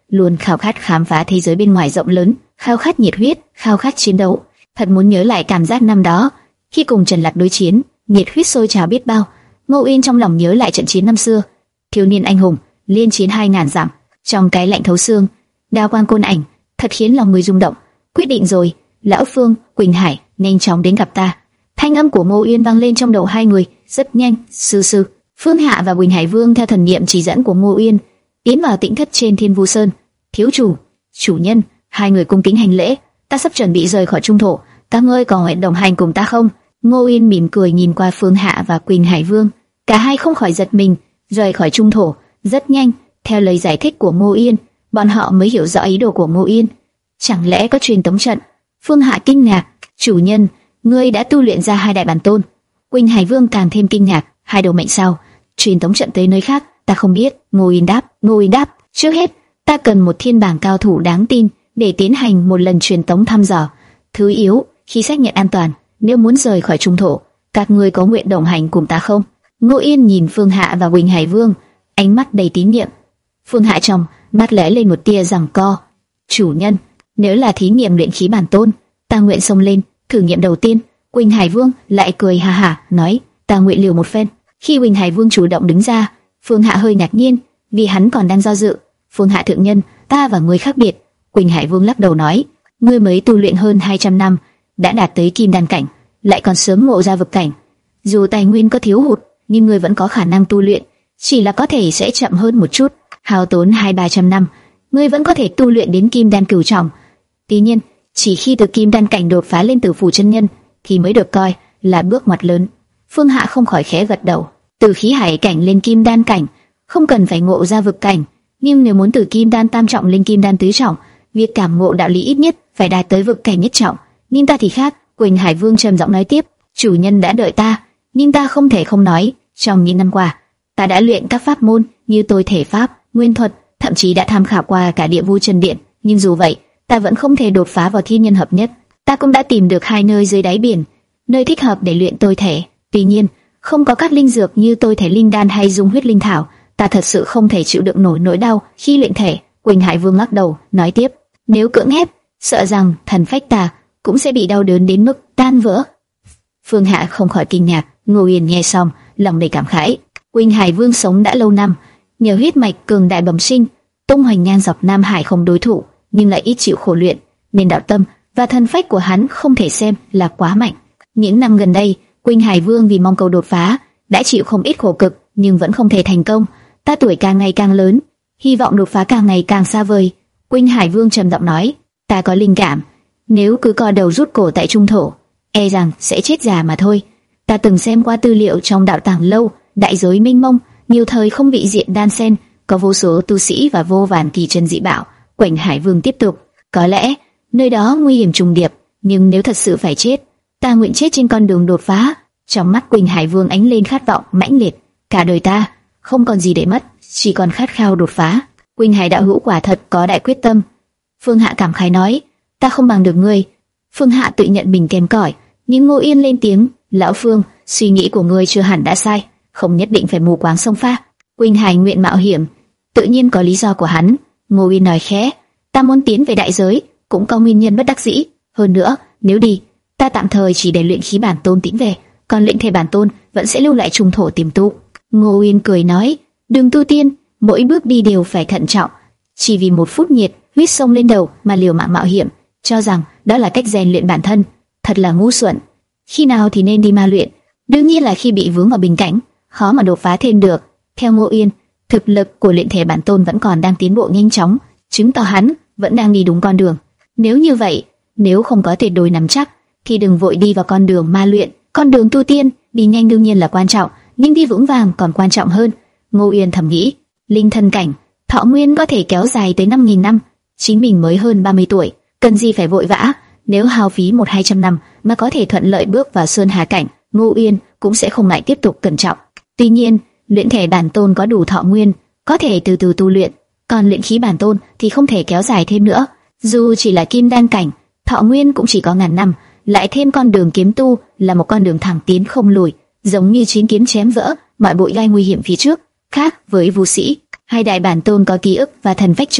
luôn khao khát khám phá thế giới bên ngoài rộng lớn, khao khát nhiệt huyết, khao khát chiến đấu. Thật muốn nhớ lại cảm giác năm đó khi cùng Trần Lạc đối chiến, nhiệt huyết sôi trào biết bao. Ngô Uyên trong lòng nhớ lại trận chiến năm xưa, thiếu niên anh hùng liên chiến hai ngàn dặm, trong cái lạnh thấu xương, đao quang côn ảnh, thật khiến lòng người rung động. Quyết định rồi, lão Phương, Quỳnh Hải, nhanh chóng đến gặp ta. Thanh âm của Ngô Uyên vang lên trong đầu hai người, rất nhanh. Sư sư, Phương Hạ và Quỳnh Hải Vương theo thần niệm chỉ dẫn của Ngô Uyên tiến vào tĩnh thất trên Thiên Vu Sơn. Thiếu chủ, chủ nhân, hai người cung kính hành lễ. Ta sắp chuẩn bị rời khỏi trung thổ, các ngươi còn nguyện đồng hành cùng ta không? Ngô Uyên mỉm cười nhìn qua Phương Hạ và Quỳnh Hải Vương, cả hai không khỏi giật mình. Rời khỏi trung thổ, rất nhanh. Theo lời giải thích của Ngô Uyên, bọn họ mới hiểu rõ ý đồ của Ngô Uyên. Chẳng lẽ có truyền tống trận? Phương Hạ kinh ngạc, chủ nhân, ngươi đã tu luyện ra hai đại bản tôn. Quỳnh Hải Vương càng thêm kinh ngạc, hai đầu mệnh sao? Truyền tống trận tới nơi khác, ta không biết. Ngô Uyên đáp, Ngô Uyên đáp, trước hết, ta cần một thiên bảng cao thủ đáng tin để tiến hành một lần truyền tống thăm dò. Thứ yếu, khi xác nhận an toàn, nếu muốn rời khỏi trung thổ, các ngươi có nguyện đồng hành cùng ta không? Ngô Uyên nhìn Phương Hạ và Quỳnh Hải Vương, ánh mắt đầy tín nhiệm. Phương Hạ trong mắt lóe lên một tia giằng co. Chủ nhân, nếu là thí nghiệm luyện khí bản tôn, ta nguyện xông lên thử nghiệm đầu tiên. Quỳnh Hải Vương lại cười ha hả nói, ta nguyện liều một phen. Khi Quỳnh Hải Vương chủ động đứng ra, Phương Hạ hơi ngạc nhiên, vì hắn còn đang do dự. Phương Hạ thượng nhân, ta và ngươi khác biệt. Quỳnh Hải Vương lắc đầu nói, ngươi mới tu luyện hơn hai trăm năm, đã đạt tới kim đan cảnh, lại còn sớm ngộ ra vực cảnh. Dù tài nguyên có thiếu hụt, nhưng ngươi vẫn có khả năng tu luyện, chỉ là có thể sẽ chậm hơn một chút, hao tốn hai ba trăm năm, ngươi vẫn có thể tu luyện đến kim đan cửu trọng. Tuy nhiên, chỉ khi từ kim đan cảnh đột phá lên tử phủ chân nhân thì mới được coi là bước ngoặt lớn. Phương Hạ không khỏi khẽ gật đầu. Từ khí hải cảnh lên kim đan cảnh, không cần phải ngộ ra vực cảnh, nhưng nếu muốn từ kim đan tam trọng lên kim đan tứ trọng, việc cảm ngộ đạo lý ít nhất phải đạt tới vực cảnh nhất trọng. Nhưng ta thì khác. Quỳnh Hải Vương trầm giọng nói tiếp, chủ nhân đã đợi ta, nhưng ta không thể không nói, trong những năm qua, ta đã luyện các pháp môn như tôi thể pháp, nguyên thuật, thậm chí đã tham khảo qua cả địa vu chân điện. Nhưng dù vậy, ta vẫn không thể đột phá vào thiên nhân hợp nhất. Ta cũng đã tìm được hai nơi dưới đáy biển, nơi thích hợp để luyện tôi thể. Tuy nhiên, không có các linh dược như tôi thể linh đan hay dung huyết linh thảo, ta thật sự không thể chịu đựng nổi nỗi đau khi luyện thể. Quỳnh Hải Vương lắc đầu, nói tiếp, nếu cưỡng ép, sợ rằng thần phách ta cũng sẽ bị đau đớn đến mức tan vỡ. Phương Hạ không khỏi kinh ngạc. Ngô Uyên nghe xong, lòng đầy cảm khái. Quỳnh Hải Vương sống đã lâu năm, nhờ huyết mạch cường đại bẩm sinh, tung hoành ngang dọc Nam Hải không đối thủ, nhưng lại ít chịu khổ luyện, nên đạo tâm và thần phách của hắn không thể xem là quá mạnh. Những năm gần đây, Quỳnh Hải Vương vì mong cầu đột phá, đã chịu không ít khổ cực, nhưng vẫn không thể thành công. Ta tuổi càng ngày càng lớn, hy vọng đột phá càng ngày càng xa vời. Quỳnh Hải Vương trầm giọng nói, ta có linh cảm, nếu cứ co đầu rút cổ tại trung thổ, e rằng sẽ chết già mà thôi. Ta từng xem qua tư liệu trong đạo tàng lâu, đại giới mênh mông, nhiều thời không vị diện đan xen, có vô số tu sĩ và vô vàn kỳ chân dị bảo. Quỳnh Hải Vương tiếp tục, có lẽ nơi đó nguy hiểm trùng điệp, nhưng nếu thật sự phải chết, ta nguyện chết trên con đường đột phá. Trong mắt Quỳnh Hải Vương ánh lên khát vọng mãnh liệt. Cả đời ta không còn gì để mất, chỉ còn khát khao đột phá. Quỳnh Hải đạo hữu quả thật có đại quyết tâm. Phương Hạ cảm khái nói, ta không bằng được ngươi. Phương Hạ tự nhận mình kém cỏi, nhưng Ngô Yên lên tiếng, lão Phương, suy nghĩ của ngươi chưa hẳn đã sai, không nhất định phải mù quáng xông pha. Quỳnh Hải nguyện mạo hiểm, tự nhiên có lý do của hắn. Ngô Yên nói khẽ, ta muốn tiến về đại giới, cũng có nguyên nhân bất đắc dĩ. Hơn nữa, nếu đi, ta tạm thời chỉ để luyện khí bản tôn tiến về, còn luyện thể bản tôn vẫn sẽ lưu lại trung thổ tiềm tu. Ngô Yên cười nói, đường tu tiên, mỗi bước đi đều phải thận trọng, chỉ vì một phút nhiệt huyết sông lên đầu mà liều mạng mạo hiểm, cho rằng đó là cách rèn luyện bản thân, thật là ngu xuẩn. Khi nào thì nên đi ma luyện, đương nhiên là khi bị vướng vào bình cảnh, khó mà đột phá thêm được. Theo Ngô Yên, thực lực của luyện thể bản tôn vẫn còn đang tiến bộ nhanh chóng, chứng tỏ hắn vẫn đang đi đúng con đường. Nếu như vậy, nếu không có tuyệt đối nắm chắc, thì đừng vội đi vào con đường ma luyện. Con đường tu tiên, đi nhanh đương nhiên là quan trọng, nhưng đi vững vàng còn quan trọng hơn. Ngô Yên thầm nghĩ, linh thân cảnh, thọ nguyên có thể kéo dài tới năm nghìn năm, chính mình mới hơn ba mươi tuổi, cần gì phải vội vã. Nếu hao phí một hai trăm năm mà có thể thuận lợi bước vào sơn hà cảnh, Ngô Yên cũng sẽ không ngại tiếp tục cẩn trọng. Tuy nhiên, luyện thể bản tôn có đủ thọ nguyên, có thể từ từ tu luyện, còn luyện khí bản tôn thì không thể kéo dài thêm nữa. Dù chỉ là kim đan cảnh, thọ nguyên cũng chỉ có ngàn năm, lại thêm con đường kiếm tu là một con đường thẳng tiến không lùi, giống như chiến kiếm chém vỡ mọi bụi gai nguy hiểm phía trước. Khác với vu sĩ, hai đại bản tôn có ký ức và thần phách chung,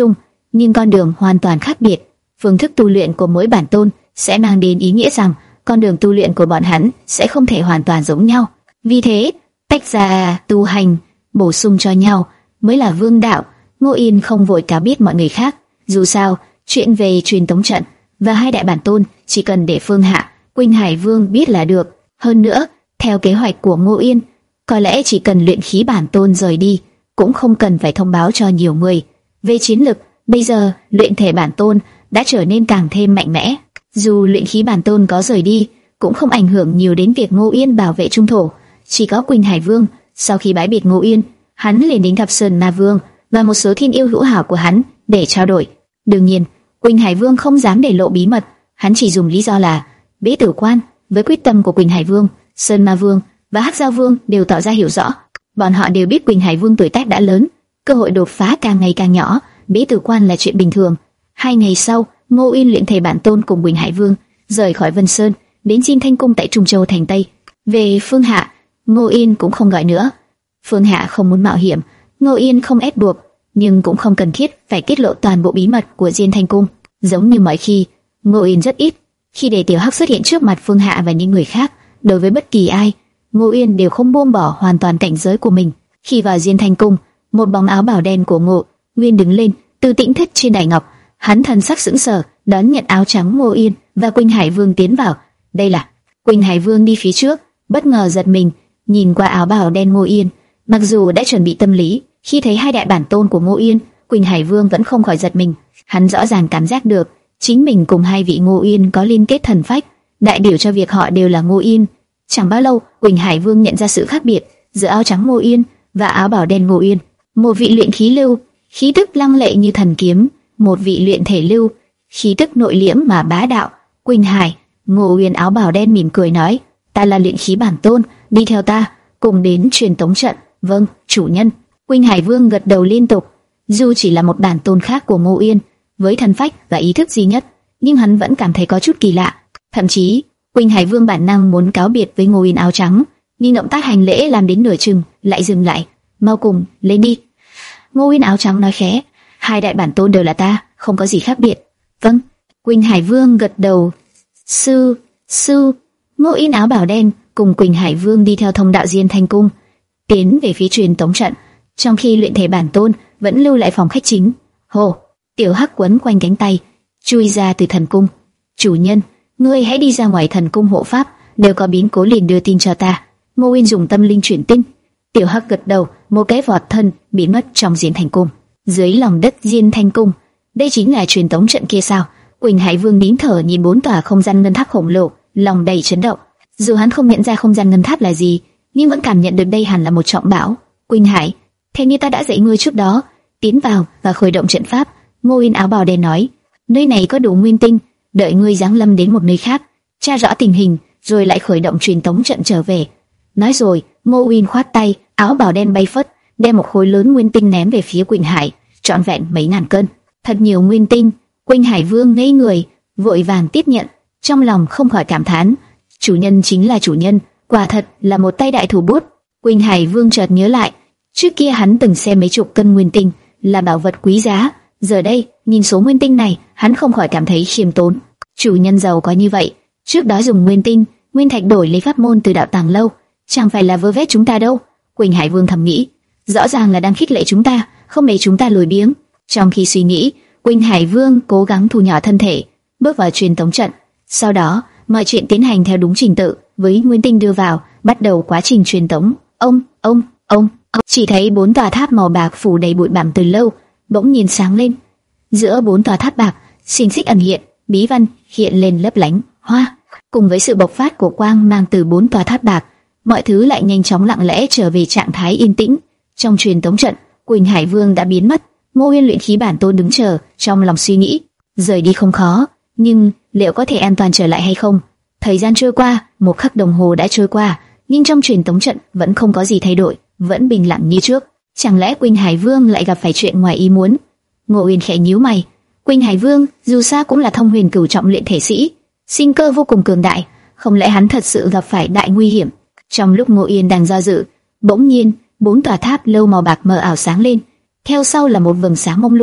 nhưng con đường hoàn toàn khác biệt. Phương thức tu luyện của mỗi bản tôn sẽ mang đến ý nghĩa rằng con đường tu luyện của bọn hắn sẽ không thể hoàn toàn giống nhau. Vì thế, tách ra tu hành, bổ sung cho nhau mới là vương đạo. Ngô Yên không vội cáo biết mọi người khác. Dù sao, chuyện về truyền tống trận và hai đại bản tôn chỉ cần để Phương Hạ, Quỳnh Hải Vương biết là được. Hơn nữa, theo kế hoạch của Ngô Yên, có lẽ chỉ cần luyện khí bản tôn rời đi, cũng không cần phải thông báo cho nhiều người. Về chiến lực, bây giờ luyện thể bản tôn đã trở nên càng thêm mạnh mẽ. Dù luyện khí bản tôn có rời đi, cũng không ảnh hưởng nhiều đến việc Ngô Yên bảo vệ trung thổ. Chỉ có Quỳnh Hải Vương, sau khi bái biệt Ngô Yên, hắn liền đến gặp Sơn Ma Vương và một số thiên yêu hữu hảo của hắn để trao đổi. Đương nhiên, Quỳnh Hải Vương không dám để lộ bí mật, hắn chỉ dùng lý do là Bế Tử Quan. Với quyết tâm của Quỳnh Hải Vương, Sơn Ma Vương và Hắc Giao Vương đều tỏ ra hiểu rõ. Bọn họ đều biết Quỳnh Hải Vương tuổi tác đã lớn, cơ hội đột phá càng ngày càng nhỏ, Bế Tử Quan là chuyện bình thường. Hai ngày sau, Ngô Yên luyện thể bản tôn cùng Quỳnh Hải Vương rời khỏi Vân Sơn, đến Diên Thanh Cung tại Trung Châu thành Tây. Về Phương Hạ, Ngô Yên cũng không gọi nữa. Phương Hạ không muốn mạo hiểm, Ngô Yên không ép buộc, nhưng cũng không cần thiết phải tiết lộ toàn bộ bí mật của Diên Thanh Cung. Giống như mọi khi, Ngô Yên rất ít khi để Tiểu Hắc xuất hiện trước mặt Phương Hạ và những người khác. Đối với bất kỳ ai, Ngô Yên đều không buông bỏ hoàn toàn cảnh giới của mình. Khi vào Diên Thanh Cung, một bóng áo bào đen của Ngô Nguyên đứng lên từ tĩnh thất trên đài ngọc. Hắn thần sắc sững sờ đón nhận áo trắng Ngô Yên và Quỳnh Hải Vương tiến vào. Đây là Quỳnh Hải Vương đi phía trước, bất ngờ giật mình nhìn qua áo bào đen Ngô Yên. Mặc dù đã chuẩn bị tâm lý, khi thấy hai đại bản tôn của Ngô Yên, Quỳnh Hải Vương vẫn không khỏi giật mình. Hắn rõ ràng cảm giác được chính mình cùng hai vị Ngô Yên có liên kết thần phách, đại biểu cho việc họ đều là Ngô Yên. Chẳng bao lâu, Quỳnh Hải Vương nhận ra sự khác biệt giữa áo trắng Ngô Yên và áo bào đen Ngô Yên. Một vị luyện khí lưu, khí tức lăng lệ như thần kiếm; một vị luyện thể lưu, khí tức nội liễm mà bá đạo. Quỳnh Hải, Ngô Yên áo bào đen mỉm cười nói: "Ta là luyện khí bản tôn, đi theo ta, cùng đến truyền tống trận." "Vâng, chủ nhân." Quỳnh Hải Vương gật đầu liên tục. Dù chỉ là một bản tôn khác của Ngô Yên, với thần phách và ý thức duy nhất, nhưng hắn vẫn cảm thấy có chút kỳ lạ. Thậm chí, Quỳnh Hải Vương bản năng muốn cáo biệt với Ngô Yên áo trắng, nhưng động tác hành lễ làm đến nửa chừng lại dừng lại. "Mau cùng lên đi." Ngô Yên áo trắng nói khẽ: "Hai đại bản tôn đều là ta, không có gì khác biệt." "Vâng." Quỳnh Hải Vương gật đầu. Sư, sư. Ngô Yên áo bảo đen cùng Quỳnh Hải Vương đi theo thông đạo Diên Thanh Cung, tiến về phía truyền tống trận, trong khi luyện thể bản tôn vẫn lưu lại phòng khách chính. Hồ, Tiểu Hắc quấn quanh cánh tay, chui ra từ thần cung. "Chủ nhân, ngươi hãy đi ra ngoài thần cung hộ pháp, nếu có biến cố liền đưa tin cho ta." Ngô Yên dùng tâm linh truyền tin. Tiểu Hắc gật đầu, một cái vọt thân biến mất trong Diên Thanh Cung. Dưới lòng đất Diên Thanh Cung, đây chính là truyền tống trận kia sao? Quỳnh Hải Vương nín thở nhìn bốn tòa không gian ngân tháp khổng lồ, lòng đầy chấn động. Dù hắn không nhận ra không gian ngân tháp là gì, nhưng vẫn cảm nhận được đây hẳn là một trọng bảo. "Quỳnh Hải, theo như ta đã dạy ngươi trước đó, tiến vào và khởi động trận pháp." Ngô Yên áo bào đen nói: "Nơi này có đủ nguyên tinh, đợi ngươi giáng lâm đến một nơi khác, tra rõ tình hình, rồi lại khởi động truyền tống trận trở về." Nói rồi, Ngô Yên khoát tay, áo bào đen bay phất, đem một khối lớn nguyên tinh ném về phía Quỳnh Hải, trọn vẹn mấy ngàn cân, thật nhiều nguyên tinh. Quỳnh Hải Vương ngây người, vội vàng tiếp nhận, trong lòng không khỏi cảm thán: chủ nhân chính là chủ nhân, quả thật là một tay đại thủ bút. Quỳnh Hải Vương chợt nhớ lại, trước kia hắn từng xem mấy chục cân nguyên tinh là bảo vật quý giá, giờ đây nhìn số nguyên tinh này, hắn không khỏi cảm thấy khiêm tốn. Chủ nhân giàu có như vậy, trước đó dùng nguyên tinh, nguyên thạch đổi lấy pháp môn từ đạo tàng lâu, chẳng phải là vơ vét chúng ta đâu. Quỳnh Hải Vương thầm nghĩ, rõ ràng là đang khích lệ chúng ta, không để chúng ta lười biếng. Trong khi suy nghĩ, Quỳnh Hải Vương cố gắng thu nhỏ thân thể, bước vào truyền tống trận. Sau đó, mọi chuyện tiến hành theo đúng trình tự, với nguyên tinh đưa vào, bắt đầu quá trình truyền tống. Ông, ông, ông, ông. Chỉ thấy bốn tòa tháp màu bạc phủ đầy bụi bặm từ lâu, bỗng nhiên sáng lên. Giữa bốn tòa tháp bạc, xiềng xích ẩn hiện, bí văn hiện lên lấp lánh, hoa. Cùng với sự bộc phát của quang mang từ bốn tòa tháp bạc, mọi thứ lại nhanh chóng lặng lẽ trở về trạng thái yên tĩnh. Trong truyền tống trận, Quỳnh Hải Vương đã biến mất. Ngô Yên luyện khí bản tôn đứng chờ, trong lòng suy nghĩ, rời đi không khó, nhưng liệu có thể an toàn trở lại hay không? Thời gian trôi qua, một khắc đồng hồ đã trôi qua, nhưng trong truyền tống trận vẫn không có gì thay đổi, vẫn bình lặng như trước. Chẳng lẽ Quỳnh Hải Vương lại gặp phải chuyện ngoài ý muốn? Ngô Yên khẽ nhíu mày. Quỳnh Hải Vương dù sao cũng là thông huyền cửu trọng luyện thể sĩ, sinh cơ vô cùng cường đại, không lẽ hắn thật sự gặp phải đại nguy hiểm? Trong lúc Ngô Yên đang do dự, bỗng nhiên bốn tòa tháp lâu màu bạc mờ ảo sáng lên, theo sau là một vầng sáng mông lung,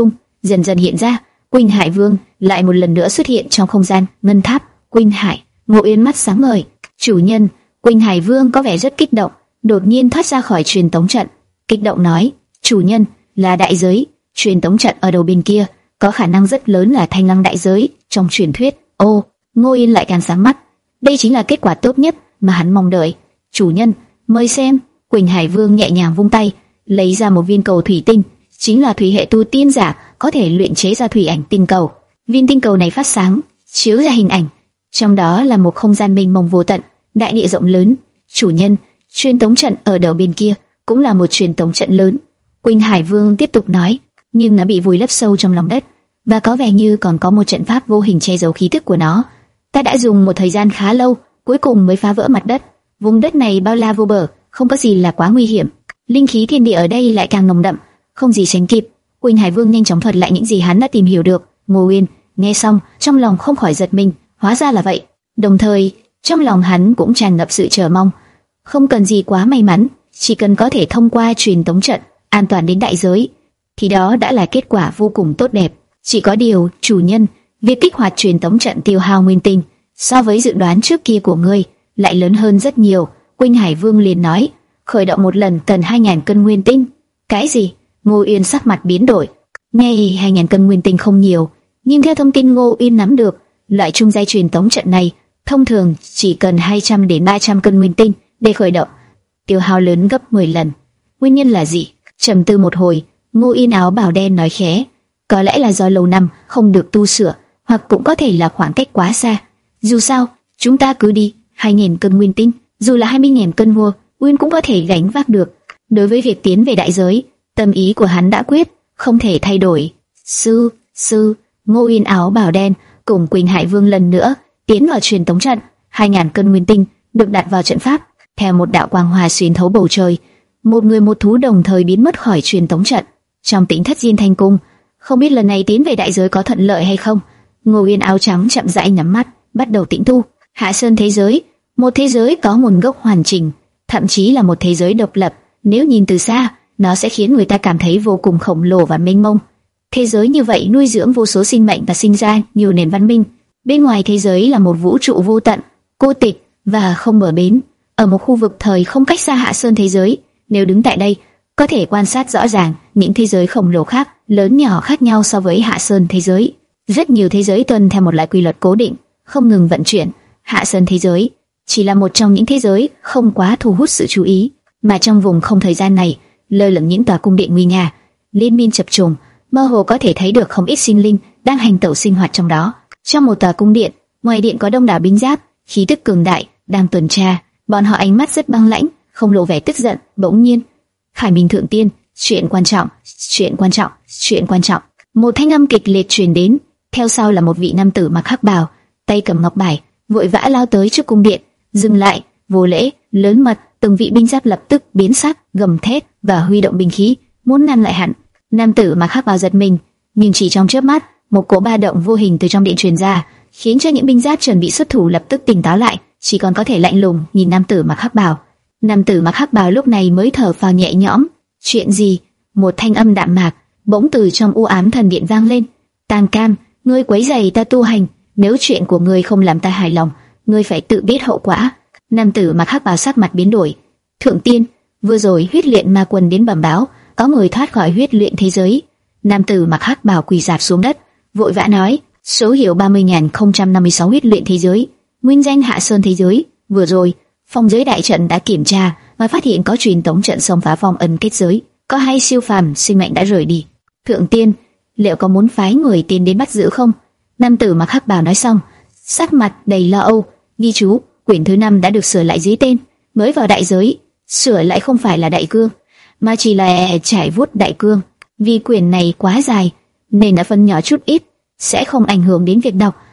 dần dần hiện ra. Quỳnh Hải Vương lại một lần nữa xuất hiện trong không gian ngân tháp. Quỳnh Hải, Ngô Uyên mắt sáng ngời. Chủ nhân, Quỳnh Hải Vương có vẻ rất kích động, đột nhiên thoát ra khỏi truyền tống trận, kích động nói: chủ nhân, là đại giới. Truyền tống trận ở đầu bên kia có khả năng rất lớn là Thanh Lăng đại giới trong truyền thuyết. Ô, Ngô Uyên lại càng sáng mắt. Đây chính là kết quả tốt nhất mà hắn mong đợi. Chủ nhân, mời xem. Quỳnh Hải Vương nhẹ nhàng vung tay, lấy ra một viên cầu thủy tinh, chính là thủy hệ tu tiên giả có thể luyện chế ra thủy ảnh tinh cầu. Viên tinh cầu này phát sáng, chiếu ra hình ảnh, trong đó là một không gian mênh mông vô tận, đại địa rộng lớn. Chủ nhân, truyền tống trận ở đầu bên kia cũng là một truyền tống trận lớn. Quỳnh Hải Vương tiếp tục nói, nhưng nó bị vùi lấp sâu trong lòng đất, và có vẻ như còn có một trận pháp vô hình che giấu khí tức của nó. Ta đã dùng một thời gian khá lâu, cuối cùng mới phá vỡ mặt đất. Vùng đất này bao la vô bờ, không có gì là quá nguy hiểm. Linh khí thiên địa ở đây lại càng nồng đậm, không gì sánh kịp. Quỳnh Hải Vương nhanh chóng thuật lại những gì hắn đã tìm hiểu được. Ngô Uyên nghe xong, trong lòng không khỏi giật mình, hóa ra là vậy. Đồng thời, trong lòng hắn cũng tràn ngập sự chờ mong. Không cần gì quá may mắn, chỉ cần có thể thông qua truyền tống trận an toàn đến đại giới, thì đó đã là kết quả vô cùng tốt đẹp. Chỉ có điều, chủ nhân, việc kích hoạt truyền tống trận tiêu hao nguyên tinh so với dự đoán trước kia của ngươi lại lớn hơn rất nhiều. Quỳnh Hải Vương liền nói, khởi động một lần cần hai nghìn cân nguyên tinh. Cái gì? Ngô Uyên sắc mặt biến đổi. Nghe hai nghìn cân nguyên tinh không nhiều, nhưng theo thông tin Ngô Uyên nắm được, loại trung giai truyền tống trận này thông thường chỉ cần hai trăm đến ba trăm cân nguyên tinh để khởi động, tiêu hao lớn gấp mười lần. Nguyên nhân là gì? Trầm tư một hồi, Ngô Uyên áo bào đen nói khẽ, có lẽ là do lâu năm không được tu sửa, hoặc cũng có thể là khoảng cách quá xa. Dù sao, chúng ta cứ đi, hai nghìn cân nguyên tinh, dù là hai mươi nghìn cân mua, Uyên cũng có thể gánh vác được. Đối với việc tiến về đại giới, tâm ý của hắn đã quyết, không thể thay đổi. Sư, sư, Ngô Uyên áo bào đen cùng Quỳnh Hải Vương lần nữa tiến vào truyền tống trận. Hai nghìn cân nguyên tinh được đặt vào trận pháp, theo một đạo quang hòa xuyên thấu bầu trời, một người một thú đồng thời biến mất khỏi truyền tống trận. Trong Tĩnh Thất Diên Thanh Cung, không biết lần này tiến về đại giới có thuận lợi hay không. Ngô Uyên áo trắng chậm rãi nhắm mắt, bắt đầu tĩnh tu. Hạ Sơn thế giới, một thế giới có nguồn gốc hoàn chỉnh, thậm chí là một thế giới độc lập. Nếu nhìn từ xa, nó sẽ khiến người ta cảm thấy vô cùng khổng lồ và mênh mông. Thế giới như vậy nuôi dưỡng vô số sinh mệnh và sinh ra nhiều nền văn minh. Bên ngoài thế giới là một vũ trụ vô tận, cô tịch và không bờ bến. Ở một khu vực thời không cách xa Hạ Sơn thế giới, nếu đứng tại đây, có thể quan sát rõ ràng những thế giới khổng lồ khác, lớn nhỏ khác nhau so với Hạ Sơn thế giới. Rất nhiều thế giới tuân theo một loại quy luật cố định, không ngừng vận chuyển. Hạ Sơn thế giới chỉ là một trong những thế giới không quá thu hút sự chú ý, mà trong vùng không thời gian này lơ lửng những tòa cung điện nguy nga, liên miên chập trùng, mơ hồ có thể thấy được không ít sinh linh đang hành tẩu sinh hoạt trong đó. Trong một tòa cung điện, ngoài điện có đông đảo binh giáp, khí tức cường đại đang tuần tra. Bọn họ ánh mắt rất băng lãnh, không lộ vẻ tức giận. Bỗng nhiên, Khải Minh Thượng Tiên, chuyện quan trọng, chuyện quan trọng, chuyện quan trọng. Một thanh âm kịch liệt truyền đến, theo sau là một vị nam tử mặc hắc bào, tay cầm ngọc bài, vội vã lao tới trước cung điện, dừng lại, vô lễ, lớn mật. Từng vị binh giáp lập tức biến sắc, gầm thét và huy động binh khí, muốn ngăn lại hắn. Nam tử mặc hắc bào giật mình, nhưng chỉ trong chớp mắt, một cỗ ba động vô hình từ trong điện truyền ra, khiến cho những binh giáp chuẩn bị xuất thủ lập tức tỉnh táo lại, chỉ còn có thể lạnh lùng nhìn nam tử mặc hắc bào. Nam tử mặc hắc bào lúc này mới thở phào nhẹ nhõm. Chuyện gì? Một thanh âm đạm mạc bỗng từ trong u ám thần điện vang lên. Tàn Cam, ngươi quấy rầy ta tu hành, nếu chuyện của ngươi không làm ta hài lòng, ngươi phải tự biết hậu quả. Nam tử mặc hắc bào sắc mặt biến đổi. Thượng Tiên, vừa rồi huyết luyện ma quân đến bẩm báo, có người thoát khỏi huyết luyện thế giới. Nam tử mặc hắc bào quỳ rạp xuống đất, vội vã nói, số hiệu ba mươi nghìn không trăm năm mươi sáu huyết luyện thế giới, nguyên danh Hạ Sơn thế giới. Vừa rồi, phong giới đại trận đã kiểm tra và phát hiện có truyền tống trận xông phá phong ấn kết giới, có hai siêu phàm sinh mệnh đã rời đi. Thượng Tiên, liệu có muốn phái người tiến đến bắt giữ không? Nam tử mặc hắc bào nói xong, sắc mặt đầy lo âu. Ghi chú, quyển thứ năm đã được sửa lại dưới tên mới vào đại giới, sửa lại không phải là đại cương, mà chỉ là trải vuốt đại cương. Vì quyển này quá dài nên đã phân nhỏ chút ít, sẽ không ảnh hưởng đến việc đọc.